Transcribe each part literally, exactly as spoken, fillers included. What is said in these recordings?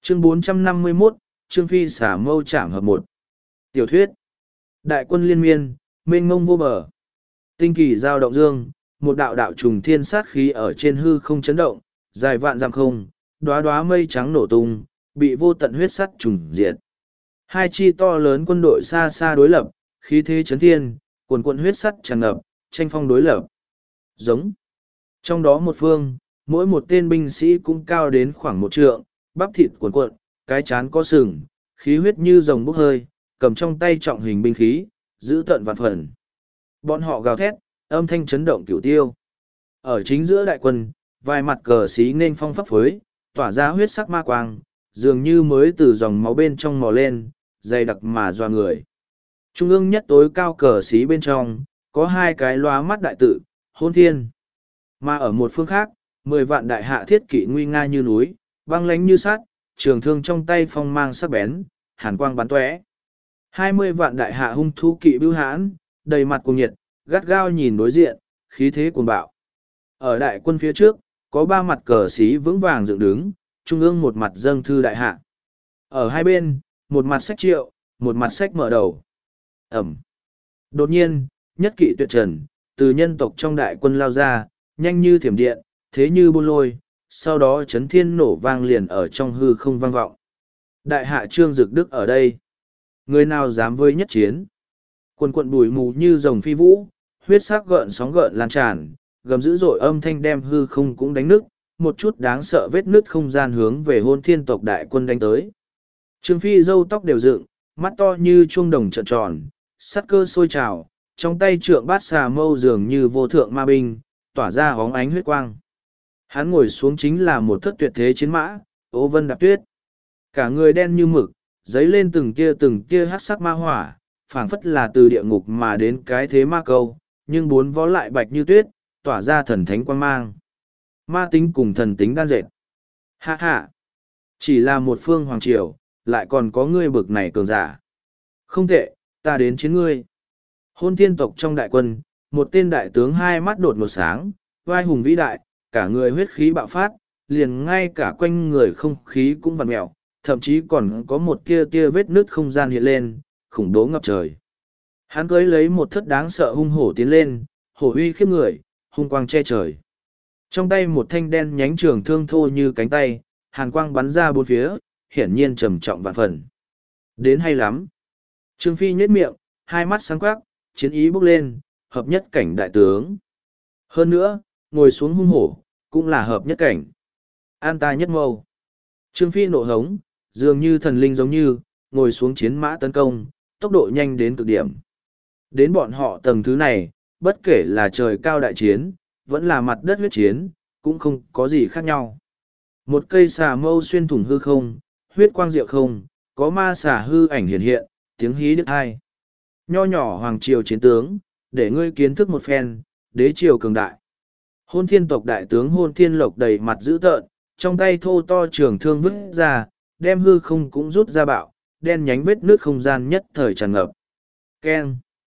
Chương bốn trăm năm mươi mốt, Trương Phi xả mâu chạm hợp một. Tiểu thuyết. Đại quân liên miên, mênh mông vô bờ. Tinh kỳ giao động dương, một đạo đạo trùng thiên sát khí ở trên hư không chấn động, dài vạn dặm không, đóa đóa mây trắng nổ tung, bị vô tận huyết sắt trùng diệt. Hai chi to lớn quân đội xa xa đối lập, khí thế chấn thiên, quần quận huyết sắt tràn ngập, tranh phong đối lập. Giống. Trong đó một phương, mỗi một tên binh sĩ cũng cao đến khoảng một trượng, bắp thịt cuộn cuộn, cái chán có sừng, khí huyết như rồng bốc hơi, cầm trong tay trọng hình binh khí, giữ tận vạn phần. Bọn họ gào thét, âm thanh chấn động cửu tiêu. Ở chính giữa đại quân, vài mặt cờ xí nên phong phấp phới, tỏa ra huyết sắc ma quang, dường như mới từ dòng máu bên trong mò lên, dày đặc mà doa người. Trung ương nhất tối cao cờ xí bên trong, có hai cái loa mắt đại tự, hôn thiên. Mà ở một phương khác, mười vạn đại hạ thiết kỵ nguy nga như núi, băng lánh như sắt, trường thương trong tay phong mang sắc bén, hàn quang bắn tóe. Hai mươi vạn đại hạ hung thú kỵ bưu hãn, đầy mặt cuồng nhiệt, gắt gao nhìn đối diện, khí thế cuồng bạo. Ở đại quân phía trước, có ba mặt cờ xí vững vàng dựng đứng, trung ương một mặt dâng thư đại hạ. Ở hai bên, một mặt sách triệu, một mặt sách mở đầu. Ẩm. Đột nhiên, nhất kỵ tuyệt trần, từ nhân tộc trong đại quân lao ra, nhanh như thiểm điện, thế như buôn lôi, sau đó chấn thiên nổ vang liền ở trong hư không vang vọng. Đại hạ Trương Dực Đức ở đây. Người nào dám với nhất chiến? Quần quận bụi mù như rồng phi vũ, huyết sắc gợn sóng gợn lan tràn, gầm dữ dội âm thanh đem hư không cũng đánh nứt, một chút đáng sợ vết nứt không gian hướng về hôn thiên tộc đại quân đánh tới. Trương Phi râu tóc đều dựng, mắt to như chuông đồng trợn tròn, sắt cơ sôi trào, trong tay trượng bát xà mâu dường như vô thượng ma binh, tỏa ra hóng ánh huyết quang. Hắn ngồi xuống chính là một thất tuyệt thế chiến mã, Ô Vân Đạp Tuyết. Cả người đen như mực, dấy lên từng tia từng tia hắc sắc ma hỏa, phảng phất là từ địa ngục mà đến cái thế ma câu, nhưng bốn vó lại bạch như tuyết, tỏa ra thần thánh quang mang. Ma tính cùng thần tính đan dệt. Hạ hạ! Chỉ là một phương hoàng triều, lại còn có ngươi bực này cường giả. Không tệ, ta đến chiến ngươi. Hôn thiên tộc trong đại quân, một tên đại tướng hai mắt đột một sáng, vai hùng vĩ đại, cả người huyết khí bạo phát, liền ngay cả quanh người không khí cũng vặn mẹo, thậm chí còn có một tia tia vết nứt không gian hiện lên, khủng bố ngập trời. Hắn cưới lấy một thất đáng sợ hung hổ tiến lên, hổ uy khiếp người, hung quang che trời. Trong tay một thanh đen nhánh trường thương thô như cánh tay, hàn quang bắn ra bốn phía, hiển nhiên trầm trọng vạn phần. Đến hay lắm. Trương Phi nhếch miệng, hai mắt sáng quắc, chiến ý bốc lên, hợp nhất cảnh đại tướng. Hơn nữa, ngồi xuống hung hổ, cũng là hợp nhất cảnh. An ta nhất mâu. Trương Phi nộ hống, dường như thần linh giống như, ngồi xuống chiến mã tấn công, tốc độ nhanh đến cực điểm. Đến bọn họ tầng thứ này, bất kể là trời cao đại chiến, vẫn là mặt đất huyết chiến, cũng không có gì khác nhau. Một cây xà mâu xuyên thủng hư không, huyết quang diệu không, có ma xà hư ảnh hiện hiện, tiếng hí đứt hai. Nho nhỏ hoàng triều chiến tướng, để ngươi kiến thức một phen, đế triều cường đại. Hôn thiên tộc đại tướng Hôn Thiên Lộc đầy mặt dữ tợn, trong tay thô to trường thương vứt ra, đem hư không cũng rút ra bạo, đen nhánh vết nước không gian nhất thời tràn ngập. Keng!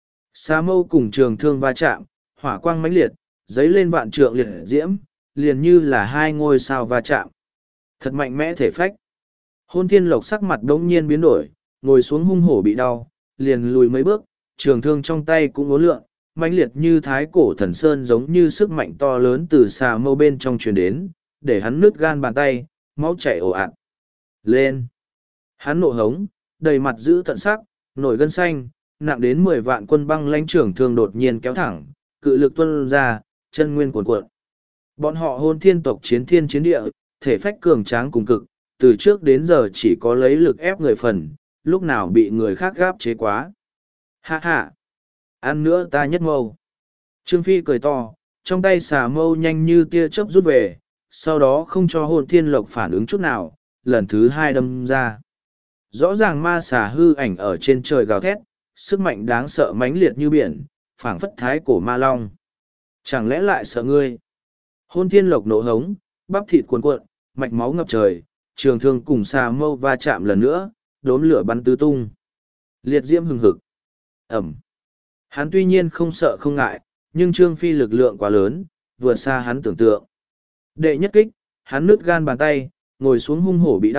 Xà mâu cùng trường thương va chạm, hỏa quang mãnh liệt, giấy lên vạn trượng liệt diễm, liền như là hai ngôi sao va chạm. Thật mạnh mẽ thể phách. Hôn Thiên Lộc sắc mặt đống nhiên biến đổi, ngồi xuống hung hổ bị đau, liền lùi mấy bước, trường thương trong tay cũng uốn lượn, mãnh liệt như thái cổ thần sơn giống như sức mạnh to lớn từ xà mâu bên trong truyền đến, để hắn nứt gan bàn tay, máu chảy ồ ạt. Lên! Hắn nộ hống, đầy mặt giữ tận sắc, nổi gân xanh, nặng đến mười vạn quân băng lãnh trưởng thương đột nhiên kéo thẳng, cự lực tuôn ra, chân nguyên cuồn cuộn. Bọn họ Hôn thiên tộc chiến thiên chiến địa, thể phách cường tráng cùng cực, từ trước đến giờ chỉ có lấy lực ép người phần, lúc nào bị người khác gáp chế quá. Ha ha! Ăn nữa ta nhất mâu. Trương Phi cười to, trong tay xà mâu nhanh như tia chớp rút về, sau đó không cho Hôn Thiên Lộc phản ứng chút nào, lần thứ hai đâm ra. Rõ ràng ma xà hư ảnh ở trên trời gào thét, sức mạnh đáng sợ mãnh liệt như biển, phảng phất thái cổ ma long. Chẳng lẽ lại sợ ngươi? Hôn Thiên Lộc nộ hống, bắp thịt cuồn cuộn, mạch máu ngập trời, trường thương cùng xà mâu va chạm lần nữa, đốm lửa bắn tứ tung. Liệt diễm hừng hực. Ẩm. Hắn tuy nhiên không sợ không ngại, nhưng Trương Phi lực lượng quá lớn, vượt xa hắn tưởng tượng. Đệ nhất kích, hắn nứt gan bàn tay, ngồi xuống hung hổ bị đau,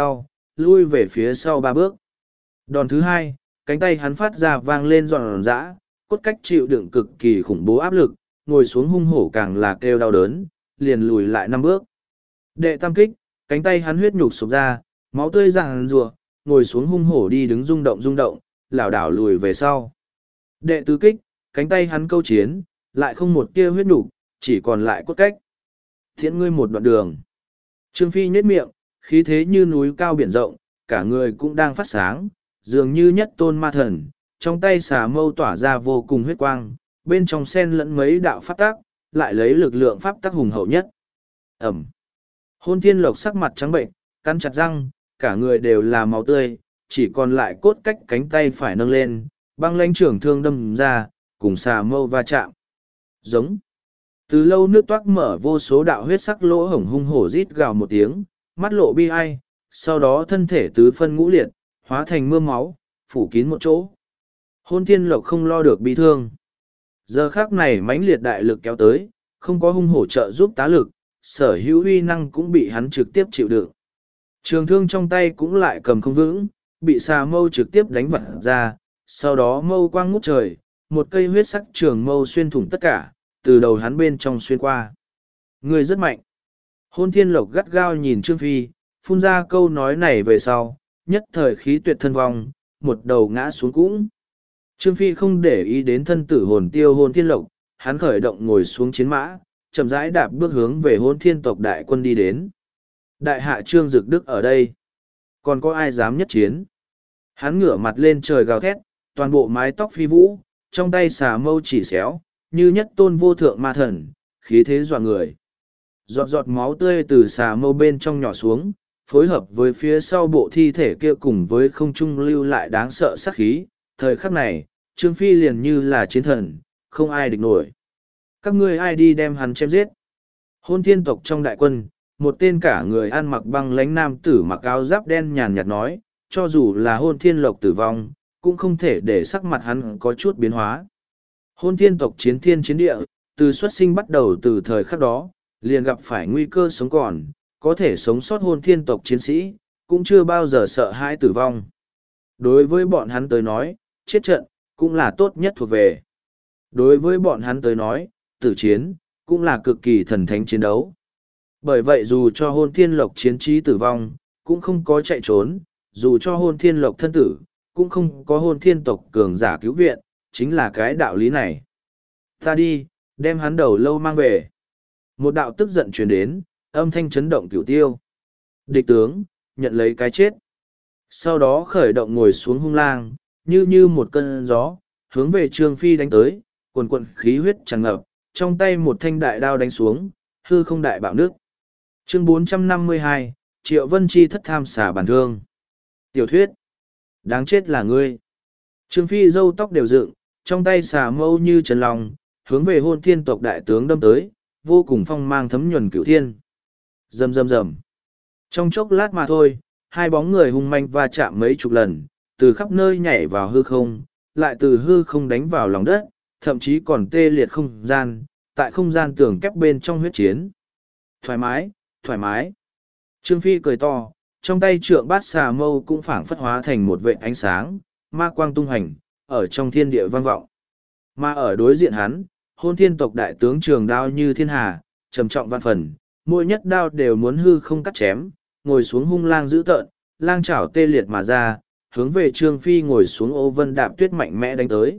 lui về phía sau ba bước. Đòn thứ hai, cánh tay hắn phát ra vang lên giòn giã, cốt cách chịu đựng cực kỳ khủng bố áp lực, ngồi xuống hung hổ càng là kêu đau đớn, liền lùi lại năm bước. Đệ tam kích, cánh tay hắn huyết nhục sụp ra, máu tươi ràng rùa, ngồi xuống hung hổ đi đứng rung động rung động, lảo đảo lùi về sau. Đệ tứ kích, cánh tay hắn câu chiến, lại không một tia huyết nhục, chỉ còn lại cốt cách. Thiện ngươi một đoạn đường. Trương Phi nhếch miệng, khí thế như núi cao biển rộng, cả người cũng đang phát sáng, dường như nhất tôn ma thần, trong tay xà mâu tỏa ra vô cùng huyết quang, bên trong sen lẫn mấy đạo pháp tác, lại lấy lực lượng pháp tác hùng hậu nhất. Ẩm. Hôn Thiên Lộc sắc mặt trắng bệnh, cắn chặt răng, cả người đều là máu tươi, chỉ còn lại cốt cách cánh tay phải nâng lên, băng lãnh trưởng thương đâm ra, cùng xà mâu va chạm. Giống. Từ lâu nước toát mở vô số đạo huyết sắc lỗ hổng hung hổ rít gào một tiếng, mắt lộ bi ai, sau đó thân thể tứ phân ngũ liệt, hóa thành mưa máu, phủ kín một chỗ. Hôn Thiên Lộc không lo được bi thương. Giờ khắc này mãnh liệt đại lực kéo tới, không có hung hổ trợ giúp tá lực, sở hữu uy năng cũng bị hắn trực tiếp chịu đựng. Trường thương trong tay cũng lại cầm không vững, bị xà mâu trực tiếp đánh vặt ra, sau đó mâu quang ngút trời, một cây huyết sắc trường mâu xuyên thủng tất cả, từ đầu hắn bên trong xuyên qua. Người rất mạnh. Hôn Thiên Lộc gắt gao nhìn Trương Phi, phun ra câu nói này về sau, nhất thời khí tuyệt thân vong, một đầu ngã xuống cũng. Trương Phi không để ý đến thân tử hồn tiêu Hôn Thiên Lộc, hắn khởi động ngồi xuống chiến mã, chậm rãi đạp bước hướng về Hôn Thiên tộc đại quân đi đến. Đại hạ Trương Dực Đức ở đây. Còn có ai dám nhất chiến? Hắn ngửa mặt lên trời gào thét, toàn bộ mái tóc phi vũ, trong tay xà mâu chỉ xéo, như nhất tôn vô thượng ma thần, khí thế dọa người. Giọt giọt máu tươi từ xà mâu bên trong nhỏ xuống, phối hợp với phía sau bộ thi thể kia cùng với không trung lưu lại đáng sợ sát khí. Thời khắc này, Trương Phi liền như là chiến thần, không ai địch nổi. Các ngươi ai đi đem hắn chém giết? Hôn Thiên tộc trong đại quân, một tên cả người ăn mặc băng lánh nam tử mặc áo giáp đen nhàn nhạt nói, cho dù là Hôn Thiên Lộc tử vong, cũng không thể để sắc mặt hắn có chút biến hóa. Hôn Thiên tộc chiến thiên chiến địa, từ xuất sinh bắt đầu từ thời khắc đó, liền gặp phải nguy cơ sống còn, có thể sống sót Hôn Thiên tộc chiến sĩ, cũng chưa bao giờ sợ hãi tử vong. Đối với bọn hắn tới nói, chết trận, cũng là tốt nhất thuộc về. Đối với bọn hắn tới nói, tử chiến, cũng là cực kỳ thần thánh chiến đấu. Bởi vậy dù cho Hôn Thiên Lộc chiến trí tử vong, cũng không có chạy trốn, dù cho Hôn Thiên Lộc thân tử, cũng không có Hôn Thiên tộc cường giả cứu viện, chính là cái đạo lý này. Ta đi, đem hắn đầu lâu mang về. Một đạo tức giận truyền đến, âm thanh chấn động cửu tiêu. Địch tướng, nhận lấy cái chết. Sau đó khởi động ngồi xuống hung lang, như như một cơn gió, hướng về Trương Phi đánh tới, quần quần khí huyết tràn ngập, trong tay một thanh đại đao đánh xuống, hư không đại bạo nước. Chương bốn trăm năm mươi hai, Triệu Vân Chi thất tham xả bản thương. Tiểu thuyết. Đáng chết là ngươi. Trương Phi râu tóc đều dựng, trong tay xà mâu như trần lòng, hướng về Hôn Thiên tộc đại tướng đâm tới, vô cùng phong mang thấm nhuần cửu thiên. Rầm rầm rầm. Trong chốc lát mà thôi, hai bóng người hung manh va chạm mấy chục lần, từ khắp nơi nhảy vào hư không, lại từ hư không đánh vào lòng đất, thậm chí còn tê liệt không gian, tại không gian tường kép bên trong huyết chiến. Thoải mái, thoải mái. Trương Phi cười to, trong tay trượng bát xà mâu cũng phảng phất hóa thành một vệt ánh sáng, ma quang tung hành, ở trong thiên địa vang vọng. Mà ở đối diện hắn, Hôn Thiên tộc đại tướng trường đao như thiên hà, trầm trọng văn phần, mỗi nhất đao đều muốn hư không cắt chém, ngồi xuống hung lang dữ tợn, lang chảo tê liệt mà ra, hướng về Trương Phi ngồi xuống Ô Vân Đạp Tuyết mạnh mẽ đánh tới.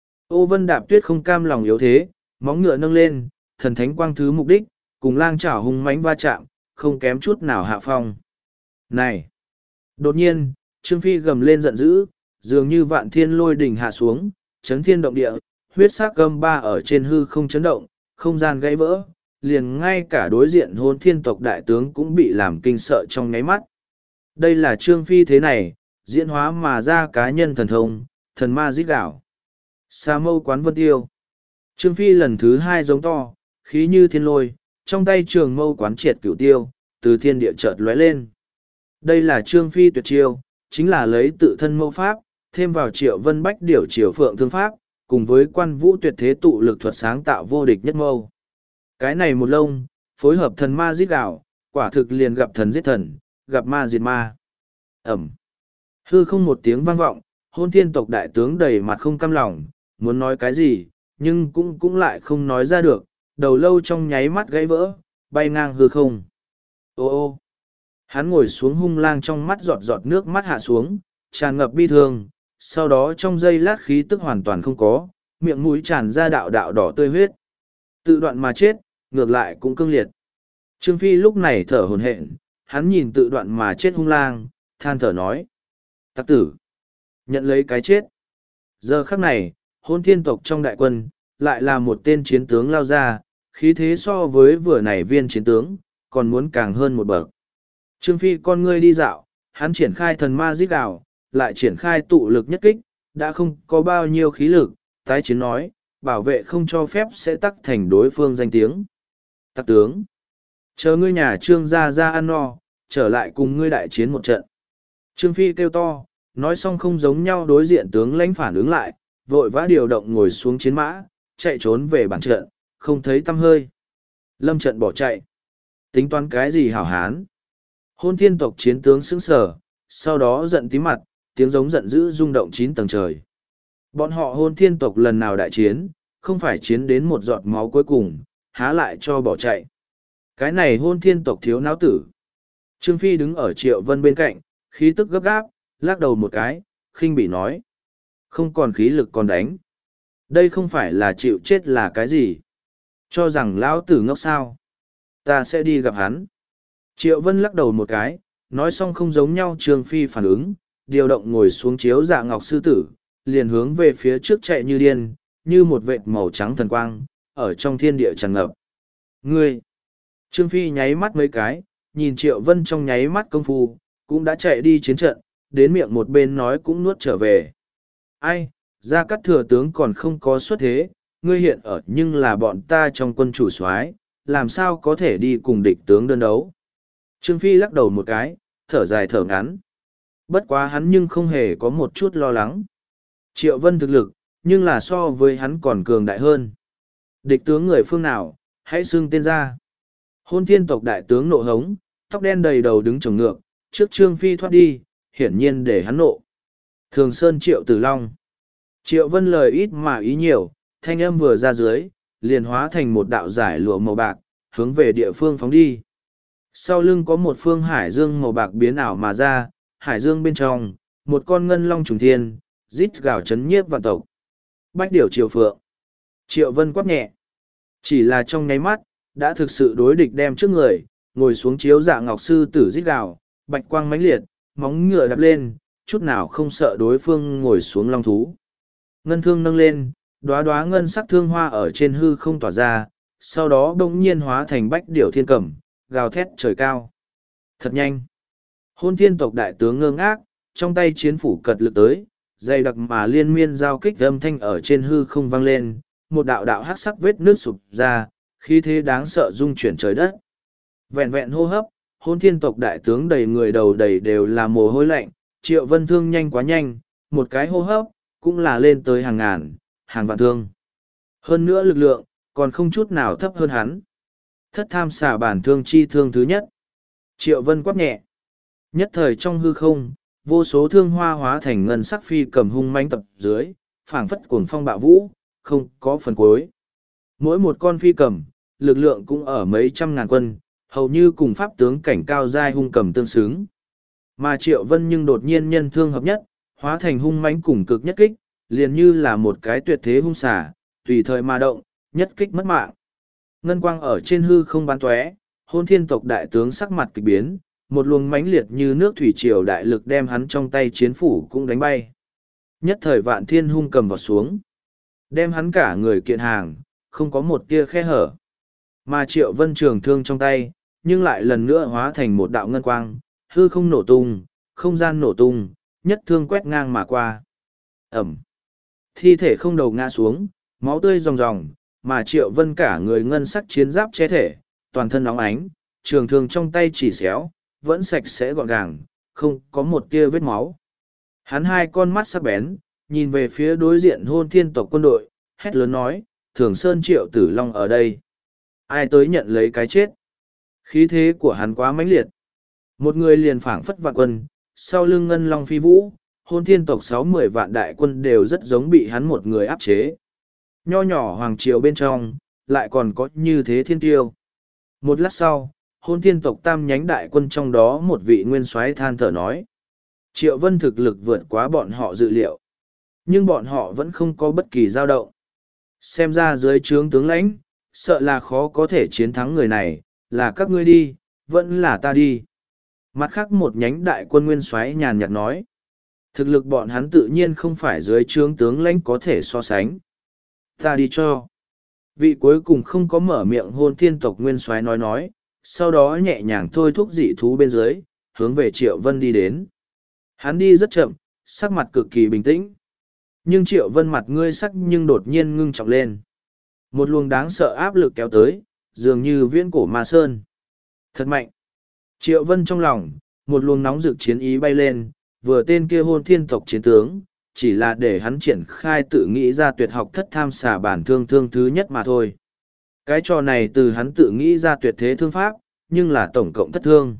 Ô Vân Đạp Tuyết không cam lòng yếu thế, móng ngựa nâng lên, thần thánh quang thứ mục đích, cùng lang chảo hung mãnh va chạm, không kém chút nào hạ phong. Này! Đột nhiên, Trương Phi gầm lên giận dữ, dường như vạn thiên lôi đỉnh hạ xuống, chấn thiên động địa, huyết sắc gầm ba ở trên hư không chấn động, không gian gãy vỡ, liền ngay cả đối diện Hôn Thiên tộc đại tướng cũng bị làm kinh sợ trong ngáy mắt. Đây là Trương Phi thế này, diễn hóa mà ra cá nhân thần thông, thần ma giết đảo. Sa mâu quán vân tiêu. Trương Phi lần thứ hai giống to, khí như thiên lôi, trong tay trường mâu quán triệt cửu tiêu, từ thiên địa chợt lóe lên. Đây là Trương Phi tuyệt chiêu, chính là lấy tự thân mâu pháp, thêm vào Triệu Vân Bách điểu Triều Phượng thương pháp, cùng với quan vũ tuyệt thế tụ lực thuật sáng tạo vô địch nhất mâu. Cái này một lông, phối hợp thần ma giết gạo, quả thực liền gặp thần giết thần, gặp ma diệt ma. Ẩm. Hư không một tiếng vang vọng, hôn thiên tộc đại tướng đầy mặt không cam lòng, muốn nói cái gì, nhưng cũng cũng lại không nói ra được, đầu lâu trong nháy mắt gãy vỡ, bay ngang hư không. Ô ô. Hắn ngồi xuống hung lang trong mắt giọt giọt nước mắt hạ xuống, tràn ngập bi thương, sau đó trong giây lát khí tức hoàn toàn không có, miệng mũi tràn ra đạo đạo đỏ tươi huyết. Tự đoạn mà chết, ngược lại cũng cương liệt. Trương Phi lúc này thở hổn hển, hắn nhìn tự đoạn mà chết hung lang, than thở nói. Tặc tử, nhận lấy cái chết. Giờ khắc này, hôn thiên tộc trong đại quân, lại là một tên chiến tướng lao ra, khí thế so với vừa nãy viên chiến tướng, còn muốn càng hơn một bậc. Trương Phi con ngươi đi dạo, hắn triển khai thần ma giết đảo, lại triển khai tụ lực nhất kích, đã không có bao nhiêu khí lực, tái chiến nói, bảo vệ không cho phép sẽ tắc thành đối phương danh tiếng. Tặc tướng, chờ ngươi nhà Trương gia ra ăn no, trở lại cùng ngươi đại chiến một trận. Trương Phi kêu to, nói xong không giống nhau đối diện tướng lãnh phản ứng lại, vội vã điều động ngồi xuống chiến mã, chạy trốn về bản trận, không thấy tăm hơi. Lâm trận bỏ chạy. Tính toán cái gì hảo hán? Hôn thiên tộc chiến tướng sững sờ, sau đó giận tím mặt, tiếng giống giận dữ rung động chín tầng trời. Bọn họ hôn thiên tộc lần nào đại chiến, không phải chiến đến một giọt máu cuối cùng, há lại cho bỏ chạy. Cái này hôn thiên tộc thiếu não tử. Trương Phi đứng ở Triệu Vân bên cạnh, khí tức gấp gáp, lắc đầu một cái, khinh bỉ nói. Không còn khí lực còn đánh. Đây không phải là chịu chết là cái gì. Cho rằng lão tử ngốc sao. Ta sẽ đi gặp hắn. Triệu Vân lắc đầu một cái, nói xong không giống nhau Trương Phi phản ứng, điều động ngồi xuống chiếu dạ ngọc sư tử, liền hướng về phía trước chạy như điên, như một vệt màu trắng thần quang, ở trong thiên địa tràn ngập. Ngươi! Trương Phi nháy mắt mấy cái, nhìn Triệu Vân trong nháy mắt công phu, cũng đã chạy đi chiến trận, đến miệng một bên nói cũng nuốt trở về. Ai, Gia Cát thừa tướng còn không có xuất thế, ngươi hiện ở nhưng là bọn ta trong quân chủ soái, làm sao có thể đi cùng địch tướng đơn đấu. Trương Phi lắc đầu một cái, thở dài thở ngắn. Bất quá hắn nhưng không hề có một chút lo lắng. Triệu Vân thực lực, nhưng là so với hắn còn cường đại hơn. Địch tướng người phương nào, hãy xưng tên ra. Hôn thiên tộc đại tướng nộ hống, tóc đen đầy đầu đứng trồng ngược, trước Trương Phi thoát đi, hiển nhiên để hắn nộ. Thường Sơn Triệu Tử Long. Triệu Vân lời ít mà ý nhiều, thanh âm vừa ra dưới, liền hóa thành một đạo giải lụa màu bạc, hướng về địa phương phóng đi. Sau lưng có một phương hải dương màu bạc biến ảo mà ra, hải dương bên trong, một con ngân long trùng thiên, rít gào chấn nhiếp vạn tộc. Bách điểu Triều Phượng. Triệu Vân quát nhẹ. Chỉ là trong nháy mắt, đã thực sự đối địch đem trước người, ngồi xuống chiếu dạ ngọc sư tử rít gào, bạch quang mãnh liệt, móng ngựa đập lên, chút nào không sợ đối phương ngồi xuống long thú. Ngân thương nâng lên, đóa đóa ngân sắc thương hoa ở trên hư không tỏa ra, sau đó đông nhiên hóa thành bách điểu thiên cẩm, gào thét trời cao. Thật nhanh. Hôn thiên tộc đại tướng ngơ ngác, trong tay chiến phủ cật lực tới, dày đặc mà liên miên giao kích âm thanh ở trên hư không vang lên, một đạo đạo hắc sắc vết nước sụp ra, khí thế đáng sợ rung chuyển trời đất. Vẹn vẹn hô hấp, hôn thiên tộc đại tướng đầy người đầu đầy đều là mồ hôi lạnh, Triệu Vân thương nhanh quá nhanh, một cái hô hấp, cũng là lên tới hàng ngàn, hàng vạn thương. Hơn nữa lực lượng, còn không chút nào thấp hơn hắn. Thất tham xả bản thương chi thương thứ nhất. Triệu Vân quát nhẹ. Nhất thời trong hư không, vô số thương hoa hóa thành ngân sắc phi cầm hung manh tập dưới, phảng phất cuồng phong bạo vũ, không có phần cuối. Mỗi một con phi cầm, lực lượng cũng ở mấy trăm ngàn quân, hầu như cùng pháp tướng cảnh cao giai hung cầm tương xứng. Mà Triệu Vân nhưng đột nhiên nhân thương hợp nhất, hóa thành hung mãnh cùng cực nhất kích, liền như là một cái tuyệt thế hung xả, tùy thời mà động, nhất kích mất mạng. Ngân quang ở trên hư không bắn tóe, hôn thiên tộc đại tướng sắc mặt kịch biến, một luồng mãnh liệt như nước thủy triều đại lực đem hắn trong tay chiến phủ cũng đánh bay. Nhất thời vạn thiên hung cầm vào xuống, đem hắn cả người kiện hàng, không có một tia khe hở. Mà Triệu Vân trường thương trong tay, nhưng lại lần nữa hóa thành một đạo ngân quang, hư không nổ tung, không gian nổ tung, nhất thương quét ngang mà qua. Ẩm. Thi thể không đầu ngã xuống, máu tươi ròng ròng, mà Triệu Vân cả người ngân sắc chiến giáp che thể, toàn thân nóng ánh, trường thương trong tay chỉ xéo, vẫn sạch sẽ gọn gàng, không có một tia vết máu. Hắn hai con mắt sắc bén, nhìn về phía đối diện hôn thiên tộc quân đội, hét lớn nói, Thường Sơn Triệu Tử Long ở đây. Ai tới nhận lấy cái chết? Khí thế của hắn quá mãnh liệt. Một người liền phảng phất vạn quân, sau lưng ngân long phi vũ, hôn thiên tộc sáu mươi vạn đại quân đều rất giống bị hắn một người áp chế. Nho nhỏ hoàng triều bên trong, lại còn có như thế thiên tiêu. Một lát sau, hôn thiên tộc tam nhánh đại quân trong đó một vị nguyên soái than thở nói. Triệu Vân thực lực vượt quá bọn họ dự liệu. Nhưng bọn họ vẫn không có bất kỳ dao động. Xem ra dưới trướng tướng lãnh, sợ là khó có thể chiến thắng người này, là các ngươi đi, vẫn là ta đi. Mặt khác một nhánh đại quân nguyên soái nhàn nhạt nói. Thực lực bọn hắn tự nhiên không phải dưới trướng tướng lãnh có thể so sánh. Ta đi cho. Vị cuối cùng không có mở miệng hôn thiên tộc nguyên soái nói nói, sau đó nhẹ nhàng thôi thúc dị thú bên dưới, hướng về Triệu Vân đi đến. Hắn đi rất chậm, sắc mặt cực kỳ bình tĩnh. Nhưng Triệu Vân mặt ngươi sắc nhưng đột nhiên ngưng trọng lên. Một luồng đáng sợ áp lực kéo tới, dường như viễn cổ ma sơn. Thật mạnh. Triệu Vân trong lòng, một luồng nóng rực chiến ý bay lên, vừa tên kia hôn thiên tộc chiến tướng, chỉ là để hắn triển khai tự nghĩ ra tuyệt học thất tham xà bản thương thương thứ nhất mà thôi. Cái trò này từ hắn tự nghĩ ra tuyệt thế thương pháp, nhưng là tổng cộng thất thương.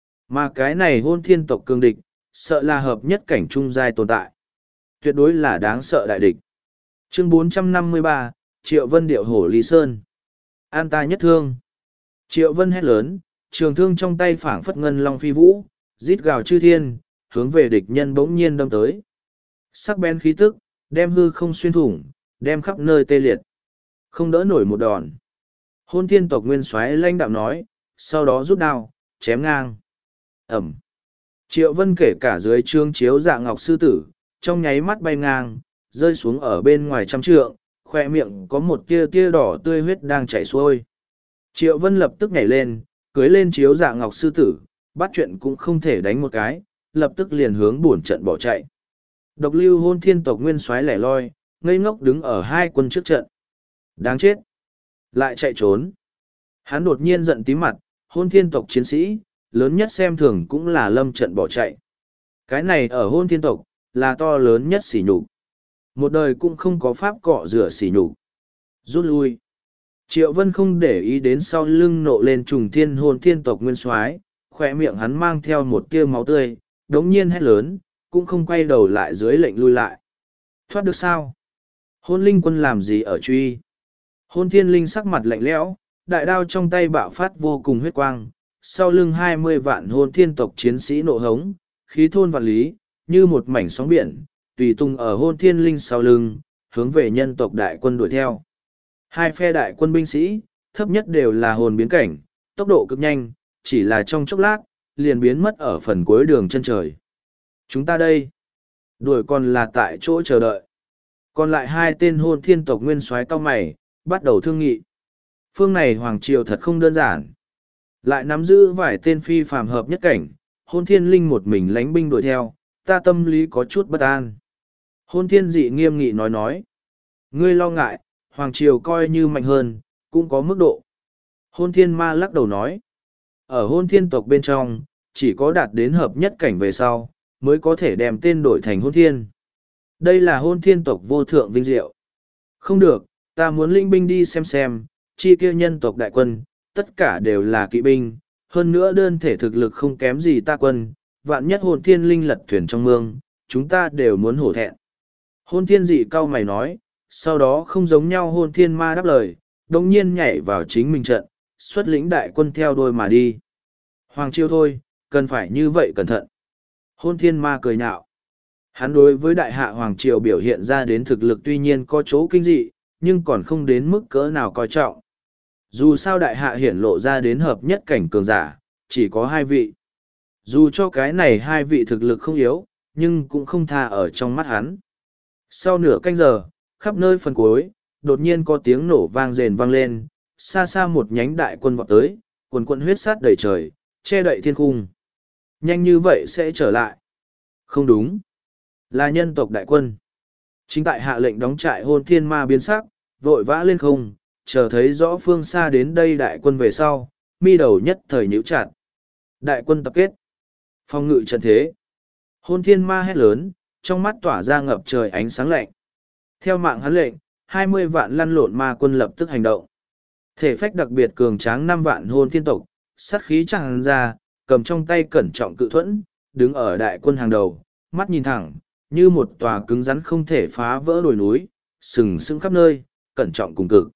Mà cái này hôn thiên tộc cường địch, sợ là hợp nhất cảnh trung giai tồn tại. Tuyệt đối là đáng sợ đại địch. Chương bốn trăm năm mươi ba, Triệu Vân điệu hổ Lý Sơn. An ta nhất thương. Triệu Vân hét lớn, trường thương trong tay phảng phất ngân long phi vũ, rít gào chư thiên, hướng về địch nhân bỗng nhiên đâm tới. Sắc bén khí tức, đem hư không xuyên thủng, đem khắp nơi tê liệt. Không đỡ nổi một đòn. Hôn thiên tộc nguyên soái lãnh đạm nói, sau đó rút đao, chém ngang. Ẩm. Triệu Vân kể cả dưới trương chiếu dạ ngọc sư tử, trong nháy mắt bay ngang, rơi xuống ở bên ngoài trăm trượng, khoe miệng có một tia tia đỏ tươi huyết đang chảy xuôi. Triệu Vân lập tức nhảy lên, cưới lên chiếu dạ ngọc sư tử, bắt chuyện cũng không thể đánh một cái, lập tức liền hướng bổn trận bỏ chạy. Độc lưu hôn thiên tộc nguyên soái lẻ loi, ngây ngốc đứng ở hai quân trước trận. Đáng chết! Lại chạy trốn. Hắn đột nhiên giận tím mặt, hôn thiên tộc chiến sĩ, lớn nhất xem thường cũng là lâm trận bỏ chạy. Cái này ở hôn thiên tộc, là to lớn nhất sỉ nhục. Một đời cũng không có pháp cọ rửa sỉ nhục. Rút lui. Triệu Vân không để ý đến sau lưng nộ lên trùng thiên hôn thiên tộc nguyên soái, khỏe miệng hắn mang theo một tia máu tươi, đống nhiên hét lớn, cũng không quay đầu lại dưới lệnh lui lại. Thoát được sao? Hôn linh quân làm gì ở truy? Hôn thiên linh sắc mặt lạnh lẽo, đại đao trong tay bạo phát vô cùng huyết quang, sau lưng hai mươi vạn hôn thiên tộc chiến sĩ nộ hống, khí thôn vạn lý, như một mảnh sóng biển, tùy tung ở hôn thiên linh sau lưng, hướng về nhân tộc đại quân đuổi theo. Hai phe đại quân binh sĩ, thấp nhất đều là hồn biến cảnh, tốc độ cực nhanh, chỉ là trong chốc lát, liền biến mất ở phần cuối đường chân trời. Chúng ta đây, đuổi còn là tại chỗ chờ đợi. Còn lại hai tên hôn thiên tộc nguyên soái cao mày, bắt đầu thương nghị. Phương này hoàng triều thật không đơn giản. Lại nắm giữ vài tên phi phàm hợp nhất cảnh, hôn thiên linh một mình lánh binh đuổi theo, ta tâm lý có chút bất an. Hôn thiên dị nghiêm nghị nói nói. Ngươi lo ngại, hoàng triều coi như mạnh hơn, cũng có mức độ. Hôn thiên ma lắc đầu nói. Ở hôn thiên tộc bên trong, chỉ có đạt đến hợp nhất cảnh về sau, mới có thể đem tên đổi thành hôn thiên. Đây là hôn thiên tộc vô thượng vinh diệu. Không được, ta muốn linh binh đi xem xem, chi kia nhân tộc đại quân, tất cả đều là kỵ binh, hơn nữa đơn thể thực lực không kém gì ta quân, vạn nhất hôn thiên linh lật thuyền trong mương, chúng ta đều muốn hổ thẹn. Hôn thiên dị cao mày nói, sau đó không giống nhau hôn thiên ma đáp lời, đồng nhiên nhảy vào chính mình trận, xuất lĩnh đại quân theo đôi mà đi. Hoàng chiêu thôi, cần phải như vậy cẩn thận. Hôn thiên ma cười nhạo. Hắn đối với đại hạ Hoàng triều biểu hiện ra đến thực lực tuy nhiên có chỗ kinh dị, nhưng còn không đến mức cỡ nào coi trọng. Dù sao đại hạ hiển lộ ra đến hợp nhất cảnh cường giả, chỉ có hai vị. Dù cho cái này hai vị thực lực không yếu, nhưng cũng không tha ở trong mắt hắn. Sau nửa canh giờ, khắp nơi phần cuối, đột nhiên có tiếng nổ vang rền vang lên, xa xa một nhánh đại quân vọt tới, quần quận huyết sát đầy trời, che đậy thiên cung. Nhanh như vậy sẽ trở lại. Không đúng. Là nhân tộc đại quân. Chính tại hạ lệnh đóng trại hôn thiên ma biến sắc, vội vã lên không, chờ thấy rõ phương xa đến đây đại quân về sau, mi đầu nhất thời nhíu chặt. Đại quân tập kết. Phong ngự trận thế. Hôn thiên ma hét lớn, trong mắt tỏa ra ngập trời ánh sáng lạnh. Theo mạng hắn lệnh, hai mươi vạn lăn lộn ma quân lập tức hành động. Thể phách đặc biệt cường tráng năm vạn hôn thiên tộc, sát khí tràn ra, cầm trong tay cẩn trọng cự thuẫn, đứng ở đại quân hàng đầu, mắt nhìn thẳng, như một tòa cứng rắn không thể phá vỡ đồi núi, sừng sững khắp nơi, cẩn trọng cùng cực.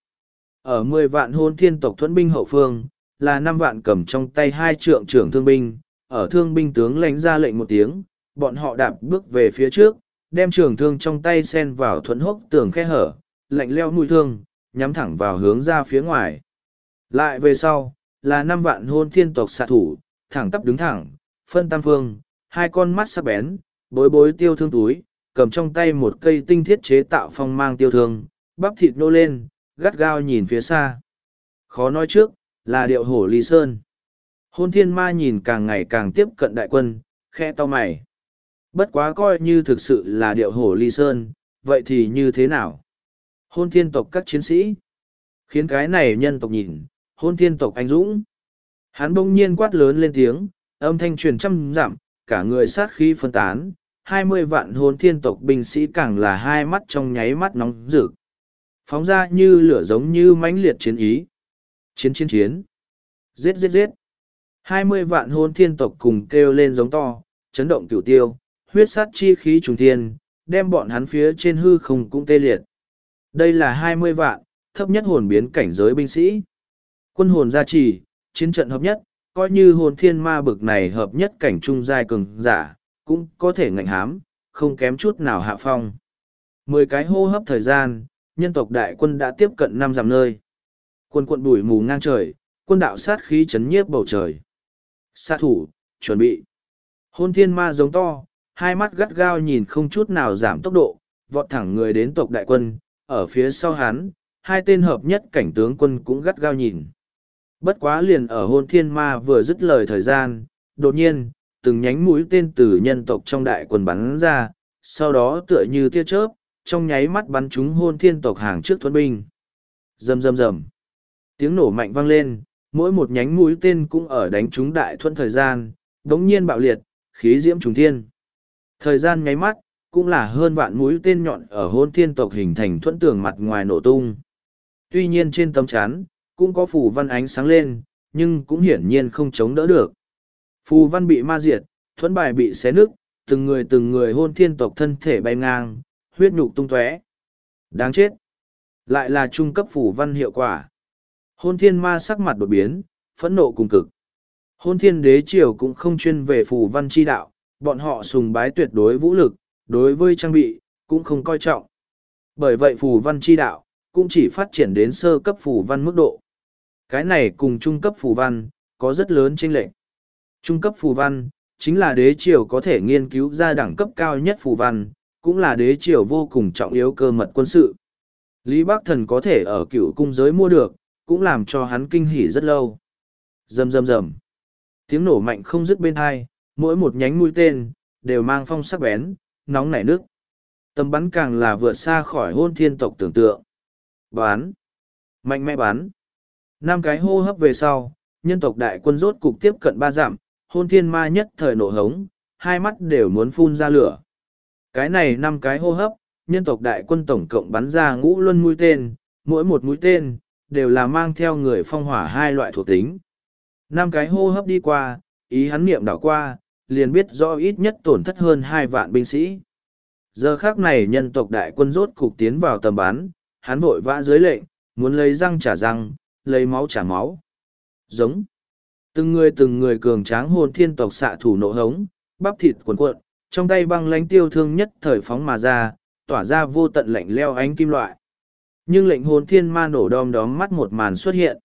Ở mười vạn hôn thiên tộc thuẫn binh hậu phương, là năm vạn cầm trong tay hai trượng trưởng thương binh, ở thương binh tướng lãnh ra lệnh một tiếng, bọn họ đạp bước về phía trước, đem trường thương trong tay sen vào thuẫn hốc tường khe hở, lạnh leo mũi thương, nhắm thẳng vào hướng ra phía ngoài. Lại về sau, là năm vạn hôn thiên tộc xạ thủ, thẳng tắp đứng thẳng, phân tam phương, hai con mắt sắc bén, bối bối tiêu thương túi, cầm trong tay một cây tinh thiết chế tạo phong mang tiêu thương, bắp thịt nô lên, gắt gao nhìn phía xa. Khó nói trước, là điệu hổ ly sơn. Hôn thiên ma nhìn càng ngày càng tiếp cận đại quân, khe to mày. Bất quá coi như thực sự là điệu hổ ly sơn, vậy thì như thế nào? Hôn thiên tộc các chiến sĩ, khiến cái này nhân tộc nhìn, hôn thiên tộc anh dũng. Hắn bỗng nhiên quát lớn lên tiếng, âm thanh truyền trăm dặm, cả người sát khí phân tán, hai mươi vạn hôn thiên tộc binh sĩ càng là hai mắt trong nháy mắt nóng rực. Phóng ra như lửa giống như mãnh liệt chiến ý. Chiến chiến chiến. Giết giết giết. hai mươi vạn hôn thiên tộc cùng kêu lên giống to, chấn động cửu tiêu, huyết sát chi khí trùng thiên, đem bọn hắn phía trên hư không cũng tê liệt. Đây là hai mươi vạn, thấp nhất hồn biến cảnh giới binh sĩ. Quân hồn gia trì, chiến trận hợp nhất, coi như hồn thiên ma bực này hợp nhất cảnh trung giai cường giả, cũng có thể ngạnh hám, không kém chút nào hạ phong. Mười cái hô hấp thời gian, nhân tộc đại quân đã tiếp cận năm dặm nơi. Quân quận bụi mù ngang trời, quân đạo sát khí chấn nhiếp bầu trời. Sát thủ, chuẩn bị. Hôn thiên ma giống to, hai mắt gắt gao nhìn không chút nào giảm tốc độ, vọt thẳng người đến tộc đại quân, ở phía sau hắn, hai tên hợp nhất cảnh tướng quân cũng gắt gao nhìn. Bất quá liền ở hôn thiên ma vừa dứt lời thời gian, đột nhiên, từng nhánh mũi tên từ nhân tộc trong đại quân bắn ra, sau đó tựa như tia chớp, trong nháy mắt bắn trúng hôn thiên tộc hàng trước thuẫn binh. Rầm rầm rầm. Tiếng nổ mạnh vang lên, mỗi một nhánh mũi tên cũng ở đánh trúng đại thuẫn thời gian, đống nhiên bạo liệt, khí diễm trùng thiên. Thời gian nháy mắt, cũng là hơn vạn mũi tên nhọn ở hôn thiên tộc hình thành thuẫn tường mặt ngoài nổ tung. Tuy nhiên trên tấm chắn, cũng có phù văn ánh sáng lên, nhưng cũng hiển nhiên không chống đỡ được. Phù văn bị ma diệt, thuẫn bài bị xé nứt, từng người từng người hôn thiên tộc thân thể bay ngang, huyết nhục tung tóe. Đáng chết! Lại là trung cấp phù văn hiệu quả. Hôn thiên ma sắc mặt đột biến, phẫn nộ cùng cực. Hôn thiên đế triều cũng không chuyên về phù văn chi đạo, bọn họ sùng bái tuyệt đối vũ lực, đối với trang bị, cũng không coi trọng. Bởi vậy phù văn chi đạo, cũng chỉ phát triển đến sơ cấp phù văn mức độ. Cái này cùng trung cấp phù văn, có rất lớn chênh lệch. Trung cấp phù văn, chính là đế triều có thể nghiên cứu ra đẳng cấp cao nhất phù văn, cũng là đế triều vô cùng trọng yếu cơ mật quân sự. Lý Bắc Thần có thể ở cựu cung giới mua được, cũng làm cho hắn kinh hỉ rất lâu. Rầm rầm rầm. Tiếng nổ mạnh không dứt bên hai, mỗi một nhánh mũi tên, đều mang phong sắc bén, nóng nảy nước. Tầm bắn càng là vượt xa khỏi hôn thiên tộc tưởng tượng. Bắn. Mạnh mẽ bắn. Năm cái hô hấp về sau, nhân tộc đại quân rốt cục tiếp cận ba dặm, hôn thiên ma nhất thời nổ hống, hai mắt đều muốn phun ra lửa. Cái này năm cái hô hấp, nhân tộc đại quân tổng cộng bắn ra ngũ luân mũi tên, mỗi một mũi tên, đều là mang theo người phong hỏa hai loại thuộc tính. Năm cái hô hấp đi qua, ý hắn niệm đảo qua, liền biết rõ ít nhất tổn thất hơn hai vạn binh sĩ. Giờ khác này nhân tộc đại quân rốt cục tiến vào tầm bắn, hắn vội vã dưới lệnh, muốn lấy răng trả răng, lấy máu trả máu. Giống. Từng người từng người cường tráng hồn thiên tộc xạ thủ nộ hống, bắp thịt cuộn cuộn, trong tay băng lánh tiêu thương nhất thời phóng mà ra, tỏa ra vô tận lạnh leo ánh kim loại. Nhưng lệnh hồn thiên ma nổ đom đóm mắt một màn xuất hiện.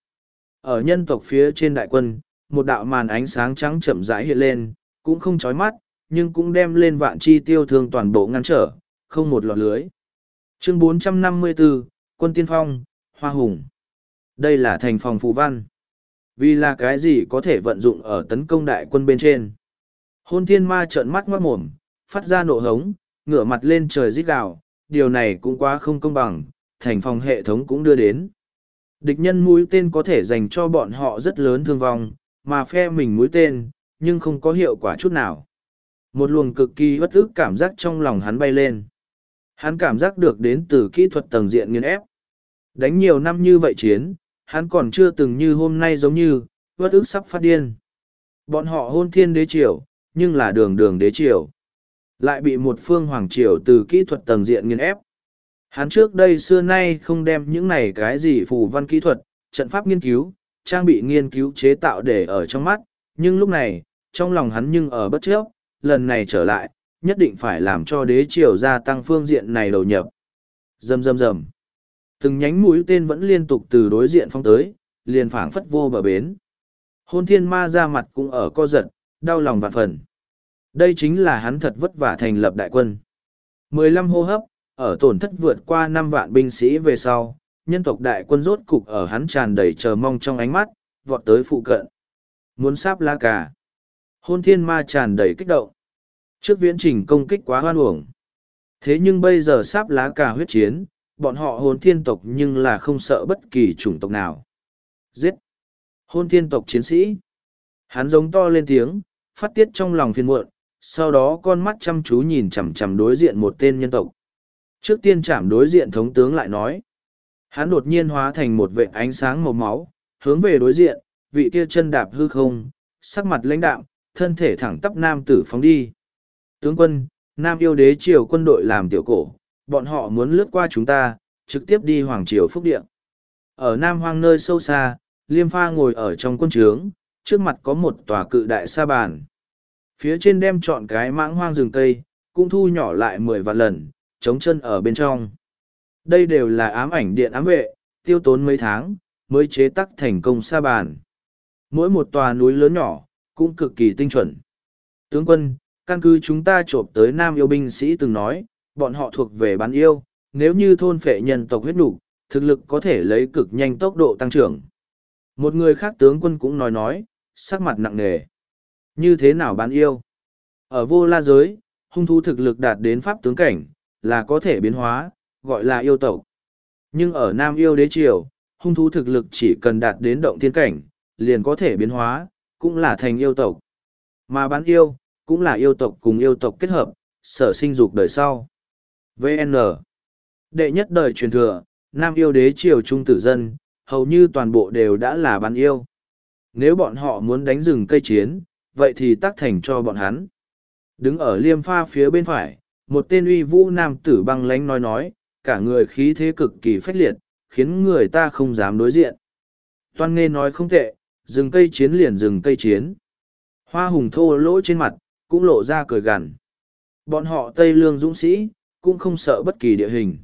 Ở nhân tộc phía trên đại quân, một đạo màn ánh sáng trắng chậm rãi hiện lên, cũng không chói mắt, nhưng cũng đem lên vạn chi tiêu thương toàn bộ ngăn trở, không một lọt lưới. Chương bốn trăm năm mươi tư, Quân Tiên Phong, Hoa Hùng. Đây là thành phòng phù văn. Vì là cái gì có thể vận dụng ở tấn công đại quân bên trên. Hôn thiên ma trợn mắt ngoát mồm, phát ra nộ hống, ngửa mặt lên trời rít gào, điều này cũng quá không công bằng, thành phòng hệ thống cũng đưa đến. Địch nhân mũi tên có thể dành cho bọn họ rất lớn thương vong, mà phe mình mũi tên, nhưng không có hiệu quả chút nào. Một luồng cực kỳ bất ức cảm giác trong lòng hắn bay lên. Hắn cảm giác được đến từ kỹ thuật tầng diện nghiên ép. Đánh nhiều năm như vậy chiến, hắn còn chưa từng như hôm nay giống như, bất ức sắp phát điên. Bọn họ hôn thiên đế triều, nhưng là đường đường đế triều. Lại bị một phương hoàng triều từ kỹ thuật tầng diện nghiền ép. Hắn trước đây xưa nay không đem những này cái gì phù văn kỹ thuật, trận pháp nghiên cứu, trang bị nghiên cứu chế tạo để ở trong mắt, nhưng lúc này, trong lòng hắn nhưng ở bất chấp, lần này trở lại, nhất định phải làm cho đế triều gia tăng phương diện này đầu nhập. Rầm rầm rầm. Từng nhánh mũi tên vẫn liên tục từ đối diện phong tới, liền phảng phất vô bờ bến. Hôn thiên ma ra mặt cũng ở co giật, đau lòng vạn phần. Đây chính là hắn thật vất vả thành lập đại quân. mười lăm hô hấp, ở tổn thất vượt qua năm vạn binh sĩ về sau, nhân tộc đại quân rốt cục ở hắn tràn đầy chờ mong trong ánh mắt, vọt tới phụ cận. Muốn sáp la cà. Hôn thiên ma tràn đầy kích động. Trước viễn trình công kích quá hoan uổng. Thế nhưng bây giờ sáp lá cà huyết chiến, bọn họ hôn thiên tộc nhưng là không sợ bất kỳ chủng tộc nào. Giết! Hôn thiên tộc chiến sĩ. Hắn giống to lên tiếng, phát tiết trong lòng phiền muộn, sau đó con mắt chăm chú nhìn chằm chằm đối diện một tên nhân tộc. Trước tiên chạm đối diện thống tướng lại nói. Hắn đột nhiên hóa thành một vệ ánh sáng màu máu, hướng về đối diện, vị kia chân đạp hư không, sắc mặt lãnh đạm, thân thể thẳng tắp nam tử phóng đi. Tướng quân, Nam yêu đế triều quân đội làm tiểu cổ, bọn họ muốn lướt qua chúng ta, trực tiếp đi Hoàng triều Phúc Điện. Ở Nam Hoang nơi sâu xa, Liêm Pha ngồi ở trong quân trướng, trước mặt có một tòa cự đại sa bàn. Phía trên đem trọn cái mãng hoang rừng cây, cũng thu nhỏ lại mười vạn lần, chống chân ở bên trong. Đây đều là ám ảnh điện ám vệ, tiêu tốn mấy tháng, mới chế tác thành công sa bàn. Mỗi một tòa núi lớn nhỏ, cũng cực kỳ tinh chuẩn. Tướng quân, căn cứ chúng ta trộm tới Nam yêu binh sĩ từng nói, bọn họ thuộc về bán yêu, nếu như thôn phệ nhân tộc huyết nục, thực lực có thể lấy cực nhanh tốc độ tăng trưởng. Một người khác tướng quân cũng nói nói, sắc mặt nặng nề. Như thế nào bán yêu? Ở vô la giới, hung thú thực lực đạt đến pháp tướng cảnh, là có thể biến hóa, gọi là yêu tộc. Nhưng ở Nam yêu đế triều, hung thú thực lực chỉ cần đạt đến động thiên cảnh, liền có thể biến hóa, cũng là thành yêu tộc. Mà bán yêu, cũng là yêu tộc cùng yêu tộc kết hợp, sở sinh dục đời sau. vê en Đệ nhất đời truyền thừa, Nam yêu đế triều trung tử dân, hầu như toàn bộ đều đã là bán yêu. Nếu bọn họ muốn đánh rừng cây chiến, vậy thì tác thành cho bọn hắn. Đứng ở Liêm Pha phía bên phải, một tên uy vũ nam tử băng lánh nói nói, cả người khí thế cực kỳ phách liệt, khiến người ta không dám đối diện. Toan Nghê nói không tệ, rừng cây chiến liền rừng cây chiến. Hoa Hùng thô lỗ trên mặt, cũng lộ ra cười gằn. Bọn họ Tây Lương dũng sĩ, cũng không sợ bất kỳ địa hình.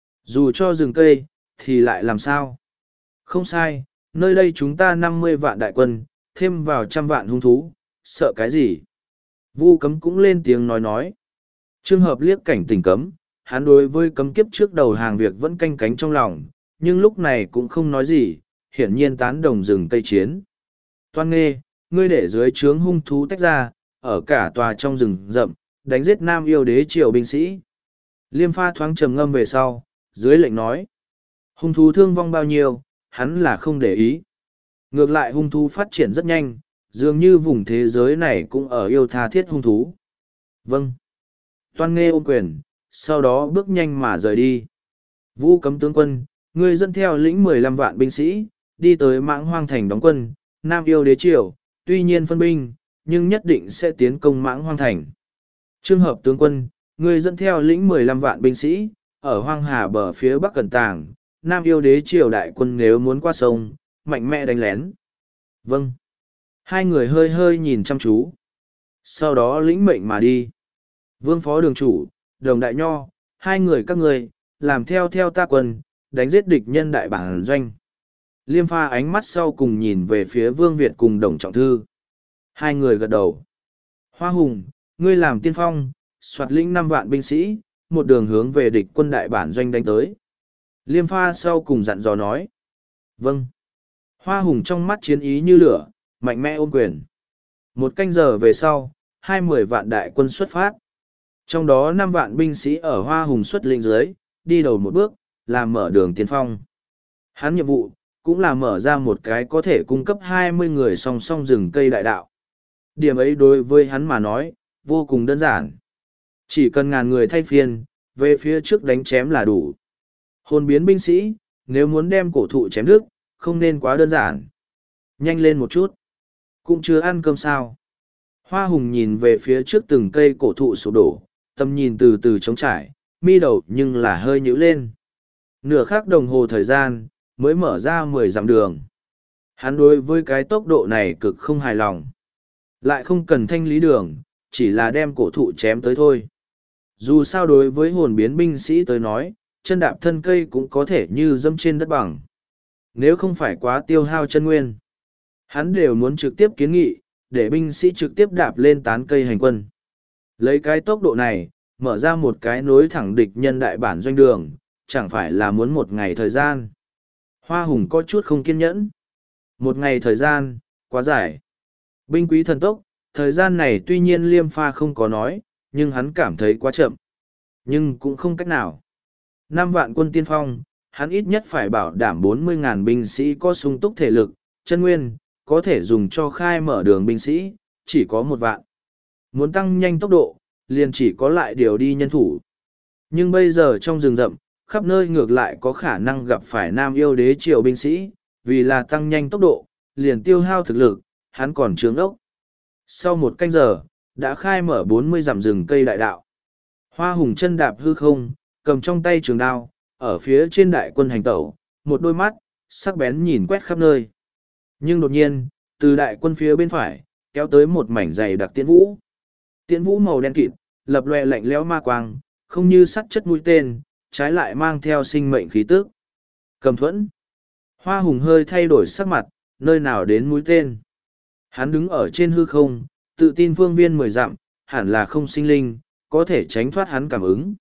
Dù cho rừng cây, thì lại làm sao? Không sai, nơi đây chúng ta năm mươi vạn đại quân, thêm vào trăm vạn hung thú, sợ cái gì? Vu Cấm cũng lên tiếng nói nói. Trường hợp liếc cảnh tỉnh Cấm, hắn đối với Cấm kiếp trước đầu hàng việc vẫn canh cánh trong lòng, nhưng lúc này cũng không nói gì, hiển nhiên tán đồng rừng cây chiến. Toan Nghê, ngươi để dưới trướng hung thú tách ra, ở cả tòa trong rừng rậm, đánh giết Nam yêu đế triều binh sĩ. Liêm Pha thoáng trầm ngâm về sau, dưới lệnh nói. Hung thú thương vong bao nhiêu, hắn là không để ý. Ngược lại hung thú phát triển rất nhanh, dường như vùng thế giới này cũng ở yêu tha thiết hung thú. Vâng. Toan Nghê ôm quyền, sau đó bước nhanh mà rời đi. Vu Cấm tướng quân, ngươi dẫn theo lĩnh mười lăm vạn binh sĩ, đi tới Mãng Hoang thành đóng quân, Nam yêu đế triều, tuy nhiên phân binh, nhưng nhất định sẽ tiến công Mãng Hoang thành. Trường hợp tướng quân, ngươi dẫn theo lĩnh mười lăm vạn binh sĩ, ở Hoang Hà bờ phía bắc cẩn tàng, Nam yêu đế triều đại quân nếu muốn qua sông, mạnh mẽ đánh lén. Vâng. Hai người hơi hơi nhìn chăm chú. Sau đó lĩnh mệnh mà đi. Vương phó đường chủ, đồng đại nho, hai người các người, làm theo theo ta quân, đánh giết địch nhân đại bản doanh. Liêm Pha ánh mắt sau cùng nhìn về phía Vương Việt cùng Đồng Trọng Thư. Hai người gật đầu. Hoa Hùng, ngươi làm tiên phong, soạt lĩnh năm vạn binh sĩ, một đường hướng về địch quân đại bản doanh đánh tới. Liêm Pha sau cùng dặn dò nói. Vâng. Hoa Hùng trong mắt chiến ý như lửa, mạnh mẽ ôm quyền. Một canh giờ về sau, hai mươi vạn đại quân xuất phát. Trong đó năm vạn binh sĩ ở Hoa Hùng xuất lĩnh dưới, đi đầu một bước, làm mở đường tiên phong. Hắn nhiệm vụ, cũng là mở ra một cái có thể cung cấp hai mươi người song song rừng cây đại đạo. Điểm ấy đối với hắn mà nói, vô cùng đơn giản. Chỉ cần ngàn người thay phiên, về phía trước đánh chém là đủ. Hồn biến binh sĩ, nếu muốn đem cổ thụ chém đứt, không nên quá đơn giản. Nhanh lên một chút. Cũng chưa ăn cơm sao. Hoa Hùng nhìn về phía trước từng cây cổ thụ sụp đổ, tầm nhìn từ từ trống trải, mi đầu nhưng là hơi nhíu lên. Nửa khắc đồng hồ thời gian, mới mở ra mười dặm đường. Hắn đối với cái tốc độ này cực không hài lòng. Lại không cần thanh lý đường, chỉ là đem cổ thụ chém tới thôi. Dù sao đối với hồn biến binh sĩ tới nói, chân đạp thân cây cũng có thể như dẫm trên đất bằng. Nếu không phải quá tiêu hao chân nguyên, hắn đều muốn trực tiếp kiến nghị, để binh sĩ trực tiếp đạp lên tán cây hành quân. Lấy cái tốc độ này, mở ra một cái nối thẳng địch nhân đại bản doanh đường, chẳng phải là muốn một ngày thời gian. Hoa Hùng có chút không kiên nhẫn. Một ngày thời gian, quá dài. Binh quý thần tốc, thời gian này tuy nhiên Liêm Pha không có nói, nhưng hắn cảm thấy quá chậm. Nhưng cũng không cách nào. Năm vạn quân tiên phong, hắn ít nhất phải bảo đảm bốn mươi ngàn binh sĩ có sung túc thể lực, chân nguyên, có thể dùng cho khai mở đường binh sĩ, chỉ có một vạn. Muốn tăng nhanh tốc độ, liền chỉ có lại điều đi nhân thủ. Nhưng bây giờ trong rừng rậm, khắp nơi ngược lại có khả năng gặp phải Nam Yêu Đế triều binh sĩ, vì là tăng nhanh tốc độ, liền tiêu hao thực lực, hắn còn trướng ốc. Sau một canh giờ, đã khai mở bốn mươi dặm rừng cây đại đạo. Hoa Hùng chân đạp hư không, cầm trong tay trường đao, ở phía trên đại quân hành tẩu, một đôi mắt, sắc bén nhìn quét khắp nơi. Nhưng đột nhiên, từ đại quân phía bên phải, kéo tới một mảnh dày đặc tiễn vũ. Tiễn vũ màu đen kịt, lập loè lạnh lẽo ma quang, không như sắt chất mũi tên, trái lại mang theo sinh mệnh khí tức. Cầm thuẫn. Hoa Hùng hơi thay đổi sắc mặt, nơi nào đến mũi tên. Hắn đứng ở trên hư không, tự tin phương viên mười dặm, hẳn là không sinh linh, có thể tránh thoát hắn cảm ứng.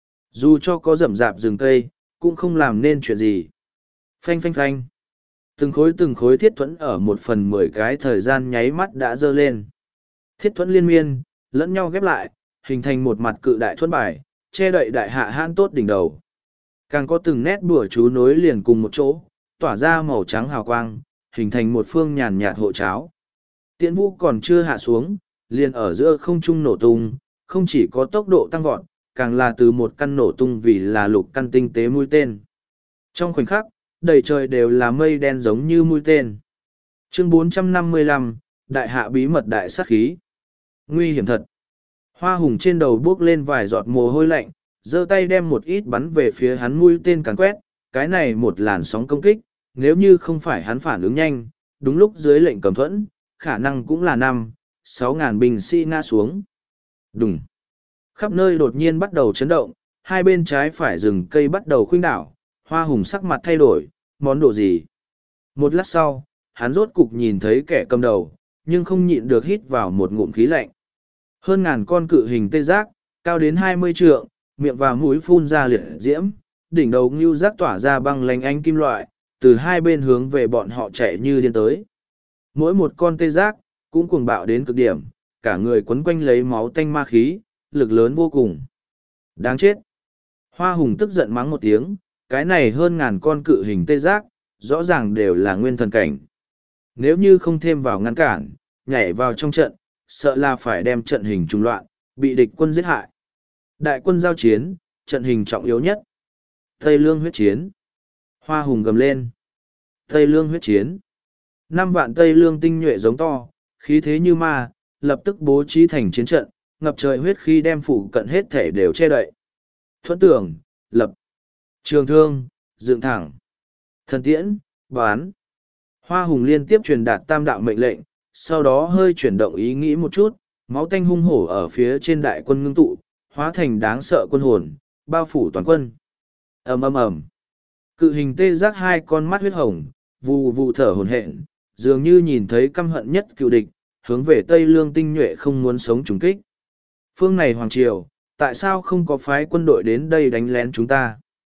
Dù cho có rậm rạp rừng cây, cũng không làm nên chuyện gì. Phanh phanh phanh. Từng khối từng khối thiết thuẫn ở một phần mười cái thời gian nháy mắt đã dơ lên. Thiết thuẫn liên miên, lẫn nhau ghép lại, hình thành một mặt cự đại thuẫn bài, che đậy đại hạ hãn tốt đỉnh đầu. Càng có từng nét bùa chú nối liền cùng một chỗ, tỏa ra màu trắng hào quang, hình thành một phương nhàn nhạt hộ cháo. Tiễn vũ còn chưa hạ xuống, liền ở giữa không trung nổ tung, không chỉ có tốc độ tăng vọt, càng là từ một căn nổ tung vì là lục căn tinh tế mũi tên. Trong khoảnh khắc, đầy trời đều là mây đen giống như mũi tên. Chương bốn trăm năm mươi lăm, Đại hạ bí mật đại sát khí. Nguy hiểm thật. Hoa Hùng trên đầu bước lên vài giọt mồ hôi lạnh, giơ tay đem một ít bắn về phía hắn mũi tên càn quét, cái này một làn sóng công kích, nếu như không phải hắn phản ứng nhanh, đúng lúc dưới lệnh cầm thuẫn, khả năng cũng là năm, sáu ngàn binh sĩ ngã xuống. Đùng. Khắp nơi đột nhiên bắt đầu chấn động, hai bên trái phải rừng cây bắt đầu khuynh đảo, Hoa Hùng sắc mặt thay đổi, món đồ gì? Một lát sau, hắn rốt cục nhìn thấy kẻ cầm đầu, nhưng không nhịn được hít vào một ngụm khí lạnh. Hơn ngàn con cự hình tê giác, cao đến hai mươi trượng, miệng và mũi phun ra liệt diễm, đỉnh đầu ngưu giác tỏa ra băng lánh ánh kim loại, từ hai bên hướng về bọn họ chạy như điên tới. Mỗi một con tê giác, cũng cuồng bạo đến cực điểm, cả người quấn quanh lấy máu tanh ma khí, lực lớn vô cùng. Đáng chết! Hoa Hùng tức giận mắng một tiếng, cái này hơn ngàn con cự hình tê giác, rõ ràng đều là nguyên thần cảnh. Nếu như không thêm vào ngăn cản, nhảy vào trong trận, sợ là phải đem trận hình trùng loạn, bị địch quân giết hại. Đại quân giao chiến, trận hình trọng yếu nhất. Tây Lương huyết chiến. Hoa Hùng gầm lên. Tây Lương huyết chiến. Năm vạn Tây Lương tinh nhuệ giống to, khí thế như ma, lập tức bố trí thành chiến trận, ngập trời huyết khí đem phủ cận hết thể đều che đậy. Thuẫn tường, lập. Trường thương, dựng thẳng. Thần tiễn, bán. Hoa Hùng liên tiếp truyền đạt tam đạo mệnh lệnh, sau đó hơi chuyển động ý nghĩ một chút, máu tanh hung hổ ở phía trên đại quân ngưng tụ, hóa thành đáng sợ quân hồn, bao phủ toàn quân. Ầm ầm ầm. Cự hình tê giác hai con mắt huyết hồng, vù vù thở hổn hển, dường như nhìn thấy căm hận nhất cựu địch, hướng về Tây Lương tinh nhuệ không muốn sống trùng kích. Phương này hoàng triều, tại sao không có phái quân đội đến đây đánh lén chúng ta?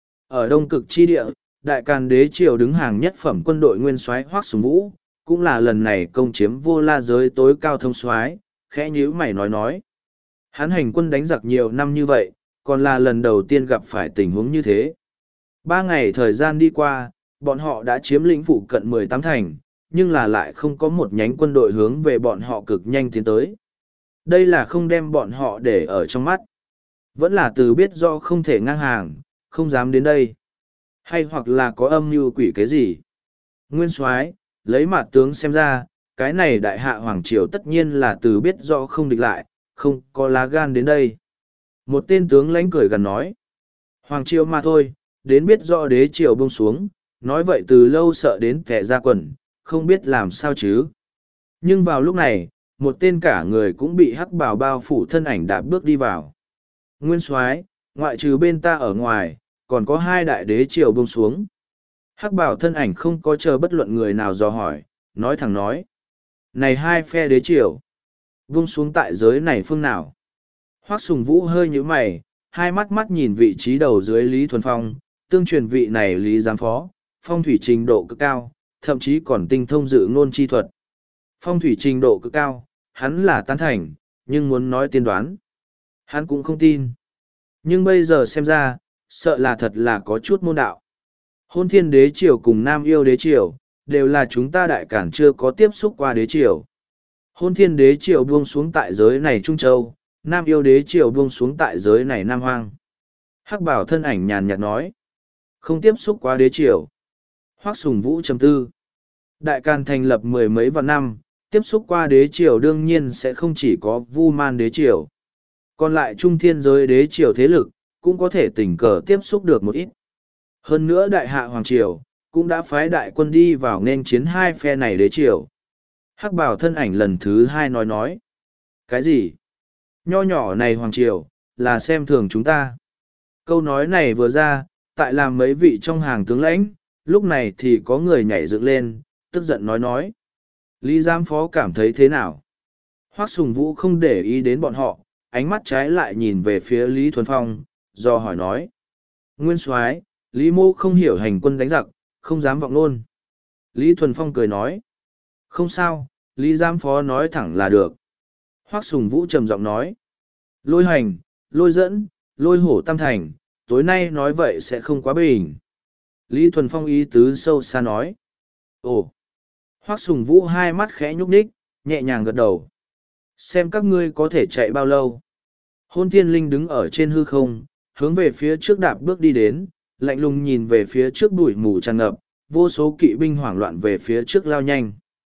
Ở Đông Cực chi địa, Đại Càn đế triều đứng hàng nhất phẩm quân đội nguyên soái Hoắc Sùng Vũ, cũng là lần này công chiếm Vô La giới tối cao thông soái, khẽ nhíu mày nói nói. Hắn hành quân đánh giặc nhiều năm như vậy, còn là lần đầu tiên gặp phải tình huống như thế. Ba ngày thời gian đi qua, bọn họ đã chiếm lĩnh phụ cận mười tám thành, nhưng là lại không có một nhánh quân đội hướng về bọn họ cực nhanh tiến tới. Đây là không đem bọn họ để ở trong mắt. Vẫn là từ biết do không thể ngang hàng, không dám đến đây. Hay hoặc là có âm mưu quỷ cái gì. Nguyên soái lấy mặt tướng xem ra, cái này đại hạ Hoàng Triều tất nhiên là từ biết rõ không địch lại, không có lá gan đến đây. Một tên tướng lãnh cười gần nói. Hoàng Triều mà thôi, đến biết rõ đế triều buông xuống, nói vậy từ lâu sợ đến kẻ ra quần, không biết làm sao chứ. Nhưng vào lúc này, một tên cả người cũng bị hắc bào bao phủ thân ảnh đạp bước đi vào. Nguyên soái, ngoại trừ bên ta ở ngoài, còn có hai đại đế triều buông xuống. Hắc bào thân ảnh không có chờ bất luận người nào dò hỏi, nói thẳng nói. Này hai phe đế triều, buông xuống tại giới này phương nào? Hoắc Sùng Vũ hơi nhíu mày, hai mắt mắt nhìn vị trí đầu dưới Lý Thuần Phong, tương truyền vị này Lý giám phó, phong thủy trình độ cực cao, thậm chí còn tinh thông dự ngôn chi thuật. Phong thủy trình độ cực cao, hắn là tán thành, nhưng muốn nói tiên đoán. Hắn cũng không tin. Nhưng bây giờ xem ra, sợ là thật là có chút môn đạo. Hôn Thiên Đế Triều cùng Nam Yêu Đế Triều, đều là chúng ta đại cản chưa có tiếp xúc qua Đế Triều. Hôn Thiên Đế Triều buông xuống tại giới này Trung Châu, Nam Yêu Đế Triều buông xuống tại giới này Nam Hoang. Hắc Bảo thân ảnh nhàn nhạt nói. Không tiếp xúc qua Đế Triều. Hoắc Sùng Vũ trầm tư. Đại Càn thành lập mười mấy vạn năm, tiếp xúc qua Đế Triều đương nhiên sẽ không chỉ có Vu Man Đế Triều. Còn lại Trung Thiên giới Đế Triều thế lực, cũng có thể tình cờ tiếp xúc được một ít. Hơn nữa Đại Hạ Hoàng Triều, cũng đã phái đại quân đi vào nên chiến hai phe này Đế Triều. Hắc Bảo thân ảnh lần thứ hai nói nói. Cái gì? Nho nhỏ này Hoàng Triều, là xem thường chúng ta. Câu nói này vừa ra, tại làm mấy vị trong hàng tướng lãnh, lúc này thì có người nhảy dựng lên, tức giận nói nói. Lý giám phó cảm thấy thế nào? Hoắc Sùng Vũ không để ý đến bọn họ, ánh mắt trái lại nhìn về phía Lý Thuần Phong, do hỏi nói. Nguyên soái, Lý Mô không hiểu hành quân đánh giặc, không dám vọng luôn. Lý Thuần Phong cười nói. Không sao, Lý giám phó nói thẳng là được. Hoắc Sùng Vũ trầm giọng nói. Lôi hành, lôi dẫn, lôi hổ tam thành, tối nay nói vậy sẽ không quá bình. Lý Thuần Phong ý tứ sâu xa nói. Ồ! Hoắc Sùng Vũ hai mắt khẽ nhúc nhích, nhẹ nhàng gật đầu. Xem các ngươi có thể chạy bao lâu. Hôn Thiên Linh đứng ở trên hư không, hướng về phía trước đạp bước đi đến, lạnh lùng nhìn về phía trước bụi mù tràn ngập, vô số kỵ binh hoảng loạn về phía trước lao nhanh.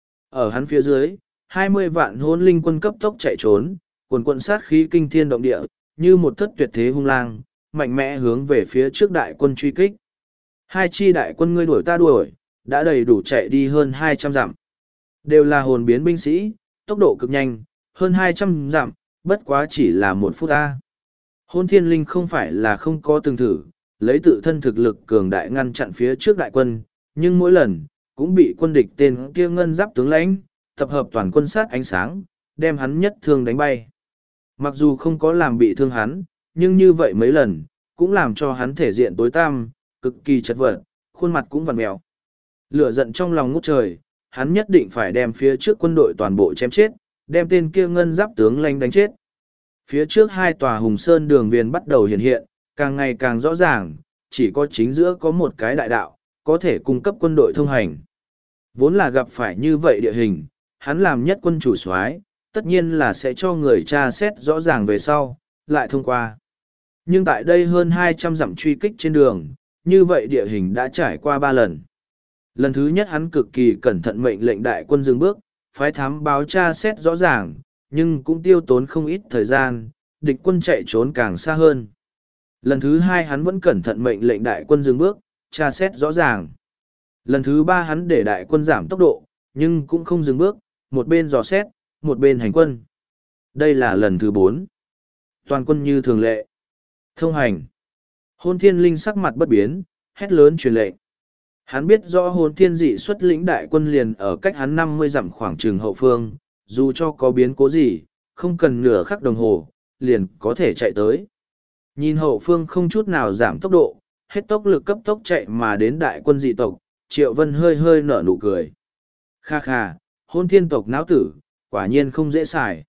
Ở hắn phía dưới, hai mươi vạn hôn linh quân cấp tốc chạy trốn, quần quận sát khí kinh thiên động địa, như một thất tuyệt thế hung lang, mạnh mẽ hướng về phía trước đại quân truy kích. Hai chi đại quân ngươi đuổi ta đuổi, đã đầy đủ chạy đi hơn hai trăm dặm. Đều là hồn biến binh sĩ, tốc độ cực nhanh, hơn hai trăm dặm, bất quá chỉ là một phút ta. Hôn Thiên Linh không phải là không có từng thử, lấy tự thân thực lực cường đại ngăn chặn phía trước đại quân, nhưng mỗi lần, cũng bị quân địch tên kia ngân giáp tướng lãnh, tập hợp toàn quân sát ánh sáng, đem hắn nhất thương đánh bay. Mặc dù không có làm bị thương hắn, nhưng như vậy mấy lần, cũng làm cho hắn thể diện tối tăm, cực kỳ chật vật, khuôn mặt cũng vằn mèo. Lửa giận trong lòng ngút trời, hắn nhất định phải đem phía trước quân đội toàn bộ chém chết, đem tên kia ngân giáp tướng lãnh đánh chết. Phía trước hai tòa hùng sơn đường viền bắt đầu hiện hiện, càng ngày càng rõ ràng, chỉ có chính giữa có một cái đại đạo, có thể cung cấp quân đội thông hành. Vốn là gặp phải như vậy địa hình, hắn làm nhất quân chủ soái, tất nhiên là sẽ cho người tra xét rõ ràng về sau, lại thông qua. Nhưng tại đây hơn hai trăm dặm truy kích trên đường, như vậy địa hình đã trải qua ba lần. Lần thứ nhất hắn cực kỳ cẩn thận mệnh lệnh đại quân dừng bước, phái thám báo tra xét rõ ràng, nhưng cũng tiêu tốn không ít thời gian, địch quân chạy trốn càng xa hơn. Lần thứ hai hắn vẫn cẩn thận mệnh lệnh đại quân dừng bước, tra xét rõ ràng. Lần thứ ba hắn để đại quân giảm tốc độ, nhưng cũng không dừng bước, một bên dò xét, một bên hành quân. Đây là lần thứ bốn. Toàn quân như thường lệ. Thông hành. Hôn Thiên Linh sắc mặt bất biến, hét lớn truyền lệnh. Hắn biết rõ Hôn Thiên dị xuất lĩnh đại quân liền ở cách hắn năm mươi dặm khoảng trường hậu phương, dù cho có biến cố gì, không cần nửa khắc đồng hồ, liền có thể chạy tới. Nhìn hậu phương không chút nào giảm tốc độ, hết tốc lực cấp tốc chạy mà đến đại quân dị tộc, Triệu Vân hơi hơi nở nụ cười. Kha kha, Hôn Thiên tộc náo tử, quả nhiên không dễ xài.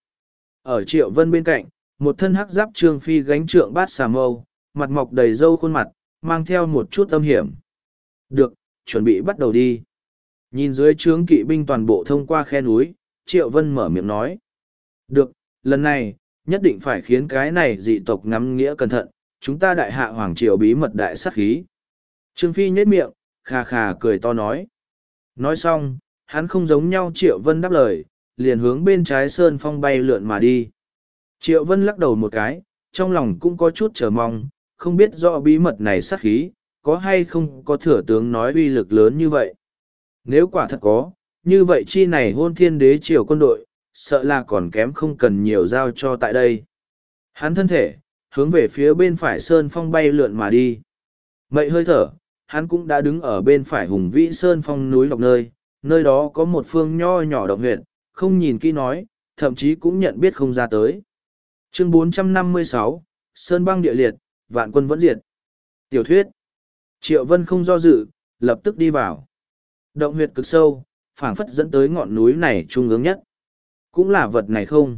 Ở Triệu Vân bên cạnh, một thân hắc giáp Trương Phi gánh trượng bát xà mâu, mặt mọc đầy râu khuôn mặt, mang theo một chút âm hiểm. Được, chuẩn bị bắt đầu đi. Nhìn dưới trướng kỵ binh toàn bộ thông qua khe núi, Triệu Vân mở miệng nói. Được, lần này, nhất định phải khiến cái này dị tộc ngắm nghĩa cẩn thận, chúng ta đại hạ hoàng triều bí mật đại sát khí. Trương Phi nhếch miệng, khà khà cười to nói. Nói xong, Hắn không giống nhau Triệu Vân đáp lời, liền hướng bên trái sơn phong bay lượn mà đi. Triệu Vân lắc đầu một cái, trong lòng cũng có chút chờ mong, không biết rõ bí mật này sát khí, có hay không có thừa tướng nói uy lực lớn như vậy. Nếu quả thật có, như vậy chi này hôn thiên đế triều quân đội, sợ là còn kém không cần nhiều giao cho tại đây. Hắn thân thể, hướng về phía bên phải sơn phong bay lượn mà đi. Mậy hơi thở, hắn cũng đã đứng ở bên phải hùng vĩ sơn phong núi lọc nơi, nơi đó có một phương nho nhỏ động huyện, không nhìn kỹ nói, thậm chí cũng nhận biết không ra tới. Chương bốn trăm năm mươi sáu, Sơn băng địa liệt, vạn quân vẫn diệt. Tiểu thuyết. Triệu Vân không do dự, lập tức đi vào. Động huyệt cực sâu, phảng phất dẫn tới ngọn núi này trung ương nhất. Cũng là vật này không?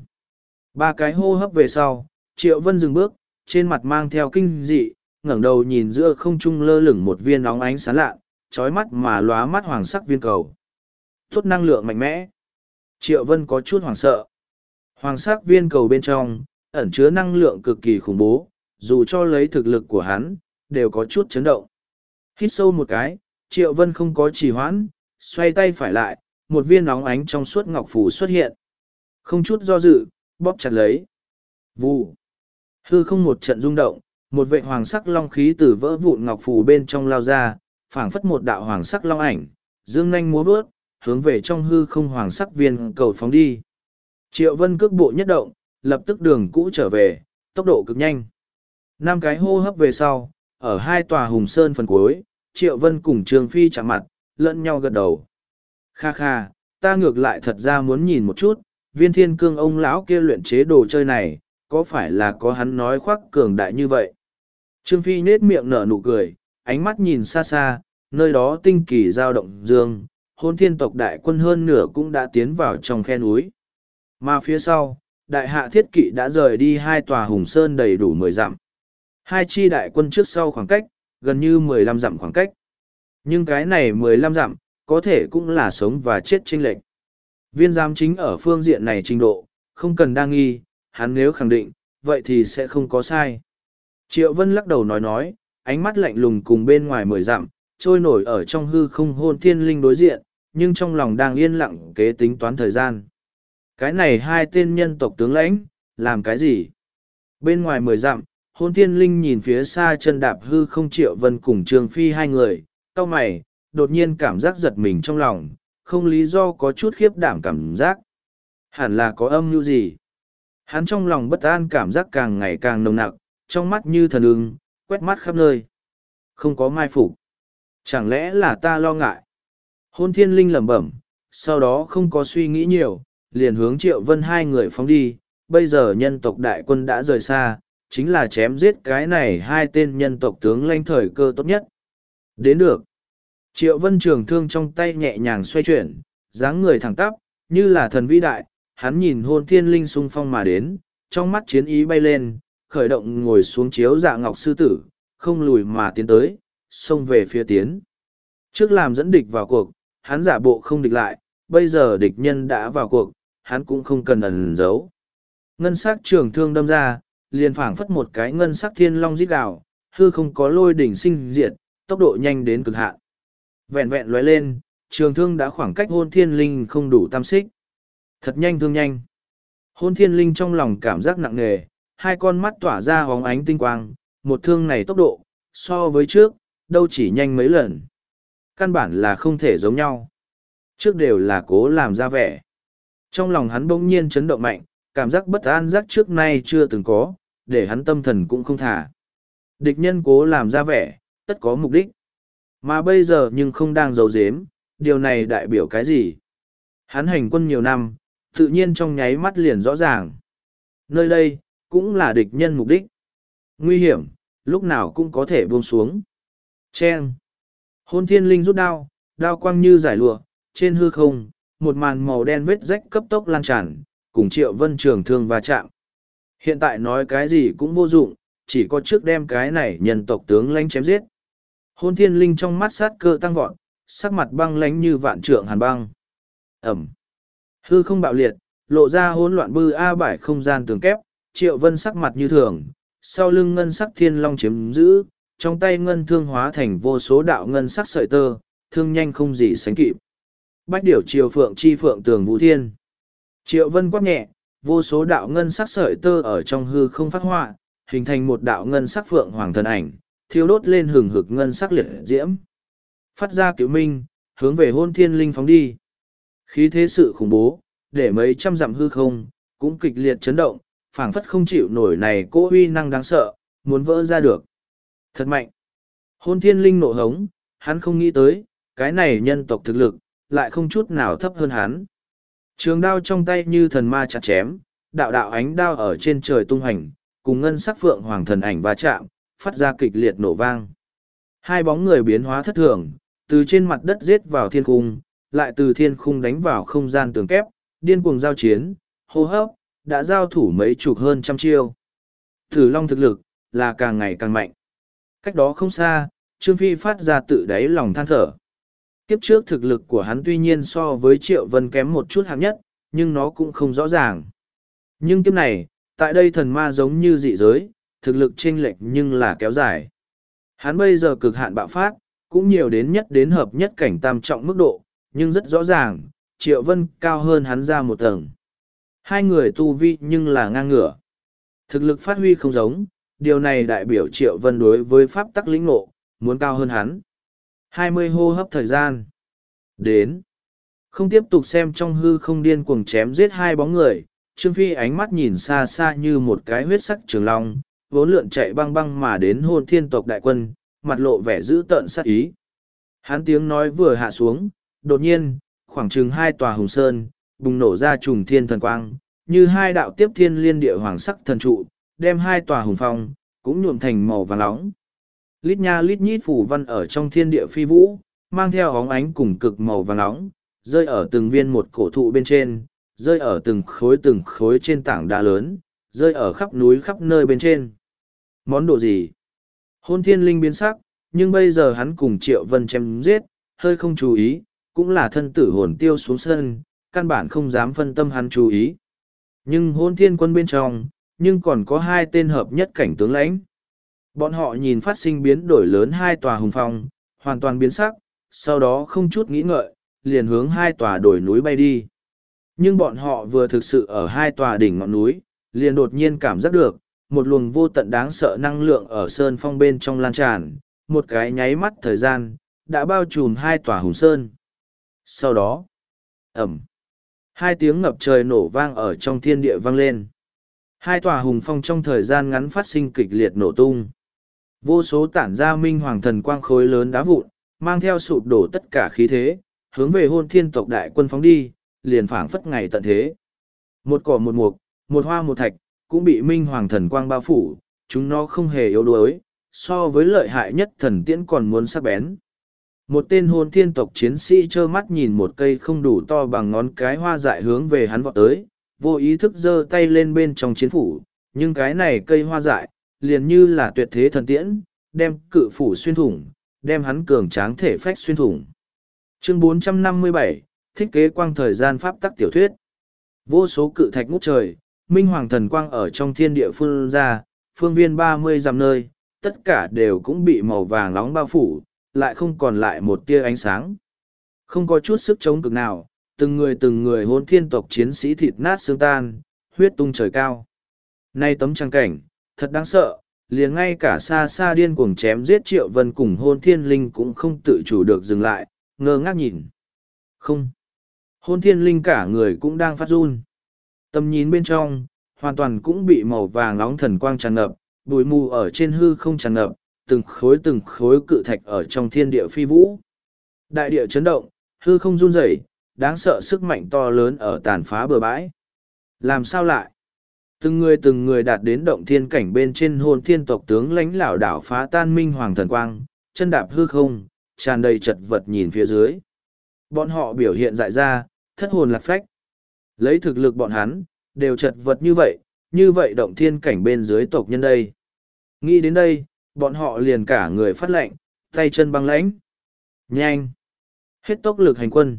Ba cái hô hấp về sau, Triệu Vân dừng bước, trên mặt mang theo kinh dị, ngẩng đầu nhìn giữa không trung lơ lửng một viên óng ánh sáng lạ, trói mắt mà lóa mắt hoàng sắc viên cầu. Tốt năng lượng mạnh mẽ. Triệu Vân có chút hoảng sợ. Hoàng sắc viên cầu bên trong, ẩn chứa năng lượng cực kỳ khủng bố, dù cho lấy thực lực của hắn, đều có chút chấn động. Hít sâu một cái, Triệu Vân không có trì hoãn, xoay tay phải lại, một viên óng ánh trong suốt ngọc phù xuất hiện. Không chút do dự, bóp chặt lấy. Vù. Hư không một trận rung động, một vệ hoàng sắc long khí từ vỡ vụn ngọc phù bên trong lao ra, phảng phất một đạo hoàng sắc long ảnh, dương nhanh múa vớt, hướng về trong hư không hoàng sắc viên cầu phóng đi. Triệu Vân cước bộ nhất động, lập tức đường cũ trở về, tốc độ cực nhanh. Năm cái hô hấp về sau, ở hai tòa hùng sơn phần cuối, Triệu Vân cùng Trường Phi chạm mặt, lẫn nhau gật đầu. Kha kha, ta ngược lại thật ra muốn nhìn một chút, viên thiên cương ông lão kia luyện chế đồ chơi này, có phải là có hắn nói khoác cường đại như vậy? Trương Phi nết miệng nở nụ cười, ánh mắt nhìn xa xa, nơi đó tinh kỳ giao động dương, hôn thiên tộc đại quân hơn nửa cũng đã tiến vào trong khe núi. Mà phía sau, đại hạ thiết kỵ đã rời đi hai tòa hùng sơn đầy đủ mười dặm. Hai chi đại quân trước sau khoảng cách, gần như mười lăm dặm khoảng cách. Nhưng cái này mười lăm dặm, có thể cũng là sống và chết chênh lệch. Viên giám chính ở phương diện này trình độ, không cần đa nghi, hắn nếu khẳng định, vậy thì sẽ không có sai. Triệu Vân lắc đầu nói nói, ánh mắt lạnh lùng cùng bên ngoài mười dặm, trôi nổi ở trong hư không hôn thiên linh đối diện, nhưng trong lòng đang yên lặng kế tính toán thời gian. Cái này hai tên nhân tộc tướng lãnh, làm cái gì? Bên ngoài mười dặm, hôn thiên linh nhìn phía xa chân đạp hư không Triệu Vân cùng Trường Phi hai người, cau mày, đột nhiên cảm giác giật mình trong lòng, không lý do có chút khiếp đảm cảm giác. Hẳn là có âm mưu gì? Hắn trong lòng bất an cảm giác càng ngày càng nồng nặc, trong mắt như thần ưng, quét mắt khắp nơi. Không có mai phục. Chẳng lẽ là ta lo ngại? Hôn thiên linh lẩm bẩm, sau đó không có suy nghĩ nhiều, liền hướng Triệu Vân hai người phóng đi. Bây giờ nhân tộc đại quân đã rời xa, chính là chém giết cái này hai tên nhân tộc tướng lãnh thời cơ tốt nhất. Đến được. Triệu Vân trường thương trong tay nhẹ nhàng xoay chuyển, dáng người thẳng tắp, như là thần vĩ đại, hắn nhìn hôn thiên linh xung phong mà đến, trong mắt chiến ý bay lên, khởi động ngồi xuống chiếu dạ ngọc sư tử, không lùi mà tiến tới, xông về phía tiến. Trước làm dẫn địch vào cuộc, hắn giả bộ không địch lại, bây giờ địch nhân đã vào cuộc, hắn cũng không cần ẩn giấu. Ngân sắc trường thương đâm ra, liền phảng phất một cái ngân sắc thiên long rít gào, hư không có lôi đỉnh sinh diệt, tốc độ nhanh đến cực hạn. Vẹn vẹn lóe lên, trường thương đã khoảng cách hôn thiên linh không đủ tam xích. Thật nhanh thương nhanh. Hôn thiên linh trong lòng cảm giác nặng nề, hai con mắt tỏa ra hóng ánh tinh quang, một thương này tốc độ, so với trước, đâu chỉ nhanh mấy lần. Căn bản là không thể giống nhau. Trước đều là cố làm ra vẻ. Trong lòng hắn bỗng nhiên chấn động mạnh, cảm giác bất an giác trước nay chưa từng có, để hắn tâm thần cũng không thả. Địch nhân cố làm ra vẻ, tất có mục đích. Mà bây giờ nhưng không đang giấu giếm, điều này đại biểu cái gì? Hắn hành quân nhiều năm, tự nhiên trong nháy mắt liền rõ ràng. Nơi đây, cũng là địch nhân mục đích. Nguy hiểm, lúc nào cũng có thể buông xuống. Chen! Hôn thiên linh rút đao, đao quang như giải lụa, trên hư không, một màn màu đen vết rách cấp tốc lan tràn, cùng Triệu Vân trường thương va chạm. Hiện tại nói cái gì cũng vô dụng, chỉ có trước đem cái này nhân tộc tướng lãnh chém giết. Hôn thiên linh trong mắt sát cơ tăng vọt, sắc mặt băng lánh như vạn trượng hàn băng. Ẩm. Hư không bạo liệt, lộ ra hỗn loạn bư a bải không gian tường kép, Triệu Vân sắc mặt như thường, sau lưng ngân sắc thiên long chiếm giữ, trong tay ngân thương hóa thành vô số đạo ngân sắc sợi tơ, thương nhanh không gì sánh kịp. Bách điểu triều phượng chi phượng tường vũ thiên. Triệu Vân quát nhẹ, vô số đạo ngân sắc sợi tơ ở trong hư không phát họa, hình thành một đạo ngân sắc phượng hoàng thần ảnh, thiêu đốt lên hừng hực ngân sắc liệt diễm. Phát ra cửu minh, hướng về hôn thiên linh phóng đi. Khí thế sự khủng bố, để mấy trăm dặm hư không, cũng kịch liệt chấn động, phảng phất không chịu nổi này cỗ uy năng đáng sợ, muốn vỡ ra được. Thật mạnh. Hôn thiên linh nộ hống, hắn không nghĩ tới, cái này nhân tộc thực lực, lại không chút nào thấp hơn hắn. Trường đao trong tay như thần ma chặt chém, đạo đạo ánh đao ở trên trời tung hành, cùng ngân sắc phượng hoàng thần ảnh va chạm, phát ra kịch liệt nổ vang. Hai bóng người biến hóa thất thường, từ trên mặt đất giết vào thiên khung, lại từ thiên khung đánh vào không gian tường kép, điên cuồng giao chiến, hô hấp, đã giao thủ mấy chục hơn trăm chiêu. Thử Long thực lực, là càng ngày càng mạnh. Cách đó không xa, Trương Phi phát ra tự đáy lòng than thở. Kiếp trước thực lực của hắn tuy nhiên so với Triệu Vân kém một chút hạng nhất, nhưng nó cũng không rõ ràng. Nhưng kiếp này, tại đây thần ma giống như dị giới, thực lực chênh lệch nhưng là kéo dài. Hắn bây giờ cực hạn bạo phát, cũng nhiều đến nhất đến hợp nhất cảnh tam trọng mức độ, nhưng rất rõ ràng, Triệu Vân cao hơn hắn ra một tầng. Hai người tu vi nhưng là ngang ngửa. Thực lực phát huy không giống, điều này đại biểu Triệu Vân đối với pháp tắc lĩnh ngộ, muốn cao hơn hắn. hai mươi hô hấp thời gian. Đến. Không tiếp tục xem trong hư không điên cuồng chém giết hai bóng người, Trương Phi ánh mắt nhìn xa xa như một cái huyết sắc trường long, vốn lượn chạy băng băng mà đến hôn thiên tộc đại quân, mặt lộ vẻ dữ tợn sát ý. Hắn tiếng nói vừa hạ xuống, đột nhiên, khoảng chừng hai tòa hùng sơn, bùng nổ ra trùng thiên thần quang, như hai đạo tiếp thiên liên địa hoàng sắc thần trụ, đem hai tòa hùng phong, cũng nhuộm thành màu vàng nóng. Lít nha lít nhít phủ văn ở trong thiên địa phi vũ, mang theo óng ánh cùng cực màu vàng nóng, rơi ở từng viên một cổ thụ bên trên, rơi ở từng khối từng khối trên tảng đá lớn, rơi ở khắp núi khắp nơi bên trên. Món đồ gì? Hôn thiên linh biến sắc, nhưng bây giờ hắn cùng Triệu Vân chém giết, hơi không chú ý, cũng là thân tử hồn tiêu xuống sân, căn bản không dám phân tâm hắn chú ý. Nhưng hôn thiên quân bên trong, nhưng còn có hai tên hợp nhất cảnh tướng lãnh. Bọn họ nhìn phát sinh biến đổi lớn hai tòa hùng phong, hoàn toàn biến sắc, sau đó không chút nghĩ ngợi, liền hướng hai tòa đồi núi bay đi. Nhưng bọn họ vừa thực sự ở hai tòa đỉnh ngọn núi, liền đột nhiên cảm giác được, một luồng vô tận đáng sợ năng lượng ở sơn phong bên trong lan tràn, một cái nháy mắt thời gian, đã bao trùm hai tòa hùng sơn. Sau đó, ẩm, hai tiếng ngập trời nổ vang ở trong thiên địa vang lên. Hai tòa hùng phong trong thời gian ngắn phát sinh kịch liệt nổ tung. Vô số tản ra minh hoàng thần quang khối lớn đá vụn, mang theo sụp đổ tất cả khí thế, hướng về hôn thiên tộc đại quân phóng đi, liền phảng phất ngày tận thế. Một cỏ một mục, một hoa một thạch, cũng bị minh hoàng thần quang bao phủ, chúng nó không hề yếu đuối, so với lợi hại nhất thần tiễn còn muốn sắc bén. Một tên hôn thiên tộc chiến sĩ trơ mắt nhìn một cây không đủ to bằng ngón cái hoa dại hướng về hắn vọt tới, vô ý thức giơ tay lên bên trong chiến phủ, nhưng cái này cây hoa dại, liền như là tuyệt thế thần tiễn, đem cự phủ xuyên thủng, đem hắn cường tráng thể phách xuyên thủng. Chương bốn trăm năm mươi bảy, thiết kế quang thời gian pháp tắc tiểu thuyết. Vô số cự thạch ngút trời, minh hoàng thần quang ở trong thiên địa phương ra, phương viên ba mươi dặm nơi, tất cả đều cũng bị màu vàng nóng bao phủ, lại không còn lại một tia ánh sáng. Không có chút sức chống cực nào, từng người từng người hôn thiên tộc chiến sĩ thịt nát xương tan, huyết tung trời cao. Nay tấm trang cảnh, thật đáng sợ, liền ngay cả xa xa điên cuồng chém giết Triệu Vân cùng hôn thiên linh cũng không tự chủ được dừng lại, ngơ ngác nhìn. Không. Hôn thiên linh cả người cũng đang phát run. Tầm nhìn bên trong, hoàn toàn cũng bị màu vàng nóng thần quang tràn ngập, bụi mù ở trên hư không tràn ngập, từng khối từng khối cự thạch ở trong thiên địa phi vũ. Đại địa chấn động, hư không run rẩy, đáng sợ sức mạnh to lớn ở tàn phá bờ bãi. Làm sao lại? Từng người từng người đạt đến động thiên cảnh bên trên hồn thiên tộc tướng lãnh lảo đảo phá tan minh hoàng thần quang, chân đạp hư không, tràn đầy chật vật nhìn phía dưới. Bọn họ biểu hiện dại ra, thất hồn lạc phách. Lấy thực lực bọn hắn, đều chật vật như vậy, như vậy động thiên cảnh bên dưới tộc nhân đây. Nghĩ đến đây, bọn họ liền cả người phát lệnh, tay chân băng lãnh. Nhanh! Hết tốc lực hành quân.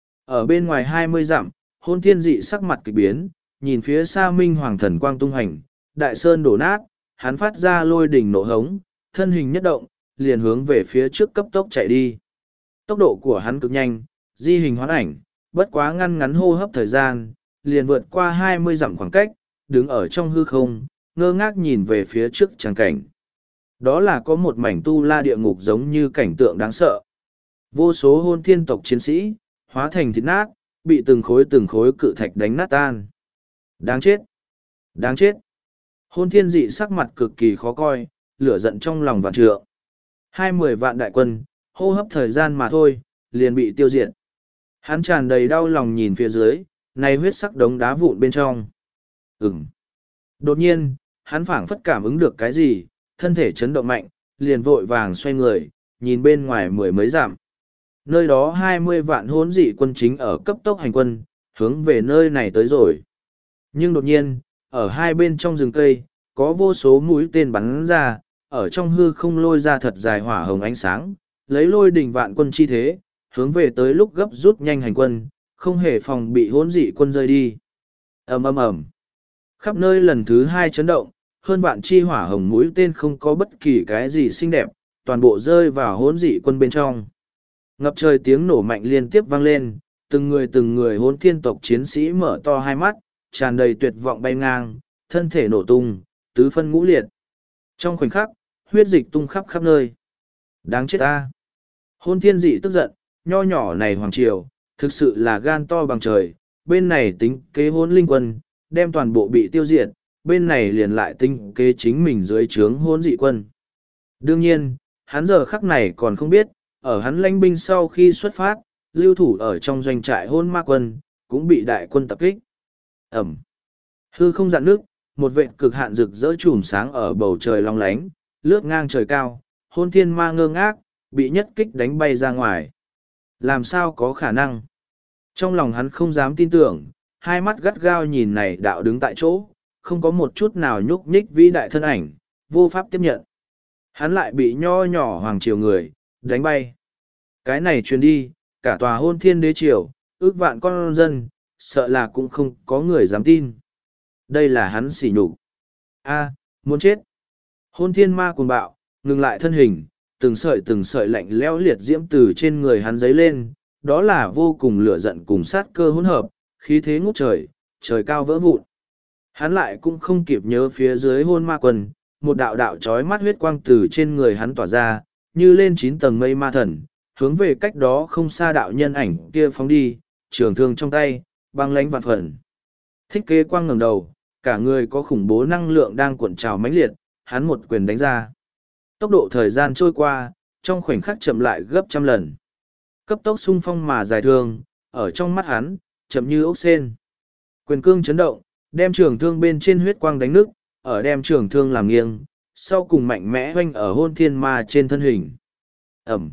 Ở bên ngoài hai mươi dặm, hôn thiên dị sắc mặt kịch biến, nhìn phía xa minh hoàng thần quang tung hành, đại sơn đổ nát, hắn phát ra lôi đỉnh nổ hống, thân hình nhất động, liền hướng về phía trước cấp tốc chạy đi. Tốc độ của hắn cực nhanh, di hình hoán ảnh, bất quá ngăn ngắn hô hấp thời gian, liền vượt qua hai mươi dặm khoảng cách, đứng ở trong hư không, ngơ ngác nhìn về phía trước tràng cảnh. Đó là có một mảnh tu la địa ngục giống như cảnh tượng đáng sợ. Vô số hôn thiên tộc chiến sĩ, hóa thành thịt nát, bị từng khối từng khối cự thạch đánh nát tan. Đáng chết! Đáng chết! Hôn thiên dị sắc mặt cực kỳ khó coi, lửa giận trong lòng vạn trượng. Hai mười vạn đại quân, hô hấp thời gian mà thôi, liền bị tiêu diệt. Hắn tràn đầy đau lòng nhìn phía dưới, này huyết sắc đống đá vụn bên trong. Ừm. Đột nhiên, hắn phảng phất cảm ứng được cái gì, thân thể chấn động mạnh, liền vội vàng xoay người, nhìn bên ngoài mười mấy dặm. Nơi đó hai mươi vạn hỗn dị quân chính ở cấp tốc hành quân, hướng về nơi này tới rồi. Nhưng đột nhiên, ở hai bên trong rừng cây, có vô số mũi tên bắn ra, ở trong hư không lôi ra thật dài hỏa hồng ánh sáng, lấy lôi đỉnh vạn quân chi thế, hướng về tới lúc gấp rút nhanh hành quân, không hề phòng bị hỗn dị quân rơi đi. Ầm ầm ầm. Khắp nơi lần thứ hai chấn động, hơn vạn chi hỏa hồng mũi tên không có bất kỳ cái gì xinh đẹp, toàn bộ rơi vào hỗn dị quân bên trong. Ngập trời tiếng nổ mạnh liên tiếp vang lên, từng người từng người hỗn thiên tộc chiến sĩ mở to hai mắt, tràn đầy tuyệt vọng bay ngang, thân thể nổ tung, tứ phân ngũ liệt. Trong khoảnh khắc, huyết dịch tung khắp khắp nơi. Đáng chết ta! Hôn thiên dị tức giận, nho nhỏ này hoàng triều, thực sự là gan to bằng trời, bên này tính kế hôn linh quân, đem toàn bộ bị tiêu diệt, bên này liền lại tính kế chính mình dưới trướng hôn dị quân. Đương nhiên, hắn giờ khắc này còn không biết, ở hắn lãnh binh sau khi xuất phát, lưu thủ ở trong doanh trại hôn ma quân, cũng bị đại quân tập kích. Ẩm. Hư không dạn nước, một vệt cực hạn rực rỡ chùm sáng ở bầu trời long lánh, lướt ngang trời cao, hôn thiên ma ngơ ngác, bị nhất kích đánh bay ra ngoài. Làm sao có khả năng? Trong lòng hắn không dám tin tưởng, hai mắt gắt gao nhìn này đạo đứng tại chỗ, không có một chút nào nhúc nhích vĩ đại thân ảnh, vô pháp tiếp nhận. Hắn lại bị nho nhỏ hoàng triều người, đánh bay. Cái này truyền đi, cả tòa hôn thiên đế triều, ước vạn con dân, sợ là cũng không có người dám tin. Đây là hắn sỉ nhục. A, muốn chết. Hôn thiên ma cuồng bạo, ngừng lại thân hình, từng sợi từng sợi lạnh lẽo liệt diễm từ trên người hắn dấy lên, đó là vô cùng lửa giận cùng sát cơ hỗn hợp, khí thế ngút trời, trời cao vỡ vụn. Hắn lại cũng không kịp nhớ phía dưới hôn ma quân, một đạo đạo chói mắt huyết quang từ trên người hắn tỏa ra, như lên chín tầng mây ma thần, hướng về cách đó không xa đạo nhân ảnh kia phóng đi, trường thương trong tay, băng lánh vạn phần. Thích kế quang ngẩng đầu, cả người có khủng bố năng lượng đang cuộn trào mãnh liệt, hắn một quyền đánh ra. Tốc độ thời gian trôi qua, trong khoảnh khắc chậm lại gấp trăm lần. Cấp tốc xung phong mà dài thương, ở trong mắt hắn, chậm như ốc sên. Quyền cương chấn động, đem trường thương bên trên huyết quang đánh nước, ở đem trường thương làm nghiêng, sau cùng mạnh mẽ hoanh ở hôn thiên ma trên thân hình. Ẩm.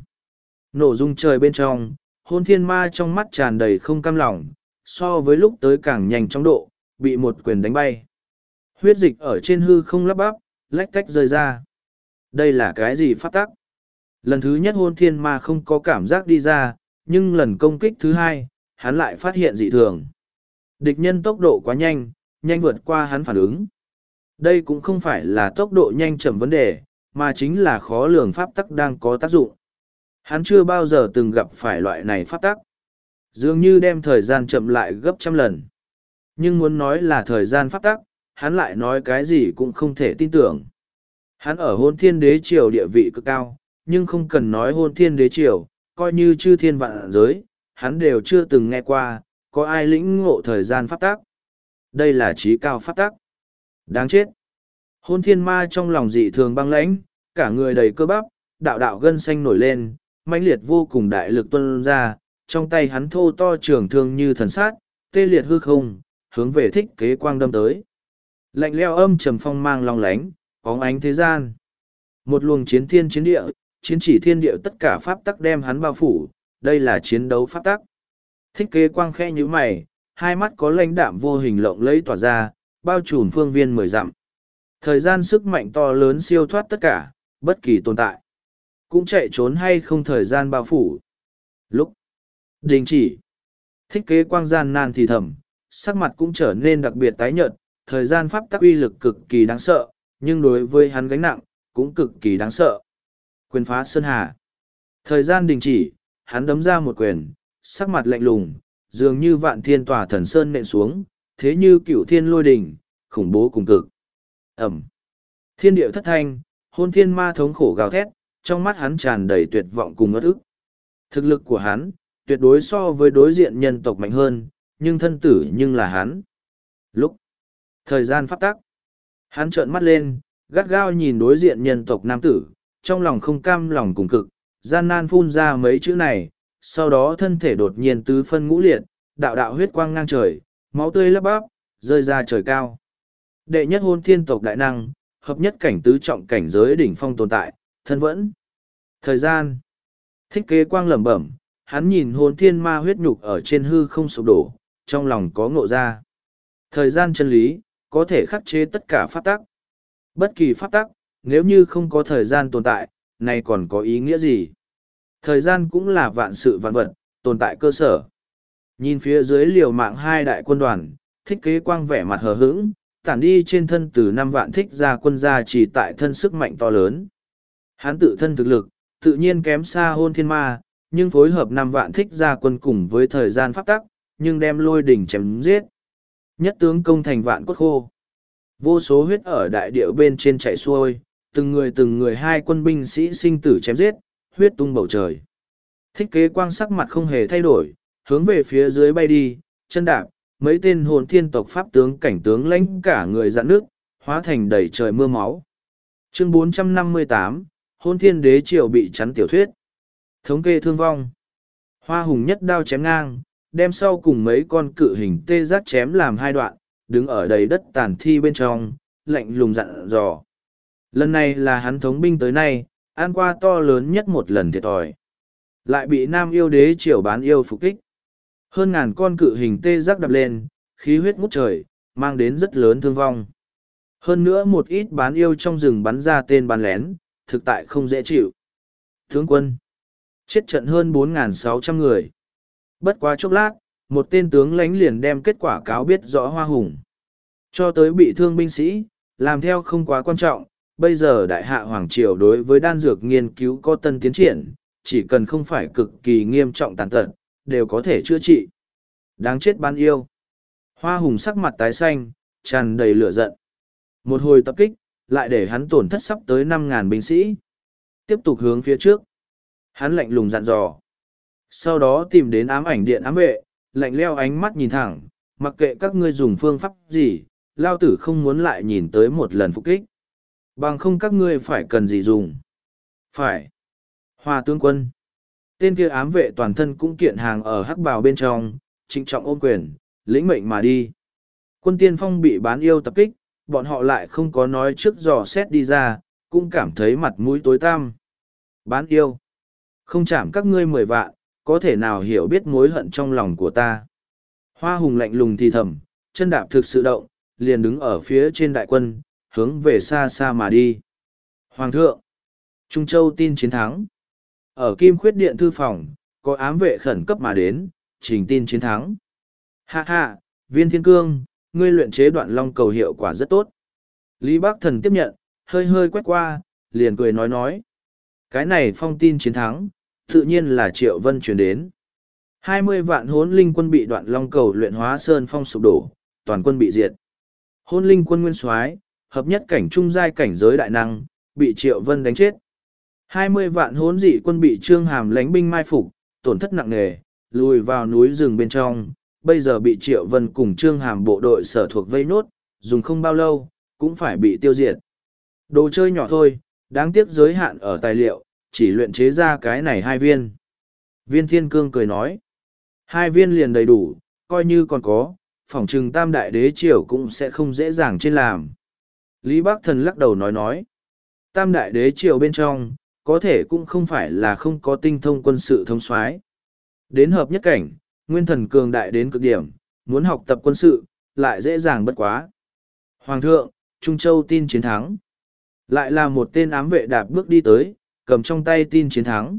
Nổ rung trời bên trong, hôn thiên ma trong mắt tràn đầy không cam lòng, so với lúc tới càng nhanh chóng độ, bị một quyền đánh bay. Huyết dịch ở trên hư không lắp bắp, lách tách rơi ra. Đây là cái gì pháp tắc? Lần thứ nhất hôn thiên ma không có cảm giác đi ra, nhưng lần công kích thứ hai, hắn lại phát hiện dị thường. Địch nhân tốc độ quá nhanh, nhanh vượt qua hắn phản ứng. Đây cũng không phải là tốc độ nhanh chậm vấn đề, mà chính là khó lường pháp tắc đang có tác dụng. Hắn chưa bao giờ từng gặp phải loại này pháp tắc. Dường như đem thời gian chậm lại gấp trăm lần. Nhưng muốn nói là thời gian pháp tắc, hắn lại nói cái gì cũng không thể tin tưởng. Hắn ở hôn thiên đế triều địa vị cực cao, nhưng không cần nói hôn thiên đế triều, coi như chư thiên vạn giới, hắn đều chưa từng nghe qua, có ai lĩnh ngộ thời gian pháp tắc. Đây là trí cao pháp tắc. Đáng chết. Hôn thiên ma trong lòng dị thường băng lãnh, cả người đầy cơ bắp, đạo đạo gân xanh nổi lên, mãnh liệt vô cùng đại lực tuôn ra, trong tay hắn thô to trường thương như thần sát, tê liệt hư không, hướng về thích kế quang đâm tới. Lạnh leo âm trầm phong mang long lánh, bóng ánh thế gian. Một luồng chiến thiên chiến địa, chiến chỉ thiên địa tất cả pháp tắc đem hắn bao phủ, đây là chiến đấu pháp tắc. Thích kế quang khẽ như mày, hai mắt có lãnh đạm vô hình lộng lẫy tỏa ra, bao trùm phương viên mười dặm. Thời gian sức mạnh to lớn siêu thoát tất cả, bất kỳ tồn tại. Cũng chạy trốn hay không thời gian bao phủ. Lúc đình chỉ, thích kế quang gian nan thì thầm, sắc mặt cũng trở nên đặc biệt tái nhợt, thời gian pháp tắc uy lực cực kỳ đáng sợ, nhưng đối với hắn gánh nặng, cũng cực kỳ đáng sợ. Quyền phá sơn hà. Thời gian đình chỉ, hắn đấm ra một quyền, sắc mặt lạnh lùng, dường như vạn thiên tòa thần sơn nện xuống, thế như cựu thiên lôi đình, khủng bố cùng cực. Ẩm. Thiên địa thất thanh, hôn thiên ma thống khổ gào thét, trong mắt hắn tràn đầy tuyệt vọng cùng ngất ức. Thực lực của hắn, tuyệt đối so với đối diện nhân tộc mạnh hơn, nhưng thân tử nhưng là hắn. Lúc thời gian pháp tắc, hắn trợn mắt lên, gắt gao nhìn đối diện nhân tộc nam tử, trong lòng không cam lòng cùng cực, gian nan phun ra mấy chữ này, sau đó thân thể đột nhiên tứ phân ngũ liệt, đạo đạo huyết quang ngang trời, máu tươi lấp bắp, rơi ra trời cao. Đệ nhất hôn thiên tộc đại năng, hợp nhất cảnh tứ trọng cảnh giới đỉnh phong tồn tại, thân vẫn. Thời gian. Thích kế quang lẩm bẩm, hắn nhìn hồn thiên ma huyết nhục ở trên hư không sụp đổ, trong lòng có ngộ ra. Thời gian chân lý, có thể khắc chế tất cả pháp tắc. Bất kỳ pháp tắc, nếu như không có thời gian tồn tại, này còn có ý nghĩa gì? Thời gian cũng là vạn sự vạn vật, tồn tại cơ sở. Nhìn phía dưới liều mạng hai đại quân đoàn, thích kế quang vẻ mặt hờ hững, tản đi trên thân từ năm vạn thích ra quân gia chỉ tại thân sức mạnh to lớn. Hắn tự thân thực lực, tự nhiên kém xa hôn thiên ma, nhưng phối hợp năm vạn thích ra quân cùng với thời gian pháp tắc, nhưng đem lôi đỉnh chém giết. Nhất tướng công thành vạn cốt khô. Vô số huyết ở đại điệu bên trên chạy xuôi, từng người từng người hai quân binh sĩ sinh tử chém giết, huyết tung bầu trời. Thích kế quang sắc mặt không hề thay đổi, hướng về phía dưới bay đi, chân đạp, mấy tên hồn thiên tộc pháp tướng cảnh tướng lãnh cả người dạn nước, hóa thành đầy trời mưa máu. Chương bốn trăm năm mươi tám, hôn thiên đế triều bị chắn tiểu thuyết. Thống kê thương vong. Hoa hùng nhất đao chém ngang, đem sau cùng mấy con cự hình tê giác chém làm hai đoạn, đứng ở đầy đất tàn thi bên trong, lạnh lùng dặn dò. Lần này là hắn thống binh tới nay, ăn qua to lớn nhất một lần thiệt thòi. Lại bị nam yêu đế triều bán yêu phục kích. Hơn ngàn con cự hình tê giác đập lên, khí huyết ngút trời, mang đến rất lớn thương vong. Hơn nữa một ít bán yêu trong rừng bắn ra tên bắn lén, thực tại không dễ chịu. Tướng quân. Chết trận hơn bốn nghìn sáu trăm người. Bất quá chốc lát, một tên tướng lãnh liền đem kết quả cáo biết rõ Hoa Hùng. Cho tới bị thương binh sĩ, làm theo không quá quan trọng, bây giờ đại hạ Hoàng Triều đối với đan dược nghiên cứu có tân tiến triển, chỉ cần không phải cực kỳ nghiêm trọng tàn tật, đều có thể chữa trị. Đáng chết bán yêu. Hoa Hùng sắc mặt tái xanh, tràn đầy lửa giận. Một hồi tập kích, lại để hắn tổn thất sắp tới năm ngàn binh sĩ. Tiếp tục hướng phía trước. Hắn lạnh lùng dặn dò. Sau đó tìm đến ám ảnh điện ám vệ, lạnh leo ánh mắt nhìn thẳng, mặc kệ các ngươi dùng phương pháp gì, lao tử không muốn lại nhìn tới một lần phục kích. Bằng không các ngươi phải cần gì dùng. Phải. Hoa tướng quân. Tên kia ám vệ toàn thân cũng kiện hàng ở hắc bào bên trong, trịnh trọng ôm quyền, lĩnh mệnh mà đi. Quân tiên phong bị bán yêu tập kích, bọn họ lại không có nói trước dò xét đi ra, cũng cảm thấy mặt mũi tối tăm. Bán yêu. Không chạm các ngươi mười vạn, có thể nào hiểu biết mối hận trong lòng của ta. Hoa Hùng lạnh lùng thì thầm, chân đạp thực sự động, liền đứng ở phía trên đại quân, hướng về xa xa mà đi. Hoàng thượng. Trung Châu tin chiến thắng. Ở Kim Khuyết Điện thư phòng, có ám vệ khẩn cấp mà đến, trình tin chiến thắng. Hạ hạ, Viên Thiên Cương, ngươi luyện chế đoạn long cầu hiệu quả rất tốt. Lý Bác Thần tiếp nhận, hơi hơi quét qua, liền cười nói nói. Cái này phong tin chiến thắng, tự nhiên là Triệu Vân truyền đến. hai mươi vạn hốn linh quân bị đoạn long cầu luyện hóa sơn phong sụp đổ, toàn quân bị diệt. Hôn linh quân nguyên soái, hợp nhất cảnh trung giai cảnh giới đại năng, bị Triệu Vân đánh chết. hai mươi vạn hốn dị quân bị Trương Hàm lãnh binh mai phục, tổn thất nặng nề, lùi vào núi rừng bên trong, bây giờ bị Triệu Vân cùng Trương Hàm bộ đội sở thuộc vây nốt, dùng không bao lâu, cũng phải bị tiêu diệt. Đồ chơi nhỏ thôi, đáng tiếc giới hạn ở tài liệu, chỉ luyện chế ra cái này hai viên. Viên Thiên Cương cười nói, hai viên liền đầy đủ, coi như còn có, phỏng trừng tam đại đế triều cũng sẽ không dễ dàng trên làm. Lý Bác Thần lắc đầu nói nói, tam đại đế triều bên trong, có thể cũng không phải là không có tinh thông quân sự thông soái. Đến hợp nhất cảnh, nguyên thần cường đại đến cực điểm, muốn học tập quân sự, lại dễ dàng bất quá. Hoàng thượng, Trung Châu tin chiến thắng. Lại là một tên ám vệ đạp bước đi tới, cầm trong tay tin chiến thắng.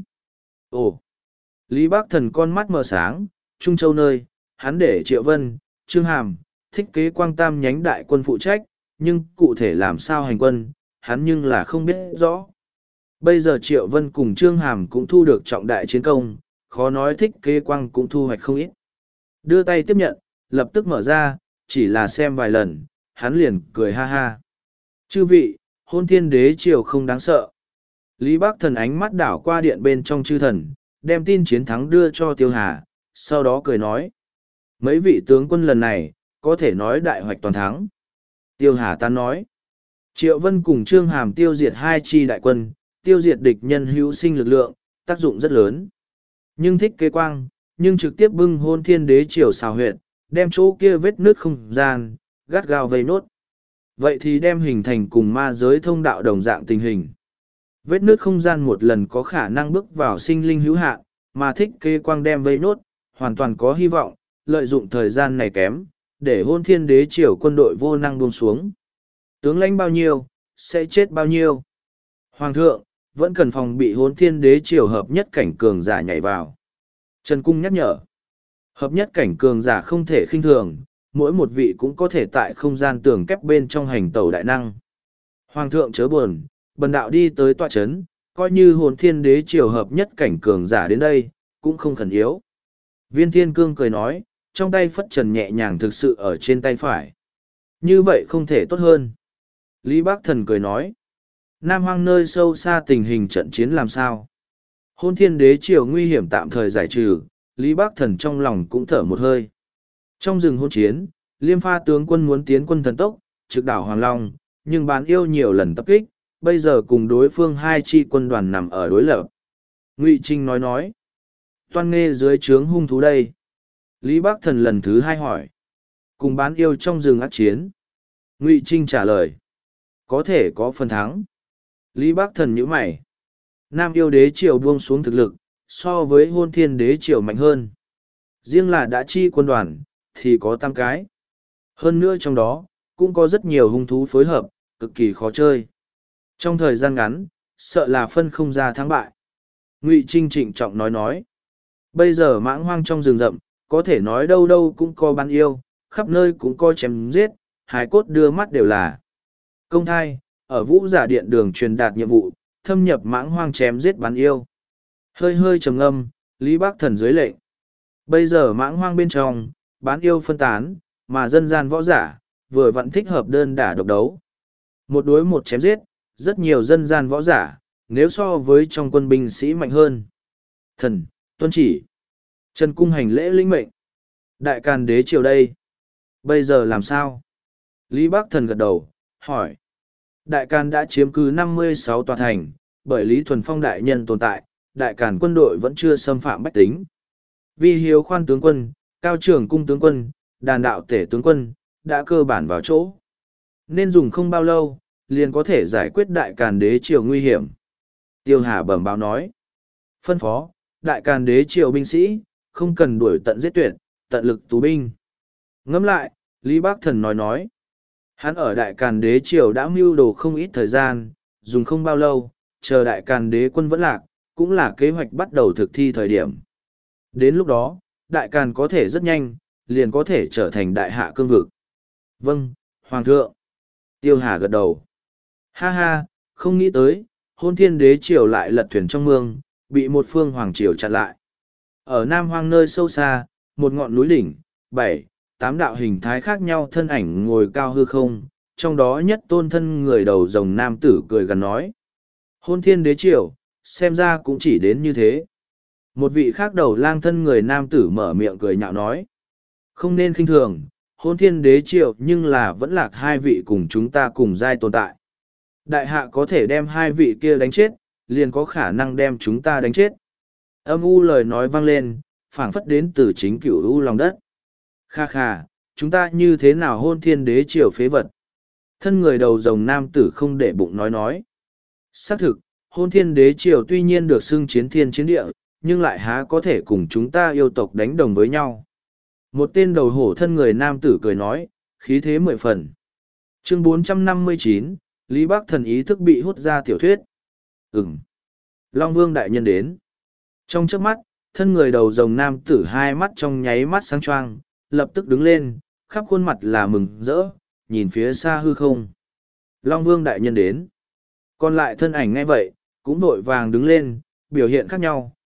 Ồ! Lý Bác Thần con mắt mở sáng, Trung Châu nơi, hắn để Triệu Vân, Trương Hàm, thích kế quang tam nhánh đại quân phụ trách, nhưng cụ thể làm sao hành quân, hắn nhưng là không biết rõ. Bây giờ Triệu Vân cùng Trương Hàm cũng thu được trọng đại chiến công, khó nói thích kế quang cũng thu hoạch không ít. Đưa tay tiếp nhận, lập tức mở ra, chỉ là xem vài lần, hắn liền cười ha ha. Chư vị, hôn thiên đế triều không đáng sợ. Lý Bắc Thần ánh mắt đảo qua điện bên trong chư thần, đem tin chiến thắng đưa cho Tiêu Hà, sau đó cười nói. Mấy vị tướng quân lần này, có thể nói đại hoạch toàn thắng. Tiêu Hà ta nói. Triệu Vân cùng Trương Hàm tiêu diệt hai chi đại quân, tiêu diệt địch nhân hữu sinh lực lượng, tác dụng rất lớn. Nhưng thích kế quang, nhưng trực tiếp bưng hôn thiên đế triều xào huyệt, đem chỗ kia vết nước không gian, gắt gao vây nốt. Vậy thì đem hình thành cùng ma giới thông đạo đồng dạng tình hình. Vết nước không gian một lần có khả năng bước vào sinh linh hữu hạn, mà thích kế quang đem vây nốt, hoàn toàn có hy vọng, lợi dụng thời gian này kém, để hôn thiên đế triều quân đội vô năng buông xuống. Tướng lãnh bao nhiêu, sẽ chết bao nhiêu. Hoàng thượng, vẫn cần phòng bị hôn thiên đế triều hợp nhất cảnh cường giả nhảy vào. Trần Cung nhắc nhở. Hợp nhất cảnh cường giả không thể khinh thường, mỗi một vị cũng có thể tại không gian tường kép bên trong hành tẩu đại năng. Hoàng thượng chớ buồn, bần đạo đi tới tọa chấn, coi như hồn thiên đế triều hợp nhất cảnh cường giả đến đây, cũng không khẩn yếu. Viên thiên cương cười nói, trong tay phất trần nhẹ nhàng thực sự ở trên tay phải. Như vậy không thể tốt hơn. Lý Bác Thần cười nói, Nam Hoang nơi sâu xa tình hình trận chiến làm sao? Hôn thiên đế triều nguy hiểm tạm thời giải trừ, Lý Bác Thần trong lòng cũng thở một hơi. Trong rừng hôn chiến, Liêm Pha tướng quân muốn tiến quân thần tốc, trực đảo Hoàng Long, nhưng bán yêu nhiều lần tập kích, bây giờ cùng đối phương hai chi quân đoàn nằm ở đối lập. Ngụy Trinh nói nói, toan nghe dưới trướng hung thú đây. Lý Bác Thần lần thứ hai hỏi, cùng bán yêu trong rừng ác chiến. Ngụy Trinh trả lời, có thể có phần thắng. Lý Bác Thần nhíu mày. Nam yêu đế triều buông xuống thực lực, so với hôn thiên đế triều mạnh hơn. Riêng là đã chi quân đoàn, thì có tam cái. Hơn nữa trong đó, cũng có rất nhiều hung thú phối hợp, cực kỳ khó chơi. Trong thời gian ngắn, sợ là phân không ra thắng bại. Ngụy Trinh trịnh trọng nói nói. Bây giờ mãng hoang trong rừng rậm, có thể nói đâu đâu cũng có bán yêu, khắp nơi cũng có chém giết, hài cốt đưa mắt đều là. Công thai, ở vũ giả điện đường truyền đạt nhiệm vụ, thâm nhập mãng hoang chém giết bán yêu. Hơi hơi trầm ngâm, Lý Bác Thần dưới lệnh. Bây giờ mãng hoang bên trong, bán yêu phân tán, mà dân gian võ giả, vừa vẫn thích hợp đơn đả độc đấu. Một đối một chém giết, rất nhiều dân gian võ giả, nếu so với trong quân binh sĩ mạnh hơn. Thần, tuân chỉ. Trần Cung hành lễ lĩnh mệnh. Đại Càn đế triều đây. Bây giờ làm sao? Lý Bác Thần gật đầu, hỏi. Đại Càn đã chiếm cứ năm mươi sáu tòa thành, bởi Lý Thuần Phong đại nhân tồn tại, Đại Càn quân đội vẫn chưa xâm phạm bách tính. Vi Hiếu khoan tướng quân, Cao Trường cung tướng quân, Đàn đạo tể tướng quân, đã cơ bản vào chỗ. Nên dùng không bao lâu, liền có thể giải quyết Đại Càn đế triều nguy hiểm. Tiêu Hà bẩm báo nói. Phân phó, Đại Càn đế triều binh sĩ, không cần đuổi tận giết tuyệt, tận lực tú binh. Ngẫm lại, Lý Bác Thần nói nói. Hắn ở Đại Càn đế triều đã mưu đồ không ít thời gian, dùng không bao lâu, chờ Đại Càn đế quân vẫn lạc, cũng là kế hoạch bắt đầu thực thi thời điểm. Đến lúc đó, Đại Càn có thể rất nhanh, liền có thể trở thành đại hạ cương vực. Vâng, Hoàng thượng. Tiêu Hà gật đầu. Ha ha, không nghĩ tới, hôn thiên đế triều lại lật thuyền trong mương, bị một phương hoàng triều chặn lại. Ở Nam Hoang nơi sâu xa, một ngọn núi đỉnh, bảy, tám đạo hình thái khác nhau thân ảnh ngồi cao hư không, trong đó nhất tôn thân người đầu rồng nam tử cười gần nói. Hôn thiên đế triều, xem ra cũng chỉ đến như thế. Một vị khác đầu lang thân người nam tử mở miệng cười nhạo nói. Không nên khinh thường, hôn thiên đế triều nhưng là vẫn lạc hai vị cùng chúng ta cùng giai tồn tại. Đại hạ có thể đem hai vị kia đánh chết, liền có khả năng đem chúng ta đánh chết. Âm u lời nói vang lên, phảng phất đến từ chính cửu u lòng đất. Kha kha, chúng ta như thế nào hôn thiên đế triều phế vật? Thân người đầu rồng nam tử không để bụng nói nói. Xác thực, hôn thiên đế triều tuy nhiên được xưng chiến thiên chiến địa, nhưng lại há có thể cùng chúng ta yêu tộc đánh đồng với nhau. Một tên đầu hổ thân người nam tử cười nói, khí thế mười phần. Chương bốn trăm năm mươi chín, Lý Bác Thần ý thức bị hút ra tiểu thuyết. Ừm. Long Vương đại nhân đến. Trong trước mắt, thân người đầu rồng nam tử hai mắt trong nháy mắt sáng choang, lập tức đứng lên, khắp khuôn mặt là mừng rỡ, nhìn phía xa hư không. Long Vương đại nhân đến. Còn lại thân ảnh ngay vậy, cũng vội vàng đứng lên, biểu hiện khác nhau,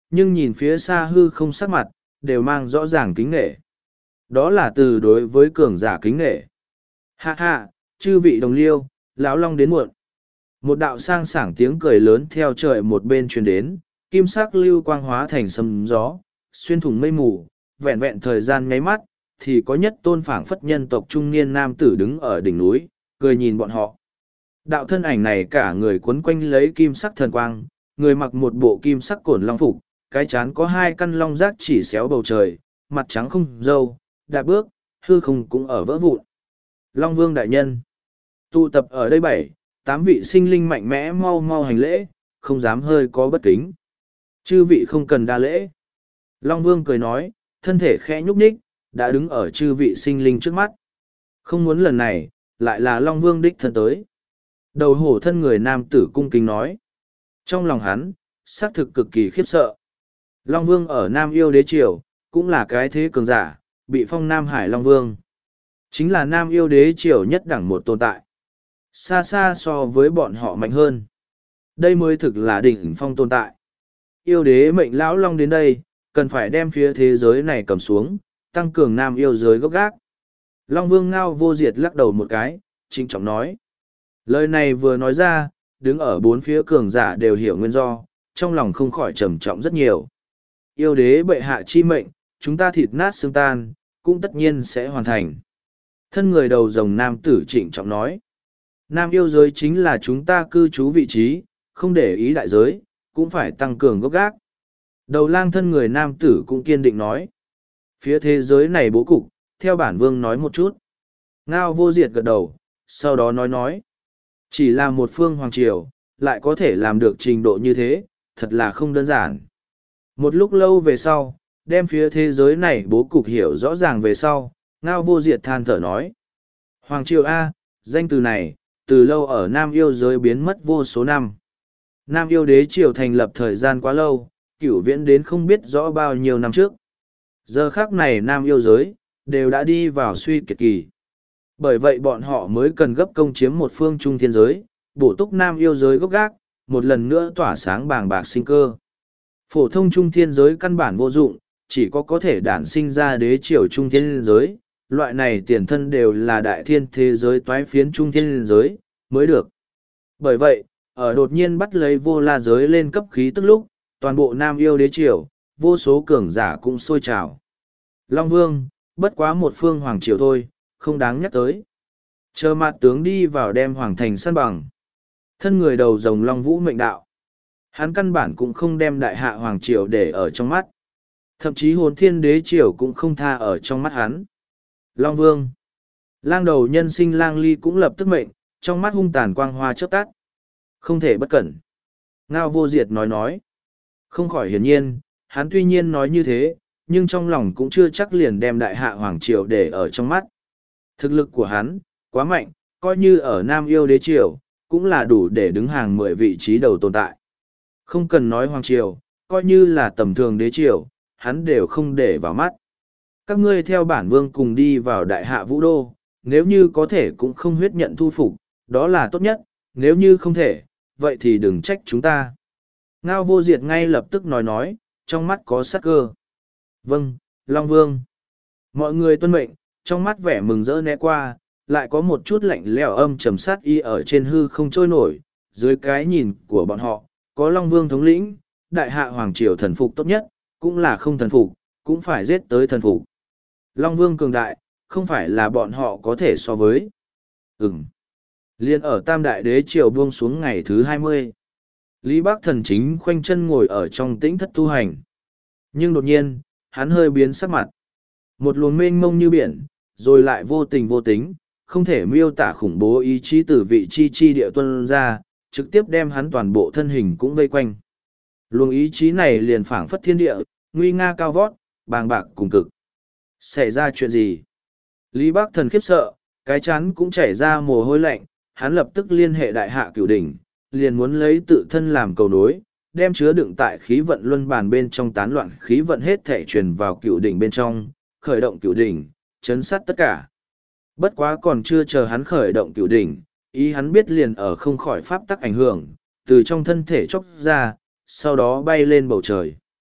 nhưng nhìn phía xa hư không sắc mặt, đều mang rõ ràng kính nghệ. Đó là từ đối với cường giả kính nghệ. Hạ hạ, chư vị đồng liêu, lão long đến muộn. Một đạo sang sảng tiếng cười lớn theo trời một bên truyền đến, kim sắc lưu quang hóa thành sấm gió, xuyên thủng mây mù, vẹn vẹn thời gian nháy mắt, thì có nhất tôn phảng phất nhân tộc trung niên nam tử đứng ở đỉnh núi, cười nhìn bọn họ. Đạo thân ảnh này cả người quấn quanh lấy kim sắc thần quang, người mặc một bộ kim sắc cổn long phục, cái chán có hai căn long giác chỉ xéo bầu trời, mặt trắng không râu, đạp bước, hư không cũng ở vỡ vụn. Long Vương đại nhân, tụ tập ở đây bảy, tám vị sinh linh mạnh mẽ mau mau hành lễ, không dám hơi có bất kính. Chư vị không cần đa lễ. Long Vương cười nói, thân thể khẽ nhúc nhích, đã đứng ở chư vị sinh linh trước mắt. Không muốn lần này, lại là Long Vương đích thân tới. Đầu hổ thân người nam tử cung kính nói. Trong lòng hắn, xác thực cực kỳ khiếp sợ. Long Vương ở Nam Yêu Đế Triều, cũng là cái thế cường giả, bị phong Nam Hải Long Vương. Chính là Nam Yêu Đế Triều nhất đẳng một tồn tại. Xa xa so với bọn họ mạnh hơn. Đây mới thực là đỉnh phong tồn tại. Yêu đế mệnh lão Long đến đây, cần phải đem phía thế giới này cầm xuống, tăng cường Nam yêu giới gốc gác. Long Vương Ngao Vô Diệt lắc đầu một cái, trịnh trọng nói. Lời này vừa nói ra, đứng ở bốn phía cường giả đều hiểu nguyên do, trong lòng không khỏi trầm trọng rất nhiều. Yêu đế bệ hạ chi mệnh, chúng ta thịt nát xương tan, cũng tất nhiên sẽ hoàn thành. Thân người đầu rồng nam tử trịnh trọng nói. Nam yêu giới chính là chúng ta cư trú vị trí, không để ý đại giới, cũng phải tăng cường gốc gác. Đầu lang thân người nam tử cũng kiên định nói. Phía thế giới này bố cục, theo bản vương nói một chút. Ngao Vô Diệt gật đầu, sau đó nói nói. Chỉ là một phương hoàng triều, lại có thể làm được trình độ như thế, thật là không đơn giản. Một lúc lâu về sau, đem phía thế giới này bố cục hiểu rõ ràng về sau, Ngao Vô Diệt than thở nói. Hoàng triều A, danh từ này, từ lâu ở Nam yêu giới biến mất vô số năm. Nam yêu đế triều thành lập thời gian quá lâu, cửu viễn đến không biết rõ bao nhiêu năm trước. Giờ khác này Nam yêu giới, đều đã đi vào suy kiệt kỳ. Bởi vậy bọn họ mới cần gấp công chiếm một phương trung thiên giới, bổ túc Nam yêu giới gốc gác, một lần nữa tỏa sáng bàng bạc sinh cơ. Phổ thông trung thiên giới căn bản vô dụng, chỉ có có thể đản sinh ra đế triều trung thiên giới, loại này tiền thân đều là đại thiên thế giới toái phiến trung thiên giới, mới được. Bởi vậy, ở đột nhiên bắt lấy vô la giới lên cấp khí tức lúc, toàn bộ Nam yêu đế triều, vô số cường giả cũng sôi trào. Long Vương, bất quá một phương hoàng triều thôi, không đáng nhắc tới. Chờ mặt tướng đi vào đem hoàng thành săn bằng. Thân người đầu rồng Long Vũ mệnh đạo. Hắn căn bản cũng không đem đại hạ hoàng triều để ở trong mắt. Thậm chí hồn thiên đế triều cũng không tha ở trong mắt hắn. Long Vương. Lang đầu nhân sinh lang ly cũng lập tức mệnh, trong mắt hung tàn quang hoa chớp tắt. Không thể bất cẩn. Ngao Vô Diệt nói nói. Không khỏi hiển nhiên, hắn tuy nhiên nói như thế, nhưng trong lòng cũng chưa chắc liền đem đại hạ hoàng triều để ở trong mắt. Thực lực của hắn, quá mạnh, coi như ở Nam yêu đế triều, cũng là đủ để đứng hàng mười vị trí đầu tồn tại. Không cần nói hoàng triều, coi như là tầm thường đế triều, hắn đều không để vào mắt. Các ngươi theo bản vương cùng đi vào đại hạ vũ đô, nếu như có thể cũng không huyết nhận thu phục, đó là tốt nhất, nếu như không thể, vậy thì đừng trách chúng ta. Ngao Vô Diệt ngay lập tức nói nói, trong mắt có sắc cơ. Vâng, Long Vương. Mọi người tuân mệnh, trong mắt vẻ mừng rỡ né qua, lại có một chút lạnh lẽo âm trầm sát y ở trên hư không trôi nổi, dưới cái nhìn của bọn họ, có Long Vương thống lĩnh, đại hạ hoàng triều thần phục tốt nhất, cũng là không thần phục, cũng phải giết tới thần phục. Long Vương cường đại, không phải là bọn họ có thể so với. Ừm. Liên ở Tam Đại Đế triều buông xuống ngày thứ hai mươi. Lý Bác Thần chính khoanh chân ngồi ở trong tĩnh thất tu hành. Nhưng đột nhiên, hắn hơi biến sắc mặt. Một luồng mênh mông như biển, rồi lại vô tình vô tính, không thể miêu tả khủng bố ý chí từ vị chi chi địa tuân ra, trực tiếp đem hắn toàn bộ thân hình cũng vây quanh. Luồng ý chí này liền phảng phất thiên địa, nguy nga cao vót, bàng bạc cùng cực. Xảy ra chuyện gì? Lý Bác Thần khiếp sợ, cái chán cũng chảy ra mồ hôi lạnh, hắn lập tức liên hệ đại hạ cửu đỉnh, liền muốn lấy tự thân làm cầu nối, đem chứa đựng tại khí vận luân bàn bên trong tán loạn khí vận hết thể truyền vào cửu đỉnh bên trong, khởi động cửu đỉnh, chấn sát tất cả. Bất quá còn chưa chờ hắn khởi động cửu đỉnh, ý hắn biết liền ở không khỏi pháp tắc ảnh hưởng, từ trong thân thể chốc ra, sau đó bay lên bầu trời.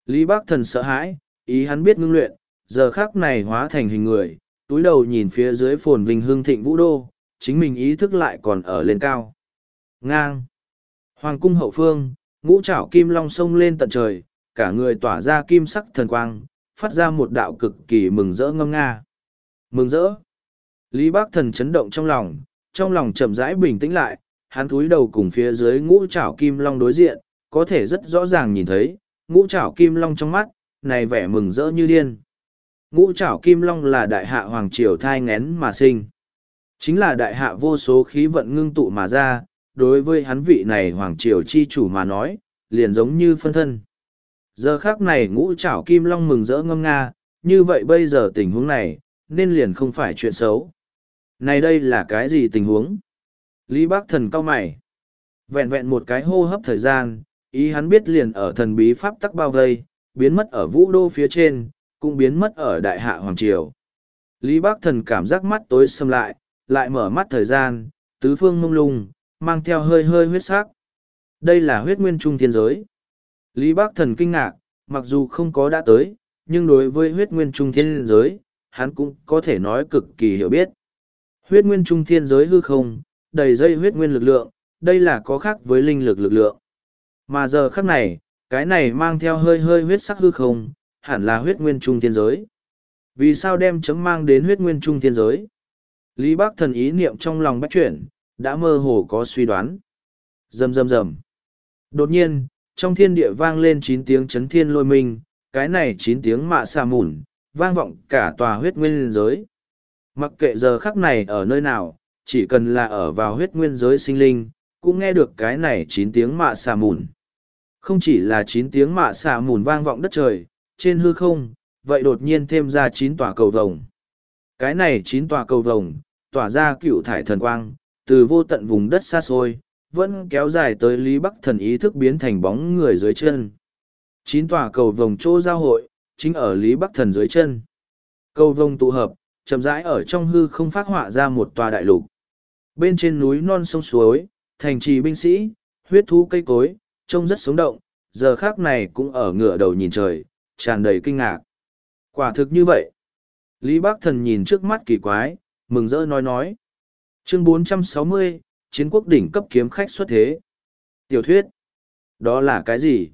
Lý Bắc Thần sợ hãi, ý hắn biết ngưng luyện, giờ khắc này hóa thành hình người, túi đầu nhìn phía dưới phồn vinh hương thịnh vũ đô, chính mình ý thức lại còn ở lên cao. Ngang. Hoàng cung hậu phương, ngũ trảo kim long sông lên tận trời, cả người tỏa ra kim sắc thần quang, phát ra một đạo cực kỳ mừng rỡ ngâm nga. Mừng rỡ. Lý Bắc Thần chấn động trong lòng, trong lòng chậm rãi bình tĩnh lại, hắn cúi đầu cùng phía dưới ngũ trảo kim long đối diện, có thể rất rõ ràng nhìn thấy, ngũ trảo kim long trong mắt, này vẻ mừng rỡ như điên. Ngũ trảo kim long là đại hạ hoàng triều thai ngén mà sinh. Chính là đại hạ vô số khí vận ngưng tụ mà ra, đối với hắn vị này hoàng triều chi chủ mà nói, liền giống như phân thân. Giờ khác này ngũ trảo kim long mừng rỡ ngâm nga, như vậy bây giờ tình huống này, nên liền không phải chuyện xấu. Này đây là cái gì tình huống? Lý Bắc Thần cau mày. Vẹn vẹn một cái hô hấp thời gian, ý hắn biết liền ở thần bí pháp tắc bao vây, biến mất ở vũ đô phía trên, cũng biến mất ở đại hạ hoàng triều. Lý Bắc Thần cảm giác mắt tối sầm lại, lại mở mắt thời gian, tứ phương mông lung, mang theo hơi hơi huyết sắc. Đây là huyết nguyên trung thiên giới. Lý Bắc Thần kinh ngạc, mặc dù không có đã tới, nhưng đối với huyết nguyên trung thiên giới, hắn cũng có thể nói cực kỳ hiểu biết. Huyết nguyên trung thiên giới hư không, đầy dây huyết nguyên lực lượng, đây là có khác với linh lực lực lượng. Mà giờ khắc này, cái này mang theo hơi hơi huyết sắc hư không, hẳn là huyết nguyên trung thiên giới. Vì sao đem chấm mang đến huyết nguyên trung thiên giới? Lý Bắc Thần ý niệm trong lòng bách chuyển, đã mơ hồ có suy đoán. Rầm rầm rầm. Đột nhiên, trong thiên địa vang lên chín tiếng chấn thiên lôi minh, cái này chín tiếng mạ xà mủn, vang vọng cả tòa huyết nguyên giới. Mặc kệ giờ khắc này ở nơi nào, chỉ cần là ở vào huyết nguyên giới sinh linh, cũng nghe được cái này chín tiếng mạ xà mủn. Không chỉ là chín tiếng mạ xà mủn vang vọng đất trời, trên hư không, vậy đột nhiên thêm ra chín tòa cầu vồng. Cái này chín tòa cầu vồng, tỏa ra cựu thải thần quang, từ vô tận vùng đất xa xôi, vẫn kéo dài tới Lý Bắc Thần ý thức biến thành bóng người dưới chân. Chín tòa cầu vồng chỗ giao hội, chính ở Lý Bắc Thần dưới chân. Cầu vồng tụ hợp, chậm rãi ở trong hư không phát họa ra một tòa đại lục. Bên trên núi non sông suối, thành trì binh sĩ, huyết thú cây cối, trông rất sống động, giờ khác này cũng ở ngửa đầu nhìn trời, tràn đầy kinh ngạc. Quả thực như vậy. Lý Bắc Thần nhìn trước mắt kỳ quái, mừng rỡ nói nói. Chương bốn trăm sáu mươi, Chiến quốc đỉnh cấp kiếm khách xuất thế. Tiểu thuyết. Đó là cái gì?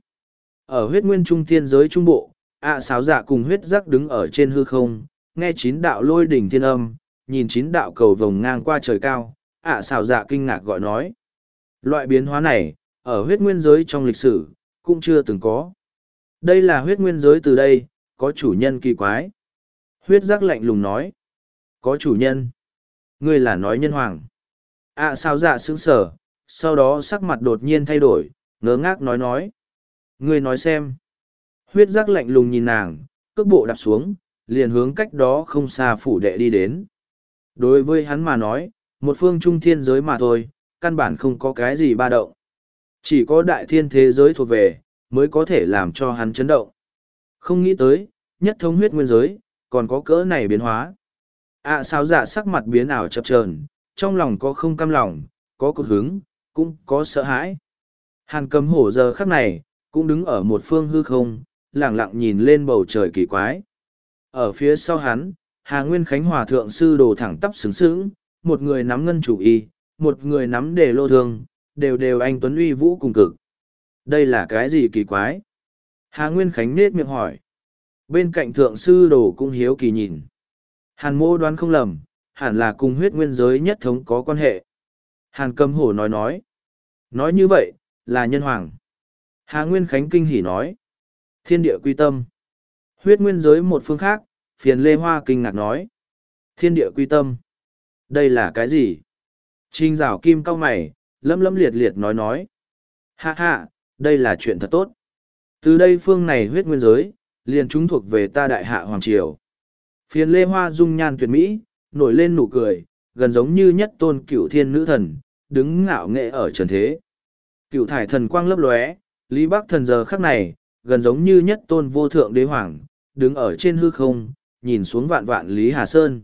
Ở huyết nguyên trung thiên giới trung bộ, ạ sáo dạ cùng huyết giác đứng ở trên hư không, nghe chín đạo lôi đỉnh thiên âm, nhìn chín đạo cầu vồng ngang qua trời cao, ạ sáo dạ kinh ngạc gọi nói. Loại biến hóa này, ở huyết nguyên giới trong lịch sử, cũng chưa từng có. Đây là huyết nguyên giới từ đây, có chủ nhân kỳ quái. Huyết giác lạnh lùng nói. Có chủ nhân. Ngươi là nói nhân hoàng. ạ sáo dạ sững sờ, sau đó sắc mặt đột nhiên thay đổi, ngớ ngác nói nói. Ngươi nói xem. Huyết giác lạnh lùng nhìn nàng, cước bộ đạp xuống, liền hướng cách đó không xa phủ đệ đi đến. Đối với hắn mà nói, một phương trung thiên giới mà thôi, căn bản không có cái gì ba động. Chỉ có đại thiên thế giới thuộc về, mới có thể làm cho hắn chấn động. Không nghĩ tới, nhất thống huyết nguyên giới, còn có cỡ này biến hóa. ạ sao dạ sắc mặt biến ảo chập chờn, trong lòng có không cam lòng, có cột hứng, cũng có sợ hãi. Hàn Cầm Hổ giờ khắc này, cũng đứng ở một phương hư không, lẳng lặng nhìn lên bầu trời kỳ quái. Ở phía sau hắn, Hà Nguyên Khánh Hòa Thượng Sư Đồ thẳng tắp sướng sướng, một người nắm ngân chủ y, một người nắm đề lô thương, đều đều anh Tuấn uy vũ cùng cực. Đây là cái gì kỳ quái? Hà Nguyên Khánh nết miệng hỏi. Bên cạnh Thượng Sư Đồ cũng hiếu kỳ nhìn. Hàn Mô đoán không lầm, hẳn là cùng huyết nguyên giới nhất thống có quan hệ. Hàn Cầm Hổ nói nói. Nói như vậy, là nhân hoàng. Hà Nguyên Khánh kinh hỉ nói. Thiên địa quy tâm. Huyết nguyên giới một phương khác, phiền Lê Hoa kinh ngạc nói. Thiên địa quy tâm. Đây là cái gì? Trình Dạo Kim cau mày, lấm lấm liệt liệt nói nói. Ha ha, đây là chuyện thật tốt. Từ đây phương này huyết nguyên giới, liền chúng thuộc về ta đại hạ hoàng triều. Phiền Lê Hoa dung nhan tuyệt mỹ, nổi lên nụ cười, gần giống như nhất tôn cửu thiên nữ thần, đứng ngạo nghệ ở trần thế. Cửu thải thần quang lấp lóe, Lý Bắc Thần giờ khắc này, gần giống như nhất tôn vô thượng đế hoàng, đứng ở trên hư không, nhìn xuống vạn vạn Lý Hà Sơn.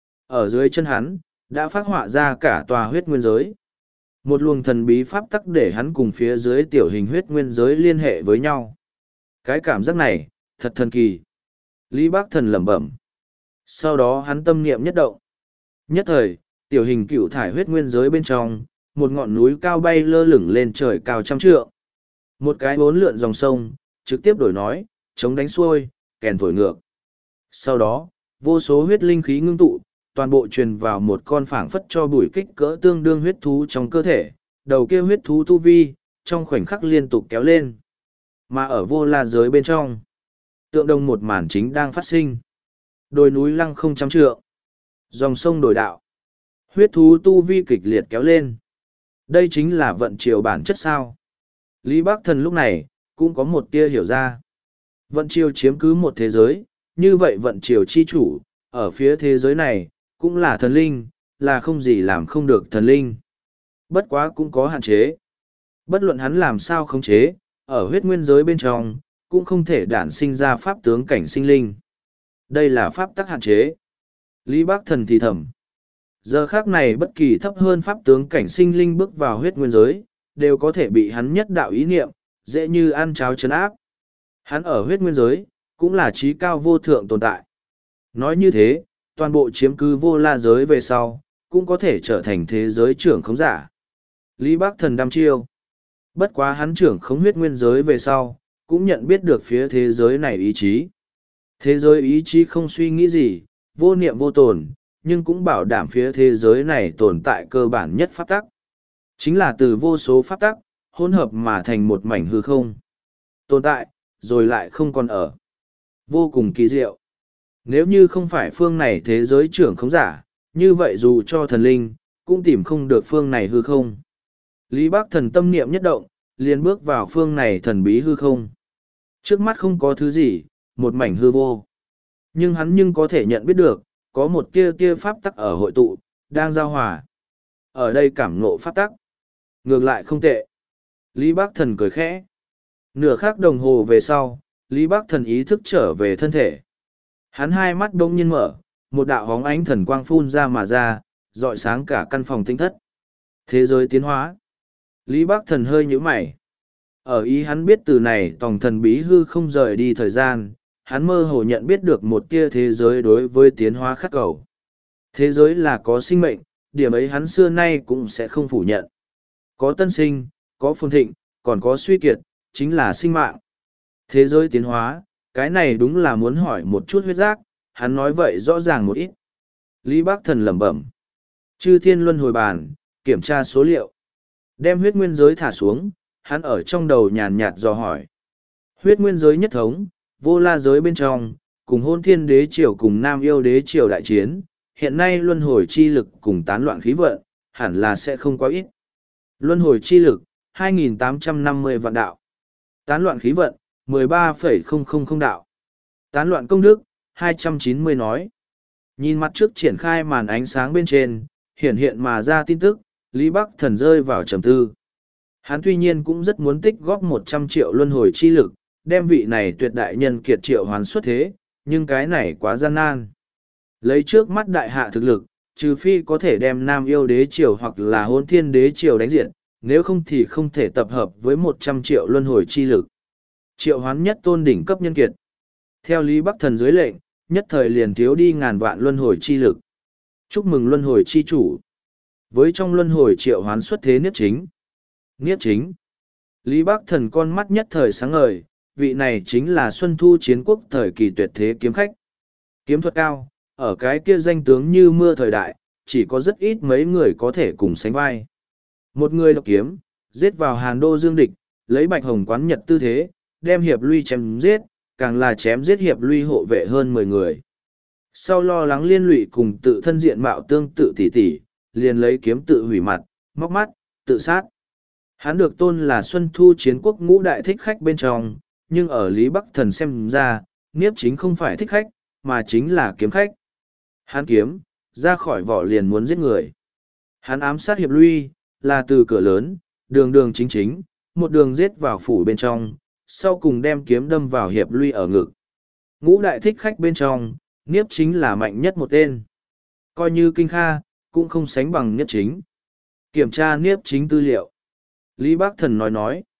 Ở dưới chân hắn, đã phát họa ra cả tòa huyết nguyên giới. Một luồng thần bí pháp tắc để hắn cùng phía dưới tiểu hình huyết nguyên giới liên hệ với nhau. Cái cảm giác này, thật thần kỳ. Lý Bác Thần lẩm bẩm. Sau đó hắn tâm niệm nhất động. Nhất thời, tiểu hình cựu thải huyết nguyên giới bên trong, một ngọn núi cao bay lơ lửng lên trời cao trăm trượng. Một cái bốn lượn dòng sông, trực tiếp đổi nói, chống đánh xuôi, kèn thổi ngược. Sau đó, vô số huyết linh khí ngưng tụ, toàn bộ truyền vào một con phảng phất cho bùi kích cỡ tương đương huyết thú trong cơ thể, đầu kia huyết thú tu vi, trong khoảnh khắc liên tục kéo lên. Mà ở vô la giới bên trong, tượng đồng một màn chính đang phát sinh. Đồi núi lăng không trăm trượng, dòng sông đổi đạo, huyết thú tu vi kịch liệt kéo lên. Đây chính là vận chiều bản chất sao. Lý Bác Thần lúc này, cũng có một tia hiểu ra. Vận chiều chiếm cứ một thế giới, như vậy vận chiều chi chủ, ở phía thế giới này, cũng là thần linh, là không gì làm không được thần linh. Bất quá cũng có hạn chế. Bất luận hắn làm sao khống chế, ở huyết nguyên giới bên trong, cũng không thể đản sinh ra pháp tướng cảnh sinh linh. Đây là pháp tắc hạn chế. Lý Bác Thần thì thầm. Giờ khác này bất kỳ thấp hơn pháp tướng cảnh sinh linh bước vào huyết nguyên giới, đều có thể bị hắn nhất đạo ý niệm, dễ như ăn cháo chấn áp. Hắn ở huyết nguyên giới, cũng là trí cao vô thượng tồn tại. Nói như thế, toàn bộ chiếm cứ vô la giới về sau, cũng có thể trở thành thế giới trưởng khống giả. Lý Bác Thần đăm chiêu. Bất quá hắn trưởng khống huyết nguyên giới về sau, cũng nhận biết được phía thế giới này ý chí. Thế giới ý chí không suy nghĩ gì, vô niệm vô tồn, nhưng cũng bảo đảm phía thế giới này tồn tại cơ bản nhất pháp tắc. Chính là từ vô số pháp tắc, hỗn hợp mà thành một mảnh hư không. Tồn tại, rồi lại không còn ở. Vô cùng kỳ diệu. Nếu như không phải phương này thế giới trưởng khống giả, như vậy dù cho thần linh, cũng tìm không được phương này hư không. Lý Bác Thần tâm niệm nhất động, liền bước vào phương này thần bí hư không. Trước mắt không có thứ gì, một mảnh hư vô. Nhưng hắn nhưng có thể nhận biết được, có một tia tia pháp tắc ở hội tụ, đang giao hòa. Ở đây cảm ngộ pháp tắc. Ngược lại không tệ. Lý Bác Thần cười khẽ. Nửa khắc đồng hồ về sau, Lý Bác Thần ý thức trở về thân thể. Hắn hai mắt đông nhiên mở, một đạo hóng ánh thần quang phun ra mà ra, rọi sáng cả căn phòng tinh thất. Thế giới tiến hóa. Lý Bác Thần hơi nhíu mày. Ở ý hắn biết từ này tòng thần bí hư không rời đi thời gian, hắn mơ hồ nhận biết được một tia thế giới đối với tiến hóa khắc cầu. Thế giới là có sinh mệnh, điểm ấy hắn xưa nay cũng sẽ không phủ nhận. Có tân sinh, có phồn thịnh, còn có suy kiệt, chính là sinh mạng. Thế giới tiến hóa, cái này đúng là muốn hỏi một chút huyết giác, hắn nói vậy rõ ràng một ít. Lý Bác Thần lẩm bẩm. Chư thiên luân hồi bàn, kiểm tra số liệu. Đem huyết nguyên giới thả xuống, hắn ở trong đầu nhàn nhạt dò hỏi. Huyết nguyên giới nhất thống, vô la giới bên trong, cùng hôn thiên đế triều cùng nam yêu đế triều đại chiến, hiện nay luân hồi chi lực cùng tán loạn khí vận, hẳn là sẽ không quá ít. Luân hồi chi lực, hai nghìn tám trăm năm mươi vạn đạo. Tán loạn khí vận, mười ba phẩy không không không đạo. Tán loạn công đức, hai trăm chín mươi nói. Nhìn mặt trước triển khai màn ánh sáng bên trên, hiện hiện mà ra tin tức, Lý Bắc Thần rơi vào trầm tư. Hắn tuy nhiên cũng rất muốn tích góp một trăm triệu luân hồi chi lực, đem vị này tuyệt đại nhân kiệt triệu hoán xuất thế, nhưng cái này quá gian nan. Lấy trước mắt đại hạ thực lực, trừ phi có thể đem Nam Yêu Đế Triều hoặc là Hôn Thiên Đế Triều đánh diện, nếu không thì không thể tập hợp với một trăm triệu luân hồi chi lực. Triệu hoán nhất tôn đỉnh cấp nhân kiệt. Theo Lý Bắc Thần dưới lệnh, nhất thời liền thiếu đi ngàn vạn luân hồi chi lực. Chúc mừng luân hồi chi chủ. Với trong luân hồi triệu hoán xuất thế Niếp Chính. Niếp Chính. Lý Bắc Thần con mắt nhất thời sáng ngời, vị này chính là Xuân Thu Chiến Quốc thời kỳ tuyệt thế kiếm khách. Kiếm thuật cao, ở cái kia danh tướng như mưa thời đại, chỉ có rất ít mấy người có thể cùng sánh vai. Một người độc kiếm, giết vào Hàn Đô Dương địch, lấy Bạch Hồng quán nhật tư thế, đem Hiệp Luy chém giết, càng là chém giết Hiệp Luy hộ vệ hơn mười người. Sau lo lắng liên lụy cùng tự thân diện mạo tương tự tỉ tỉ, liền lấy kiếm tự hủy mặt, móc mắt, tự sát. Hắn được tôn là Xuân Thu Chiến Quốc ngũ đại thích khách bên trong, nhưng ở Lý Bắc Thần xem ra, Niếp Chính không phải thích khách, mà chính là kiếm khách. Hắn kiếm, ra khỏi vỏ liền muốn giết người. Hắn ám sát Hiệp Luy, là từ cửa lớn, đường đường chính chính, một đường giết vào phủ bên trong, sau cùng đem kiếm đâm vào Hiệp Luy ở ngực. Ngũ đại thích khách bên trong, Niếp Chính là mạnh nhất một tên. Coi như Kinh Kha, cũng không sánh bằng Niếp Chính. Kiểm tra Niếp Chính tư liệu. Lý Bác Thần nói nói.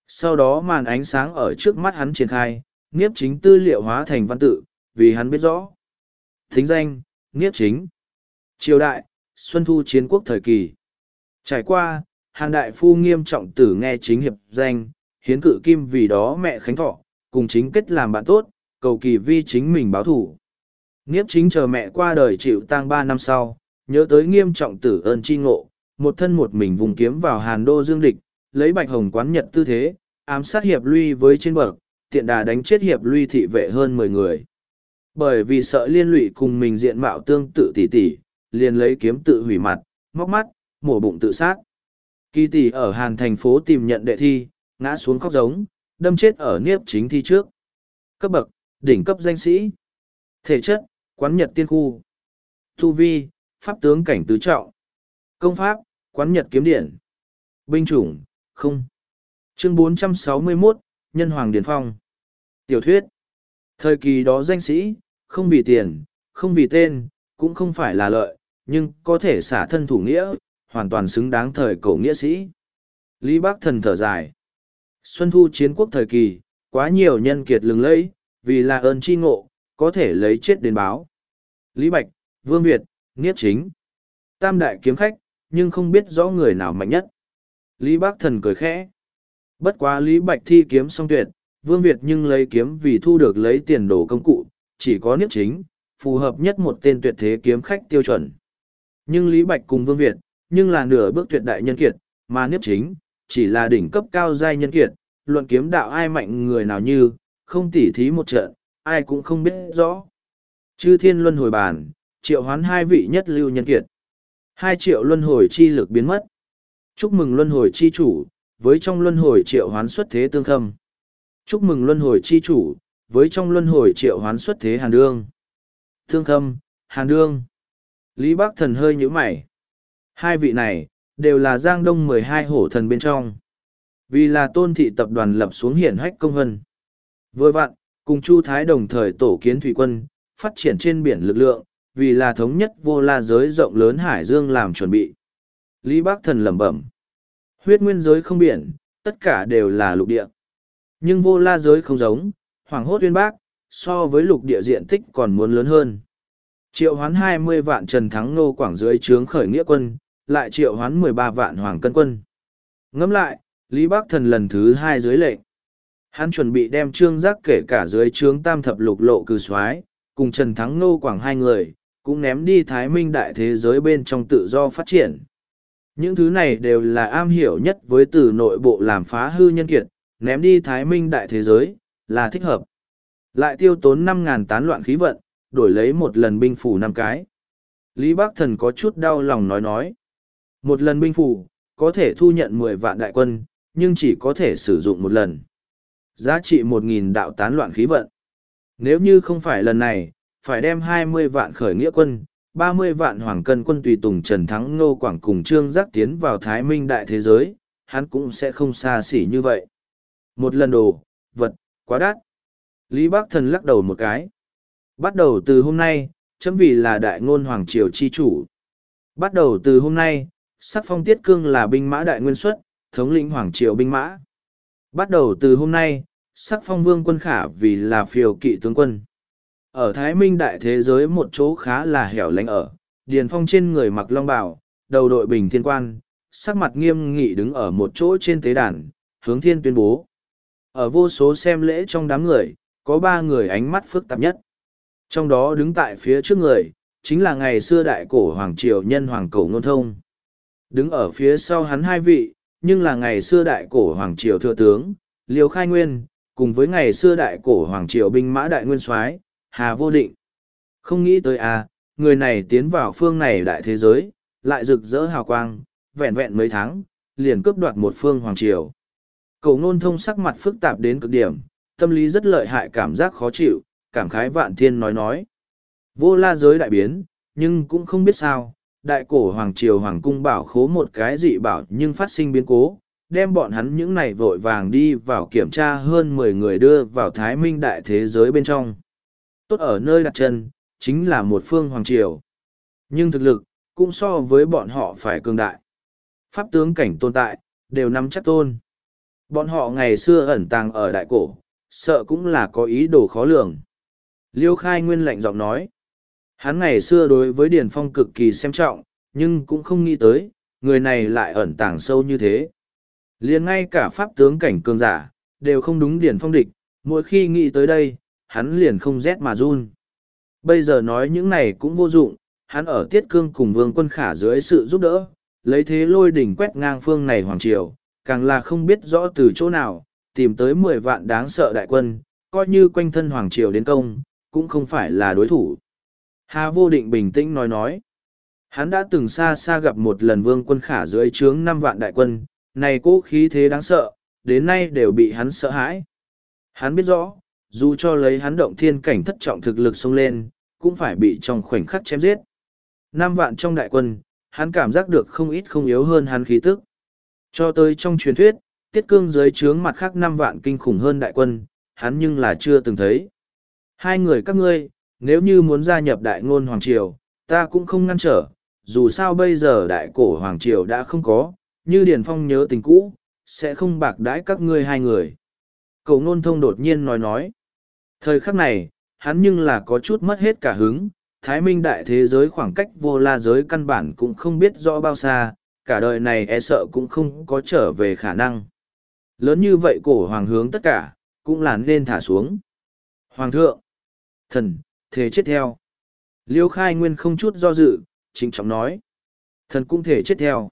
Sau đó màn ánh sáng ở trước mắt hắn triển khai, Niếp Chính tư liệu hóa thành văn tự, vì hắn biết rõ. Thính danh, Niếp Chính. Triều đại, Xuân Thu Chiến Quốc thời kỳ. Trải qua, Hàn Đại Phu nghiêm trọng tử nghe chính hiệp danh, hiến cự kim vì đó mẹ Khánh Thọ, cùng chính kết làm bạn tốt, cầu kỳ vi chính mình báo thủ. Niếp Chính chờ mẹ qua đời chịu tang ba năm sau, nhớ tới nghiêm trọng tử ơn chi ngộ, một thân một mình vùng kiếm vào Hàn Đô dương địch, lấy bạch hồng quán nhật tư thế, ám sát hiệp luy với trên bậc, tiện đà đánh chết hiệp luy thị vệ hơn mười người. Bởi vì sợ liên lụy cùng mình diện mạo tương tự tỷ tỷ, liền lấy kiếm tự hủy mặt, móc mắt, mổ bụng tự sát. Kỳ tỷ ở Hàn thành phố tìm nhận đệ thi, ngã xuống khóc giống, đâm chết ở Niếp Chính thi trước. Cấp bậc, đỉnh cấp danh sĩ. Thể chất, quán nhật tiên khu. Tu vi, pháp tướng cảnh tứ trọng. Công pháp, quán nhật kiếm điển. Binh chủng, không. Chương bốn trăm sáu mươi mốt, Nhân Hoàng Điền Phong. Tiểu thuyết. Thời kỳ đó danh sĩ, không vì tiền, không vì tên, cũng không phải là lợi, nhưng có thể xả thân thủ nghĩa, hoàn toàn xứng đáng thời cổ nghĩa sĩ. Lý Bác Thần thở dài. Xuân Thu Chiến Quốc thời kỳ, quá nhiều nhân kiệt lừng lẫy, vì là ơn chi ngộ, có thể lấy chết đến báo. Lý Bạch, Vương Việt, Niếp Chính. Tam đại kiếm khách, nhưng không biết rõ người nào mạnh nhất. Lý Bác Thần cười khẽ. Bất quá Lý Bạch thi kiếm song tuyệt, Vương Việt nhưng lấy kiếm vì thu được lấy tiền đồ công cụ, chỉ có Niếp Chính, phù hợp nhất một tên tuyệt thế kiếm khách tiêu chuẩn. Nhưng Lý Bạch cùng Vương Việt, nhưng là nửa bước tuyệt đại nhân kiệt, mà Niếp Chính, chỉ là đỉnh cấp cao giai nhân kiệt, luận kiếm đạo ai mạnh người nào như, không tỉ thí một trận, ai cũng không biết rõ. Chư thiên luân hồi bàn, triệu hoán hai vị nhất lưu nhân kiệt. Hai triệu luân hồi chi lực biến mất. Chúc mừng luân hồi chi chủ, với trong luân hồi triệu hoán xuất thế tương khâm. Chúc mừng luân hồi chi chủ, với trong luân hồi triệu hoán xuất thế hàn đương. Tương khâm, hàn đương. Lý Bác Thần hơi nhíu mày. Hai vị này, đều là Giang Đông mười hai hổ thần bên trong. Vì là Tôn thị tập đoàn lập xuống hiển hách công vân. Vừa vặn, cùng Chu Thái đồng thời tổ kiến thủy quân, phát triển trên biển lực lượng, vì là thống nhất vô la giới rộng lớn hải dương làm chuẩn bị. Lý Bác Thần lẩm bẩm. Huyết nguyên giới không biển, tất cả đều là lục địa. Nhưng vô la giới không giống, hoàng hốt uyên bác, so với lục địa diện tích còn muốn lớn hơn. Triệu hoán hai mươi vạn Trần Thắng Nô Quảng dưới trướng khởi nghĩa quân, lại triệu hoán mười ba vạn Hoàng Cân quân. Ngẫm lại, Lý Bác Thần lần thứ hai dưới lệnh. Hắn chuẩn bị đem Trương Giác kể cả dưới trướng tam thập lục lộ cử soái cùng Trần Thắng Nô Quảng hai người, cũng ném đi Thái Minh đại thế giới bên trong tự do phát triển. Những thứ này đều là am hiểu nhất với từ nội bộ làm phá hư nhân kiệt, ném đi Thái Minh đại thế giới, là thích hợp. Lại tiêu tốn năm ngàn tán loạn khí vận, đổi lấy một lần binh phủ năm cái. Lý Bác Thần có chút đau lòng nói nói. Một lần binh phủ, có thể thu nhận mười vạn đại quân, nhưng chỉ có thể sử dụng một lần. Giá trị một nghìn đạo tán loạn khí vận. Nếu như không phải lần này, phải đem hai mươi vạn khởi nghĩa quân, ba mươi vạn hoàng cân quân tùy tùng Trần Thắng Ngô Quảng cùng Trương Giác tiến vào Thái Minh đại thế giới, hắn cũng sẽ không xa xỉ như vậy. Một lần đồ, vật, quá đắt. Lý Bác Thần lắc đầu một cái. Bắt đầu từ hôm nay, chấm vì là đại ngôn hoàng triều chi chủ. Bắt đầu từ hôm nay, sắc phong Tiết Cương là binh mã đại nguyên xuất, thống lĩnh hoàng triều binh mã. Bắt đầu từ hôm nay, sắc phong Vương Quân Khả vì là phiều kỵ tướng quân. Ở Thái Minh đại thế giới một chỗ khá là hẻo lánh ở, Điền Phong trên người mặc long bào, đầu đội bình thiên quan, sắc mặt nghiêm nghị đứng ở một chỗ trên tế đàn, hướng thiên tuyên bố. Ở vô số xem lễ trong đám người, có ba người ánh mắt phức tạp nhất. Trong đó đứng tại phía trước người, chính là ngày xưa đại cổ hoàng triều nhân hoàng Cổ Ngôn Thông. Đứng ở phía sau hắn hai vị, nhưng là ngày xưa đại cổ hoàng triều thừa tướng, Liêu Khai Nguyên, cùng với ngày xưa đại cổ hoàng triều binh mã đại nguyên soái Hà Vô Định. Không nghĩ tới à, người này tiến vào phương này đại thế giới, lại rực rỡ hào quang, vẹn vẹn mấy tháng, liền cướp đoạt một phương hoàng triều. Cổ Ngôn Thông sắc mặt phức tạp đến cực điểm, tâm lý rất lợi hại, cảm giác khó chịu, cảm khái vạn thiên nói nói. Vô la giới đại biến, nhưng cũng không biết sao, đại cổ hoàng triều hoàng cung bảo khố một cái dị bảo nhưng phát sinh biến cố, đem bọn hắn những này vội vàng đi vào kiểm tra hơn mười người đưa vào Thái Minh đại thế giới bên trong. Tốt ở nơi đặt chân, chính là một phương hoàng triều. Nhưng thực lực, cũng so với bọn họ phải cường đại. Pháp tướng cảnh tồn tại, đều nắm chắc tôn. Bọn họ ngày xưa ẩn tàng ở đại cổ, sợ cũng là có ý đồ khó lường. Liêu Khai Nguyên lạnh giọng nói. Hắn ngày xưa đối với Điền Phong cực kỳ xem trọng, nhưng cũng không nghĩ tới, người này lại ẩn tàng sâu như thế. Liền ngay cả pháp tướng cảnh cường giả, đều không đúng Điền Phong địch, mỗi khi nghĩ tới đây, hắn liền không rét mà run. Bây giờ nói những này cũng vô dụng, hắn ở Tiết Cương cùng Vương Quân Khả dưới sự giúp đỡ, lấy thế lôi đỉnh quét ngang phương này hoàng triều, càng là không biết rõ từ chỗ nào, tìm tới mười vạn đáng sợ đại quân, coi như quanh thân hoàng triều đến công, cũng không phải là đối thủ. Hà Vô Định bình tĩnh nói nói, hắn đã từng xa xa gặp một lần Vương Quân Khả dưới trướng năm vạn đại quân, này cố khí thế đáng sợ, đến nay đều bị hắn sợ hãi. Hắn biết rõ, dù cho lấy hắn động thiên cảnh thất trọng thực lực xông lên, cũng phải bị trong khoảnh khắc chém giết. Năm vạn trong đại quân, hắn cảm giác được không ít không yếu hơn hắn khí tức. Cho tới trong truyền thuyết, Tiết Cương dưới trướng mặt khác năm vạn kinh khủng hơn đại quân, hắn nhưng là chưa từng thấy. Hai người các ngươi, nếu như muốn gia nhập đại ngôn Hoàng Triều, ta cũng không ngăn trở, dù sao bây giờ đại cổ Hoàng Triều đã không có, như Điền Phong nhớ tình cũ, sẽ không bạc đãi các ngươi hai người. Cậu Nôn Thông đột nhiên nói nói. Thời khắc này, hắn nhưng là có chút mất hết cả hứng, Thái Minh đại thế giới khoảng cách vô la giới căn bản cũng không biết rõ bao xa, cả đời này e sợ cũng không có trở về khả năng. Lớn như vậy cổ hoàng hướng tất cả, cũng là nên thả xuống. Hoàng thượng, thần, thể chết theo. Liêu Khai Nguyên không chút do dự, chính trọng nói. Thần cũng thể chết theo.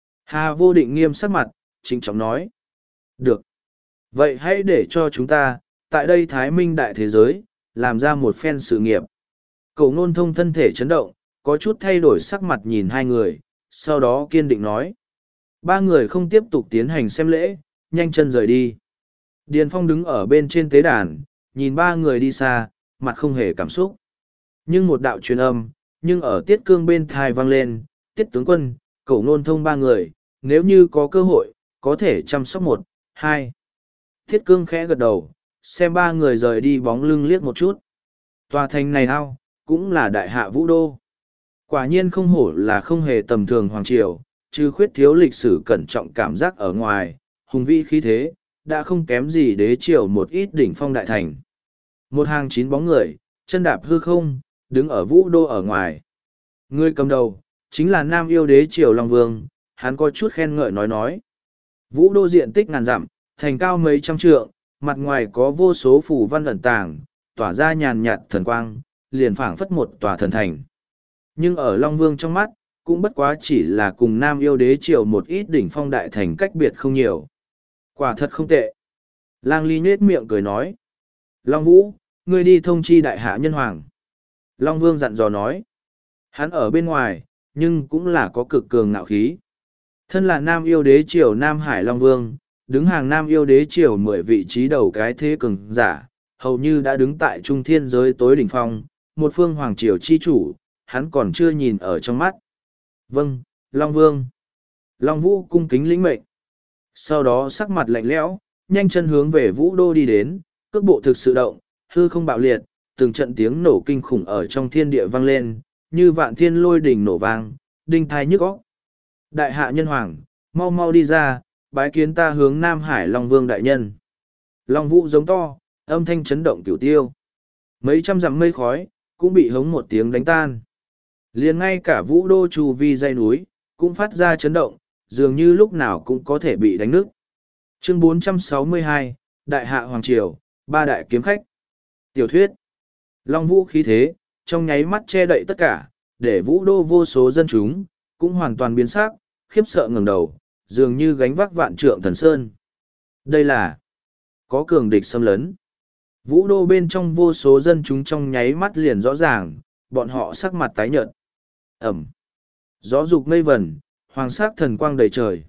Hà Vô Định nghiêm sắc mặt, chính trọng nói. Được. Vậy hãy để cho chúng ta, tại đây Thái Minh đại thế giới, làm ra một phen sự nghiệp. Cậu Nôn Thông thân thể chấn động, có chút thay đổi sắc mặt nhìn hai người, sau đó kiên định nói. Ba người không tiếp tục tiến hành xem lễ, nhanh chân rời đi. Điền Phong đứng ở bên trên tế đàn, nhìn ba người đi xa, mặt không hề cảm xúc. Nhưng một đạo truyền âm, nhưng ở Tiết Cương bên thai vang lên, Tiết tướng quân, Cậu Nôn Thông ba người, nếu như có cơ hội, có thể chăm sóc một, hai. Tiết Cương khẽ gật đầu, xem ba người rời đi bóng lưng liếc một chút. Tòa thành này ao, cũng là đại hạ vũ đô. Quả nhiên không hổ là không hề tầm thường hoàng triều, chứ khuyết thiếu lịch sử cẩn trọng cảm giác ở ngoài, hùng vĩ khí thế, đã không kém gì đế triều một ít đỉnh phong đại thành. Một hàng chín bóng người, chân đạp hư không, đứng ở vũ đô ở ngoài. Người cầm đầu, chính là Nam Yêu đế triều Long Vương, hắn có chút khen ngợi nói nói. Vũ đô diện tích ngàn dặm, thành cao mấy trăm trượng, mặt ngoài có vô số phù văn ẩn tàng, tỏa ra nhàn nhạt thần quang, liền phảng phất một tòa thần thành. Nhưng ở Long Vương trong mắt, cũng bất quá chỉ là cùng Nam Yêu đế triều một ít đỉnh phong đại thành cách biệt không nhiều. Quả thật không tệ. Lang Ly nhết miệng cười nói. Long Vũ, ngươi đi thông chi đại hạ nhân hoàng. Long Vương dặn dò nói. Hắn ở bên ngoài, nhưng cũng là có cực cường ngạo khí. Thân là Nam Yêu đế triều Nam Hải Long Vương, đứng hàng Nam Yêu đế triều mười vị trí đầu cái thế cường giả, hầu như đã đứng tại trung thiên giới tối đỉnh phong, một phương hoàng triều chi chủ, hắn còn chưa nhìn ở trong mắt. Vâng, Long Vương. Long Vũ cung kính lĩnh mệnh. Sau đó sắc mặt lạnh lẽo, nhanh chân hướng về Vũ Đô đi đến, cước bộ thực sự động, hư không bạo liệt, từng trận tiếng nổ kinh khủng ở trong thiên địa vang lên, như vạn thiên lôi đỉnh nổ vang, đinh thai nhức óc. Đại hạ nhân hoàng, mau mau đi ra, bái kiến ta hướng Nam Hải Long Vương đại nhân. Long Vũ giống to, âm thanh chấn động cửu tiêu. Mấy trăm dặm mây khói, cũng bị hống một tiếng đánh tan. Liền ngay cả Vũ Đô chu vi dãy núi, cũng phát ra chấn động, dường như lúc nào cũng có thể bị đánh nứt. Chương bốn trăm sáu mươi hai, Đại hạ Hoàng Triều, ba đại kiếm khách. Tiểu thuyết. Long Vũ khí thế, trong nháy mắt che đậy tất cả, để Vũ Đô vô số dân chúng, cũng hoàn toàn biến sắc, khiếp sợ ngẩng đầu, dường như gánh vác vạn trượng thần sơn. Đây là có cường địch xâm lấn. Vũ Đô bên trong vô số dân chúng trong nháy mắt liền rõ ràng, bọn họ sắc mặt tái nhợt. Ẩm. Gió dục mây vẩn, hoàng sắc thần quang đầy trời.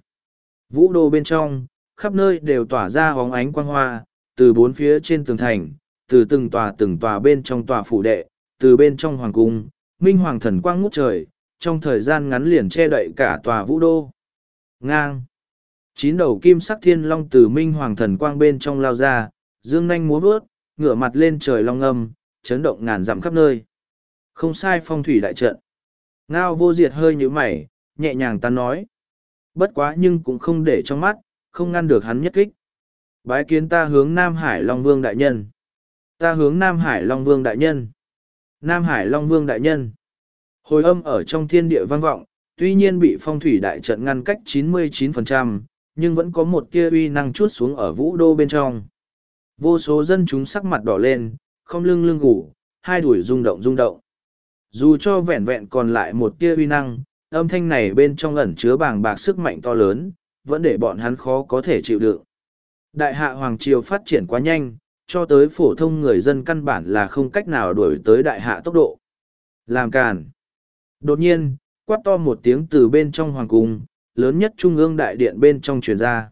Vũ Đô bên trong, khắp nơi đều tỏa ra hóng ánh quang hoa, từ bốn phía trên tường thành, từ từng tòa từng tòa bên trong tòa phủ đệ, từ bên trong hoàng cung, minh hoàng thần quang ngút trời, trong thời gian ngắn liền che đậy cả tòa Vũ Đô. Ngang. Chín đầu kim sắc thiên long từ minh hoàng thần quang bên trong lao ra, dương nanh múa vớt, ngửa mặt lên trời long âm, chấn động ngàn dặm khắp nơi. Không sai, phong thủy đại trận. Ngao Vô Diệt hơi nhíu mày, nhẹ nhàng ta nói. Bất quá nhưng cũng không để trong mắt, không ngăn được hắn nhất kích. Bái kiến ta hướng Nam Hải Long Vương đại nhân. Ta hướng Nam Hải Long Vương đại nhân. Nam Hải Long Vương đại nhân. Hồi âm ở trong thiên địa vang vọng, tuy nhiên bị phong thủy đại trận ngăn cách chín mươi chín phần trăm, nhưng vẫn có một tia uy năng chuốt xuống ở vũ đô bên trong. Vô số dân chúng sắc mặt đỏ lên, không lưng lưng gù, hai đuổi rung động rung động. Dù cho vẹn vẹn còn lại một tia uy năng, âm thanh này bên trong ẩn chứa bàng bạc sức mạnh to lớn, vẫn để bọn hắn khó có thể chịu đựng. Đại hạ Hoàng Triều phát triển quá nhanh, cho tới phổ thông người dân căn bản là không cách nào đuổi tới đại hạ tốc độ. Làm càn. Đột nhiên, quát to một tiếng từ bên trong hoàng cung, lớn nhất trung ương đại điện bên trong truyền ra.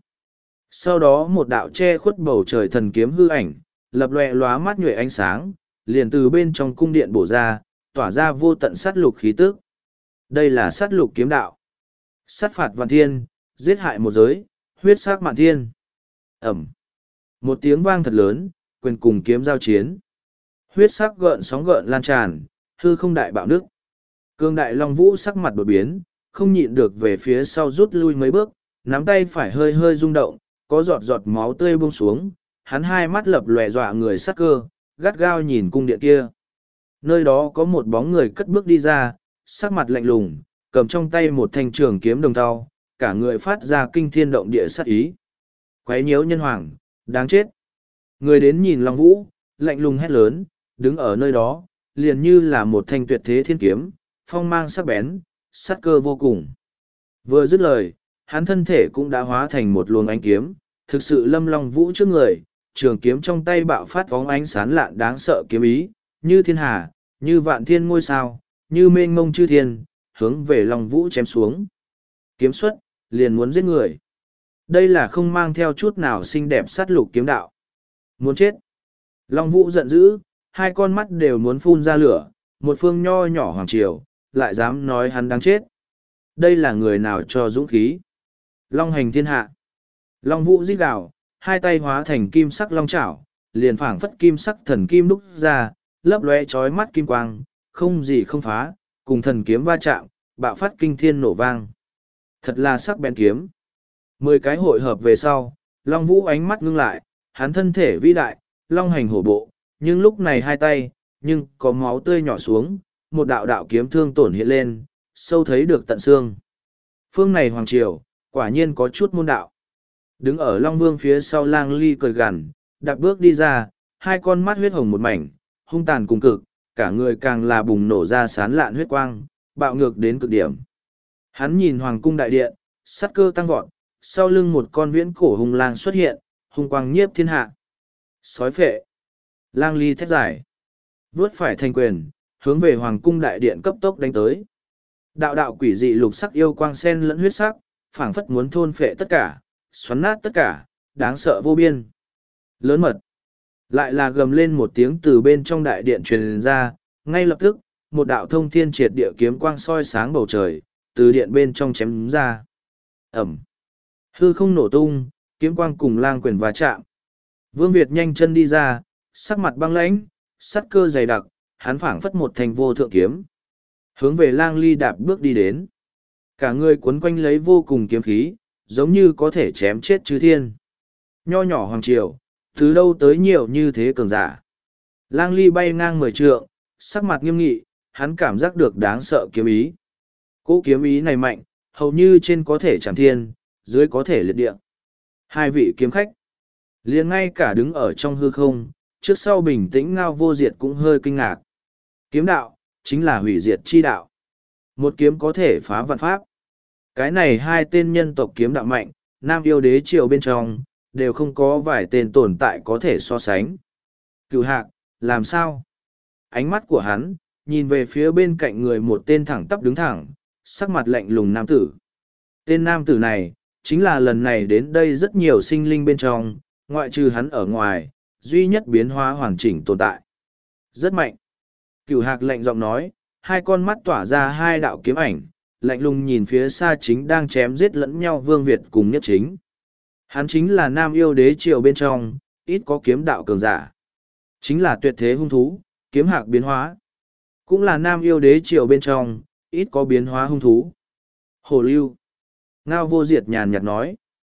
Sau đó một đạo che khuất bầu trời thần kiếm hư ảnh, lập lòe lóa mắt nhuệ ánh sáng, liền từ bên trong cung điện bổ ra, tỏa ra vô tận sát lục khí tức. Đây là sát lục kiếm đạo. Sát phạt vạn thiên, giết hại một giới, huyết sắc mạn thiên. Ẩm. Một tiếng vang thật lớn, quyền cùng kiếm giao chiến. Huyết sắc gợn sóng gợn lan tràn, hư không đại bạo nước. Cương đại Long Vũ sắc mặt đột biến, không nhịn được về phía sau rút lui mấy bước, nắm tay phải hơi hơi rung động, có giọt giọt máu tươi buông xuống, hắn hai mắt lập lòe dọa người sắc cơ, gắt gao nhìn cung điện kia. Nơi đó có một bóng người cất bước đi ra, sắc mặt lạnh lùng, cầm trong tay một thanh trường kiếm đồng thau, cả người phát ra kinh thiên động địa sát ý. Quấy nhiễu nhân hoàng, đáng chết. Người đến nhìn Long Vũ, lạnh lùng hét lớn, đứng ở nơi đó, liền như là một thanh tuyệt thế thiên kiếm, phong mang sắc bén, sát cơ vô cùng. Vừa dứt lời, hắn thân thể cũng đã hóa thành một luồng ánh kiếm, thực sự lâm Long Vũ trước người, trường kiếm trong tay bạo phát phóng ánh sáng lạn đáng sợ kiếm ý, như thiên hà, như vạn thiên ngôi sao, như mênh mông chư thiên, hướng về Long Vũ chém xuống. Kiếm xuất, liền muốn giết người. Đây là không mang theo chút nào xinh đẹp sát lục kiếm đạo. Muốn chết. Long Vũ giận dữ, hai con mắt đều muốn phun ra lửa, một phương nho nhỏ hoàng triều, lại dám nói hắn đáng chết. Đây là người nào cho dũng khí. Long hành thiên hạ. Long Vũ rít gào, hai tay hóa thành kim sắc long chảo, liền phảng phất kim sắc thần kim đúc ra, lấp lóe chói mắt kim quang, không gì không phá, cùng thần kiếm va chạm, bạo phát kinh thiên nổ vang. Thật là sắc bén kiếm. Mười cái hội hợp về sau, Long Vũ ánh mắt ngưng lại, hắn thân thể vĩ đại, long hành hổ bộ, nhưng lúc này hai tay, nhưng có máu tươi nhỏ xuống, một đạo đạo kiếm thương tổn hiện lên, sâu thấy được tận xương. Phương này hoàng triều, quả nhiên có chút môn đạo. Đứng ở Long Vương phía sau Lang Ly cười gằn, đạp bước đi ra, hai con mắt huyết hồng một mảnh, hung tàn cùng cực, cả người càng là bùng nổ ra sán lạn huyết quang, bạo ngược đến cực điểm. Hắn nhìn hoàng cung đại điện, sát cơ tăng vọt, sau lưng một con viễn cổ hung lang xuất hiện, hung quang nhiếp thiên hạ. Sói phệ. Lang Ly thét giải. Vướt phải thành quyền, hướng về hoàng cung đại điện cấp tốc đánh tới. Đạo đạo quỷ dị lục sắc yêu quang sen lẫn huyết sắc, phảng phất muốn thôn phệ tất cả, xoắn nát tất cả, đáng sợ vô biên. Lớn mật. Lại là gầm lên một tiếng từ bên trong đại điện truyền ra, ngay lập tức, một đạo thông thiên triệt địa kiếm quang soi sáng bầu trời, từ điện bên trong chém ra. Ẩm. Hư không nổ tung, kiếm quang cùng lang quyền va chạm. Vương Việt nhanh chân đi ra, sắc mặt băng lãnh, sắt cơ dày đặc, hắn phảng phất một thành vô thượng kiếm. Hướng về Lang Ly đạp bước đi đến. Cả người quấn quanh lấy vô cùng kiếm khí, giống như có thể chém chết chư thiên. Nho nhỏ hoàng triều, từ đâu tới nhiều như thế cường giả. Lang Ly bay ngang mười trượng, sắc mặt nghiêm nghị, hắn cảm giác được đáng sợ kiếm ý. Cỗ kiếm ý này mạnh, hầu như trên có thể chạm thiên, dưới có thể liệt địa. Hai vị kiếm khách, liền ngay cả đứng ở trong hư không, trước sau bình tĩnh Ngao Vô Diệt cũng hơi kinh ngạc. Kiếm đạo, chính là hủy diệt chi đạo. Một kiếm có thể phá vạn pháp. Cái này hai tên nhân tộc kiếm đạo mạnh, Nam Yêu Đế triều bên trong, đều không có vài tên tồn tại có thể so sánh. Cửu Hạc, làm sao? Ánh mắt của hắn, nhìn về phía bên cạnh người một tên thẳng tắp đứng thẳng, sắc mặt lạnh lùng nam tử. Tên nam tử này, chính là lần này đến đây rất nhiều sinh linh bên trong, ngoại trừ hắn ở ngoài, duy nhất biến hóa hoàn chỉnh tồn tại. Rất mạnh. Cửu Hạc lạnh giọng nói, hai con mắt tỏa ra hai đạo kiếm ảnh, lạnh lùng nhìn phía xa chính đang chém giết lẫn nhau Vương Việt cùng Nhất Chính. Hắn chính là Nam Yêu Đế triều bên trong, ít có kiếm đạo cường giả. Chính là tuyệt thế hung thú, kiếm hạc biến hóa. Cũng là Nam Yêu Đế triều bên trong, ít có biến hóa hung thú. Hồ Lưu. Ngao Vô Diệt nhàn nhạt nói.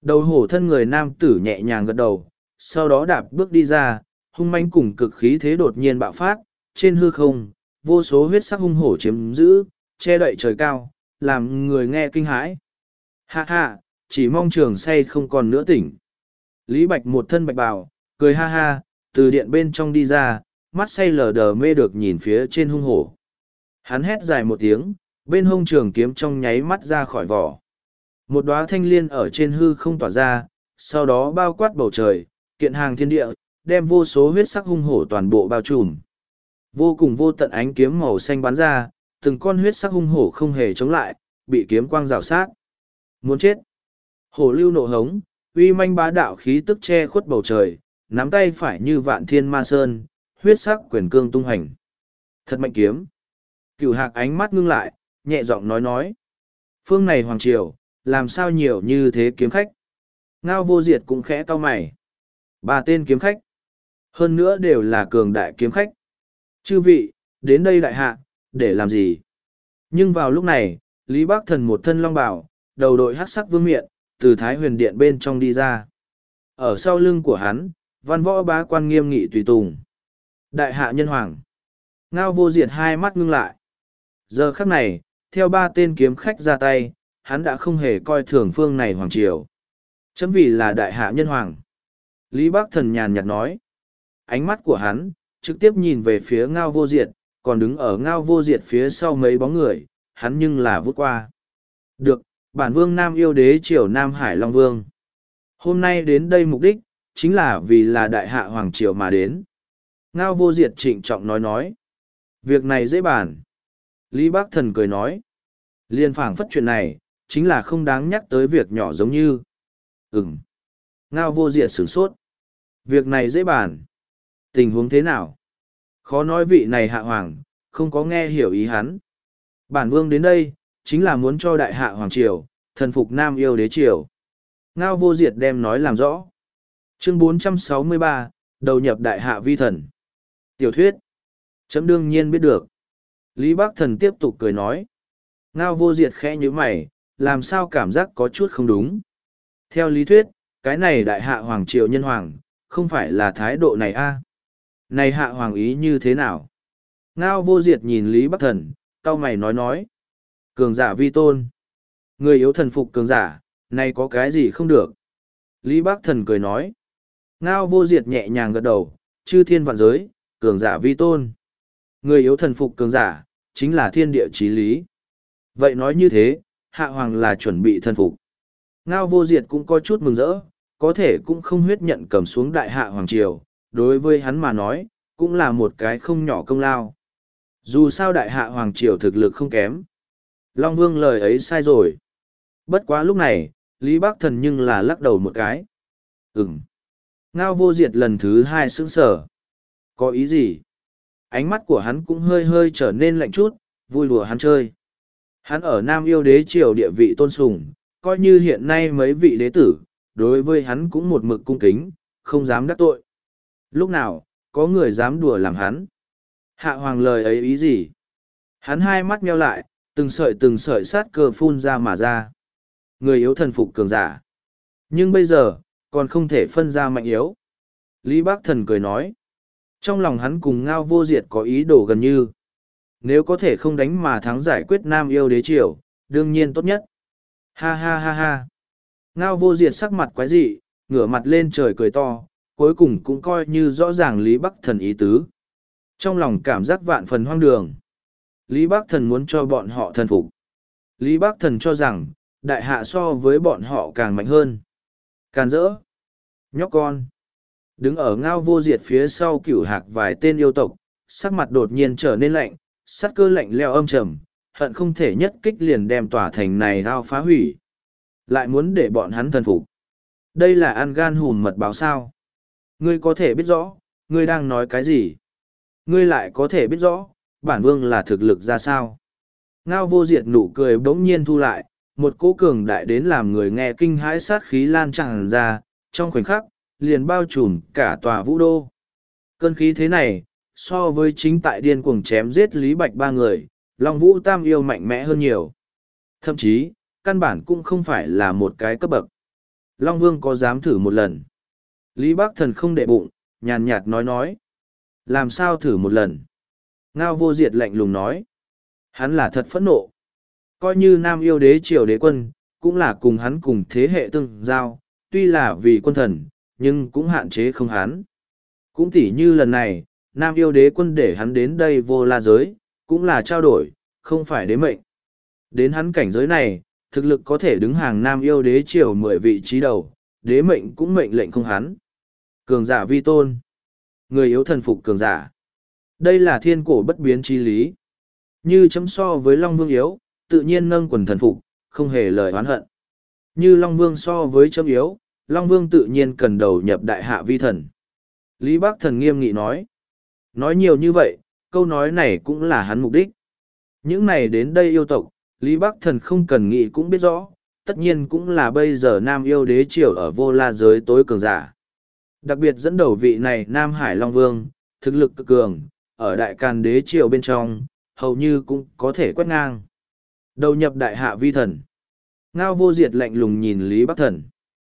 Đầu hổ thân người nam tử nhẹ nhàng gật đầu, sau đó đạp bước đi ra, hung manh cùng cực khí thế đột nhiên bạo phát, trên hư không, vô số huyết sắc hung hổ chiếm giữ, che đậy trời cao, làm người nghe kinh hãi. Hạ hạ, chỉ mong trường say không còn nữa tỉnh. Lý Bạch một thân bạch bào, cười ha ha, từ điện bên trong đi ra, mắt say lờ đờ mê được nhìn phía trên hung hổ. Hắn hét dài một tiếng, bên hông trường kiếm trong nháy mắt ra khỏi vỏ. Một đóa thanh liên ở trên hư không tỏa ra, sau đó bao quát bầu trời, kiện hàng thiên địa, đem vô số huyết sắc hung hổ toàn bộ bao trùm. Vô cùng vô tận ánh kiếm màu xanh bắn ra, từng con huyết sắc hung hổ không hề chống lại, bị kiếm quang rào sát. Muốn chết. Hổ lưu nộ hống, uy manh bá đạo khí tức che khuất bầu trời, nắm tay phải như vạn thiên ma sơn, huyết sắc quyền cương tung hành. Thật mạnh kiếm. Cửu hạc ánh mắt ngưng lại, nhẹ giọng nói nói. Phương này hoàng triều, làm sao nhiều như thế kiếm khách. Ngao vô diệt cũng khẽ cau mày. Ba tên kiếm khách. Hơn nữa đều là cường đại kiếm khách. Chư vị, đến đây đại hạ, để làm gì? Nhưng vào lúc này, Lý Bắc Thần một thân long bào, đầu đội hắc sắc vương miện, từ Thái Huyền Điện bên trong đi ra. Ở sau lưng của hắn, văn võ bá quan nghiêm nghị tùy tùng. Đại hạ nhân hoàng. Ngao vô diệt hai mắt ngưng lại. Giờ khắc này, theo ba tên kiếm khách ra tay, hắn đã không hề coi thường phương này hoàng triều. Chấm vì là đại hạ nhân hoàng. Lý Bắc Thần nhàn nhạt nói. Ánh mắt của hắn, trực tiếp nhìn về phía Ngao vô diệt, còn đứng ở Ngao vô diệt phía sau mấy bóng người, hắn nhưng là vút qua. Được, bản vương Nam yêu đế triều Nam Hải Long Vương. Hôm nay đến đây mục đích, chính là vì là đại hạ hoàng triều mà đến. Ngao vô diệt trịnh trọng nói nói. Việc này dễ bàn. Lý Bắc Thần cười nói. Liên phảng phất chuyện này, chính là không đáng nhắc tới việc nhỏ giống như. Ừm. Ngao vô diệt sửng sốt. Việc này dễ bàn. Tình huống thế nào? Khó nói vị này hạ hoàng, không có nghe hiểu ý hắn. Bản vương đến đây, chính là muốn cho đại hạ hoàng triều, thần phục Nam yêu đế triều. Ngao vô diệt đem nói làm rõ. Chương bốn trăm sáu mươi ba, đầu nhập đại hạ vi thần. Tiểu thuyết. Chấm đương nhiên biết được. Lý Bắc Thần tiếp tục cười nói. Ngao vô diệt khẽ như mày, làm sao cảm giác có chút không đúng. Theo lý thuyết, cái này đại hạ hoàng triều nhân hoàng, không phải là thái độ này a? Này hạ hoàng ý như thế nào? Ngao vô diệt nhìn Lý Bắc Thần, cau mày nói nói. Cường giả vi tôn. Người yếu thần phục cường giả, này có cái gì không được? Lý Bắc Thần cười nói. Ngao vô diệt nhẹ nhàng gật đầu, chư thiên vạn giới, cường giả vi tôn. Người yếu thần phục cường giả, chính là thiên địa chí lý. Vậy nói như thế, hạ hoàng là chuẩn bị thần phục. Ngao vô diệt cũng có chút mừng rỡ, có thể cũng không huyết nhận cầm xuống đại hạ hoàng triều, đối với hắn mà nói, cũng là một cái không nhỏ công lao. Dù sao đại hạ hoàng triều thực lực không kém. Long Vương lời ấy sai rồi. Bất quá lúc này, Lý Bắc Thần nhưng là lắc đầu một cái. Ừm. Ngao vô diệt lần thứ hai sững sờ. Có ý gì? Ánh mắt của hắn cũng hơi hơi trở nên lạnh chút, vui đùa hắn chơi. Hắn ở Nam yêu đế triều địa vị tôn sùng, coi như hiện nay mấy vị đế tử, đối với hắn cũng một mực cung kính, không dám đắc tội. Lúc nào, có người dám đùa làm hắn? Hạ hoàng lời ấy ý gì? Hắn hai mắt nheo lại, từng sợi từng sợi sát cơ phun ra mà ra. Người yếu thần phục cường giả. Nhưng bây giờ, còn không thể phân ra mạnh yếu. Lý Bắc Thần cười nói. Trong lòng hắn cùng Ngao vô diệt có ý đồ gần như. Nếu có thể không đánh mà thắng giải quyết Nam yêu đế triều, đương nhiên tốt nhất. Ha ha ha ha. Ngao vô diệt sắc mặt quái dị, ngửa mặt lên trời cười to, cuối cùng cũng coi như rõ ràng Lý Bắc Thần ý tứ. Trong lòng cảm giác vạn phần hoang đường. Lý Bắc Thần muốn cho bọn họ thần phục. Lý Bắc Thần cho rằng, đại hạ so với bọn họ càng mạnh hơn. Càn rỡ. Nhóc con. Đứng ở Ngao vô diệt phía sau cửu hạc vài tên yêu tộc, sắc mặt đột nhiên trở nên lạnh, sắc cơ lạnh leo âm trầm, hận không thể nhất kích liền đem tòa thành này ao phá hủy. Lại muốn để bọn hắn thần phục. Đây là ăn gan hùm mật báo sao. Ngươi có thể biết rõ, ngươi đang nói cái gì. Ngươi lại có thể biết rõ, bản vương là thực lực ra sao. Ngao vô diệt nụ cười bỗng nhiên thu lại, một cỗ cường đại đến làm người nghe kinh hãi sát khí lan tràn ra, trong khoảnh khắc, liền bao trùm cả tòa vũ đô. Cơn khí thế này, so với chính tại điên cuồng chém giết Lý Bạch ba người, Long Vũ Tam yêu mạnh mẽ hơn nhiều. Thậm chí, căn bản cũng không phải là một cái cấp bậc. Long Vương có dám thử một lần? Lý Bắc Thần không để bụng, nhàn nhạt nói nói. Làm sao thử một lần? Ngao Vô Diệt lạnh lùng nói. Hắn là thật phẫn nộ. Coi như Nam Yêu Đế triều đế quân, cũng là cùng hắn cùng thế hệ tương giao, tuy là vì quân thần, nhưng cũng hạn chế không hắn. Cũng tỉ như lần này, Nam Yêu Đế quân để hắn đến đây vô la giới, cũng là trao đổi, không phải đế mệnh. Đến hắn cảnh giới này, thực lực có thể đứng hàng Nam Yêu Đế triều mười vị trí đầu, đế mệnh cũng mệnh lệnh không hắn. Cường giả vi tôn. Người yếu thần phục cường giả. Đây là thiên cổ bất biến chi lý. Như chấm so với Long Vương yếu, tự nhiên nâng quần thần phục, không hề lời oán hận. Như Long Vương so với chấm yếu, Long Vương tự nhiên cần đầu nhập đại hạ vi thần. Lý Bắc Thần nghiêm nghị nói. Nói nhiều như vậy, câu nói này cũng là hắn mục đích. Những này đến đây yêu tộc, Lý Bắc Thần không cần nghĩ cũng biết rõ, tất nhiên cũng là bây giờ Nam Yêu Đế triều ở vô la giới tối cường giả. Đặc biệt dẫn đầu vị này Nam Hải Long Vương, thực lực cực cường, ở đại càn đế triều bên trong, hầu như cũng có thể quét ngang. Đầu nhập đại hạ vi thần. Ngao Vô Diệt lạnh lùng nhìn Lý Bắc Thần.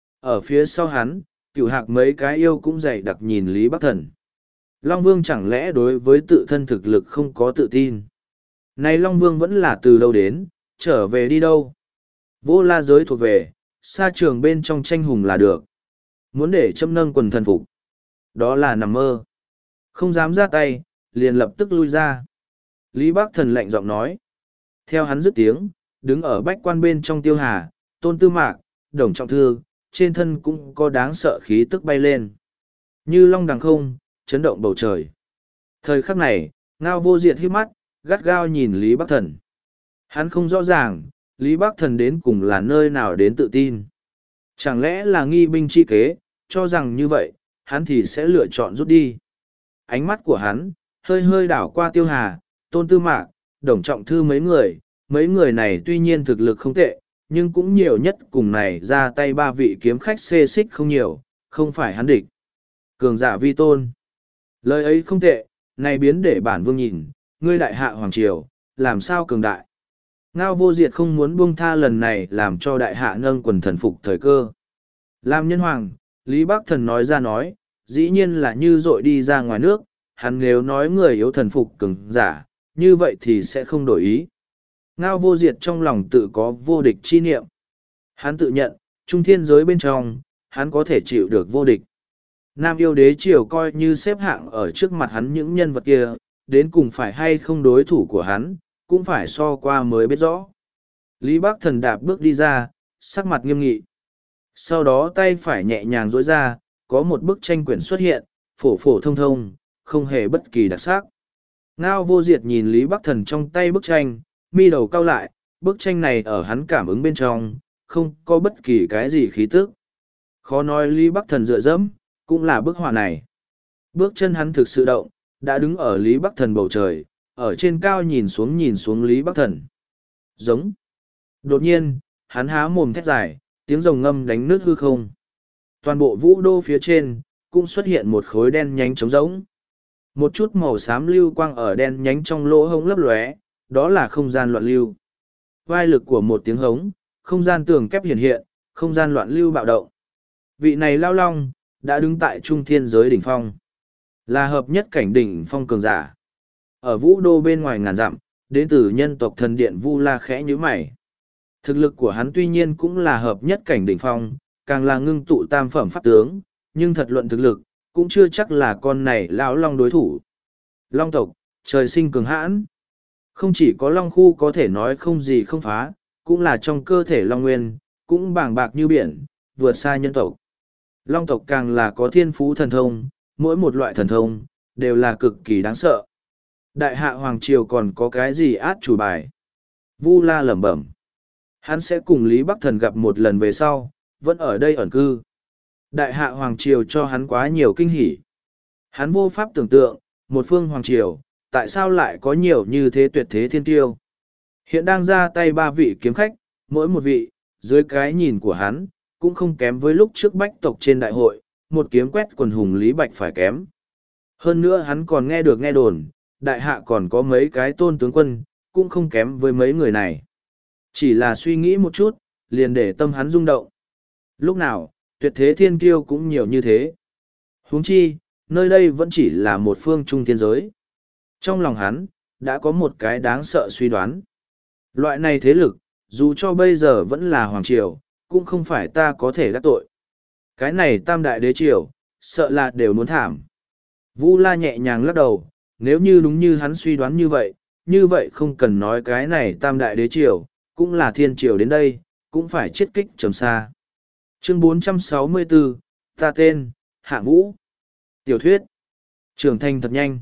Ở phía sau hắn, cửu hạc mấy cái yêu cũng dày đặc nhìn Lý Bắc Thần. Long Vương chẳng lẽ đối với tự thân thực lực không có tự tin. Này Long Vương vẫn là từ đâu đến, trở về đi đâu. Vô la giới thuộc về, xa trường bên trong tranh hùng là được. Muốn để châm nâng quần thần phục. Đó là nằm mơ. Không dám ra tay, liền lập tức lui ra. Lý Bắc Thần lạnh giọng nói. Theo hắn dứt tiếng, đứng ở bách quan bên trong Tiêu Hà, Tôn Tư Mạc, Đồng Trọng Thư, trên thân cũng có đáng sợ khí tức bay lên. Như long đằng không, chấn động bầu trời. Thời khắc này, Ngao Vô Diệt hít mắt, gắt gao nhìn Lý Bắc Thần. Hắn không rõ ràng, Lý Bắc Thần đến cùng là nơi nào đến tự tin. Chẳng lẽ là nghi binh chi kế, cho rằng như vậy, hắn thì sẽ lựa chọn rút đi. Ánh mắt của hắn, hơi hơi đảo qua Tiêu Hà, Tôn Tư Mạc, Đồng Trọng Thư mấy người. Mấy người này tuy nhiên thực lực không tệ, nhưng cũng nhiều nhất cùng này ra tay ba vị kiếm khách xê xích không nhiều, không phải hắn địch. Cường giả vi tôn. Lời ấy không tệ, này biến để bản vương nhìn, ngươi đại hạ hoàng triều, làm sao cường đại. Ngao Vô Diệt không muốn buông tha lần này làm cho đại hạ nâng quần thần phục thời cơ. Làm nhân hoàng, Lý Bắc Thần nói ra nói, dĩ nhiên là như dội đi ra ngoài nước, hắn nếu nói người yếu thần phục cường giả, như vậy thì sẽ không đổi ý. Ngao Vô Diệt trong lòng tự có vô địch chi niệm. Hắn tự nhận, trung thiên giới bên trong, hắn có thể chịu được vô địch. Nam Yêu Đế triều coi như xếp hạng ở trước mặt hắn những nhân vật kia, đến cùng phải hay không đối thủ của hắn, cũng phải so qua mới biết rõ. Lý Bắc Thần đạp bước đi ra, sắc mặt nghiêm nghị. Sau đó tay phải nhẹ nhàng duỗi ra, có một bức tranh quyển xuất hiện, phổ phổ thông thông, không hề bất kỳ đặc sắc. Ngao Vô Diệt nhìn Lý Bắc Thần trong tay bức tranh, mi đầu cau lại, bức tranh này ở hắn cảm ứng bên trong, không có bất kỳ cái gì khí tức. Khó nói Lý Bắc Thần dựa dẫm, cũng là bức họa này. Bước chân hắn thực sự động, đã đứng ở Lý Bắc Thần bầu trời, ở trên cao nhìn xuống nhìn xuống Lý Bắc Thần. Giống. Đột nhiên, hắn há mồm thét dài, tiếng rồng ngâm đánh nước hư không. Toàn bộ vũ đô phía trên, cũng xuất hiện một khối đen nhánh trống rỗng. Một chút màu xám lưu quang ở đen nhánh trong lỗ hông lấp lóe, đó là không gian loạn lưu. Vai lực của một tiếng hống, không gian tường kép hiện hiện, không gian loạn lưu bạo động. Vị này lao long, đã đứng tại trung thiên giới đỉnh phong. Là hợp nhất cảnh đỉnh phong cường giả. Ở vũ đô bên ngoài ngàn dặm, đến từ nhân tộc thần điện Vu La khẽ nhíu mày. Thực lực của hắn tuy nhiên cũng là hợp nhất cảnh đỉnh phong, càng là ngưng tụ tam phẩm pháp tướng, nhưng thật luận thực lực, cũng chưa chắc là con này lão long đối thủ. Long tộc, trời sinh cường hãn. Không chỉ có long khu có thể nói không gì không phá, cũng là trong cơ thể long nguyên, cũng bàng bạc như biển, vượt xa nhân tộc. Long tộc càng là có thiên phú thần thông, mỗi một loại thần thông, đều là cực kỳ đáng sợ. Đại hạ Hoàng Triều còn có cái gì át chủ bài? Vu La lẩm bẩm. Hắn sẽ cùng Lý Bắc Thần gặp một lần về sau, vẫn ở đây ẩn cư. Đại hạ Hoàng Triều cho hắn quá nhiều kinh hỉ. Hắn vô pháp tưởng tượng, một phương Hoàng Triều, tại sao lại có nhiều như thế tuyệt thế thiên tiêu. Hiện đang ra tay ba vị kiếm khách, mỗi một vị, dưới cái nhìn của hắn, cũng không kém với lúc trước bách tộc trên đại hội, một kiếm quét quần hùng Lý Bạch phải kém. Hơn nữa hắn còn nghe được nghe đồn, đại hạ còn có mấy cái tôn tướng quân, cũng không kém với mấy người này. Chỉ là suy nghĩ một chút, liền để tâm hắn rung động. Lúc nào, tuyệt thế thiên kiêu cũng nhiều như thế. Huống chi, nơi đây vẫn chỉ là một phương trung thiên giới. Trong lòng hắn, đã có một cái đáng sợ suy đoán. Loại này thế lực, dù cho bây giờ vẫn là hoàng triều, cũng không phải ta có thể đắc tội. Cái này tam đại đế triều, sợ là đều muốn thảm. Vu La nhẹ nhàng lắc đầu, nếu như đúng như hắn suy đoán như vậy, như vậy không cần nói cái này tam đại đế triều, cũng là thiên triều đến đây, cũng phải chiết kích trầm xa. Chương bốn trăm sáu mươi bốn, ta tên, Hạ Vũ. Tiểu thuyết. Trưởng thành thật nhanh.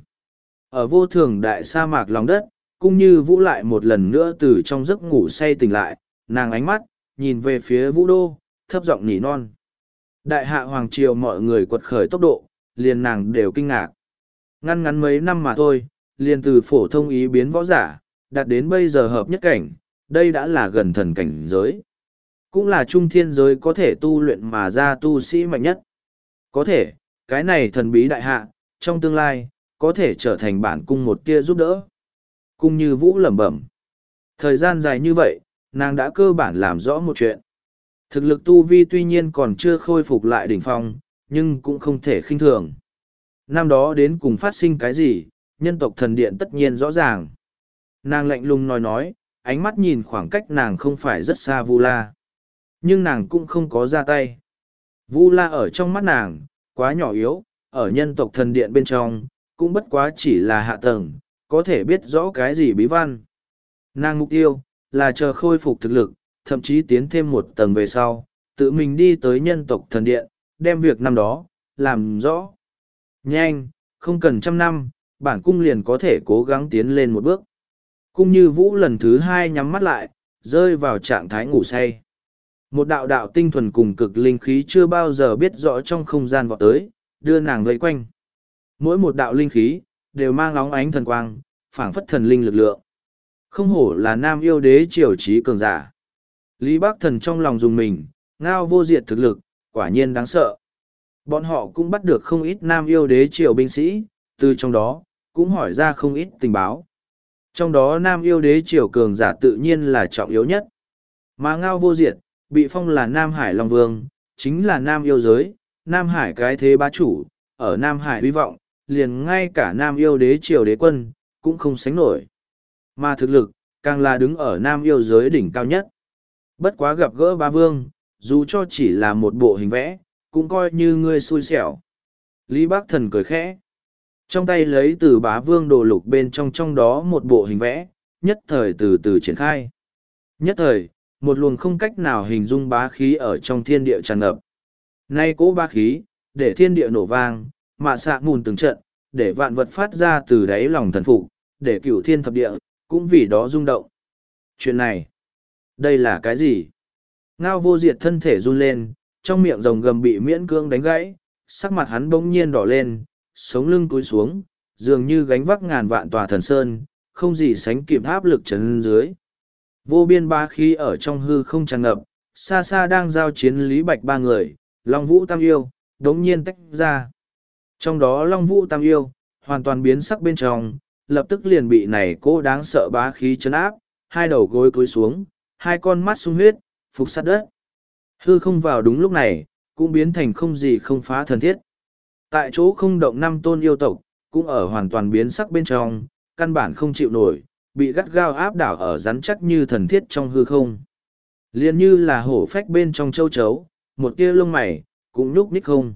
Ở vô thường đại sa mạc lòng đất, cũng như Vũ lại một lần nữa từ trong giấc ngủ say tỉnh lại, nàng ánh mắt, nhìn về phía Vũ Đô, thấp giọng nỉ non. Đại hạ hoàng triều mọi người quật khởi tốc độ, liền nàng đều kinh ngạc. Ngăn ngắn mấy năm mà thôi, liền từ phổ thông ý biến võ giả, đạt đến bây giờ hợp nhất cảnh, đây đã là gần thần cảnh giới. Cũng là trung thiên giới có thể tu luyện mà ra tu sĩ mạnh nhất. Có thể, cái này thần bí đại hạ, trong tương lai, có thể trở thành bản cung một tia giúp đỡ. Cung như Vũ lẩm bẩm. Thời gian dài như vậy, nàng đã cơ bản làm rõ một chuyện. Thực lực tu vi tuy nhiên còn chưa khôi phục lại đỉnh phong, nhưng cũng không thể khinh thường. Năm đó đến cùng phát sinh cái gì, nhân tộc thần điện tất nhiên rõ ràng. Nàng lạnh lùng nói nói, ánh mắt nhìn khoảng cách nàng không phải rất xa Vu La. Nhưng nàng cũng không có ra tay. Vu La ở trong mắt nàng, quá nhỏ yếu, ở nhân tộc thần điện bên trong, cũng bất quá chỉ là hạ tầng, có thể biết rõ cái gì bí văn. Nàng mục tiêu, là chờ khôi phục thực lực, thậm chí tiến thêm một tầng về sau, tự mình đi tới nhân tộc thần điện, đem việc năm đó, làm rõ. Nhanh, không cần trăm năm, bản cung liền có thể cố gắng tiến lên một bước. Cung như Vũ lần thứ hai nhắm mắt lại, rơi vào trạng thái ngủ say. Một đạo đạo tinh thuần cùng cực linh khí chưa bao giờ biết rõ trong không gian vọt tới, đưa nàng vây quanh. Mỗi một đạo linh khí, đều mang óng ánh thần quang, phảng phất thần linh lực lượng. Không hổ là nam yêu đế triều trí cường giả. Lý Bác Thần trong lòng dùng mình, ngao vô diệt thực lực, quả nhiên đáng sợ. Bọn họ cũng bắt được không ít nam yêu đế triều binh sĩ, từ trong đó, cũng hỏi ra không ít tình báo. Trong đó nam yêu đế triều cường giả tự nhiên là trọng yếu nhất. Mà ngao vô diệt, bị phong là Nam Hải Long Vương, chính là nam yêu giới, Nam Hải cái thế bá chủ, ở Nam Hải hy vọng, liền ngay cả nam yêu đế triều đế quân, cũng không sánh nổi. Mà thực lực, càng là đứng ở nam yêu giới đỉnh cao nhất. Bất quá gặp gỡ bá vương, dù cho chỉ là một bộ hình vẽ, cũng coi như ngươi xui xẻo. Lý Bác Thần cười khẽ. Trong tay lấy từ bá vương đồ lục bên trong trong đó một bộ hình vẽ, nhất thời từ từ triển khai. Nhất thời, một luồng không cách nào hình dung bá khí ở trong thiên địa tràn ngập. Nay cố bá khí, để thiên địa nổ vang, mạ xạ mùn từng trận, để vạn vật phát ra từ đáy lòng thần phục, để cửu thiên thập địa, cũng vì đó rung động. Chuyện này, đây là cái gì? Ngao vô diệt thân thể run lên, trong miệng rồng gầm bị miễn cưỡng đánh gãy, sắc mặt hắn bỗng nhiên đỏ lên, sống lưng cúi xuống, dường như gánh vác ngàn vạn tòa thần sơn, không gì sánh kịp áp lực trấn dưới. Vô biên ba khí ở trong hư không tràn ngập, xa xa đang giao chiến Lý Bạch ba người, Long Vũ Tam Yêu, đống nhiên tách ra. Trong đó Long Vũ Tam Yêu, hoàn toàn biến sắc bên trong, lập tức liền bị này cô đáng sợ bá khí chấn áp, hai đầu gối cúi xuống, hai con mắt sung huyết, phục sát đất. Hư không vào đúng lúc này, cũng biến thành không gì không phá thần thiết. Tại chỗ không động năm tôn yêu tộc, cũng ở hoàn toàn biến sắc bên trong, căn bản không chịu nổi, bị gắt gao áp đảo ở rắn chắc như thần thiết trong hư không. Liên như là hổ phách bên trong châu chấu, một tia lông mày, cũng nhúc nhích không.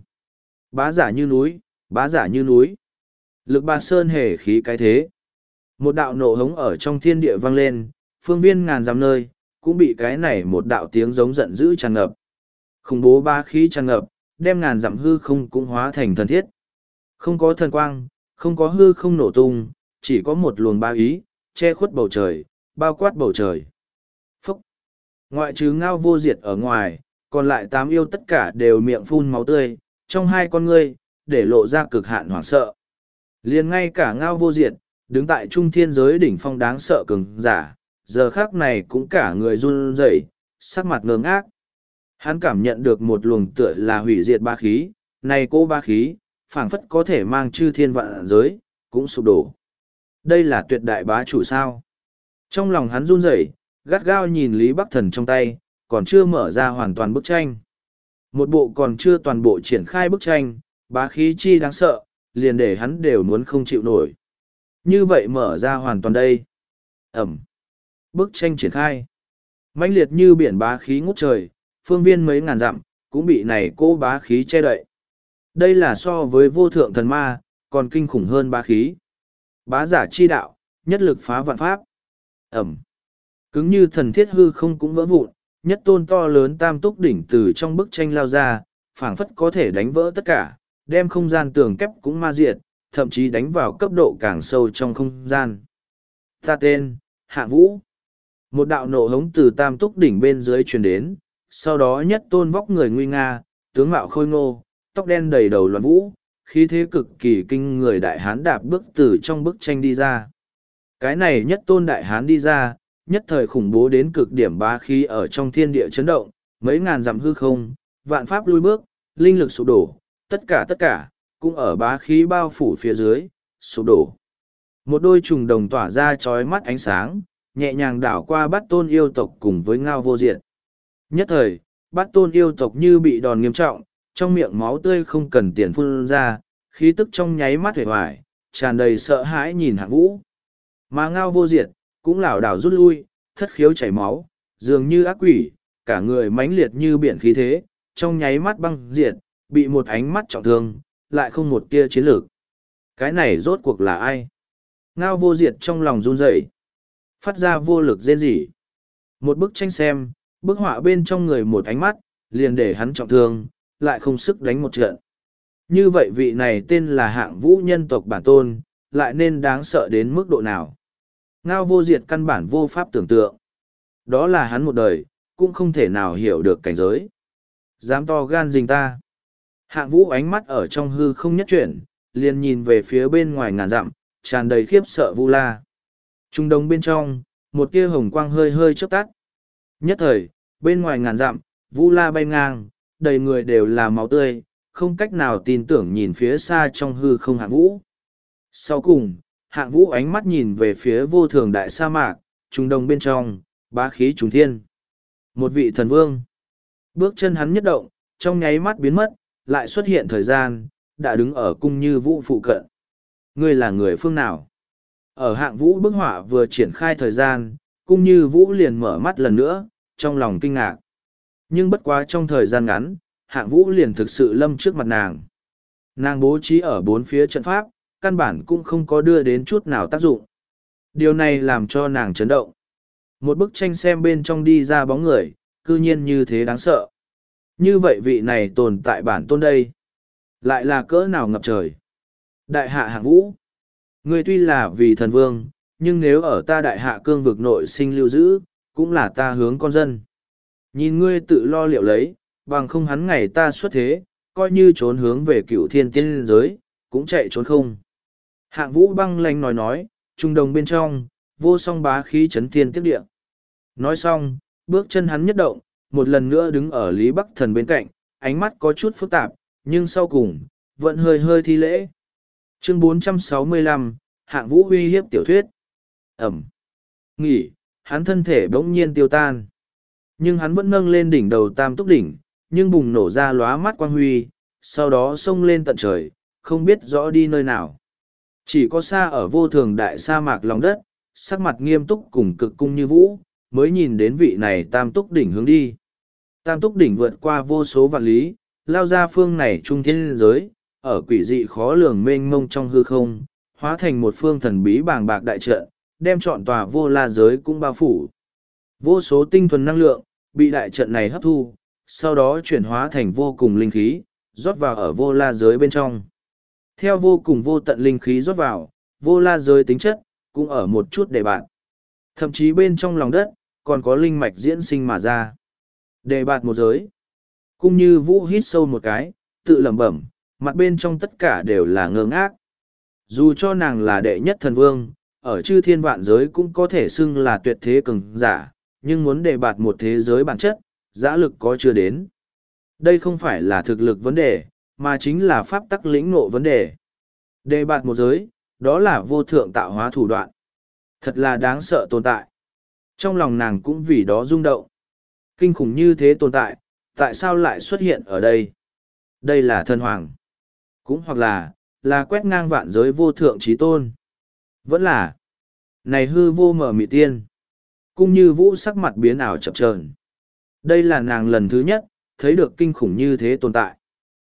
Bá giả như núi, bá giả như núi. Lực Bà Sơn hề khí cái thế. Một đạo nộ hống ở trong thiên địa vang lên, phương viên ngàn dặm nơi, cũng bị cái này một đạo tiếng giống giận dữ tràn ngập. Khủng bố ba khí tràn ngập, đem ngàn dặm hư không cũng hóa thành thần thiết. Không có thần quang, không có hư không nổ tung, chỉ có một luồng ba ý, che khuất bầu trời, bao quát bầu trời. Phúc! Ngoại trừ ngao vô diệt ở ngoài, còn lại tám yêu tất cả đều miệng phun máu tươi, trong hai con ngươi, để lộ ra cực hạn hoảng sợ. Liền ngay cả ngao vô diệt, đứng tại trung thiên giới đỉnh phong đáng sợ cường giả, giờ khác này cũng cả người run rẩy, sắc mặt ngơ ngác. Hắn cảm nhận được một luồng tựa là hủy diệt ba khí, này cô ba khí, phảng phất có thể mang chư thiên vạn giới, cũng sụp đổ. Đây là tuyệt đại bá chủ sao? Trong lòng hắn run rẩy, gắt gao nhìn Lý Bắc Thần trong tay, còn chưa mở ra hoàn toàn bức tranh. Một bộ còn chưa toàn bộ triển khai bức tranh, bá khí chi đáng sợ, liền để hắn đều muốn không chịu nổi. Như vậy mở ra hoàn toàn đây. Ẩm. Bức tranh triển khai. Mãnh liệt như biển bá khí ngút trời, phương viên mấy ngàn dặm, cũng bị này cô bá khí che đậy. Đây là so với vô thượng thần ma, còn kinh khủng hơn bá khí. Bá giả chi đạo, nhất lực phá vạn pháp. Ẩm. Cứng như thần thiết hư không cũng vỡ vụn, nhất tôn to lớn tam túc đỉnh từ trong bức tranh lao ra, phảng phất có thể đánh vỡ tất cả, đem không gian tường kép cũng ma diệt, thậm chí đánh vào cấp độ càng sâu trong không gian. Ta tên, Hạ Vũ. Một đạo nộ hống từ tam túc đỉnh bên dưới truyền đến, sau đó nhất tôn vóc người nguy nga, tướng mạo khôi ngô, tóc đen đầy đầu loạn vũ, khí thế cực kỳ kinh người đại hán đạp bước từ trong bức tranh đi ra. Cái này nhất tôn đại hán đi ra, nhất thời khủng bố đến cực điểm bá khí ở trong thiên địa chấn động, mấy ngàn dặm hư không, vạn pháp lui bước, linh lực sụp đổ, tất cả tất cả, cũng ở bá khí bao phủ phía dưới, sụp đổ. Một đôi trùng đồng tỏa ra chói mắt ánh sáng, nhẹ nhàng đảo qua bát tôn yêu tộc cùng với Ngao Vô Diệt. Nhất thời, bát tôn yêu tộc như bị đòn nghiêm trọng, trong miệng máu tươi không cần tiền phun ra, khí tức trong nháy mắt hề hoài, tràn đầy sợ hãi nhìn Hạng Vũ. Mà Ngao Vô Diệt, cũng lảo đảo rút lui, thất khiếu chảy máu, dường như ác quỷ, cả người mãnh liệt như biển khí thế, trong nháy mắt băng diệt, bị một ánh mắt trọng thương, lại không một tia chiến lược. Cái này rốt cuộc là ai? Ngao Vô Diệt trong lòng run rẩy, phát ra vô lực rên rỉ. Một bức tranh xem, bức họa bên trong người một ánh mắt, liền để hắn trọng thương, lại không sức đánh một trận. Như vậy vị này tên là Hạng Vũ nhân tộc bản tôn, lại nên đáng sợ đến mức độ nào? Ngao Vô Diệt căn bản vô pháp tưởng tượng. Đó là hắn một đời, cũng không thể nào hiểu được cảnh giới. Dám to gan rình ta. Hạng Vũ ánh mắt ở trong hư không nhất chuyển, liền nhìn về phía bên ngoài ngàn dặm, tràn đầy khiếp sợ Vu La. Trung đông bên trong, một tia hồng quang hơi hơi chớp tắt. Nhất thời, bên ngoài ngàn dặm, Vu La bay ngang, đầy người đều là máu tươi, không cách nào tin tưởng nhìn phía xa trong hư không Hạng Vũ. Sau cùng, Hạng Vũ ánh mắt nhìn về phía vô thường đại sa mạc, trung đông bên trong, bá khí trùng thiên. Một vị thần vương. Bước chân hắn nhất động, trong nháy mắt biến mất, lại xuất hiện thời gian, đã đứng ở cung như Vũ phụ cận. Ngươi là người phương nào? Ở Hạng Vũ bức họa vừa triển khai thời gian, cung như Vũ liền mở mắt lần nữa, trong lòng kinh ngạc. Nhưng bất quá trong thời gian ngắn, Hạng Vũ liền thực sự lâm trước mặt nàng. Nàng bố trí ở bốn phía trận pháp, căn bản cũng không có đưa đến chút nào tác dụng. Điều này làm cho nàng chấn động. Một bức tranh xem bên trong đi ra bóng người, cư nhiên như thế đáng sợ. Như vậy vị này tồn tại bản tôn đây. Lại là cỡ nào ngập trời. Đại hạ Hạng Vũ. Ngươi tuy là vì thần vương, nhưng nếu ở ta đại hạ cương vực nội sinh lưu giữ, cũng là ta hướng con dân. Nhìn ngươi tự lo liệu lấy, bằng không hắn ngày ta xuất thế, coi như trốn hướng về cựu thiên tiên giới, cũng chạy trốn không. Hạng Vũ băng lanh nói nói, trung đồng bên trong, vô song bá khí chấn thiên tiếp địa. Nói xong, bước chân hắn nhất động, một lần nữa đứng ở Lý Bắc Thần bên cạnh, ánh mắt có chút phức tạp, nhưng sau cùng, vẫn hơi hơi thi lễ. Chương bốn trăm sáu mươi lăm, Hạng Vũ uy hiếp tiểu thuyết. Ẩm. Nghỉ, hắn thân thể bỗng nhiên tiêu tan. Nhưng hắn vẫn nâng lên đỉnh đầu tam túc đỉnh, nhưng bùng nổ ra lóa mắt quang huy, sau đó xông lên tận trời, không biết rõ đi nơi nào. Chỉ có xa ở vô thường đại sa mạc lòng đất, sắc mặt nghiêm túc cùng cực cung như Vũ, mới nhìn đến vị này tam túc đỉnh hướng đi. Tam túc đỉnh vượt qua vô số vạn lý, lao ra phương này trung thiên giới, ở quỷ dị khó lường mênh mông trong hư không, hóa thành một phương thần bí bàng bạc đại trận, đem trọn tòa vô la giới cũng bao phủ. Vô số tinh thuần năng lượng, bị đại trận này hấp thu, sau đó chuyển hóa thành vô cùng linh khí, rót vào ở vô la giới bên trong. Theo vô cùng vô tận linh khí rót vào, vô la giới tính chất, cũng ở một chút đề bạt. Thậm chí bên trong lòng đất, còn có linh mạch diễn sinh mà ra. Đề bạt một giới. Cung như Vũ hít sâu một cái, tự lẩm bẩm, mặt bên trong tất cả đều là ngơ ngác. Dù cho nàng là đệ nhất thần vương, ở chư thiên vạn giới cũng có thể xưng là tuyệt thế cường giả, nhưng muốn đề bạt một thế giới bản chất, dã lực có chưa đến. Đây không phải là thực lực vấn đề, mà chính là pháp tắc lĩnh ngộ vấn đề. Đề bạt một giới, đó là vô thượng tạo hóa thủ đoạn. Thật là đáng sợ tồn tại. Trong lòng nàng cũng vì đó rung động. Kinh khủng như thế tồn tại, Tại sao lại xuất hiện ở đây? Đây là thần hoàng. Cũng hoặc là, là quét ngang vạn giới vô thượng trí tôn. Vẫn là, này hư vô mở mị tiên. Cung Như Vũ sắc mặt biến ảo chập chờn. Đây là nàng lần thứ nhất, thấy được kinh khủng như thế tồn tại.